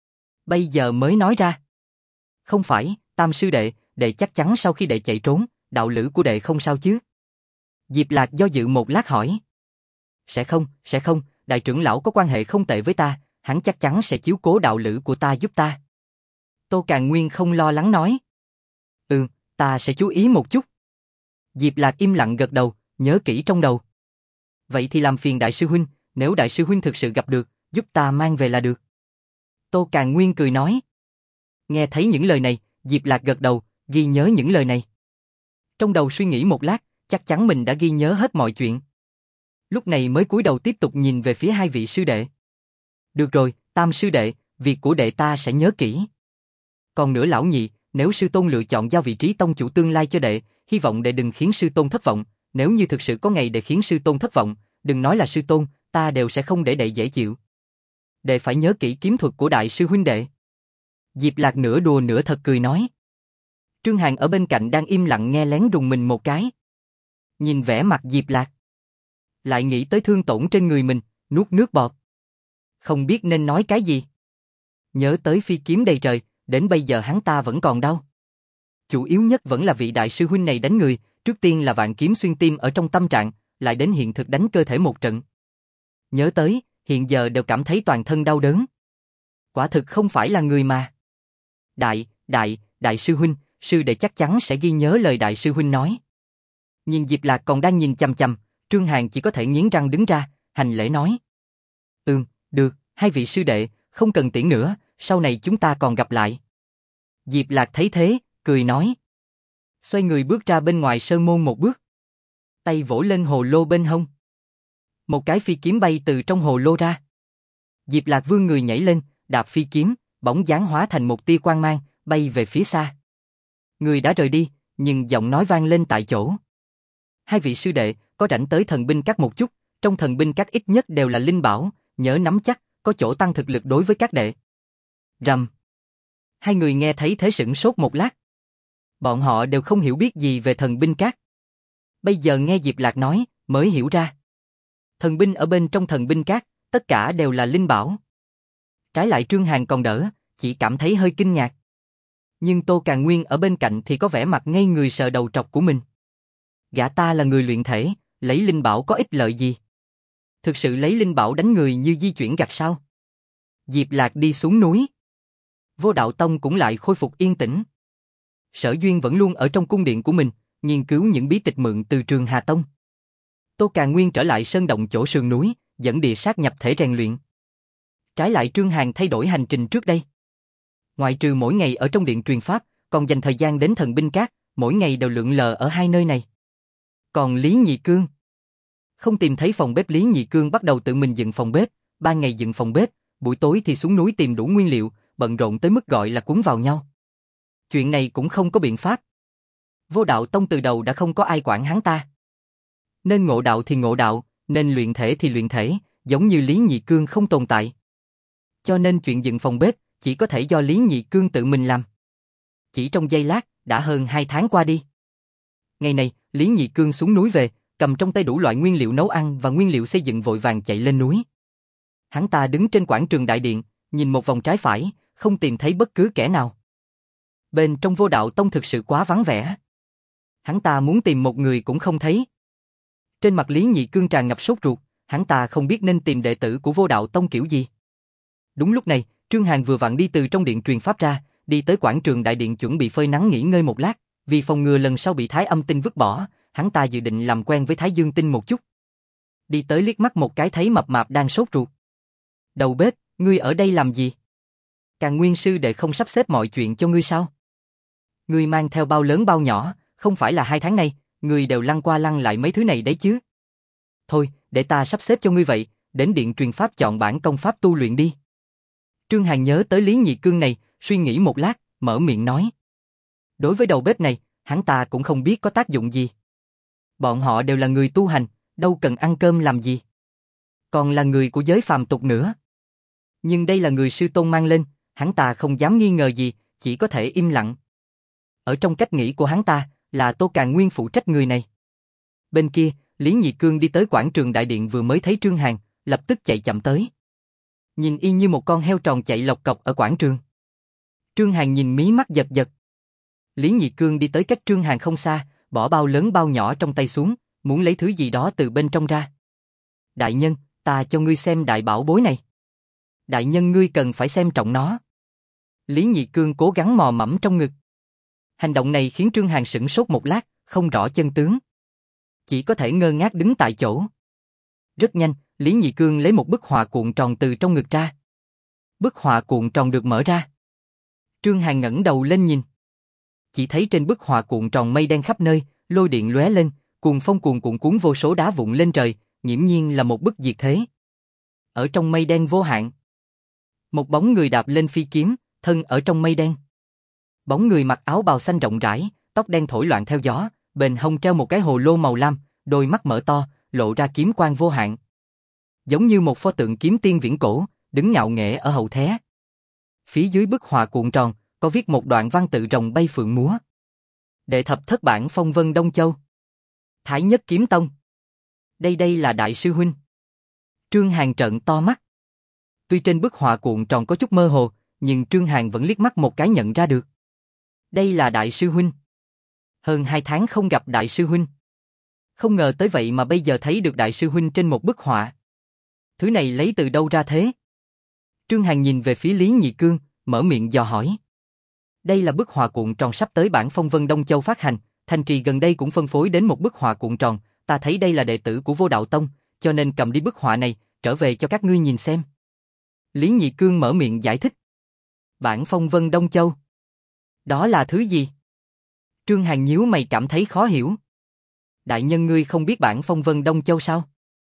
Bây giờ mới nói ra. Không phải, tam sư đệ chắc chắn sau khi đệ chạy trốn, đạo lữ của đệ không sao chứ? Diệp Lạc do dự một lát hỏi. Sẽ không, đại trưởng lão có quan hệ không tệ với ta, hắn chắc chắn sẽ chiếu cố đạo lữ của ta giúp ta. Tô Càn Nguyên không lo lắng nói. Ta sẽ chú ý một chút. Diệp Lạc im lặng gật đầu, nhớ kỹ trong đầu. Vậy thì làm phiền đại sư huynh, nếu đại sư huynh thực sự gặp được, giúp ta mang về là được. Tô Càn Nguyên cười nói. Nghe thấy những lời này, Diệp Lạc gật đầu, ghi nhớ những lời này. Trong đầu suy nghĩ một lát, chắc chắn mình đã ghi nhớ hết mọi chuyện. Lúc này mới cúi đầu tiếp tục nhìn về phía hai vị sư đệ. Được rồi, Tam sư đệ, việc của đệ ta sẽ nhớ kỹ. Còn nữa lão nhị, nếu sư tôn lựa chọn giao vị trí tông chủ tương lai cho đệ, hy vọng đệ đừng khiến sư tôn thất vọng. Nếu như thực sự có ngày đệ khiến sư tôn thất vọng, đừng nói là sư tôn, ta đều sẽ không để đệ dễ chịu. Đệ phải nhớ kỹ kiếm thuật của đại sư huynh đệ. Diệp Lạc nửa đùa nửa thật cười nói. Trương Hàn ở bên cạnh đang im lặng nghe lén rùng mình một cái. Nhìn vẻ mặt Diệp Lạc, lại nghĩ tới thương tổn trên người mình, nuốt nước bọt. Không biết nên nói cái gì. Nhớ tới phi kiếm đầy trời, đến bây giờ hắn ta vẫn còn đau. Chủ yếu nhất vẫn là vị đại sư huynh này đánh người, trước tiên là vạn kiếm xuyên tim ở trong tâm trạng, lại đến hiện thực đánh cơ thể một trận. Nhớ tới, hiện giờ đều cảm thấy toàn thân đau đớn. Quả thực không phải là người mà. Đại sư huynh, sư đệ chắc chắn sẽ ghi nhớ lời đại sư huynh nói. Nhìn Diệp Lạc còn đang nhìn chằm chằm, Trương Hàn chỉ có thể nghiến răng đứng ra, hành lễ nói. Được, hai vị sư đệ, không cần tiễn nữa, sau này chúng ta còn gặp lại. Diệp Lạc thấy thế, cười nói. Xoay người bước ra bên ngoài sơn môn một bước. Tay vỗ lên hồ lô bên hông. Một cái phi kiếm bay từ trong hồ lô ra. Diệp Lạc vươn người nhảy lên, đạp phi kiếm, bỗng dáng hóa thành một tia quang mang, bay về phía xa. Người đã rời đi, nhưng giọng nói vang lên tại chỗ. Hai vị sư đệ, có rảnh tới thần binh các một chút, trong thần binh các ít nhất đều là linh bảo, nhớ nắm chắc, có chỗ tăng thực lực đối với các đệ. Rầm. Hai người nghe thấy thế sửng sốt một lát. Bọn họ đều không hiểu biết gì về thần binh các. Bây giờ nghe Diệp Lạc nói, mới hiểu ra. Thần binh ở bên trong thần binh các, tất cả đều là linh bảo. Trái lại Trương Hàn còn đỡ, chỉ cảm thấy hơi kinh ngạc. Nhưng Tô Càn Nguyên ở bên cạnh thì có vẻ mặt ngây người sờ đầu trọc của mình. Gã ta là người luyện thể, lấy linh bảo có ích lợi gì? Thực sự lấy linh bảo đánh người như di chuyển gặt sao? Diệp Lạc đi xuống núi. Vô Đạo Tông cũng lại khôi phục yên tĩnh. Sở Duyên vẫn luôn ở trong cung điện của mình, nghiên cứu những bí tịch mượn từ Trường Hà Tông. Tô Càn Nguyên trở lại sơn động chỗ sườn núi, dẫn địa sát nhập thể rèn luyện. Trái lại Trương Hàn thay đổi hành trình trước đây. Ngoại trừ mỗi ngày ở trong điện truyền pháp, còn dành thời gian đến thần binh các, mỗi ngày đều lượn lờ ở hai nơi này. Còn Lý Nhị Cương, không tìm thấy phòng bếp, Lý Nhị Cương bắt đầu tự mình dựng phòng bếp, ban ngày dựng phòng bếp, buổi tối thì xuống núi tìm đủ nguyên liệu, bận rộn tới mức gọi là cuốn vào nhau. Chuyện này cũng không có biện pháp. Vô Đạo Tông từ đầu đã không có ai quản hắn ta. Nên ngộ đạo thì ngộ đạo, nên luyện thể thì luyện thể, giống như Lý Nhị Cương không tồn tại. Cho nên chuyện dựng phòng bếp chỉ có thể do Lý Nhị Cương tự mình làm. Chỉ trong giây lát, đã hơn 2 tháng qua đi. Ngày này, Lý Nhị Cương xuống núi về, cầm trong tay đủ loại nguyên liệu nấu ăn và nguyên liệu xây dựng vội vàng chạy lên núi. Hắn ta đứng trên quảng trường đại điện, nhìn một vòng trái phải, không tìm thấy bất cứ kẻ nào. Bên trong Vô Đạo Tông thực sự quá vắng vẻ. Hắn ta muốn tìm một người cũng không thấy. Trên mặt Lý Nhị Cương tràn ngập sốt ruột, hắn ta không biết nên tìm đệ tử của Vô Đạo Tông kiểu gì. Đúng lúc này, Trương Hàn vừa vặn đi từ trong điện truyền pháp ra, đi tới quảng trường đại điện chuẩn bị phơi nắng nghỉ ngơi một lát, vì phòng ngừa lần sau bị Thái Âm Tinh vứt bỏ, hắn ta dự định làm quen với Thái Dương Tinh một chút. Đi tới liếc mắt một cái thấy mập mạp đang sốt ruột. Đầu bếp, ngươi ở đây làm gì? Càn Nguyên sư đệ không sắp xếp mọi chuyện cho ngươi sao? Ngươi mang theo bao lớn bao nhỏ, không phải là 2 tháng nay, ngươi đều lăn qua lăn lại mấy thứ này đấy chứ? Thôi, để ta sắp xếp cho ngươi vậy, đến điện truyền pháp chọn bản công pháp tu luyện đi. Trương Hàn nhớ tới Lý Nhị Cương này, suy nghĩ một lát, mở miệng nói. Đối với đầu bếp này, hắn ta cũng không biết có tác dụng gì. Bọn họ đều là người tu hành, đâu cần ăn cơm làm gì. Còn là người của giới phàm tục nữa. Nhưng đây là người sư tôn mang lên, hắn ta không dám nghi ngờ gì, chỉ có thể im lặng. Ở trong cách nghĩ của hắn ta, là Tô Càn Nguyên phụ trách người này. Bên kia, Lý Nhị Cương đi tới quảng trường đại điện vừa mới thấy Trương Hàn, lập tức chạy chậm tới. Nhìn y như một con heo tròn chạy lộc cộc ở quảng trường. Trương Hàn nhìn mí mắt giật giật. Lý Nhị Cương đi tới cách Trương Hàn không xa, bỏ bao lớn bao nhỏ trong tay xuống, muốn lấy thứ gì đó từ bên trong ra. Đại nhân, ta cho ngươi xem đại bảo bối này. Đại nhân ngươi cần phải xem trọng nó. Lý Nhị Cương cố gắng mò mẫm trong ngực. Hành động này khiến Trương Hàn sửng sốt một lát, không rõ chân tướng. Chỉ có thể ngơ ngác đứng tại chỗ. Rất nhanh, Lý Nhị Cương lấy một bức họa cuộn tròn từ trong ngực ra. Bức họa cuộn tròn được mở ra. Trương Hàn ngẩng đầu lên nhìn. Chỉ thấy trên bức họa cuộn tròn mây đen khắp nơi, lôi điện lóe lên, cuồng phong cuồn cuộn cuốn vô số đá vụn lên trời, nghiễm nhiên là một bức diệt thế. Ở trong mây đen vô hạn, một bóng người đạp lên phi kiếm, thân ở trong mây đen. Bóng người mặc áo bào xanh rộng rãi, tóc đen thổi loạn theo gió, bên hông treo một cái hồ lô màu lam, đôi mắt mở to, lộ ra kiếm quang vô hạn. Giống như một pho tượng kiếm tiên viễn cổ, đứng ngạo nghễ ở hậu thế. Phía dưới bức họa cuộn tròn, có viết một đoạn văn tự rồng bay phượng múa. Đệ thập thất bản phong vân Đông Châu. Thái Nhất Kiếm Tông. Đây là đại sư huynh. Trương Hàn trợn to mắt. Tuy trên bức họa cuộn tròn có chút mơ hồ, nhưng Trương Hàn vẫn liếc mắt một cái nhận ra được. Đây là đại sư huynh. Hơn 2 tháng không gặp đại sư huynh. Không ngờ tới vậy mà bây giờ thấy được đại sư huynh trên một bức họa. Thứ này lấy từ đâu ra thế? Trương Hàn nhìn về phía Lý Nhị Cương, mở miệng dò hỏi. Đây là bức họa cuộn tròn sắp tới bản phong vân Đông Châu phát hành, thành trì gần đây cũng phân phối đến một bức họa cuộn tròn, ta thấy đây là đệ tử của Vô Đạo Tông, cho nên cầm đi bức họa này, trở về cho các ngươi nhìn xem. Lý Nhị Cương mở miệng giải thích. Bản phong vân Đông Châu. Đó là thứ gì? Trương Hàn nhíu mày cảm thấy khó hiểu. Đại nhân ngươi không biết bản phong vân Đông Châu sao?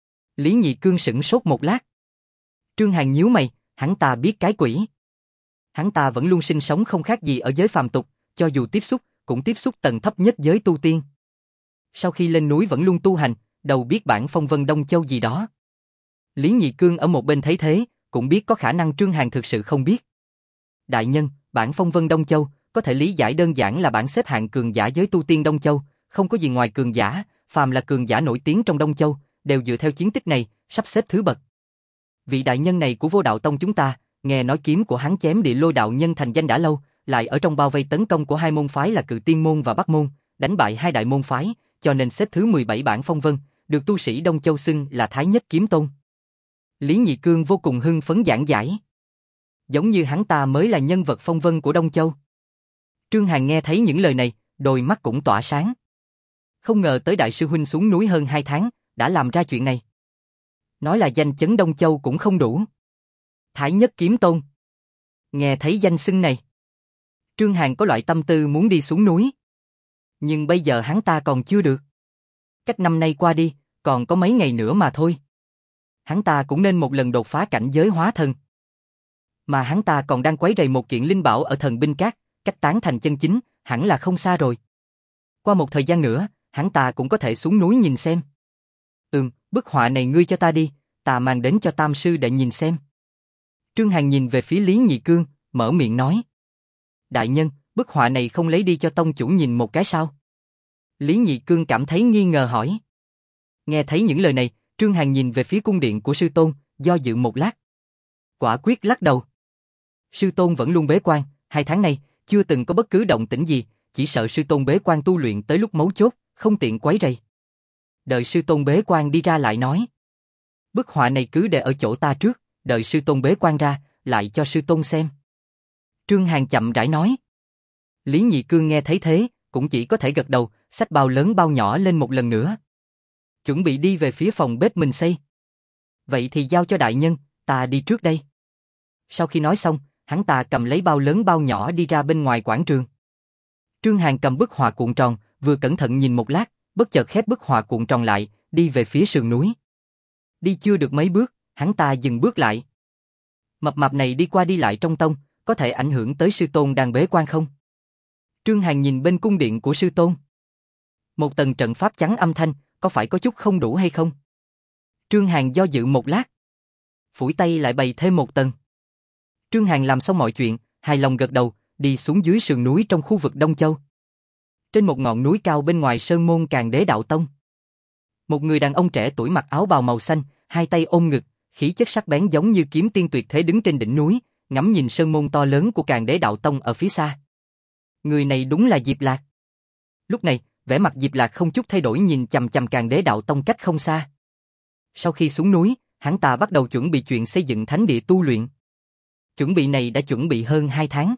Lý Nhị Cương sững sốt một lát. Trương Hàn nhíu mày, hắn ta biết cái quỷ. Hắn ta vẫn luôn sinh sống không khác gì ở giới phàm tục, cho dù tiếp xúc, cũng tiếp xúc tầng thấp nhất giới tu tiên. Sau khi lên núi vẫn luôn tu hành, đâu biết bản phong vân Đông Châu gì đó. Lý Nhị Cương ở một bên thấy thế, cũng biết có khả năng Trương Hàn thực sự không biết. Đại nhân, bản phong vân Đông Châu, có thể lý giải đơn giản là bảng xếp hạng cường giả giới tu tiên Đông Châu, không có gì ngoài cường giả, phàm là cường giả nổi tiếng trong Đông Châu, đều dựa theo chiến tích này, sắp xếp thứ bậc. Vị đại nhân này của Vô Đạo Tông chúng ta, nghe nói kiếm của hắn chém Địa Lôi đạo nhân thành danh đã lâu, lại ở trong bao vây tấn công của hai môn phái là Cự Tiên môn và Bắc môn, đánh bại hai đại môn phái, cho nên xếp thứ 17 bản phong vân, được tu sĩ Đông Châu xưng là Thái Nhất Kiếm Tôn. Lý Nhị Cương vô cùng hưng phấn giảng giải. Giống như hắn ta mới là nhân vật phong vân của Đông Châu. Trương Hàn nghe thấy những lời này, đôi mắt cũng tỏa sáng. Không ngờ tới đại sư huynh xuống núi hơn 2 tháng, đã làm ra chuyện này. Nói là danh chấn Đông Châu cũng không đủ. Thái Nhất Kiếm Tôn. Nghe thấy danh xưng này, Trương Hàn có loại tâm tư muốn đi xuống núi. Nhưng bây giờ hắn ta còn chưa được. Cách năm nay qua đi, còn có mấy ngày nữa mà thôi. Hắn ta cũng nên một lần đột phá cảnh giới hóa thần. Mà hắn ta còn đang quấy rầy một kiện linh bảo ở Thần Binh Các, cách tán thành chân chính, hẳn là không xa rồi. Qua một thời gian nữa, hắn ta cũng có thể xuống núi nhìn xem. Bức họa này ngươi cho ta đi, ta mang đến cho Tam sư đệ nhìn xem. Trương Hàn nhìn về phía Lý Nhị Cương, mở miệng nói. Đại nhân, bức họa này không lấy đi cho tông chủ nhìn một cái sao? Lý Nhị Cương cảm thấy nghi ngờ hỏi. Nghe thấy những lời này, Trương Hàn nhìn về phía cung điện của sư tôn, do dự một lát. Quả quyết lắc đầu. Sư tôn vẫn luôn bế quan, 2 tháng nay, chưa từng có bất cứ động tĩnh gì, chỉ sợ sư tôn bế quan tu luyện tới lúc mấu chốt, không tiện quấy rầy. Đợi sư tôn bế quan đi ra lại nói. Bức họa này cứ để ở chỗ ta trước, đợi sư tôn bế quan ra, lại cho sư tôn xem. Trương Hàn chậm rãi nói. Lý Nhị Cương nghe thấy thế, cũng chỉ có thể gật đầu, xách bao lớn bao nhỏ lên một lần nữa. Chuẩn bị đi về phía phòng bếp mình xây. Vậy thì giao cho đại nhân, ta đi trước đây. Sau khi nói xong, hắn ta cầm lấy bao lớn bao nhỏ đi ra bên ngoài quảng trường. Trương Hàn cầm bức họa cuộn tròn, vừa cẩn thận nhìn một lát, bất chợt khép bức họa cuộn tròn lại, đi về phía sườn núi. Đi chưa được mấy bước, hắn ta dừng bước lại. Mập mạp này đi qua đi lại trong tông, có thể ảnh hưởng tới sư tôn đang bế quan không? Trương Hàn nhìn bên cung điện của sư tôn. Một tầng trận pháp chắn âm thanh, có phải có chút không đủ hay không? Trương Hàn do dự một lát. Phủi tay lại bày thêm một tầng. Trương Hàn làm xong mọi chuyện, hài lòng gật đầu, đi xuống dưới sườn núi trong khu vực Đông Châu. Trên một ngọn núi cao bên ngoài sơn môn Càn Đế Đạo Tông. Một người đàn ông trẻ tuổi mặc áo bào màu xanh, hai tay ôm ngực, khí chất sắc bén giống như kiếm tiên tuyệt thế đứng trên đỉnh núi, ngắm nhìn sơn môn to lớn của Càn Đế Đạo Tông ở phía xa. Người này đúng là Diệp Lạc. Lúc này, vẻ mặt Diệp Lạc không chút thay đổi nhìn chằm chằm Càn Đế Đạo Tông cách không xa. Sau khi xuống núi, hắn ta bắt đầu chuẩn bị chuyện xây dựng thánh địa tu luyện. Chuẩn bị này đã chuẩn bị hơn 2 tháng.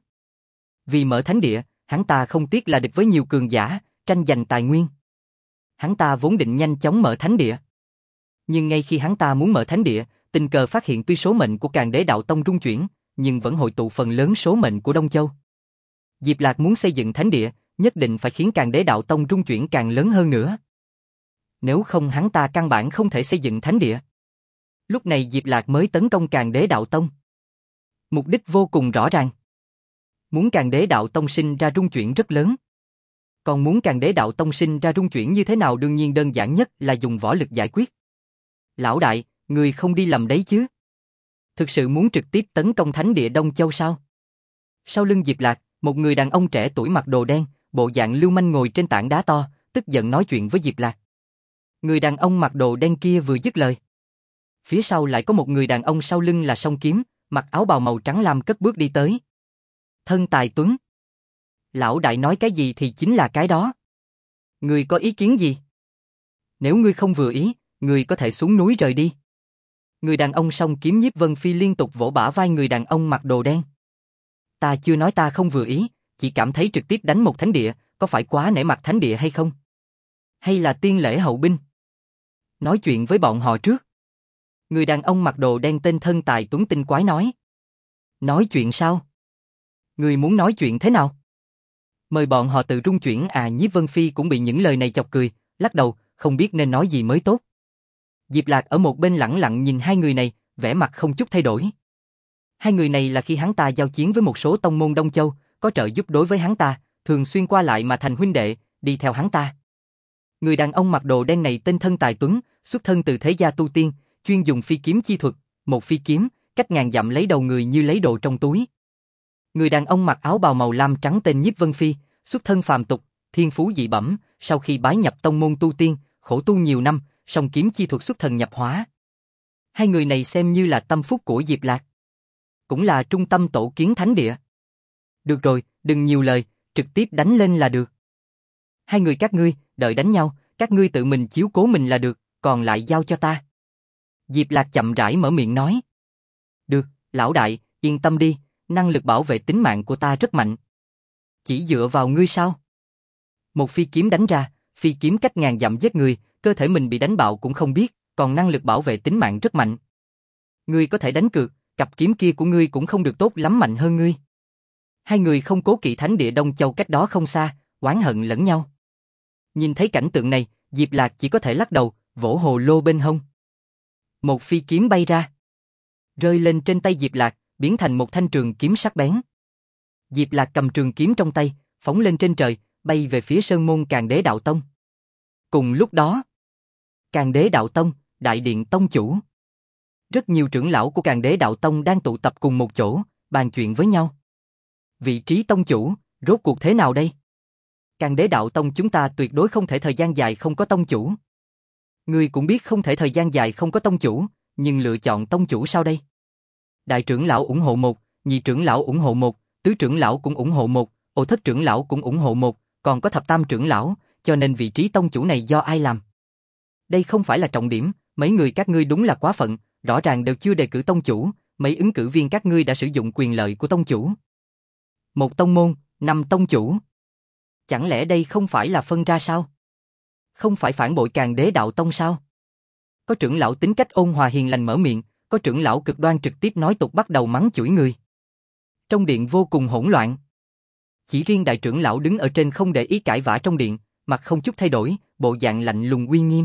Vì mở thánh địa, hắn ta không tiếc là địch với nhiều cường giả, tranh giành tài nguyên. Hắn ta vốn định nhanh chóng mở thánh địa. Nhưng ngay khi hắn ta muốn mở thánh địa, tình cờ phát hiện tuy số mệnh của Càng Đế Đạo Tông rung chuyển, nhưng vẫn hội tụ phần lớn số mệnh của Đông Châu. Diệp Lạc muốn xây dựng thánh địa, nhất định phải khiến Càng Đế Đạo Tông rung chuyển càng lớn hơn nữa. Nếu không hắn ta căn bản không thể xây dựng thánh địa. Lúc này Diệp Lạc mới tấn công Càng Đế Đạo Tông. Mục đích vô cùng rõ ràng. Muốn Càng Đế Đạo Tông sinh ra rung chuyển rất lớn. Còn muốn Càng Đế Đạo Tông sinh ra rung chuyển như thế nào đương nhiên đơn giản nhất là dùng võ lực giải quyết. Lão đại, người không đi lầm đấy chứ? Thực sự muốn trực tiếp tấn công thánh địa Đông Châu sao? Sau lưng Diệp Lạc, một người đàn ông trẻ tuổi mặc đồ đen, bộ dạng lưu manh ngồi trên tảng đá to, tức giận nói chuyện với Diệp Lạc. Người đàn ông mặc đồ đen kia vừa dứt lời. Phía sau lại có một người đàn ông sau lưng là song kiếm, mặc áo bào màu trắng lam cất bước đi tới. Thân tài tuấn. Lão đại nói cái gì thì chính là cái đó. Ngươi có ý kiến gì? Nếu ngươi không vừa ý, ngươi có thể xuống núi rời đi. Người đàn ông song kiếm Nhiếp Vân Phi liên tục vỗ bả vai người đàn ông mặc đồ đen. Ta chưa nói ta không vừa ý, chỉ cảm thấy trực tiếp đánh một thánh địa, có phải quá nể mặt thánh địa hay không? Hay là tiên lễ hậu binh? Nói chuyện với bọn họ trước. Người đàn ông mặc đồ đen tên Thân Tài Tuấn tinh quái nói. Nói chuyện sao? Người muốn nói chuyện thế nào? Mời bọn họ tự rung chuyển à? Nhiếp Vân Phi cũng bị những lời này chọc cười, lắc đầu, không biết nên nói gì mới tốt. Diệp Lạc ở một bên lẳng lặng nhìn hai người này, vẻ mặt không chút thay đổi. Hai người này là khi hắn ta giao chiến với một số tông môn Đông Châu, có trợ giúp đối với hắn ta, thường xuyên qua lại mà thành huynh đệ, đi theo hắn ta. Người đàn ông mặc đồ đen này tên Thân Tài Tuấn, xuất thân từ thế gia tu tiên, chuyên dùng phi kiếm chi thuật, một phi kiếm, cách ngàn dặm lấy đầu người như lấy đồ trong túi. Người đàn ông mặc áo bào màu lam trắng tên Nhiếp Vân Phi, xuất thân phàm tục, thiên phú dị bẩm, sau khi bái nhập tông môn tu tiên, khổ tu nhiều năm, song kiếm chi thuật xuất thần nhập hóa. Hai người này xem như là tâm phúc của Diệp Lạc, cũng là trung tâm tổ kiến thánh địa. Được rồi, đừng nhiều lời, trực tiếp đánh lên là được. Hai người các ngươi, đợi đánh nhau, các ngươi tự mình chiếu cố mình là được, còn lại giao cho ta. Diệp Lạc chậm rãi mở miệng nói. Được, lão đại, yên tâm đi, năng lực bảo vệ tính mạng của ta rất mạnh. Chỉ dựa vào ngươi sao? Một phi kiếm đánh ra, phi kiếm cách ngàn dặm giết người, cơ thể mình bị đánh bạo cũng không biết, còn năng lực bảo vệ tính mạng rất mạnh. Ngươi có thể đánh cược, cặp kiếm kia của ngươi cũng không được tốt lắm mạnh hơn ngươi. Hai người không cố kỵ thánh địa Đông Châu cách đó không xa, oán hận lẫn nhau. Nhìn thấy cảnh tượng này, Diệp Lạc chỉ có thể lắc đầu, vỗ hồ lô bên hông. Một phi kiếm bay ra, rơi lên trên tay Diệp Lạc, biến thành một thanh trường kiếm sắc bén. Diệp Lạc cầm trường kiếm trong tay, phóng lên trên trời, bay về phía sơn môn Càng Đế Đạo Tông. Cùng lúc đó, Càng Đế Đạo Tông, đại điện tông chủ. Rất nhiều trưởng lão của Càng Đế Đạo Tông đang tụ tập cùng một chỗ, bàn chuyện với nhau. Vị trí tông chủ, rốt cuộc thế nào đây? Càng Đế Đạo Tông chúng ta tuyệt đối không thể thời gian dài không có tông chủ. Ngươi cũng biết không thể thời gian dài không có tông chủ, nhưng lựa chọn tông chủ sao đây? Đại trưởng lão ủng hộ một, nhị trưởng lão ủng hộ một, tứ trưởng lão cũng ủng hộ một, ô thất trưởng lão cũng ủng hộ một, còn có thập tam trưởng lão, cho nên vị trí tông chủ này do ai làm? Đây không phải là trọng điểm, mấy người các ngươi đúng là quá phận, rõ ràng đều chưa đề cử tông chủ, mấy ứng cử viên các ngươi đã sử dụng quyền lợi của tông chủ. Một tông môn, 5 tông chủ. Chẳng lẽ đây không phải là phân ra sao? Không phải phản bội Càng Đế Đạo Tông sao? Có trưởng lão tính cách ôn hòa hiền lành mở miệng, có trưởng lão cực đoan trực tiếp nói tục bắt đầu mắng chửi người. Trong điện vô cùng hỗn loạn. Chỉ riêng đại trưởng lão đứng ở trên không để ý cãi vã trong điện, mặt không chút thay đổi, bộ dạng lạnh lùng uy nghiêm.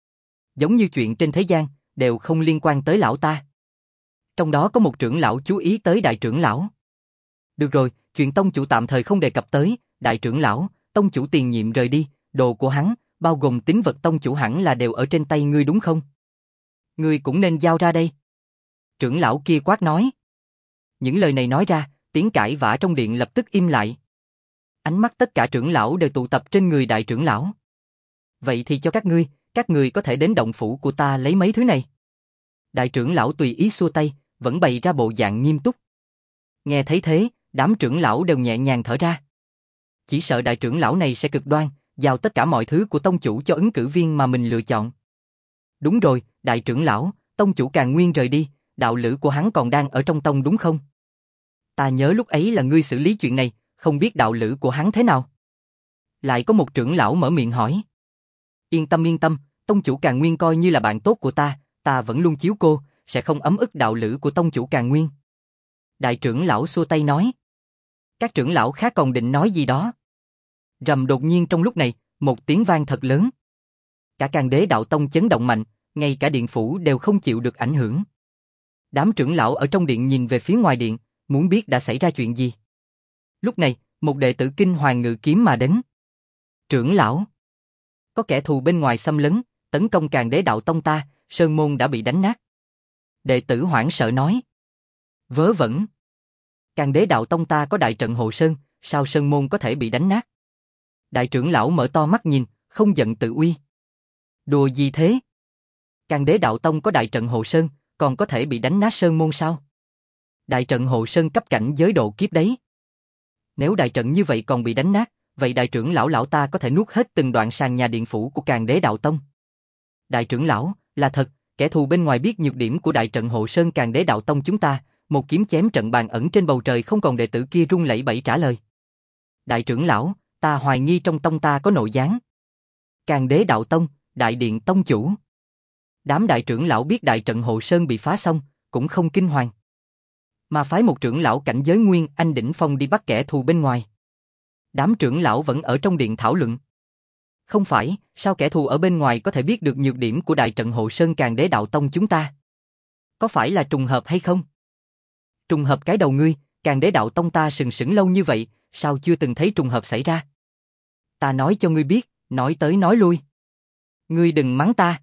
Giống như chuyện trên thế gian, đều không liên quan tới lão ta. Trong đó có một trưởng lão chú ý tới đại trưởng lão. Được rồi, chuyện tông chủ tạm thời không đề cập tới, đại trưởng lão, tông chủ tiền nhiệm rời đi, đồ của hắn, bao gồm tín vật tông chủ hẳn là đều ở trên tay ngươi đúng không? Ngươi cũng nên giao ra đây. Trưởng lão kia quát nói. Những lời này nói ra, tiếng cãi vã trong điện lập tức im lại. Ánh mắt tất cả trưởng lão đều tụ tập trên người đại trưởng lão. Vậy thì cho các ngươi có thể đến động phủ của ta lấy mấy thứ này. Đại trưởng lão tùy ý xua tay, vẫn bày ra bộ dạng nghiêm túc. Nghe thấy thế, đám trưởng lão đều nhẹ nhàng thở ra. Chỉ sợ đại trưởng lão này sẽ cực đoan, giao tất cả mọi thứ của tông chủ cho ứng cử viên mà mình lựa chọn. Đúng rồi, đại trưởng lão, tông chủ Càn Nguyên rời đi, đạo lữ của hắn còn đang ở trong tông đúng không? Ta nhớ lúc ấy là ngươi xử lý chuyện này, không biết đạo lữ của hắn thế nào? Lại có một trưởng lão mở miệng hỏi. Yên tâm, Tông chủ Càn Nguyên coi như là bạn tốt của ta vẫn luôn chiếu cô, sẽ không ấm ức đạo lữ của tông chủ Càn Nguyên. Đại trưởng lão xua tay nói. Các trưởng lão khác còn định nói gì đó. Rầm, đột nhiên trong lúc này, một tiếng vang thật lớn. Cả Càn Đế đạo tông chấn động mạnh, ngay cả điện phủ đều không chịu được ảnh hưởng. Đám trưởng lão ở trong điện nhìn về phía ngoài điện, muốn biết đã xảy ra chuyện gì. Lúc này, một đệ tử kinh hoàng ngự kiếm mà đến. Trưởng lão, có kẻ thù bên ngoài xâm lấn, tấn công Càn Đế đạo tông ta, sơn môn đã bị đánh nát. Đệ tử hoảng sợ nói. Vớ vẩn. Càn Đế đạo tông ta có đại trận hộ sơn, sao sơn môn có thể bị đánh nát? Đại trưởng lão mở to mắt nhìn, không giận tự uy. Đùa gì thế? Càn Đế đạo tông có đại trận hộ sơn, còn có thể bị đánh nát sơn môn sao? Đại trận hộ sơn cấp cảnh giới độ kiếp đấy. Nếu đại trận như vậy còn bị đánh nát, vậy đại trưởng lão ta có thể nuốt hết từng đoạn sàn nhà điện phủ của Càn Đế đạo tông. Đại trưởng lão, là thật, kẻ thù bên ngoài biết nhược điểm của đại trận hộ sơn Càn Đế đạo tông chúng ta, một kiếm chém trận bàn ẩn trên bầu trời không còn. Đệ tử kia run lẩy bẩy trả lời. Đại trưởng lão, ta hoài nghi trong tông ta có nội gián. Càn Đế đạo tông, đại điện tông chủ. Đám đại trưởng lão biết đại trận hộ sơn bị phá xong, cũng không kinh hoàng, mà phái một trưởng lão cảnh giới Nguyên Anh đỉnh phong đi bắt kẻ thù bên ngoài. Đám trưởng lão vẫn ở trong điện thảo luận. Không phải, sao kẻ thù ở bên ngoài có thể biết được nhược điểm của đại trận hộ sơn Càn Đế đạo tông chúng ta? Có phải là trùng hợp hay không? Trùng hợp cái đầu ngươi, Càn Đế đạo tông ta sừng sững lâu như vậy, sao chưa từng thấy trùng hợp xảy ra? Ta nói cho ngươi biết, nói tới nói lui. Ngươi đừng mắng ta.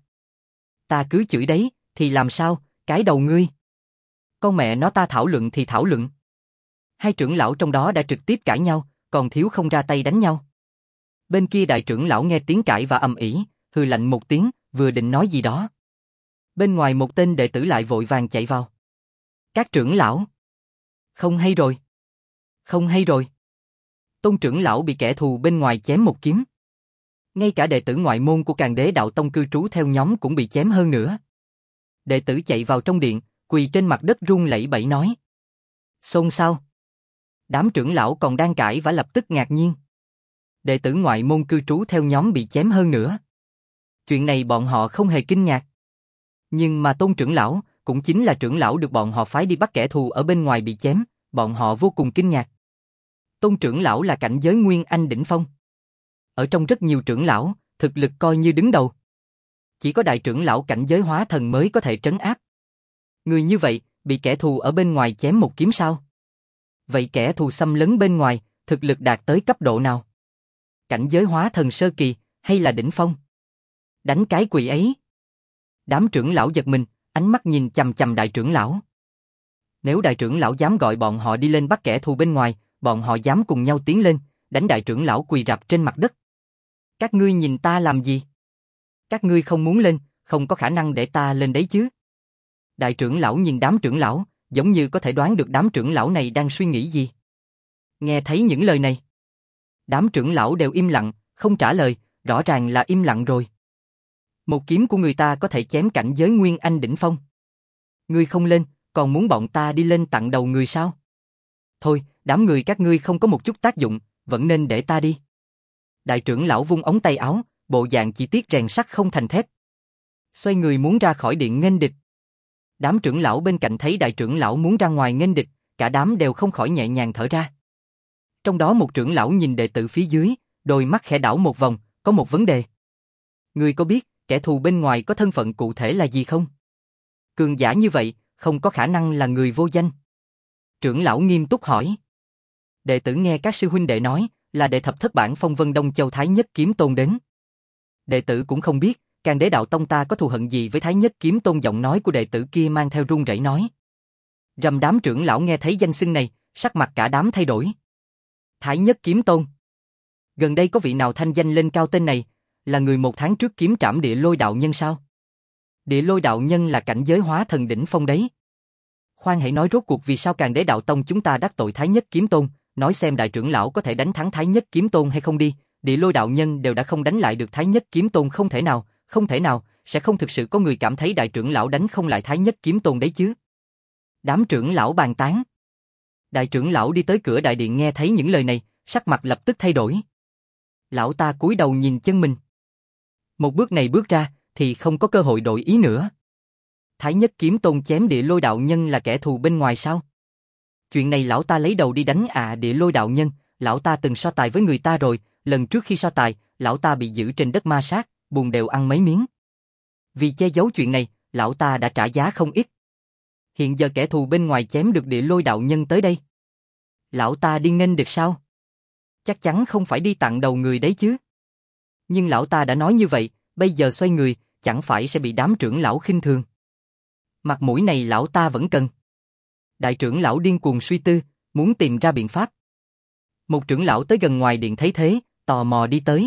Ta cứ chửi đấy, thì làm sao, cái đầu ngươi. Con mẹ nó, ta thảo luận thì thảo luận. Hai trưởng lão trong đó đã trực tiếp cãi nhau, còn thiếu không ra tay đánh nhau. Bên kia đại trưởng lão nghe tiếng cãi và ầm ĩ, hừ lạnh một tiếng, vừa định nói gì đó. Bên ngoài một tên đệ tử lại vội vàng chạy vào. Các trưởng lão. Không hay rồi. Không hay rồi. Tôn trưởng lão bị kẻ thù bên ngoài chém một kiếm. Ngay cả đệ tử ngoại môn của Càn Đế đạo tông cư trú theo nhóm cũng bị chém hơn nữa. Đệ tử chạy vào trong điện, quỳ trên mặt đất run lẩy bẩy nói. Xôn xao. Đám trưởng lão còn đang cãi và lập tức ngạc nhiên. Đệ tử ngoại môn cư trú theo nhóm bị chém hơn nữa. Chuyện này bọn họ không hề kinh ngạc. Nhưng mà Tôn trưởng lão, cũng chính là trưởng lão được bọn họ phái đi bắt kẻ thù ở bên ngoài bị chém, bọn họ vô cùng kinh ngạc. Tôn trưởng lão là cảnh giới Nguyên Anh đỉnh phong. Ở trong rất nhiều trưởng lão, thực lực coi như đứng đầu. Chỉ có đại trưởng lão cảnh giới hóa thần mới có thể trấn áp. Người như vậy, bị kẻ thù ở bên ngoài chém một kiếm sao? Vậy kẻ thù xâm lấn bên ngoài, thực lực đạt tới cấp độ nào? Cảnh giới hóa thần sơ kỳ, hay là đỉnh phong? Đánh cái quỷ ấy. Đám trưởng lão giật mình, ánh mắt nhìn chằm chằm đại trưởng lão. Nếu đại trưởng lão dám gọi bọn họ đi lên bắt kẻ thù bên ngoài, bọn họ dám cùng nhau tiến lên, đánh đại trưởng lão quỳ rạp trên mặt đất. Các ngươi nhìn ta làm gì? Các ngươi không muốn lên, không có khả năng để ta lên đấy chứ? Đại trưởng lão nhìn đám trưởng lão, giống như có thể đoán được đám trưởng lão này đang suy nghĩ gì. Nghe thấy những lời này, đám trưởng lão đều im lặng, không trả lời, rõ ràng là im lặng rồi. Một kiếm của người ta có thể chém cảnh giới Nguyên Anh đỉnh phong. Ngươi không lên, còn muốn bọn ta đi lên tặng đầu người sao? Thôi, đám người các ngươi không có một chút tác dụng, vẫn nên để ta đi. Đại trưởng lão vung ống tay áo, bộ dạng chỉ tiếc rèn sắt không thành thép. Xoay người muốn ra khỏi điện nghênh địch. Đám trưởng lão bên cạnh thấy đại trưởng lão muốn ra ngoài nghênh địch, cả đám đều không khỏi nhẹ nhàng thở ra. Trong đó một trưởng lão nhìn đệ tử phía dưới, đôi mắt khẽ đảo một vòng, có một vấn đề. Ngươi có biết kẻ thù bên ngoài có thân phận cụ thể là gì không? Cường giả như vậy, không có khả năng là người vô danh. Trưởng lão nghiêm túc hỏi. Đệ tử nghe các sư huynh đệ nói, là đệ thập thất bản phong Vân Đông Châu Thái Nhất Kiếm Tôn đến. Đệ tử cũng không biết, Càn Đế đạo tông ta có thù hận gì với Thái Nhất Kiếm Tôn. Giọng nói của đệ tử kia mang theo run rẩy nói. Rầm, đám trưởng lão nghe thấy danh xưng này, sắc mặt cả đám thay đổi. Thái Nhất Kiếm Tôn. Gần đây có vị nào thanh danh lên cao tên này, là người một tháng trước kiếm trảm Địa Lôi đạo nhân sao? Địa Lôi đạo nhân là cảnh giới hóa thần đỉnh phong đấy. Khoan hãy nói rốt cuộc vì sao Càn Đế đạo tông chúng ta đắc tội Thái Nhất Kiếm Tôn, nói xem đại trưởng lão có thể đánh thắng Thái Nhất Kiếm Tôn hay không đi. Địa Lôi đạo nhân đều đã không đánh lại được Thái Nhất Kiếm Tôn, không thể nào, sẽ không thực sự có người cảm thấy đại trưởng lão đánh không lại Thái Nhất Kiếm Tôn đấy chứ. Đám trưởng lão bàn tán. Đại trưởng lão đi tới cửa đại điện nghe thấy những lời này, sắc mặt lập tức thay đổi. Lão ta cúi đầu nhìn chân mình. Một bước này bước ra, thì không có cơ hội đổi ý nữa. Thái Nhất Kiếm Tôn chém Địa Lôi đạo nhân là kẻ thù bên ngoài sao? Chuyện này lão ta lấy đầu đi đánh Địa Lôi đạo nhân, lão ta từng so tài với người ta rồi, lần trước khi so tài, lão ta bị giữ trên đất ma sát, buồn đều ăn mấy miếng. Vì che giấu chuyện này, lão ta đã trả giá không ít. Hiện giờ kẻ thù bên ngoài chém được Địa Lôi đạo nhân tới đây. Lão ta đi nghênh được sao? Chắc chắn không phải đi tặng đầu người đấy chứ. Nhưng lão ta đã nói như vậy, bây giờ xoay người, chẳng phải sẽ bị đám trưởng lão khinh thường. Mặt mũi này lão ta vẫn cần. Đại trưởng lão điên cuồng suy tư, muốn tìm ra biện pháp. Một trưởng lão tới gần ngoài điện thấy thế, tò mò đi tới.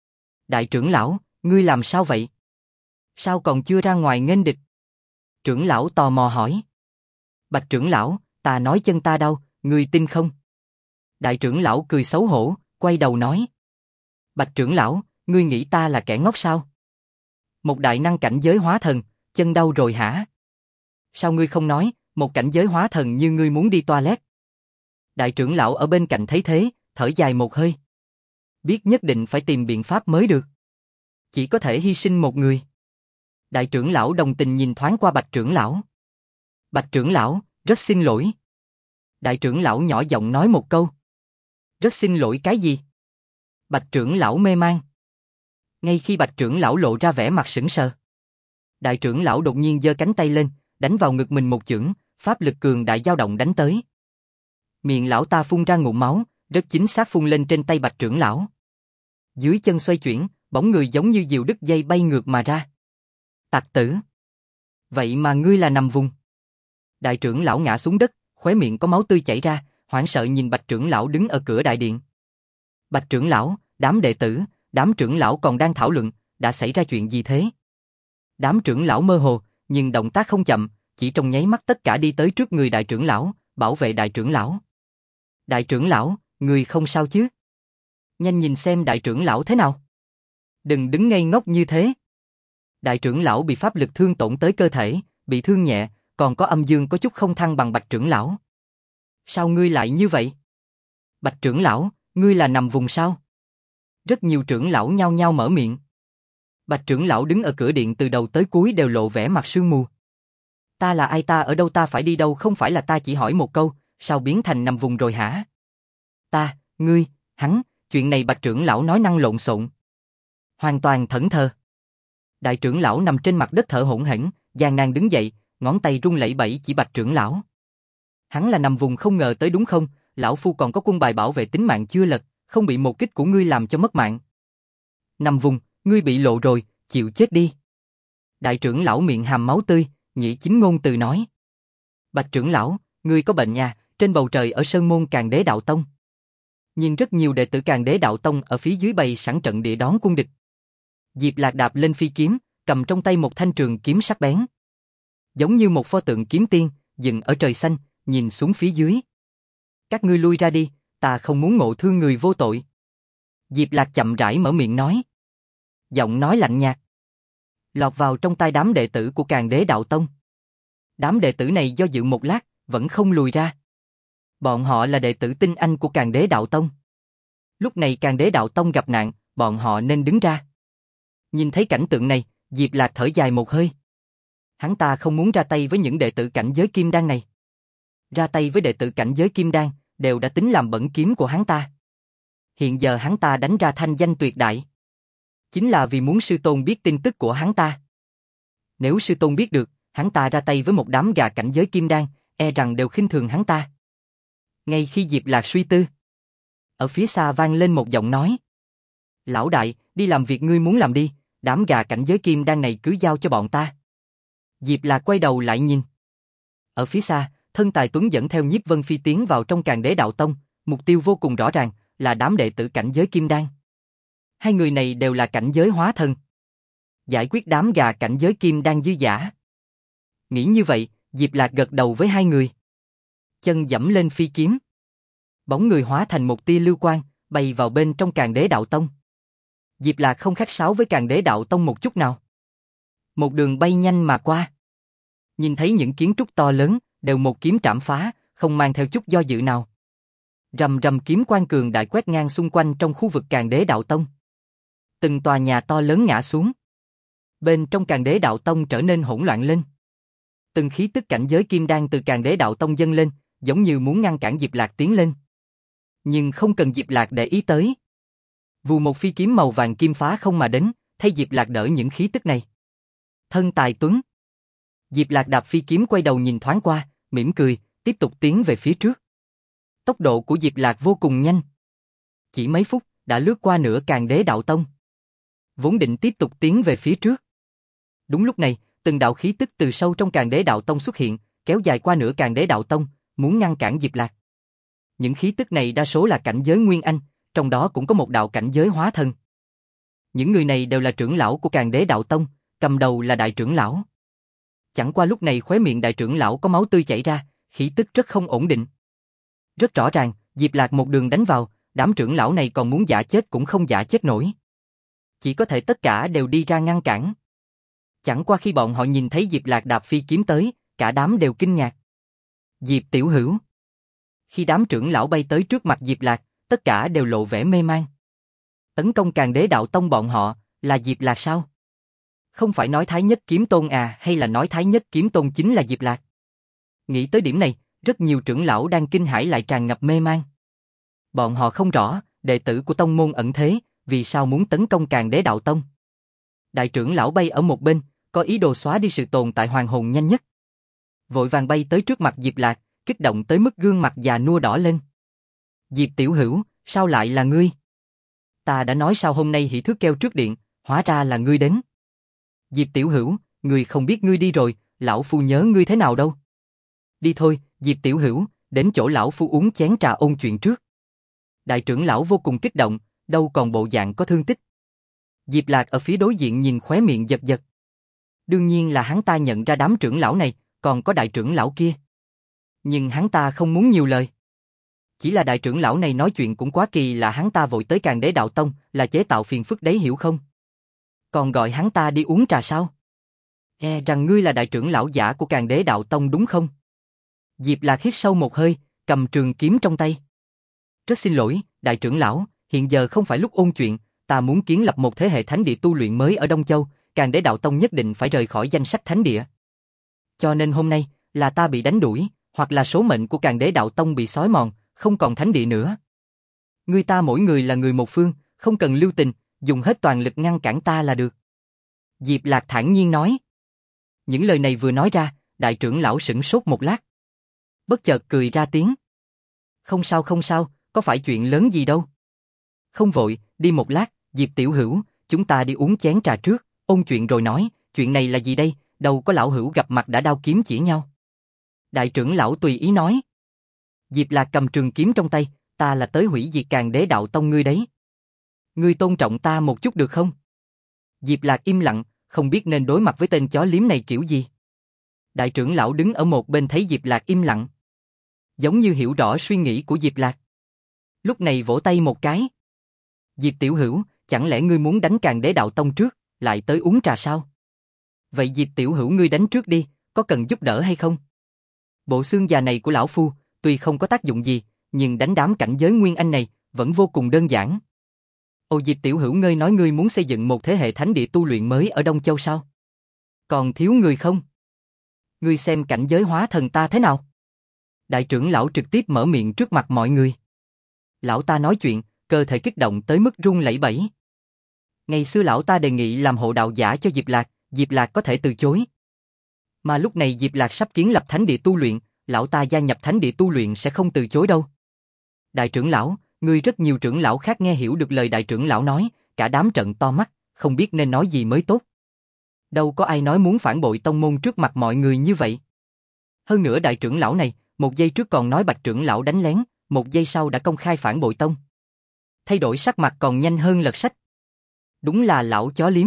Đại trưởng lão, ngươi làm sao vậy? Sao còn chưa ra ngoài nghênh địch? Trưởng lão tò mò hỏi. Bạch trưởng lão, ta nói chân ta đau, ngươi tin không? Đại trưởng lão cười xấu hổ, quay đầu nói. Bạch trưởng lão, ngươi nghĩ ta là kẻ ngốc sao? Một đại năng cảnh giới hóa thần, chân đau rồi hả? Sao ngươi không nói, một cảnh giới hóa thần như ngươi muốn đi toilet? Đại trưởng lão ở bên cạnh thấy thế, thở dài một hơi. Biết nhất định phải tìm biện pháp mới được. Chỉ có thể hy sinh một người. Đại trưởng lão đồng tình nhìn thoáng qua Bạch trưởng lão. Bạch trưởng lão, rất xin lỗi. Đại trưởng lão nhỏ giọng nói một câu. Rất xin lỗi cái gì? Bạch trưởng lão mê man. Ngay khi Bạch trưởng lão lộ ra vẻ mặt sững sờ, đại trưởng lão đột nhiên giơ cánh tay lên, đánh vào ngực mình một chưởng, pháp lực cường đại dao động đánh tới. Miệng lão ta phun ra ngụm máu, rất chính xác phun lên trên tay Bạch trưởng lão. Dưới chân xoay chuyển, bóng người giống như diều đứt dây bay ngược mà ra. Tặc tử! Vậy mà ngươi là nằm vùng. Đại trưởng lão ngã xuống đất, khóe miệng có máu tươi chảy ra, hoảng sợ nhìn Bạch trưởng lão đứng ở cửa đại điện. Bạch trưởng lão, đám đệ tử, đám trưởng lão còn đang thảo luận, đã xảy ra chuyện gì thế? Đám trưởng lão mơ hồ, nhưng động tác không chậm, chỉ trong nháy mắt tất cả đi tới trước người đại trưởng lão, bảo vệ đại trưởng lão. Đại trưởng lão, người không sao chứ? Nhanh nhìn xem đại trưởng lão thế nào. Đừng đứng ngây ngốc như thế. Đại trưởng lão bị pháp lực thương tổn tới cơ thể, bị thương nhẹ, còn có âm dương có chút không thăng bằng Bạch trưởng lão. Sao ngươi lại như vậy? Bạch trưởng lão, ngươi là nằm vùng sao? Rất nhiều trưởng lão nhao nhao mở miệng. Bạch trưởng lão đứng ở cửa điện từ đầu tới cuối đều lộ vẻ mặt sương mù. Ta là ai, ta ở đâu, ta phải đi đâu, không phải là ta chỉ hỏi một câu, sao biến thành nằm vùng rồi hả? Ta, ngươi, hắn, chuyện này Bạch trưởng lão nói năng lộn xộn. Hoàn toàn thẫn thờ. Đại trưởng lão nằm trên mặt đất thở hổn hển, gian nan đứng dậy, ngón tay run lẩy bẩy chỉ Bạch trưởng lão. Hắn là nằm vùng không ngờ tới đúng không? Lão phu còn có quân bài bảo vệ tính mạng chưa lật, không bị một kích của ngươi làm cho mất mạng. Nằm vùng, ngươi bị lộ rồi, chịu chết đi. Đại trưởng lão miệng hàm máu tươi, nghĩa chính ngôn từ nói. Bạch trưởng lão, ngươi có bệnh nha, trên bầu trời ở Sơn Môn Càn Đế Đạo Tông. Nhìn rất nhiều đệ tử Càn Đế Đạo Tông ở phía dưới bày sẵn trận địa đón quân địch. Diệp Lạc đạp lên phi kiếm, cầm trong tay một thanh trường kiếm sắc bén. Giống như một pho tượng kiếm tiên, dựng ở trời xanh, nhìn xuống phía dưới. Các ngươi lui ra đi, ta không muốn ngộ thương người vô tội. Diệp Lạc chậm rãi mở miệng nói. Giọng nói lạnh nhạt, lọt vào trong tai đám đệ tử của Càn Đế Đạo Tông. Đám đệ tử này do dự một lát, vẫn không lùi ra. Bọn họ là đệ tử tinh anh của Càn Đế Đạo Tông. Lúc này Càn Đế Đạo Tông gặp nạn, bọn họ nên đứng ra. Nhìn thấy cảnh tượng này, Diệp Lạc thở dài một hơi. Hắn ta không muốn ra tay với những đệ tử cảnh giới kim đan này. Ra tay với đệ tử cảnh giới kim đan, đều đã tính làm bẩn kiếm của hắn ta. Hiện giờ hắn ta đánh ra thanh danh tuyệt đại, chính là vì muốn sư tôn biết tin tức của hắn ta. Nếu sư tôn biết được, hắn ta ra tay với một đám gà cảnh giới kim đan, e rằng đều khinh thường hắn ta. Ngay khi Diệp Lạc suy tư, ở phía xa vang lên một giọng nói. Lão đại, đi làm việc ngươi muốn làm đi, đám gà cảnh giới kim đan này cứ giao cho bọn ta. Diệp Lạc quay đầu lại nhìn. Ở phía xa, thân tài tuấn dẫn theo Nhiếp Vân Phi tiến vào trong Càn Đế Đạo Tông, mục tiêu vô cùng rõ ràng, là đám đệ tử cảnh giới kim đan. Hai người này đều là cảnh giới hóa thần. Giải quyết đám gà cảnh giới kim đan dư dả. Nghĩ như vậy, Diệp Lạc gật đầu với hai người. Chân dẫm lên phi kiếm. Bóng người hóa thành một tia lưu quang, bay vào bên trong Càn Đế Đạo Tông. Diệp Lạc không khách sáo với Càn Đế Đạo Tông một chút nào. Một đường bay nhanh mà qua. Nhìn thấy những kiến trúc to lớn, đều một kiếm trảm phá, không mang theo chút do dự nào. Rầm rầm kiếm quang cường đại quét ngang xung quanh trong khu vực Càn Đế Đạo Tông. Từng tòa nhà to lớn ngã xuống. Bên trong Càn Đế Đạo Tông trở nên hỗn loạn lên. Từng khí tức cảnh giới kim đan từ Càn Đế Đạo Tông dâng lên, giống như muốn ngăn cản Diệp Lạc tiến lên. Nhưng không cần Diệp Lạc để ý tới. Vù một phi kiếm màu vàng kim phá không mà đến, thay Diệp Lạc đỡ những khí tức này. Thân tài tuấn. Diệp Lạc đạp phi kiếm quay đầu nhìn thoáng qua, mỉm cười, tiếp tục tiến về phía trước. Tốc độ của Diệp Lạc vô cùng nhanh. Chỉ mấy phút, đã lướt qua nửa Càn Đế Đạo Tông. Vốn định tiếp tục tiến về phía trước. Đúng lúc này, từng đạo khí tức từ sâu trong Càn Đế Đạo Tông xuất hiện, kéo dài qua nửa Càn Đế Đạo Tông, muốn ngăn cản Diệp Lạc. Những khí tức này đa số là cảnh giới Nguyên Anh, trong đó cũng có một đạo cảnh giới hóa thần. Những người này đều là trưởng lão của Càn Đế Đạo Tông, cầm đầu là đại trưởng lão. Chẳng qua lúc này khóe miệng đại trưởng lão có máu tươi chảy ra, khí tức rất không ổn định. Rất rõ ràng, Diệp Lạc một đường đánh vào, đám trưởng lão này còn muốn giả chết cũng không giả chết nổi. Chỉ có thể tất cả đều đi ra ngăn cản. Chẳng qua khi bọn họ nhìn thấy Diệp Lạc đạp phi kiếm tới, cả đám đều kinh ngạc. Diệp tiểu hữu. Khi đám trưởng lão bay tới trước mặt Diệp Lạc, tất cả đều lộ vẻ mê man. Tấn công Càn Đế Đạo Tông bọn họ, là Diệp Lạc sao? Không phải nói Thái Nhất Kiếm Tôn à, hay là nói Thái Nhất Kiếm Tôn chính là Diệp Lạc? Nghĩ tới điểm này, rất nhiều trưởng lão đang kinh hãi lại tràn ngập mê man. Bọn họ không rõ, đệ tử của tông môn ẩn thế, vì sao muốn tấn công Càn Đế Đạo Tông. Đại trưởng lão bay ở một bên, có ý đồ xóa đi sự tồn tại hoàng hồn nhanh nhất. Vội vàng bay tới trước mặt Diệp Lạc, kích động tới mức gương mặt già nua đỏ lên. Diệp tiểu hữu, sao lại là ngươi? Ta đã nói sao hôm nay hỉ thước keo trước điện, hóa ra là ngươi đến. Diệp tiểu hữu, ngươi không biết ngươi đi rồi, lão phu nhớ ngươi thế nào đâu. Đi thôi, Diệp tiểu hữu, đến chỗ lão phu uống chén trà ôn chuyện trước. Đại trưởng lão vô cùng kích động, đâu còn bộ dạng có thương tích. Diệp Lạc ở phía đối diện nhìn khóe miệng giật giật. Đương nhiên là hắn ta nhận ra đám trưởng lão này, còn có đại trưởng lão kia. Nhưng hắn ta không muốn nhiều lời. Chỉ là đại trưởng lão này nói chuyện cũng quá kỳ lạ, hắn ta vội tới Càn Đế Đạo Tông là chế tạo phiền phức đấy hiểu không? Còn gọi hắn ta đi uống trà sao? E rằng ngươi là đại trưởng lão giả của Càn Đế Đạo Tông đúng không? Diệp Lạc hít sâu một hơi, cầm trường kiếm trong tay. Rất xin lỗi, đại trưởng lão, hiện giờ không phải lúc ôn chuyện, ta muốn kiến lập một thế hệ thánh địa tu luyện mới ở Đông Châu, Càn Đế Đạo Tông nhất định phải rời khỏi danh sách thánh địa. Cho nên hôm nay, là ta bị đánh đuổi, hoặc là số mệnh của Càn Đế Đạo Tông bị xói mòn, không còn thánh địa nữa. Người ta mỗi người là người một phương, không cần lưu tình, dùng hết toàn lực ngăn cản ta là được. Diệp Lạc thản nhiên nói. Những lời này vừa nói ra, đại trưởng lão sửng sốt một lát. Bất chợt cười ra tiếng. Không sao, có phải chuyện lớn gì đâu. Không vội, đi một lát, Diệp tiểu hữu, chúng ta đi uống chén trà trước, ôn chuyện rồi nói, chuyện này là gì đây, đâu có lão hữu gặp mặt đã đao kiếm chỉ nhau. Đại trưởng lão tùy ý nói. Diệp Lạc cầm trường kiếm trong tay, ta là tới hủy diệt Càn Đế Đạo Tông ngươi đấy. Ngươi tôn trọng ta một chút được không? Diệp Lạc im lặng, không biết nên đối mặt với tên chó liếm này kiểu gì. Đại trưởng lão đứng ở một bên thấy Diệp Lạc im lặng, giống như hiểu rõ suy nghĩ của Diệp Lạc. Lúc này vỗ tay một cái. Diệp tiểu hữu, chẳng lẽ ngươi muốn đánh Càn Đế Đạo Tông trước, lại tới uống trà sao? Vậy Diệp tiểu hữu ngươi đánh trước đi, có cần giúp đỡ hay không? Bộ xương già này của lão phu, tuy không có tác dụng gì, nhưng đánh đám cảnh giới Nguyên Anh này, vẫn vô cùng đơn giản. Ồ Diệp tiểu hữu ngươi nói ngươi muốn xây dựng một thế hệ thánh địa tu luyện mới ở Đông Châu sao? Còn thiếu người không? Ngươi xem cảnh giới hóa thần ta thế nào? Đại trưởng lão trực tiếp mở miệng trước mặt mọi người. Lão ta nói chuyện, cơ thể kích động tới mức run lẩy bẩy. Ngày xưa lão ta đề nghị làm hộ đạo giả cho Diệp Lạc có thể từ chối. Mà lúc này Diệp Lạc sắp kiến lập thánh địa tu luyện, lão ta gia nhập thánh địa tu luyện sẽ không từ chối đâu. Đại trưởng lão, ngươi rất nhiều trưởng lão khác nghe hiểu được lời đại trưởng lão nói, cả đám trợn to mắt, không biết nên nói gì mới tốt. Đâu có ai nói muốn phản bội tông môn trước mặt mọi người như vậy. Hơn nữa đại trưởng lão này, một giây trước còn nói Bạch trưởng lão đánh lén, một giây sau đã công khai phản bội tông. Thay đổi sắc mặt còn nhanh hơn lật sách. Đúng là lão chó liếm.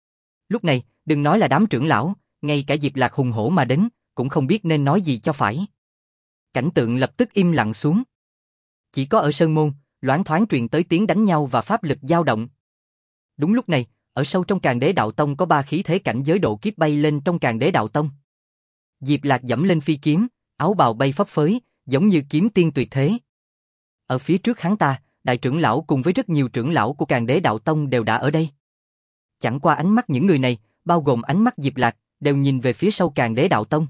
Lúc này, đừng nói là đám trưởng lão, ngay cả Diệp Lạc hùng hổ mà đến, cũng không biết nên nói gì cho phải. Cảnh tượng lập tức im lặng xuống. Chỉ có ở sơn môn, loáng thoáng truyền tới tiếng đánh nhau và pháp lực dao động. Đúng lúc này, ở sâu trong Càn Đế Đạo Tông có ba khí thế cảnh giới độ kiếp bay lên trong Càn Đế Đạo Tông. Diệp Lạc dẫm lên phi kiếm, áo bào bay phấp phới, giống như kiếm tiên tuyệt thế. Ở phía trước hắn ta, đại trưởng lão cùng với rất nhiều trưởng lão của Càn Đế Đạo Tông đều đã ở đây. Chẳng qua ánh mắt những người này, bao gồm ánh mắt Diệp Lạc, đều nhìn về phía sau Càn Đế Đạo Tông.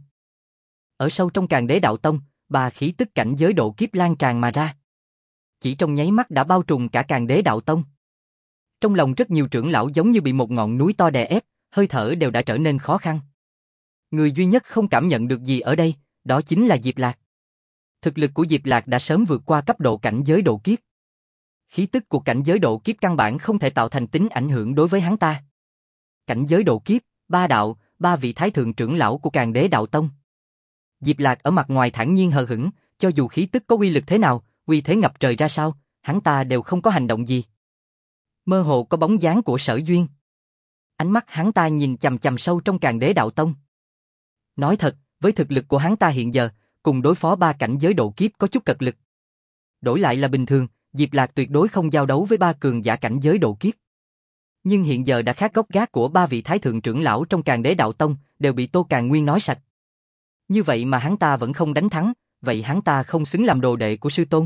Ở sâu trong Càn Đế Đạo Tông, ba khí tức cảnh giới độ kiếp lan tràn mà ra. Chỉ trong nháy mắt đã bao trùm cả Càn Đế Đạo Tông. Trong lòng rất nhiều trưởng lão giống như bị một ngọn núi to đè ép, hơi thở đều đã trở nên khó khăn. Người duy nhất không cảm nhận được gì ở đây, đó chính là Diệp Lạc. Thực lực của Diệp Lạc đã sớm vượt qua cấp độ cảnh giới độ kiếp. Khí tức của cảnh giới độ kiếp căn bản không thể tạo thành tính ảnh hưởng đối với hắn ta. Cảnh giới độ kiếp, ba đạo, ba vị thái thượng trưởng lão của Càn Đế Đạo Tông. Diệp Lạc ở mặt ngoài thản nhiên hờ hững, cho dù khí tức có uy lực thế nào, uy thế ngập trời ra sao, hắn ta đều không có hành động gì. Mơ hồ có bóng dáng của Sở Duyên. Ánh mắt hắn ta nhìn chằm chằm sâu trong Càn Đế Đạo Tông. Nói thật, với thực lực của hắn ta hiện giờ, cùng đối phó ba cảnh giới độ kiếp có chút cật lực. Đổi lại là bình thường, Diệp Lạc tuyệt đối không giao đấu với ba cường giả cảnh giới độ kiếp. Nhưng hiện giờ đã khác gốc gác của ba vị thái thượng trưởng lão trong Càn Đế Đạo Tông, đều bị Tô Càn Nguyên nói sạch. Như vậy mà hắn ta vẫn không đánh thắng, vậy hắn ta không xứng làm đồ đệ của sư tôn.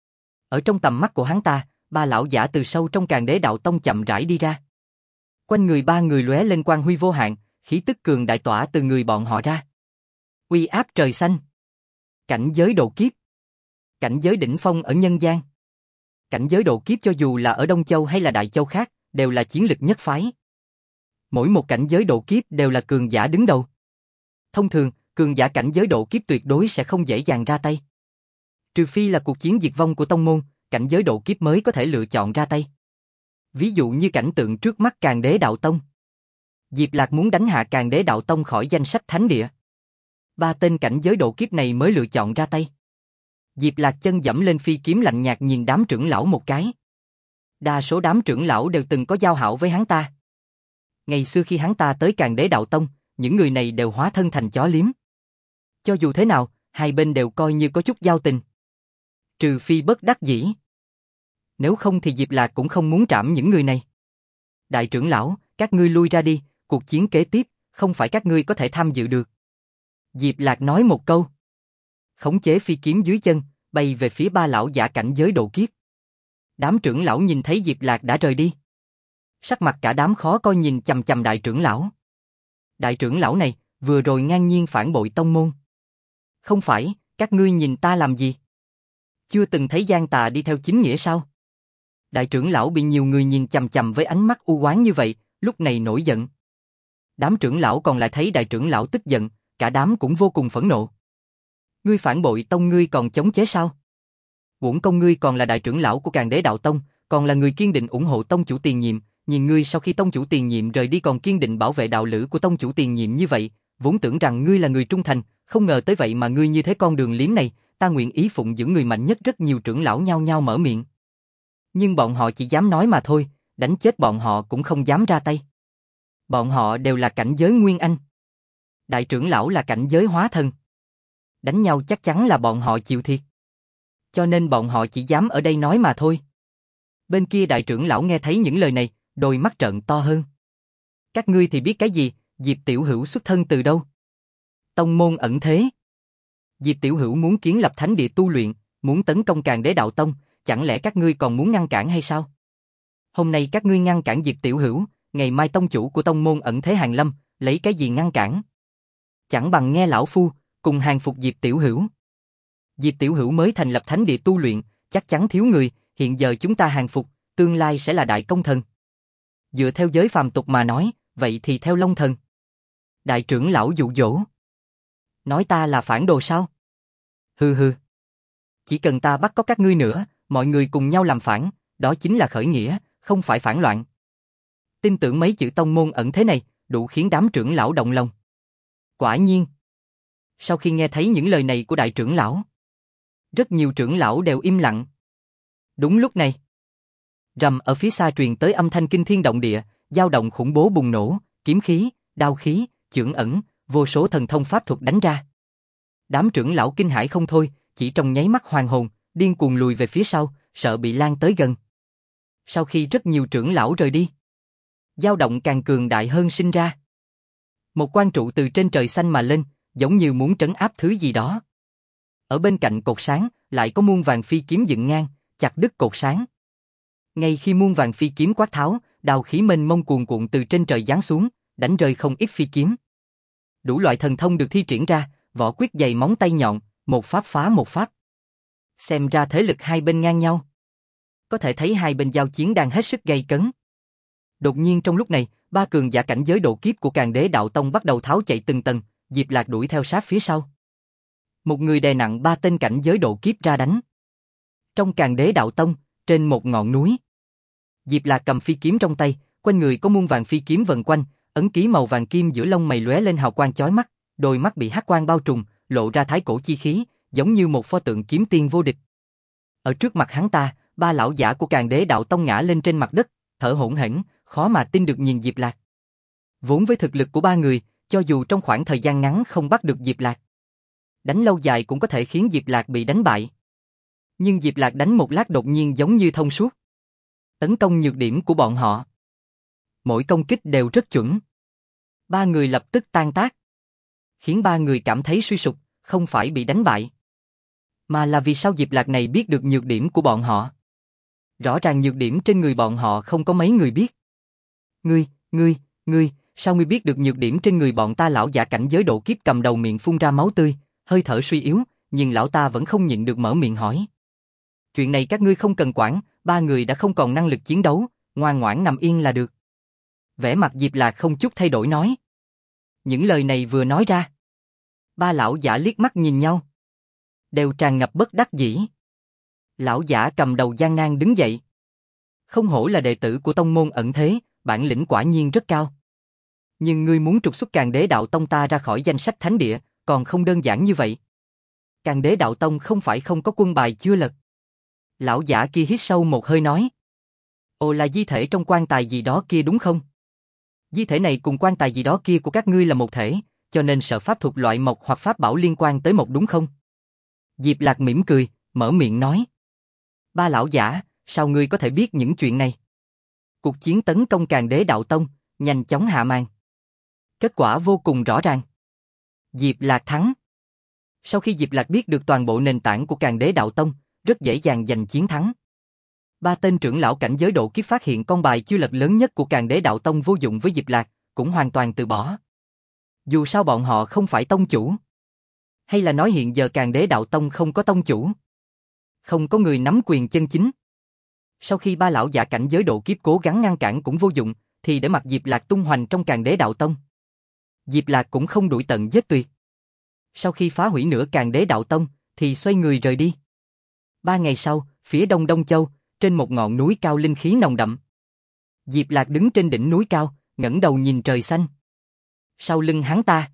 Ở trong tầm mắt của hắn ta, ba lão giả từ sâu trong Càn Đế Đạo Tông chậm rãi đi ra. Quanh người ba người lóe lên quang huy vô hạn, khí tức cường đại tỏa từ người bọn họ ra. Uy áp trời xanh. Cảnh giới độ kiếp. Cảnh giới đỉnh phong ở nhân gian. Cảnh giới độ kiếp cho dù là ở Đông Châu hay là Đại Châu khác, đều là chiến lực nhất phái. Mỗi một cảnh giới độ kiếp đều là cường giả đứng đầu. Thông thường, cường giả cảnh giới độ kiếp tuyệt đối sẽ không dễ dàng ra tay. Trừ phi là cuộc chiến diệt vong của tông môn, cảnh giới độ kiếp mới có thể lựa chọn ra tay. Ví dụ như cảnh tượng trước mắt Càn Đế Đạo Tông. Diệp Lạc muốn đánh hạ Càn Đế Đạo Tông khỏi danh sách thánh địa. Ba tên cảnh giới độ kiếp này mới lựa chọn ra tay. Diệp Lạc chân dẫm lên phi kiếm lạnh nhạt nhìn đám trưởng lão một cái. Đa số đám trưởng lão đều từng có giao hảo với hắn ta. Ngày xưa khi hắn ta tới Càn Đế Đạo Tông, những người này đều hóa thân thành chó liếm. Cho dù thế nào, hai bên đều coi như có chút giao tình. Trừ phi bất đắc dĩ. Nếu không thì Diệp Lạc cũng không muốn trảm những người này. Đại trưởng lão, các ngươi lui ra đi, cuộc chiến kế tiếp, không phải các ngươi có thể tham dự được. Diệp Lạc nói một câu. Khống chế phi kiếm dưới chân, bay về phía ba lão giả cảnh giới độ kiếp. Đám trưởng lão nhìn thấy Diệp Lạc đã rời đi. Sắc mặt cả đám khó coi nhìn chằm chằm đại trưởng lão. Đại trưởng lão này, vừa rồi ngang nhiên phản bội tông môn. Không phải, các ngươi nhìn ta làm gì? Chưa từng thấy Giang Tà đi theo chính nghĩa sao? Đại trưởng lão bị nhiều người nhìn chằm chằm với ánh mắt u oán như vậy, lúc này nổi giận. Đám trưởng lão còn lại thấy đại trưởng lão tức giận, cả đám cũng vô cùng phẫn nộ. Ngươi phản bội tông ngươi còn chống chế sao? Uổng công ngươi còn là đại trưởng lão của Càn Đế Đạo Tông, còn là người kiên định ủng hộ tông chủ tiền nhiệm, nhìn ngươi sau khi tông chủ tiền nhiệm rời đi còn kiên định bảo vệ đạo lữ của tông chủ tiền nhiệm như vậy, vốn tưởng rằng ngươi là người trung thành, không ngờ tới vậy mà ngươi như thế con đường liếm này, ta nguyện ý phụng dưỡng người mạnh nhất. Rất nhiều trưởng lão nhao nhao mở miệng. Nhưng bọn họ chỉ dám nói mà thôi, đánh chết bọn họ cũng không dám ra tay. Bọn họ đều là cảnh giới Nguyên Anh. Đại trưởng lão là cảnh giới hóa thần. Đánh nhau chắc chắn là bọn họ chịu thiệt. Cho nên bọn họ chỉ dám ở đây nói mà thôi. Bên kia đại trưởng lão nghe thấy những lời này, đôi mắt trợn to hơn. Các ngươi thì biết cái gì, Diệp Tiểu Hữu xuất thân từ đâu? Tông môn ẩn thế. Diệp Tiểu Hữu muốn kiến lập thánh địa tu luyện, muốn tấn công Càn Đế Đạo Tông, chẳng lẽ các ngươi còn muốn ngăn cản hay sao? Hôm nay các ngươi ngăn cản Diệp Tiểu Hữu, ngày mai tông chủ của tông môn ẩn thế hàng lâm, lấy cái gì ngăn cản? Chẳng bằng nghe lão phu, cùng hàng phục Diệp Tiểu Hữu. Diệp Tiểu Hữu mới thành lập thánh địa tu luyện, chắc chắn thiếu người, hiện giờ chúng ta hàng phục, tương lai sẽ là đại công thần. Dựa theo giới phàm tục mà nói, vậy thì theo Long Thần. Đại trưởng lão dụ dỗ. Nói ta là phản đồ sao? Hừ hừ. Chỉ cần ta bắt có các ngươi nữa, mọi người cùng nhau làm phản, đó chính là khởi nghĩa, không phải phản loạn. Tin tưởng mấy chữ tông môn ẩn thế này, đủ khiến đám trưởng lão động lòng. Quả nhiên. Sau khi nghe thấy những lời này của đại trưởng lão, rất nhiều trưởng lão đều im lặng. Đúng lúc này, rầm ở phía xa truyền tới âm thanh kinh thiên động địa, dao động khủng bố bùng nổ, kiếm khí, đao khí, chưởng ẩn, vô số thần thông pháp thuật đánh ra. Đám trưởng lão kinh hãi không thôi, chỉ trong nháy mắt hoàn hồn, điên cuồng lùi về phía sau, sợ bị lan tới gần. Sau khi rất nhiều trưởng lão rời đi, dao động càng cường đại hơn sinh ra. Một quan trụ từ trên trời xanh mà lên, giống như muốn trấn áp thứ gì đó. Ở bên cạnh cột sáng, lại có muôn vàng phi kiếm dựng ngang, chặt đứt cột sáng. Ngay khi muôn vàng phi kiếm quát tháo, đao khí mênh mông cuồn cuộn từ trên trời giáng xuống, đánh rơi không ít phi kiếm. Đủ loại thần thông được thi triển ra, võ quyết dày móng tay nhọn, một pháp phá một pháp. Xem ra thế lực hai bên ngang nhau. Có thể thấy hai bên giao chiến đang hết sức gay cấn. Đột nhiên trong lúc này, ba cường giả cảnh giới độ kiếp của Càn Đế Đạo Tông bắt đầu tháo chạy từng tầng, Diệp Lạc đuổi theo sát phía sau. Một người đè nặng ba tên cảnh giới độ kiếp ra đánh. Trong Càn Đế Đạo Tông, trên một ngọn núi, Diệp Lạc cầm phi kiếm trong tay, quanh người có muôn vàng phi kiếm vần quanh, ấn ký màu vàng kim giữa lông mày lóe lên hào quang chói mắt, đôi mắt bị hắc quang bao trùm, lộ ra thái cổ chi khí, giống như một pho tượng kiếm tiên vô địch. Ở trước mặt hắn ta, ba lão giả của Càn Đế Đạo Tông ngã lên trên mặt đất, thở hổn hển, khó mà tin được nhìn Diệp Lạc. Vốn với thực lực của ba người, cho dù trong khoảng thời gian ngắn không bắt được Diệp Lạc, đánh lâu dài cũng có thể khiến Diệp Lạc bị đánh bại. Nhưng Diệp Lạc đánh một lát đột nhiên giống như thông suốt. Tấn công nhược điểm của bọn họ. Mỗi công kích đều rất chuẩn. Ba người lập tức tan tác. Khiến ba người cảm thấy suy sụp, không phải bị đánh bại. Mà là vì sao Diệp Lạc này biết được nhược điểm của bọn họ. Rõ ràng nhược điểm trên người bọn họ không có mấy người biết. Ngươi, sao ngươi biết được nhược điểm trên người bọn ta? Lão giả cảnh giới độ kiếp cầm đầu miệng phun ra máu tươi, hơi thở suy yếu, nhưng lão ta vẫn không nhịn được mở miệng hỏi. Chuyện này các ngươi không cần quản, ba người đã không còn năng lực chiến đấu, ngoan ngoãn nằm yên là được. Vẻ mặt Diệp Lạc không chút thay đổi nói. Những lời này vừa nói ra, ba lão giả liếc mắt nhìn nhau, đều tràn ngập bất đắc dĩ. Lão giả cầm đầu gian nan đứng dậy. Không hổ là đệ tử của tông môn ẩn thế, bản lĩnh quả nhiên rất cao. Nhưng ngươi muốn trục xuất Càn Đế Đạo Tông ta ra khỏi danh sách thánh địa, còn không đơn giản như vậy. Càn Đế Đạo Tông không phải không có quân bài chưa lật. Lão giả kia hít sâu một hơi nói. Ồ, là di thể trong quan tài gì đó kia đúng không? Di thể này cùng quan tài gì đó kia của các ngươi là một thể, cho nên sợ pháp thuật loại mộc hoặc pháp bảo liên quan tới một đúng không? Diệp Lạc mỉm cười, mở miệng nói. Ba lão giả, sao ngươi có thể biết những chuyện này? Cuộc chiến tấn công Càn Đế Đạo Tông, nhanh chóng hạ màn. Kết quả vô cùng rõ ràng. Diệp Lạc thắng. Sau khi Diệp Lạc biết được toàn bộ nền tảng của Càn Đế Đạo Tông, rất dễ dàng giành chiến thắng. Ba tên trưởng lão cảnh giới độ kiếp phát hiện con bài chưa lật lớn nhất của Càn Đế Đạo Tông vô dụng với Diệp Lạc, cũng hoàn toàn từ bỏ. Dù sao bọn họ không phải tông chủ. Hay là nói hiện giờ Càn Đế Đạo Tông không có tông chủ. Không có người nắm quyền chân chính. Sau khi ba lão giả cảnh giới độ kiếp cố gắng ngăn cản cũng vô dụng, thì để mặc Diệp Lạc tung hoành trong Càn Đế Đạo Tông. Diệp Lạc cũng không đuổi tận giết tuyệt. Sau khi phá hủy nửa Càn Đế Đạo Tông, thì xoay người rời đi. 3 ngày sau, phía đông Đông Châu, trên một ngọn núi cao linh khí nồng đậm. Diệp Lạc đứng trên đỉnh núi cao, ngẩng đầu nhìn trời xanh. Sau lưng hắn ta,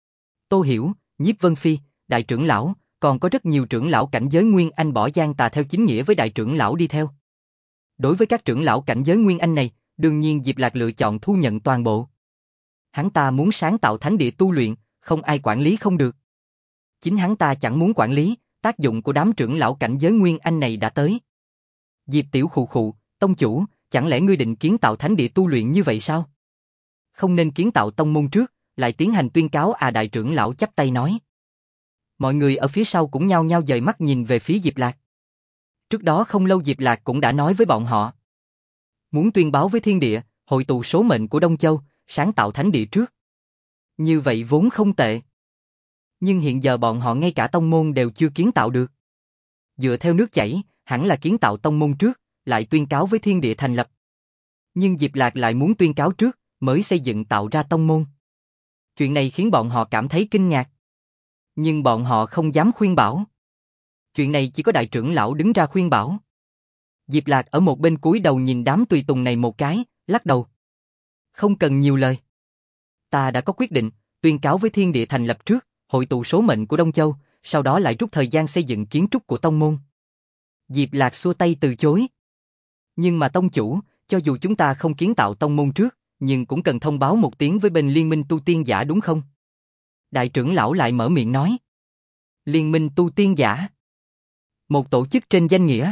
Tô Hiểu, Nhiếp Vân Phi, đại trưởng lão, còn có rất nhiều trưởng lão cảnh giới Nguyên Anh bỏ gian tà theo chính nghĩa với đại trưởng lão đi theo. Đối với các trưởng lão cảnh giới Nguyên Anh này, đương nhiên Diệp Lạc lựa chọn thu nhận toàn bộ. Hắn ta muốn sáng tạo thánh địa tu luyện, không ai quản lý không được. Chính hắn ta chẳng muốn quản lý, tác dụng của đám trưởng lão cảnh giới Nguyên Anh này đã tới. Diệp Tiểu khụ khụ, tông chủ, chẳng lẽ ngươi định kiến tạo thánh địa tu luyện như vậy sao? Không nên kiến tạo tông môn trước, lại tiến hành tuyên cáo à? Đại trưởng lão chắp tay nói. Mọi người ở phía sau cũng nhao nhao dời mắt nhìn về phía Diệp Lạc. Trước đó không lâu Diệp Lạc cũng đã nói với bọn họ. Muốn tuyên báo với thiên địa, hội tụ số mệnh của Đông Châu, sáng tạo thánh địa trước. Như vậy vốn không tệ. Nhưng hiện giờ bọn họ ngay cả tông môn đều chưa kiến tạo được. Dựa theo nước chảy, hẳn là kiến tạo tông môn trước, lại tuyên cáo với thiên địa thành lập. Nhưng Diệp Lạc lại muốn tuyên cáo trước, mới xây dựng tạo ra tông môn. Chuyện này khiến bọn họ cảm thấy kinh ngạc. Nhưng bọn họ không dám khuyên bảo. Chuyện này chỉ có đại trưởng lão đứng ra khuyên bảo. Diệp Lạc ở một bên cúi đầu nhìn đám tùy tùng này một cái, lắc đầu. Không cần nhiều lời. Ta đã có quyết định, tuyên cáo với thiên địa thành lập trước, hội tụ số mệnh của Đông Châu, sau đó lại rút thời gian xây dựng kiến trúc của tông môn. Diệp Lạc xua tay từ chối. Nhưng mà tông chủ, cho dù chúng ta không kiến tạo tông môn trước, nhưng cũng cần thông báo một tiếng với bên Liên minh tu tiên giả đúng không? Đại trưởng lão lại mở miệng nói. Liên minh tu tiên giả? Một tổ chức trên danh nghĩa?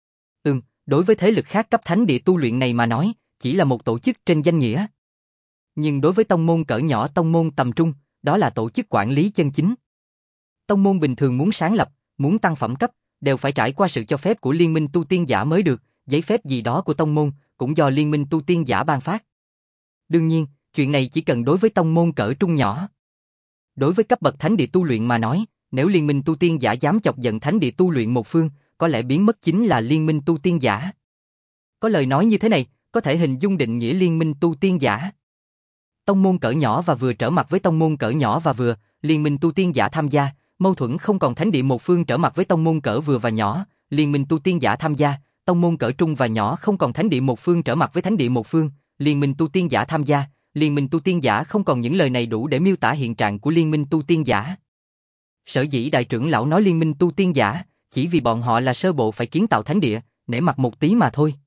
Đối với thế lực khác cấp thánh địa tu luyện này mà nói, chỉ là một tổ chức trên danh nghĩa. Nhưng đối với tông môn cỡ nhỏ, tông môn tầm trung, đó là tổ chức quản lý chân chính. Tông môn bình thường muốn sáng lập, muốn tăng phẩm cấp, đều phải trải qua sự cho phép của Liên minh tu tiên giả mới được, giấy phép gì đó của tông môn, cũng do Liên minh tu tiên giả ban phát. Đương nhiên, Chuyện này chỉ cần đối với tông môn cỡ trung nhỏ. Đối với cấp bậc thánh địa tu luyện mà nói, nếu liên minh tu tiên giả dám chọc giận thánh địa tu luyện một phương, có lẽ biến mất chính là liên minh tu tiên giả. Có lời nói như thế này, có thể hình dung định nghĩa liên minh tu tiên giả. Tông môn cỡ nhỏ và vừa trở mặt với tông môn cỡ nhỏ và vừa, liên minh tu tiên giả tham gia, mâu thuẫn không còn thánh địa một phương trở mặt với tông môn cỡ vừa và nhỏ, liên minh tu tiên giả tham gia, tông môn cỡ trung và nhỏ không còn thánh địa một phương trở mặt với thánh địa một phương, liên minh tu tiên giả tham gia, liên minh tu tiên giả không còn. Những lời này đủ để miêu tả hiện trạng của liên minh tu tiên giả. Sở dĩ đại trưởng lão nói liên minh tu tiên giả, chỉ vì bọn họ là sơ bộ phải kiến tạo thánh địa, nể mặt một tí mà thôi.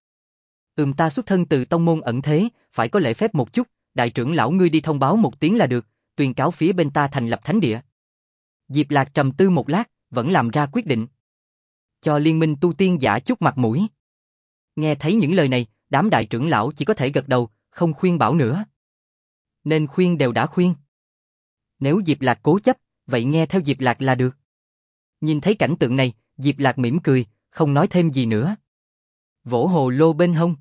Ta xuất thân từ tông môn ẩn thế, phải có lễ phép một chút, đại trưởng lão ngươi đi thông báo một tiếng là được, tuyên cáo phía bên ta thành lập thánh địa. Diệp Lạc trầm tư một lát, vẫn làm ra quyết định. Cho liên minh tu tiên giả chút mặt mũi. Nghe thấy những lời này, đám đại trưởng lão chỉ có thể gật đầu, không khuyên bảo nữa. Nên khuyên đều đã khuyên. Nếu Diệp Lạc cố chấp, vậy nghe theo Diệp Lạc là được. Nhìn thấy cảnh tượng này, Diệp Lạc mỉm cười, không nói thêm gì nữa. Vỗ hồ lô bên hông.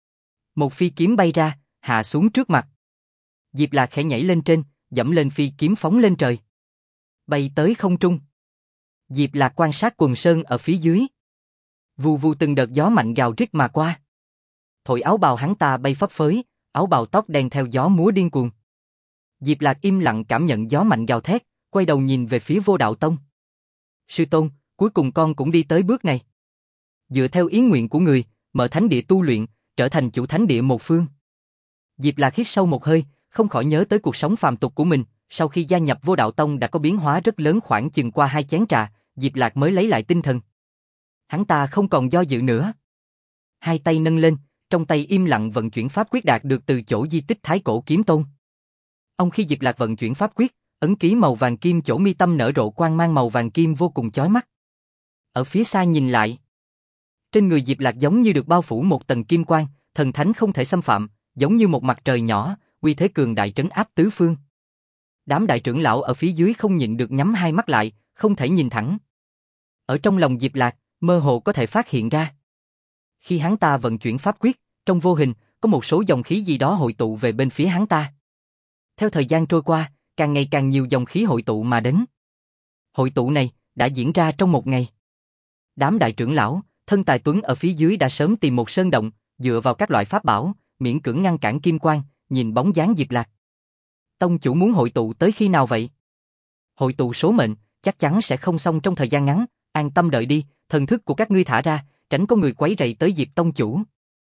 Một phi kiếm bay ra, hạ xuống trước mặt. Diệp Lạc khẽ nhảy lên trên, dẫm lên phi kiếm phóng lên trời. Bay tới không trung. Diệp Lạc quan sát quần sơn ở phía dưới. Vù vù từng đợt gió mạnh gào rít mà qua. Thổi áo bào hắn ta bay phấp phới, áo bào tóc đen theo gió múa điên cuồng. Diệp Lạc im lặng cảm nhận gió mạnh gào thét, quay đầu nhìn về phía Vô Đạo Tông. Sư tôn, cuối cùng con cũng đi tới bước này. Dựa theo ý nguyện của người, mở thánh địa tu luyện, trở thành chủ thánh địa một phương. Diệp Lạc hít sâu một hơi, không khỏi nhớ tới cuộc sống phàm tục của mình. Sau khi gia nhập Vô Đạo Tông đã có biến hóa rất lớn, khoảng chừng qua 2 chén trà, Diệp Lạc mới lấy lại tinh thần. Hắn ta không còn do dự nữa. Hai tay nâng lên, trong tay im lặng vận chuyển pháp quyết đạt được từ chỗ di tích Thái Cổ Kiếm Tôn. Khi Diệp Lạc vận chuyển pháp quyết, ấn ký màu vàng kim chỗ mi tâm nở rộ quang mang màu vàng kim vô cùng chói mắt. Ở phía xa nhìn lại, trên người Diệp Lạc giống như được bao phủ một tầng kim quang, thần thánh không thể xâm phạm, giống như một mặt trời nhỏ, uy thế cường đại trấn áp tứ phương. Đám đại trưởng lão ở phía dưới không nhịn được nhắm hai mắt lại, không thể nhìn thẳng. Ở trong lòng Diệp Lạc, mơ hồ có thể phát hiện ra. Khi hắn ta vận chuyển pháp quyết, trong vô hình, có một số dòng khí gì đó hội tụ về bên phía hắn ta. Theo thời gian trôi qua, càng ngày càng nhiều dòng khí hội tụ mà đến. Hội tụ này đã diễn ra trong một ngày. Đám đại trưởng lão, thân tài tuấn ở phía dưới đã sớm tìm một sơn động, dựa vào các loại pháp bảo, miễn cưỡng ngăn cản kim quang, nhìn bóng dáng Diệp Lạc. Tông chủ muốn hội tụ tới khi nào vậy? Hội tụ số mệnh, chắc chắn sẽ không xong trong thời gian ngắn, an tâm đợi đi, thần thức của các ngươi thả ra, tránh có người quấy rầy tới Diệp tông chủ.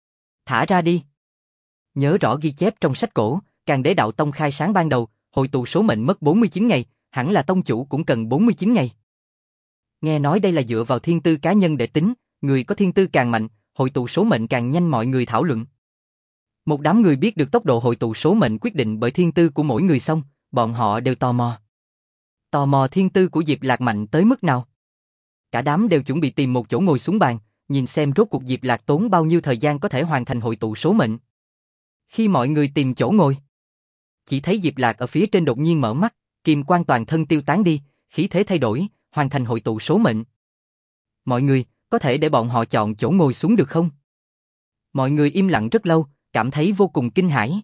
Thả ra đi. Nhớ rõ ghi chép trong sách cổ, Càn Đế Đạo Tông khai sáng ban đầu, hội tụ số mệnh mất 49 ngày, hẳn là tông chủ cũng cần 49 ngày. Nghe nói đây là dựa vào thiên tư cá nhân để tính, người có thiên tư càng mạnh, hội tụ số mệnh càng nhanh, mọi người thảo luận. Một đám người biết được tốc độ hội tụ số mệnh quyết định bởi thiên tư của mỗi người xong, bọn họ đều tò mò. Tò mò thiên tư của Diệp Lạc mạnh tới mức nào. Cả đám đều chuẩn bị tìm một chỗ ngồi xuống bàn, nhìn xem rốt cuộc Diệp Lạc tốn bao nhiêu thời gian có thể hoàn thành hội tụ số mệnh. Khi mọi người tìm chỗ ngồi, chỉ thấy Diệp Lạc ở phía trên đột nhiên mở mắt, kim quang toàn thân tiêu tán đi, khí thế thay đổi, hoàn thành hội tụ số mệnh. Mọi người, có thể để bọn họ chọn chỗ ngồi xuống được không? Mọi người im lặng rất lâu, cảm thấy vô cùng kinh hãi.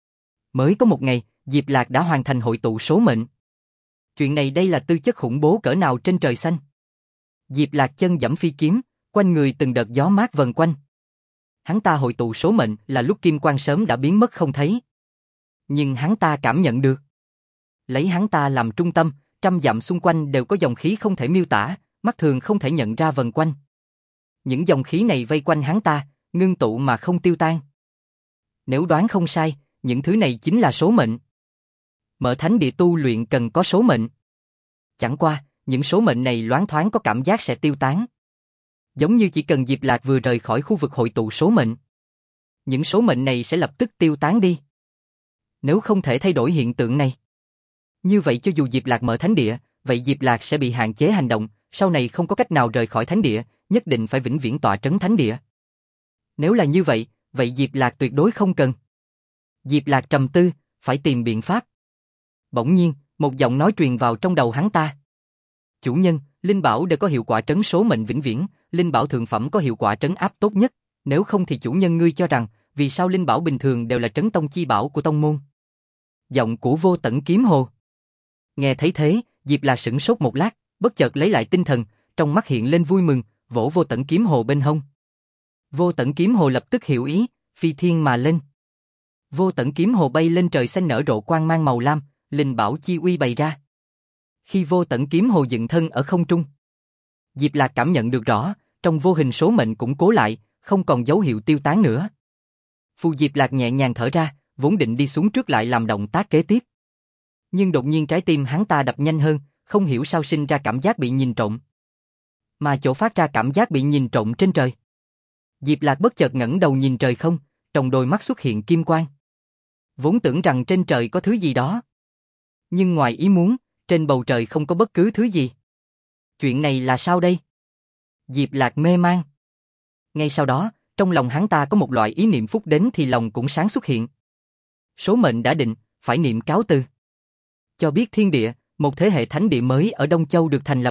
Mới có một ngày, Diệp Lạc đã hoàn thành hội tụ số mệnh. Chuyện này đây là tư chất khủng bố cỡ nào trên trời xanh. Diệp Lạc chân giẫm phi kiếm, quanh người từng đợt gió mát vần quanh. Hắn ta hội tụ số mệnh là lúc kim quang sớm đã biến mất không thấy. Nhưng hắn ta cảm nhận được. Lấy hắn ta làm trung tâm, trăm dặm xung quanh đều có dòng khí không thể miêu tả, mắt thường không thể nhận ra vần quanh. Những dòng khí này vây quanh hắn ta, ngưng tụ mà không tiêu tan. Nếu đoán không sai, những thứ này chính là số mệnh. Mở thánh địa tu luyện cần có số mệnh. Chẳng qua, những số mệnh này loáng thoáng có cảm giác sẽ tiêu tán. Giống như chỉ cần Diệp Lạc vừa rời khỏi khu vực hội tụ số mệnh, những số mệnh này sẽ lập tức tiêu tán đi. Nếu không thể thay đổi hiện tượng này, như vậy cho dù Diệp Lạc mở thánh địa, vậy Diệp Lạc sẽ bị hạn chế hành động, sau này không có cách nào rời khỏi thánh địa, nhất định phải vĩnh viễn tọa trấn thánh địa. Nếu là như vậy, vậy Diệp Lạc tuyệt đối không cần. Diệp Lạc trầm tư, phải tìm biện pháp. Bỗng nhiên, một giọng nói truyền vào trong đầu hắn ta. Chủ nhân, linh bảo đều có hiệu quả trấn số mệnh vĩnh viễn, linh bảo thượng phẩm có hiệu quả trấn áp tốt nhất, nếu không thì chủ nhân ngươi cho rằng, vì sao linh bảo bình thường đều là trấn tông chi bảo của tông môn? Giọng của Vô Tận Kiếm Hồ. Nghe thấy thế, Diệp Lạc sửng sốt một lát, bất chợt lấy lại tinh thần, trong mắt hiện lên vui mừng, vỗ Vô Tận Kiếm Hồ bên hông. Vô Tận Kiếm Hồ lập tức hiểu ý, phi thiên mà lên. Vô Tận Kiếm Hồ bay lên trời xanh nở rộ quang mang màu lam, linh bảo chi uy bày ra. Khi Vô Tận Kiếm Hồ dựng thân ở không trung, Diệp Lạc cảm nhận được rõ, trong vô hình số mệnh cũng cố lại, không còn dấu hiệu tiêu tán nữa. Phù Diệp Lạc nhẹ nhàng thở ra, vốn định đi xuống trước lại làm động tác kế tiếp. Nhưng đột nhiên trái tim hắn ta đập nhanh hơn, không hiểu sao sinh ra cảm giác bị nhìn trộm. Mà chỗ phát ra cảm giác bị nhìn trộm trên trời. Diệp Lạc bất chợt ngẩng đầu nhìn trời không, trong đôi mắt xuất hiện kim quang. Vốn tưởng rằng trên trời có thứ gì đó. Nhưng ngoài ý muốn, trên bầu trời không có bất cứ thứ gì. Chuyện này là sao đây? Diệp Lạc mê man. Ngay sau đó, trong lòng hắn ta có một loại ý niệm phúc đến thì lòng cũng sáng xuất hiện. Số mệnh đã định, phải niệm cáo từ. Cho biết thiên địa, một thế hệ thánh địa mới ở Đông Châu được thành lập.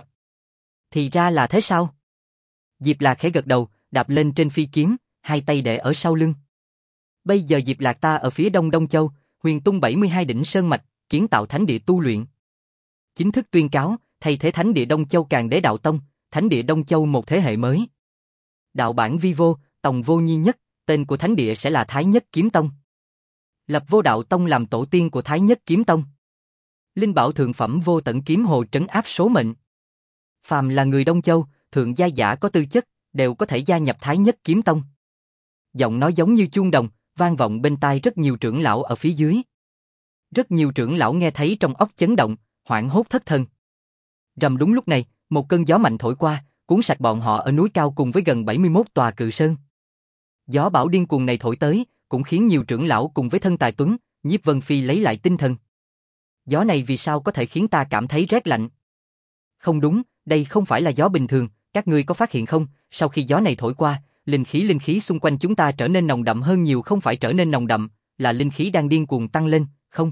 Thì ra là thế sao? Diệp Lạc khẽ gật đầu, đạp lên trên phi kiếm, hai tay để ở sau lưng. Bây giờ Diệp Lạc ta ở phía đông Đông Châu, huyền tung 72 đỉnh sơn mạch, kiến tạo thánh địa tu luyện. Chính thức tuyên cáo, thay thế thánh địa Đông Châu Càn Đế Đạo Tông, thánh địa Đông Châu một thế hệ mới. Đạo bản vi vô, tòng vô nhi nhất, tên của thánh địa sẽ là Thái Nhất Kiếm Tông. Lập Vô Đạo Tông làm tổ tiên của Thái Nhất Kiếm Tông. Linh bảo thượng phẩm Vô Tận Kiếm Hồ trấn áp số mệnh. Phàm là người Đông Châu, thượng gia giả có tư chất, đều có thể gia nhập Thái Nhất Kiếm Tông. Giọng nói giống như chuông đồng, vang vọng bên tai rất nhiều trưởng lão ở phía dưới. Rất nhiều trưởng lão nghe thấy trong óc chấn động, hoảng hốt thất thần. Rầm đúng lúc này, một cơn gió mạnh thổi qua, cuốn sạch bọn họ ở núi cao cùng với gần 71 tòa cự sơn. Gió bão điên cuồng này thổi tới, cũng khiến nhiều trưởng lão cùng với thân tài tuấn, Nhiếp Vân Phi lấy lại tinh thần. Gió này vì sao có thể khiến ta cảm thấy rét lạnh? Không đúng, đây không phải là gió bình thường, các ngươi có phát hiện không, sau khi gió này thổi qua, linh khí xung quanh chúng ta trở nên nồng đậm hơn nhiều, không phải trở nên nồng đậm, là linh khí đang điên cuồng tăng lên, không?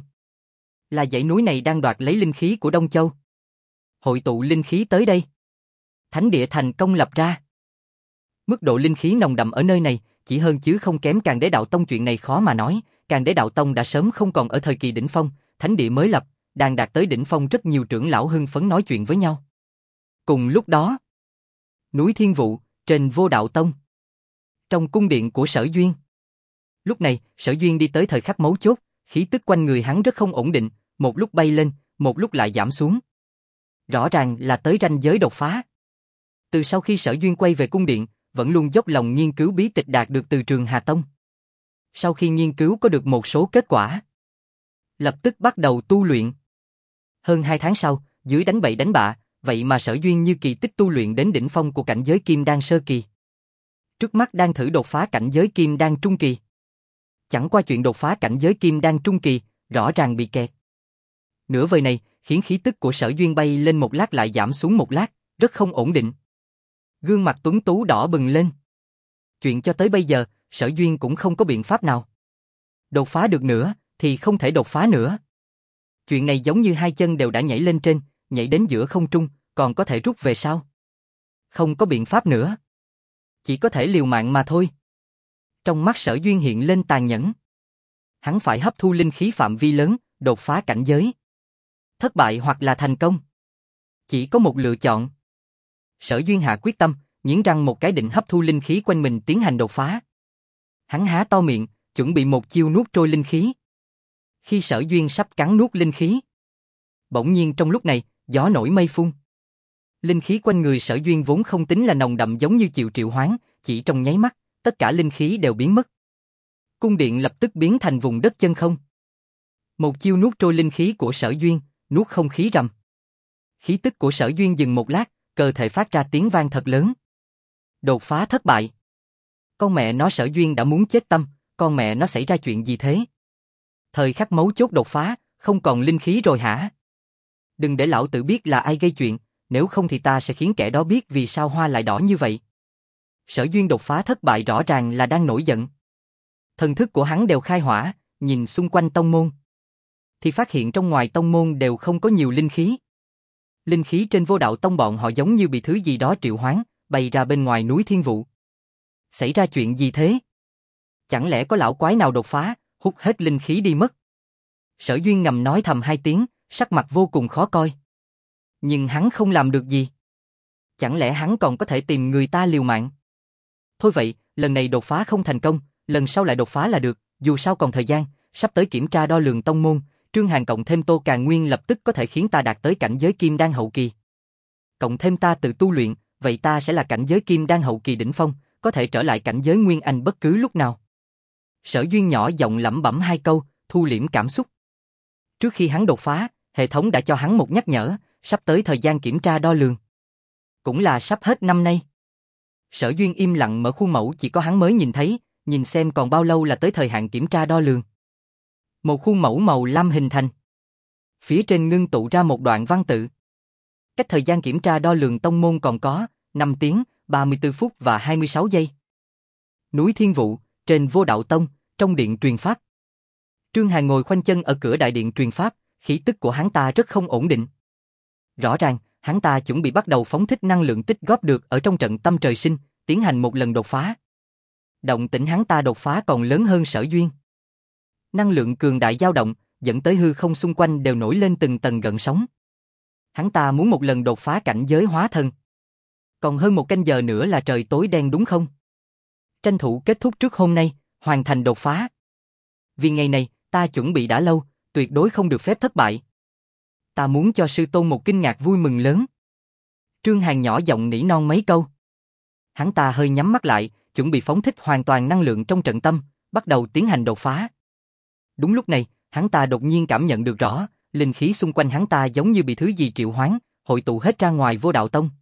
Là dãy núi này đang đoạt lấy linh khí của Đông Châu. Hội tụ linh khí tới đây. Thánh địa thành công lập ra. Mức độ linh khí nồng đậm ở nơi này, chỉ hơn chứ không kém Càn Đế Đạo Tông, chuyện này khó mà nói, Càn Đế Đạo Tông đã sớm không còn ở thời kỳ đỉnh phong, thánh địa mới lập, đang đạt tới đỉnh phong, rất nhiều trưởng lão hưng phấn nói chuyện với nhau. Cùng lúc đó, núi Thiên Vụ, trên Vô Đạo Tông. Trong cung điện của Sở Duyên. Lúc này, Sở Duyên đi tới thời khắc mấu chốt, khí tức quanh người hắn rất không ổn định, một lúc bay lên, một lúc lại giảm xuống. Rõ ràng là tới ranh giới đột phá. Từ sau khi Sở Duyên quay về cung điện, vẫn luôn dốc lòng nghiên cứu bí tịch đạt được từ Trường Hà Tông. Sau khi nghiên cứu có được một số kết quả, lập tức bắt đầu tu luyện. Hơn 2 tháng sau, dưới đánh bậy đánh bạ, vậy mà Sở Duyên như kỳ tích tu luyện đến đỉnh phong của cảnh giới Kim Đan sơ kỳ. Trước mắt đang thử đột phá cảnh giới Kim Đan trung kỳ. Chẳng qua chuyện đột phá cảnh giới Kim Đan trung kỳ, rõ ràng bị kẹt. Nửa vời này, khiến khí tức của Sở Duyên bay lên một lát lại giảm xuống một lát, rất không ổn định. Gương mặt tuấn tú đỏ bừng lên. Chuyện cho tới bây giờ, Sở Duyên cũng không có biện pháp nào. Đột phá được nữa, thì không thể đột phá nữa. Chuyện này giống như hai chân đều đã nhảy lên trên, nhảy đến giữa không trung, còn có thể rút về sau. Không có biện pháp nữa. Chỉ có thể liều mạng mà thôi. Trong mắt Sở Duyên hiện lên tàn nhẫn. Hắn phải hấp thu linh khí phạm vi lớn, đột phá cảnh giới. Thất bại hoặc là thành công. Chỉ có một lựa chọn. Sở Duyên hạ quyết tâm, nghiến răng một cái định hấp thu linh khí quanh mình tiến hành đột phá. Hắn há to miệng, chuẩn bị một chiêu nuốt trôi linh khí. Khi Sở Duyên sắp cắn nuốt linh khí, bỗng nhiên trong lúc này, gió nổi mây phun. Linh khí quanh người Sở Duyên vốn không tính là nồng đậm giống như triệu hoán, chỉ trong nháy mắt, tất cả linh khí đều biến mất. Cung điện lập tức biến thành vùng đất chân không. Một chiêu nuốt trôi linh khí của Sở Duyên, nuốt không khí rầm. Khí tức của Sở Duyên dừng một lát, cơ thể phát ra tiếng vang thật lớn. Đột phá thất bại. Con mẹ nó, Sở Duyên đã muốn chết tâm, con mẹ nó xảy ra chuyện gì thế? Thời khắc mấu chốt đột phá, không còn linh khí rồi hả? Đừng để lão tử biết là ai gây chuyện, nếu không thì ta sẽ khiến kẻ đó biết vì sao hoa lại đỏ như vậy. Sở Duyên đột phá thất bại rõ ràng là đang nổi giận. Thần thức của hắn đều khai hỏa, nhìn xung quanh tông môn. Thì phát hiện trong ngoài tông môn đều không có nhiều linh khí. Linh khí trên Vô Đạo Tông bọn họ giống như bị thứ gì đó triệu hoán, bay ra bên ngoài núi Thiên Vụ. Xảy ra chuyện gì thế? Chẳng lẽ có lão quái nào đột phá, hút hết linh khí đi mất? Sở Duyên ngầm nói thầm hai tiếng, sắc mặt vô cùng khó coi. Nhưng hắn không làm được gì. Chẳng lẽ hắn còn có thể tìm người ta liều mạng? Thôi vậy, lần này đột phá không thành công, lần sau lại đột phá là được, dù sao còn thời gian, sắp tới kiểm tra đo lường tông môn, Trương Hàn cộng thêm Tô Càn Nguyên lập tức có thể khiến ta đạt tới cảnh giới kim đan hậu kỳ. Cộng thêm ta tự tu luyện, vậy ta sẽ là cảnh giới kim đan hậu kỳ đỉnh phong, có thể trở lại cảnh giới nguyên anh bất cứ lúc nào. Sở Duyên nhỏ giọng lẩm bẩm hai câu, thu liễm cảm xúc. Trước khi hắn đột phá, hệ thống đã cho hắn một nhắc nhở, sắp tới thời gian kiểm tra đo lường. Cũng là sắp hết năm nay. Sở Duyên im lặng mở khuôn mẫu chỉ có hắn mới nhìn thấy, nhìn xem còn bao lâu là tới thời hạn kiểm tra đo lường. Một khuôn mẫu màu lam hình thành. Phía trên ngưng tụ ra một đoạn văn tự. Cách thời gian kiểm tra đo lường tông môn còn có 5 tiếng, 34 phút và 26 giây. Núi Thiên Vụ, trên Vô Đạo Tông, trong điện truyền pháp. Trương Hàn ngồi khoanh chân ở cửa đại điện truyền pháp, khí tức của hắn ta rất không ổn định. Rõ ràng, hắn ta chuẩn bị bắt đầu phóng thích năng lượng tích góp được ở trong trận tâm trời sinh, tiến hành một lần đột phá. Động tĩnh hắn ta đột phá còn lớn hơn Sở Duyên. Năng lượng cường đại dao động, dẫn tới hư không xung quanh đều nổi lên từng tầng gợn sóng. Hắn ta muốn một lần đột phá cảnh giới hóa thần. Còn hơn một canh giờ nữa là trời tối đen đúng không? Tranh thủ kết thúc trước hôm nay, hoàn thành đột phá. Vì ngày này, ta chuẩn bị đã lâu, tuyệt đối không được phép thất bại. Ta muốn cho sư tôn một kinh ngạc vui mừng lớn. Trương Hàn nhỏ giọng nỉ non mấy câu. Hắn ta hơi nhắm mắt lại, chuẩn bị phóng thích hoàn toàn năng lượng trong trận tâm, bắt đầu tiến hành đột phá. Đúng lúc này, hắn ta đột nhiên cảm nhận được rõ, linh khí xung quanh hắn ta giống như bị thứ gì triệu hoán, hội tụ hết ra ngoài Vô Đạo Tông.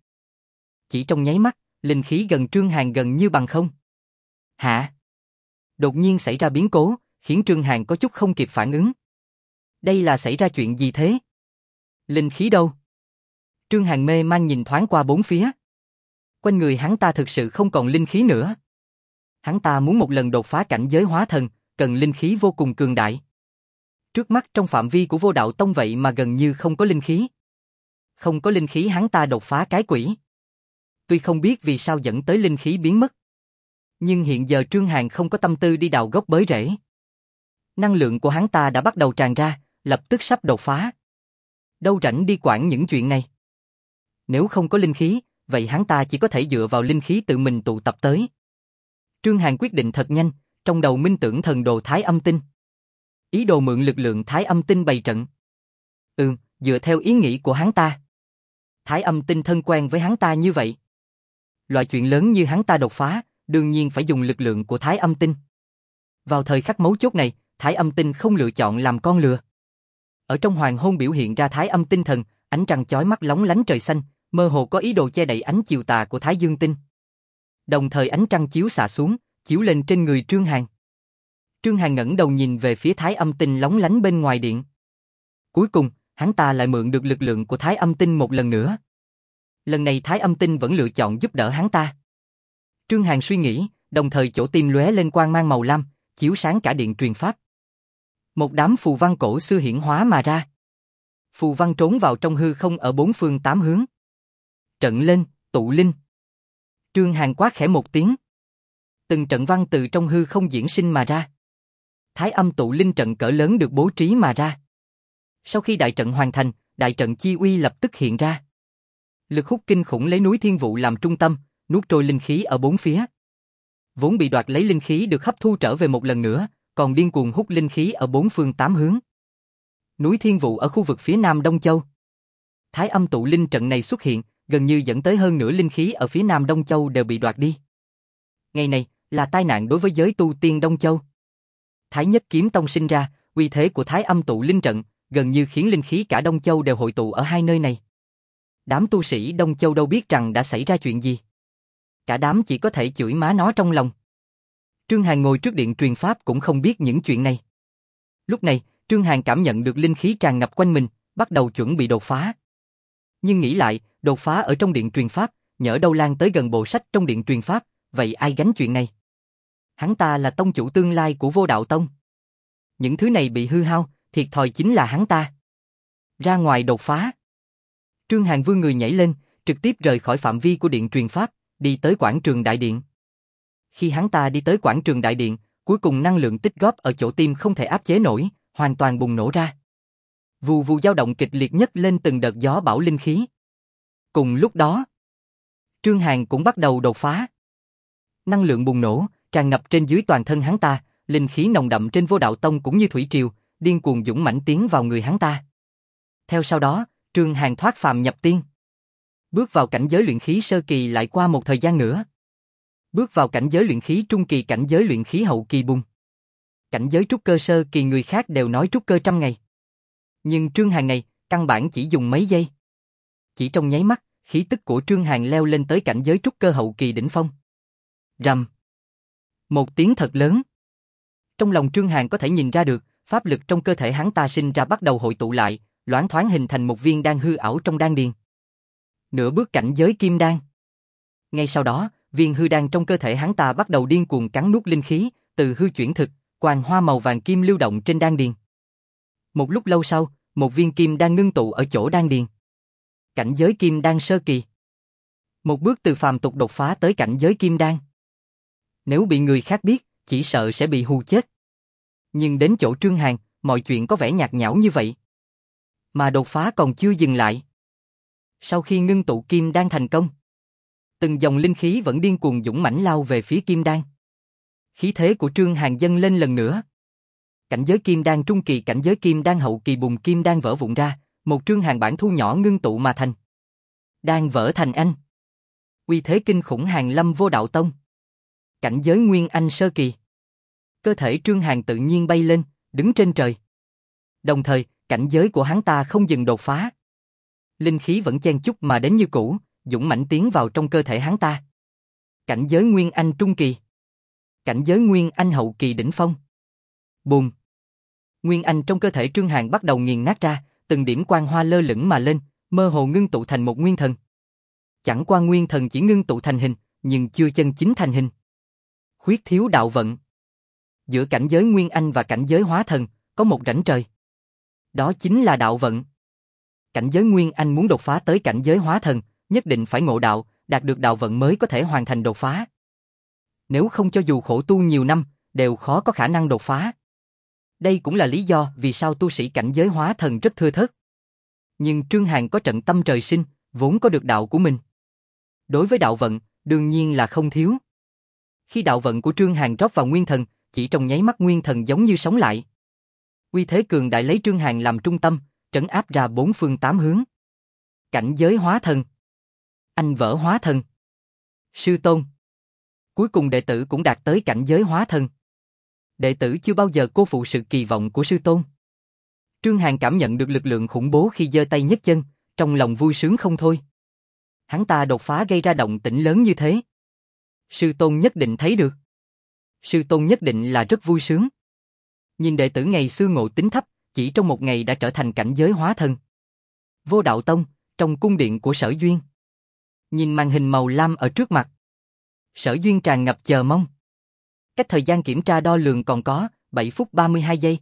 Chỉ trong nháy mắt, linh khí gần Trương Hàn gần như bằng không. Hả? Đột nhiên xảy ra biến cố, khiến Trương Hàn có chút không kịp phản ứng. Đây là xảy ra chuyện gì thế? Linh khí đâu? Trương Hàn mê man nhìn thoáng qua bốn phía. Quanh người hắn ta thực sự không còn linh khí nữa. Hắn ta muốn một lần đột phá cảnh giới hóa thần, cần linh khí vô cùng cường đại. Trước mắt trong phạm vi của Vô Đạo Tông vậy mà gần như không có linh khí. Không có linh khí hắn ta đột phá cái quỷ. Tuy không biết vì sao dẫn tới linh khí biến mất. Nhưng hiện giờ Trương Hàn không có tâm tư đi đào gốc bới rễ. Năng lượng của hắn ta đã bắt đầu tràn ra, lập tức sắp đột phá. Đâu rảnh đi quản những chuyện này. Nếu không có linh khí, vậy hắn ta chỉ có thể dựa vào linh khí tự mình tụ tập tới. Trương Hàn quyết định thật nhanh, trong đầu minh tưởng thần đồ Thái Âm Tinh. Ý đồ mượn lực lượng Thái Âm Tinh bày trận. Dựa theo ý nghĩ của hắn ta. Thái Âm Tinh thân quen với hắn ta như vậy. Loại chuyện lớn như hắn ta đột phá, đương nhiên phải dùng lực lượng của Thái Âm Tinh. Vào thời khắc mấu chốt này, Thái Âm Tinh không lựa chọn làm con lừa. Ở trong hoàng hôn biểu hiện ra Thái Âm Tinh thần, ánh trăng chói mắt lóng lánh trời xanh, mơ hồ có ý đồ che đậy ánh chiều tà của Thái Dương Tinh. Đồng thời ánh trăng chiếu xạ xuống, chiếu lên trên người Trương Hàn. Trương Hàn ngẩng đầu nhìn về phía Thái Âm Tinh lóng lánh bên ngoài điện. Cuối cùng, hắn ta lại mượn được lực lượng của Thái Âm Tinh một lần nữa. Lần này Thái Âm Tinh vẫn lựa chọn giúp đỡ hắn ta. Trương Hàn suy nghĩ, đồng thời chỗ tim lóe lên quang mang màu lam, chiếu sáng cả điện truyền pháp. Một đám phù văn cổ xưa hiển hóa mà ra. Phù văn trốn vào trong hư không ở bốn phương tám hướng. Trận lên, tụ linh. Trương Hàn quát khẽ một tiếng. Từng trận văn từ trong hư không diễn sinh mà ra. Thái Âm tụ linh trận cỡ lớn được bố trí mà ra. Sau khi đại trận hoàn thành, đại trận chi uy lập tức hiện ra. Lực hút kinh khủng lấy núi Thiên Vụ làm trung tâm, nuốt trôi linh khí ở bốn phía. Vốn bị đoạt lấy linh khí được hấp thu trở về một lần nữa, còn điên cuồng hút linh khí ở bốn phương tám hướng. Núi Thiên Vụ ở khu vực phía nam Đông Châu. Thái Âm tụ linh trận này xuất hiện, gần như dẫn tới hơn nửa linh khí ở phía nam Đông Châu đều bị đoạt đi. Ngày này là tai nạn đối với giới tu tiên Đông Châu. Thái Nhất Kiếm Tông sinh ra, uy thế của Thái Âm tụ linh trận gần như khiến linh khí cả Đông Châu đều hội tụ ở hai nơi này. Đám tu sĩ Đông Châu đâu biết rằng đã xảy ra chuyện gì. Cả đám chỉ có thể chửi má nó trong lòng. Trương Hàn ngồi trước điện truyền pháp cũng không biết những chuyện này. Lúc này, Trương Hàn cảm nhận được linh khí tràn ngập quanh mình, bắt đầu chuẩn bị đột phá. Nhưng nghĩ lại, đột phá ở trong điện truyền pháp, nhỡ đâu lan tới gần bộ sách trong điện truyền pháp, vậy ai gánh chuyện này? Hắn ta là tông chủ tương lai của Vô Đạo Tông. Những thứ này bị hư hao, thiệt thòi chính là hắn ta. Ra ngoài đột phá. Trương Hàn vươn người nhảy lên, trực tiếp rời khỏi phạm vi của điện truyền pháp, đi tới quảng trường đại điện. Khi hắn ta đi tới quảng trường đại điện, cuối cùng năng lượng tích góp ở chỗ tim không thể áp chế nổi, hoàn toàn bùng nổ ra. Vù vù dao động kịch liệt nhất lên từng đợt gió bão linh khí. Cùng lúc đó, Trương Hàn cũng bắt đầu đột phá. Năng lượng bùng nổ, tràn ngập trên dưới toàn thân hắn ta, linh khí nồng đậm trên Vô Đạo Tông cũng như thủy triều, điên cuồng dũng mãnh tiến vào người hắn ta. Theo sau đó, Trương Hàn thoát phàm nhập tiên. Bước vào cảnh giới luyện khí sơ kỳ lại qua một thời gian nữa. Bước vào cảnh giới luyện khí trung kỳ, cảnh giới luyện khí hậu kỳ bùng. Cảnh giới trúc cơ sơ kỳ người khác đều nói trúc cơ 100 ngày. Nhưng Trương Hàn này, căn bản chỉ dùng mấy giây. Chỉ trong nháy mắt, khí tức của Trương Hàn leo lên tới cảnh giới trúc cơ hậu kỳ đỉnh phong. Rầm. Một tiếng thật lớn. Trong lòng Trương Hàn có thể nhìn ra được, pháp lực trong cơ thể hắn ta sinh ra bắt đầu hội tụ lại, loáng thoáng hình thành một viên đan hư ảo trong đan điền. Nửa bước cảnh giới kim đan. Ngay sau đó, viên hư đan trong cơ thể hắn ta bắt đầu điên cuồng cắn nuốt linh khí, từ hư chuyển thực, quang hoa màu vàng kim lưu động trên đan điền. Một lúc lâu sau, một viên kim đan ngưng tụ ở chỗ đan điền. Cảnh giới kim đan sơ kỳ. Một bước từ phàm tục đột phá tới cảnh giới kim đan. Nếu bị người khác biết, chỉ sợ sẽ bị hù chết. Nhưng đến chỗ Trương Hàn, mọi chuyện có vẻ nhạt nhẽo như vậy. Mà đột phá còn chưa dừng lại. Sau khi ngưng tụ kim đan thành công, từng dòng linh khí vẫn điên cuồng dũng mãnh lao về phía kim đan. Khí thế của Trương Hàn dâng lên lần nữa. Cảnh giới kim đan trung kỳ, cảnh giới kim đan hậu kỳ bùng kim đan vỡ vụn ra, một Trương Hàn bản thu nhỏ ngưng tụ mà thành. Đan vỡ thành anh. Uy thế kinh khủng hàng lâm Vô Đạo Tông. Cảnh giới nguyên anh sơ kỳ. Cơ thể Trương Hàn tự nhiên bay lên, đứng trên trời. Đồng thời, cảnh giới của hắn ta không dừng đột phá. Linh khí vẫn chen chúc mà đến như cũ, dũng mãnh tiến vào trong cơ thể hắn ta. Cảnh giới nguyên anh trung kỳ. Cảnh giới nguyên anh hậu kỳ đỉnh phong. Bùm. Nguyên anh trong cơ thể Trương Hàn bắt đầu nghiền nát ra, từng điểm quang hoa lơ lửng mà lên, mơ hồ ngưng tụ thành một nguyên thần. Chẳng qua nguyên thần chỉ ngưng tụ thành hình, nhưng chưa chân chính thành hình. Khuyết thiếu đạo vận. Giữa cảnh giới nguyên anh và cảnh giới hóa thần, có một rãnh trời. Đó chính là đạo vận. Cảnh giới nguyên anh muốn đột phá tới cảnh giới hóa thần, nhất định phải ngộ đạo, đạt được đạo vận mới có thể hoàn thành đột phá. Nếu không cho dù khổ tu nhiều năm, đều khó có khả năng đột phá. Đây cũng là lý do vì sao tu sĩ cảnh giới hóa thần rất thưa thớt. Nhưng Trương Hàn có trận tâm trời sinh, vốn có được đạo của mình. Đối với đạo vận, đương nhiên là không thiếu. Khi đạo vận của Trương Hàn rót vào nguyên thần, chỉ trong nháy mắt nguyên thần giống như sống lại. Uy thế cường đại lấy Trương Hàn làm trung tâm, trấn áp ra bốn phương tám hướng. Cảnh giới hóa thần. Anh vỡ hóa thần. Sư tôn. Cuối cùng đệ tử cũng đạt tới cảnh giới hóa thần. Đệ tử chưa bao giờ cô phụ sự kỳ vọng của sư tôn. Trương Hàn cảm nhận được lực lượng khủng bố khi giơ tay nhấc chân, trong lòng vui sướng không thôi. Hắn ta đột phá gây ra động tĩnh lớn như thế. Sư tôn nhất định thấy được. Sư tôn nhất định là rất vui sướng. Nhìn đệ tử ngày xưa ngộ tính thấp, chỉ trong một ngày đã trở thành cảnh giới hóa thần. Vô Đạo Tông, trong cung điện của Sở Duyên. Nhìn màn hình màu lam ở trước mặt. Sở Duyên tràn ngập chờ mong. Cách thời gian kiểm tra đo lường còn có 7 phút 32 giây.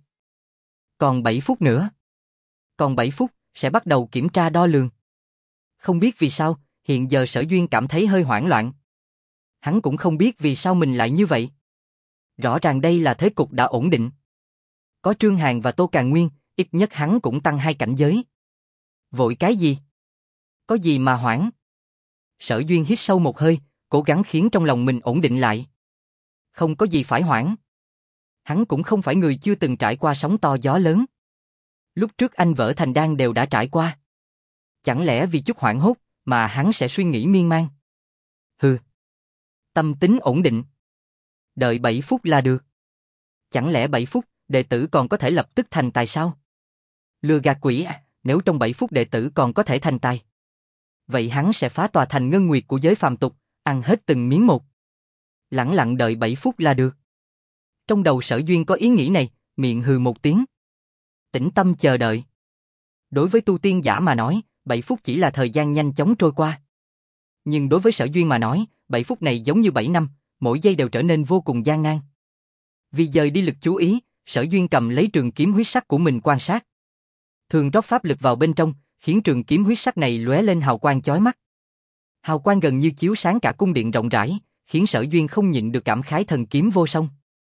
Còn 7 phút nữa. Còn 7 phút, sẽ bắt đầu kiểm tra đo lường. Không biết vì sao, hiện giờ Sở Duyên cảm thấy hơi hoảng loạn. Hắn cũng không biết vì sao mình lại như vậy. Rõ ràng đây là thế cục đã ổn định. Có Trương Hàn và Tô Càn Nguyên, ít nhất hắn cũng tăng 2 cảnh giới. Vội cái gì? Có gì mà hoảng? Sở Duyên hít sâu một hơi, cố gắng khiến trong lòng mình ổn định lại. Không có gì phải hoảng. Hắn cũng không phải người chưa từng trải qua sóng to gió lớn. Lúc trước anh vỡ thành đan đều đã trải qua. Chẳng lẽ vì chút hoảng hốt mà hắn sẽ suy nghĩ miên man? Hừ. Tâm tính ổn định. Đợi 7 phút là được. Chẳng lẽ 7 phút đệ tử còn có thể lập tức thành tài sao? Lừa gạt quỷ à, nếu trong 7 phút đệ tử còn có thể thành tài. Vậy hắn sẽ phá tòa thành ngân nguyệt của giới phàm tục, ăn hết từng miếng một. Lẳng lặng đợi 7 phút là được. Trong đầu Sở Duyên có ý nghĩ này, miệng hừ một tiếng. Tĩnh tâm chờ đợi. Đối với tu tiên giả mà nói, 7 phút chỉ là thời gian nhanh chóng trôi qua. Nhưng đối với Sở Duyên mà nói, 7 phút này giống như 7 năm, mỗi giây đều trở nên vô cùng gian nan. Vì dời đi lực chú ý, Sở Duyên cầm lấy trường kiếm huyết sắc của mình quan sát. Thường rót pháp lực vào bên trong, khiến trường kiếm huyết sắc này lóe lên hào quang chói mắt. Hào quang gần như chiếu sáng cả cung điện rộng rãi, khiến Sở Duyên không nhịn được cảm khái thần kiếm vô song.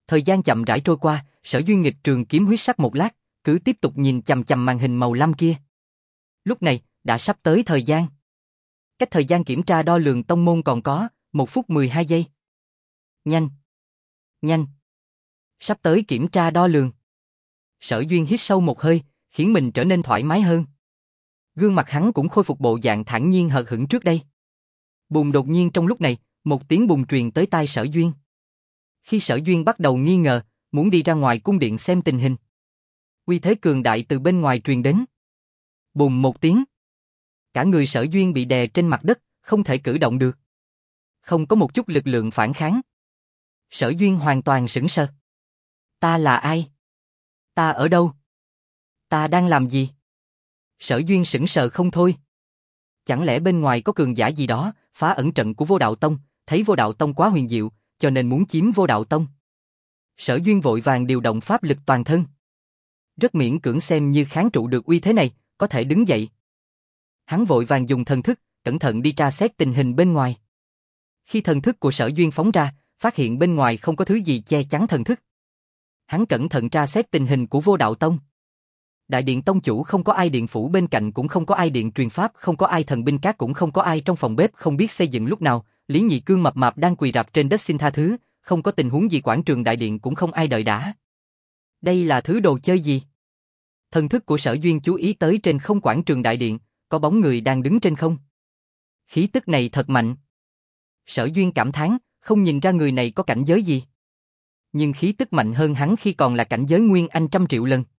Thời gian chậm rãi trôi qua, Sở Duyên nghịch trường kiếm huyết sắc một lát, cứ tiếp tục nhìn chằm chằm màn hình màu lam kia. Lúc này, đã sắp tới thời gian. Cách thời gian kiểm tra đo lường tông môn còn có 1 phút 12 giây. Nhanh! Nhanh! Sắp tới kiểm tra đo lường. Sở Duyên hít sâu một hơi, khiến mình trở nên thoải mái hơn. Gương mặt hắn cũng khôi phục bộ dạng thản nhiên hờ hững trước đây. Bùm, đột nhiên trong lúc này, một tiếng bùm truyền tới tai Sở Duyên. Khi Sở Duyên bắt đầu nghi ngờ, muốn đi ra ngoài cung điện xem tình hình, uy thế cường đại từ bên ngoài truyền đến. Bùm một tiếng. Cả người Sở Duyên bị đè trên mặt đất, không thể cử động được. Không có một chút lực lượng phản kháng. Sở Duyên hoàn toàn sững sờ. Ta là ai? Ta ở đâu? Ta đang làm gì? Sở Duyên sững sờ không thôi. Chẳng lẽ bên ngoài có cường giả gì đó, phá ẩn trận của Vô Đạo Tông, thấy Vô Đạo Tông quá huyền diệu, cho nên muốn chiếm Vô Đạo Tông. Sở Duyên vội vàng điều động pháp lực toàn thân. Rất miễn cưỡng xem như kháng trụ được uy thế này, có thể đứng dậy. Hắn vội vàng dùng thần thức, cẩn thận đi tra xét tình hình bên ngoài. Khi thần thức của Sở Duyên phóng ra, phát hiện bên ngoài không có thứ gì che chắn thần thức. Hắn cẩn thận tra xét tình hình của Vô Đạo Tông. Đại điện tông chủ không có ai, điện phủ bên cạnh cũng không có ai, điện truyền pháp không có ai, thần binh các cũng không có ai, trong phòng bếp không biết xây dựng lúc nào, Lý Nhị Cương mập mạp đang quỳ rạp trên đất xin tha thứ, không có tình huống gì, quảng trường đại điện cũng không ai đợi đã. Đây là thứ đồ chơi gì? Thần thức của Sở Duyên chú ý tới trên không quảng trường đại điện, có bóng người đang đứng trên không. Khí tức này thật mạnh. Sở Duyên cảm thán, không nhìn ra người này có cảnh giới gì. Nhưng khí tức mạnh hơn hắn khi còn là cảnh giới Nguyên Anh 100 triệu lần.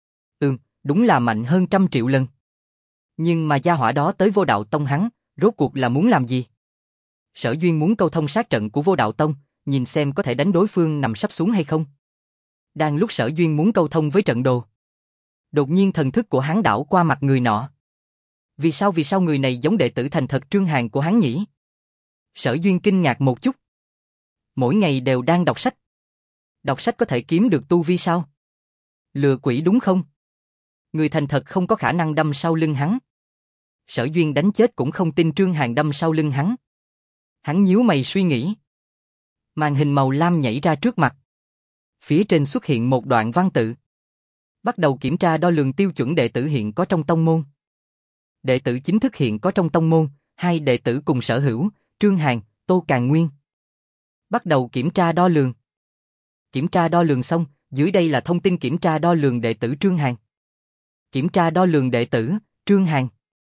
Đúng là mạnh hơn 100 triệu lần. Nhưng mà gia hỏa đó tới Vô Đạo Tông hắn, rốt cuộc là muốn làm gì? Sở Duyên muốn câu thông sát trận của Vô Đạo Tông, nhìn xem có thể đánh đối phương nằm sắp xuống hay không. Đang lúc Sở Duyên muốn câu thông với trận đồ, đột nhiên thần thức của hắn đảo qua mặt người nọ. Vì sao người này giống đệ tử thành thật Trương Hàn của hắn nhỉ? Sở Duyên kinh ngạc một chút. Mỗi ngày đều đang đọc sách. Đọc sách có thể kiếm được tu vi sao? Lừa quỷ đúng không? Người thành thật không có khả năng đâm sau lưng hắn. Sở Duyên đánh chết cũng không tin Trương Hàn đâm sau lưng hắn. Hắn nhíu mày suy nghĩ. Màn hình màu lam nhảy ra trước mặt. Phía trên xuất hiện một đoạn văn tự. Bắt đầu kiểm tra đo lường tiêu chuẩn đệ tử hiện có trong tông môn. Đệ tử chính thức hiện có trong tông môn, 2 đệ tử cùng sở hữu, Trương Hàn, Tô Càn Nguyên. Bắt đầu kiểm tra đo lường. Kiểm tra đo lường xong, dưới đây là thông tin kiểm tra đo lường đệ tử Trương Hàn. Kiểm tra đo lường đệ tử Trương Hàn.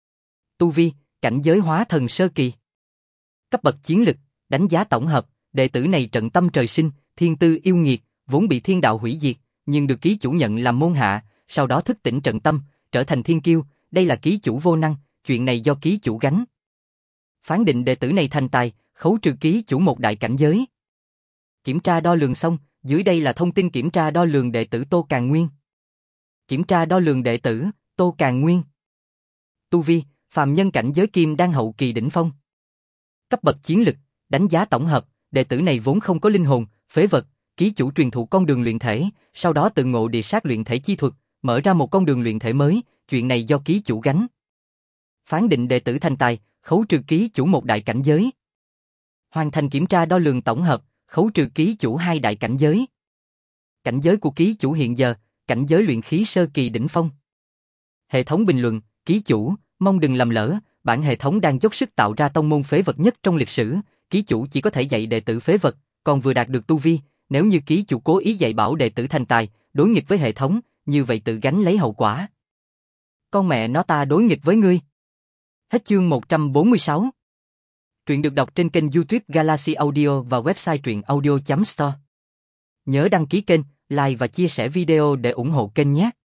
Tu vi, cảnh giới hóa thần sơ kỳ. Cấp bậc chiến lực, đánh giá tổng hợp, đệ tử này trận tâm trời sinh, thiên tư yêu nghiệt, vốn bị thiên đạo hủy diệt, nhưng được ký chủ nhận làm môn hạ, sau đó thức tỉnh trận tâm, trở thành thiên kiêu, đây là ký chủ vô năng, chuyện này do ký chủ gánh. Phán định đệ tử này thành tài, khấu trừ ký chủ 1 đại cảnh giới. Kiểm tra đo lường xong, dưới đây là thông tin kiểm tra đo lường đệ tử Tô Càn Nguyên. Kiểm tra đo lường đệ tử Tô Càn Nguyên. Tu vi, phàm nhân cảnh giới kim đan hậu kỳ đỉnh phong. Cấp bậc chiến lực, đánh giá tổng hợp, đệ tử này vốn không có linh hồn, phế vật, ký chủ truyền thụ con đường luyện thể, sau đó tự ngộ địa sát luyện thể chi thuật, mở ra một con đường luyện thể mới, chuyện này do ký chủ gánh. Phán định đệ tử thành tài, khấu trừ ký chủ 1 đại cảnh giới. Hoàn thành kiểm tra đo lường tổng hợp, khấu trừ ký chủ 2 đại cảnh giới. Cảnh giới của ký chủ hiện giờ, cảnh giới luyện khí sơ kỳ đỉnh phong. Hệ thống bình luận, ký chủ, mong đừng lầm lỡ, bản hệ thống đang dốc sức tạo ra tông môn phế vật nhất trong lịch sử, ký chủ chỉ có thể dạy đệ tử phế vật, còn vừa đạt được tu vi, nếu như ký chủ cố ý dạy bảo đệ tử thành tài, đối nghịch với hệ thống, như vậy tự gánh lấy hậu quả. Con mẹ nó, ta đối nghịch với ngươi. Hết chương 146. Truyện được đọc trên kênh YouTube Galaxy Audio và website truyện audio.store. Nhớ đăng ký kênh, like và chia sẻ video để ủng hộ kênh nhé.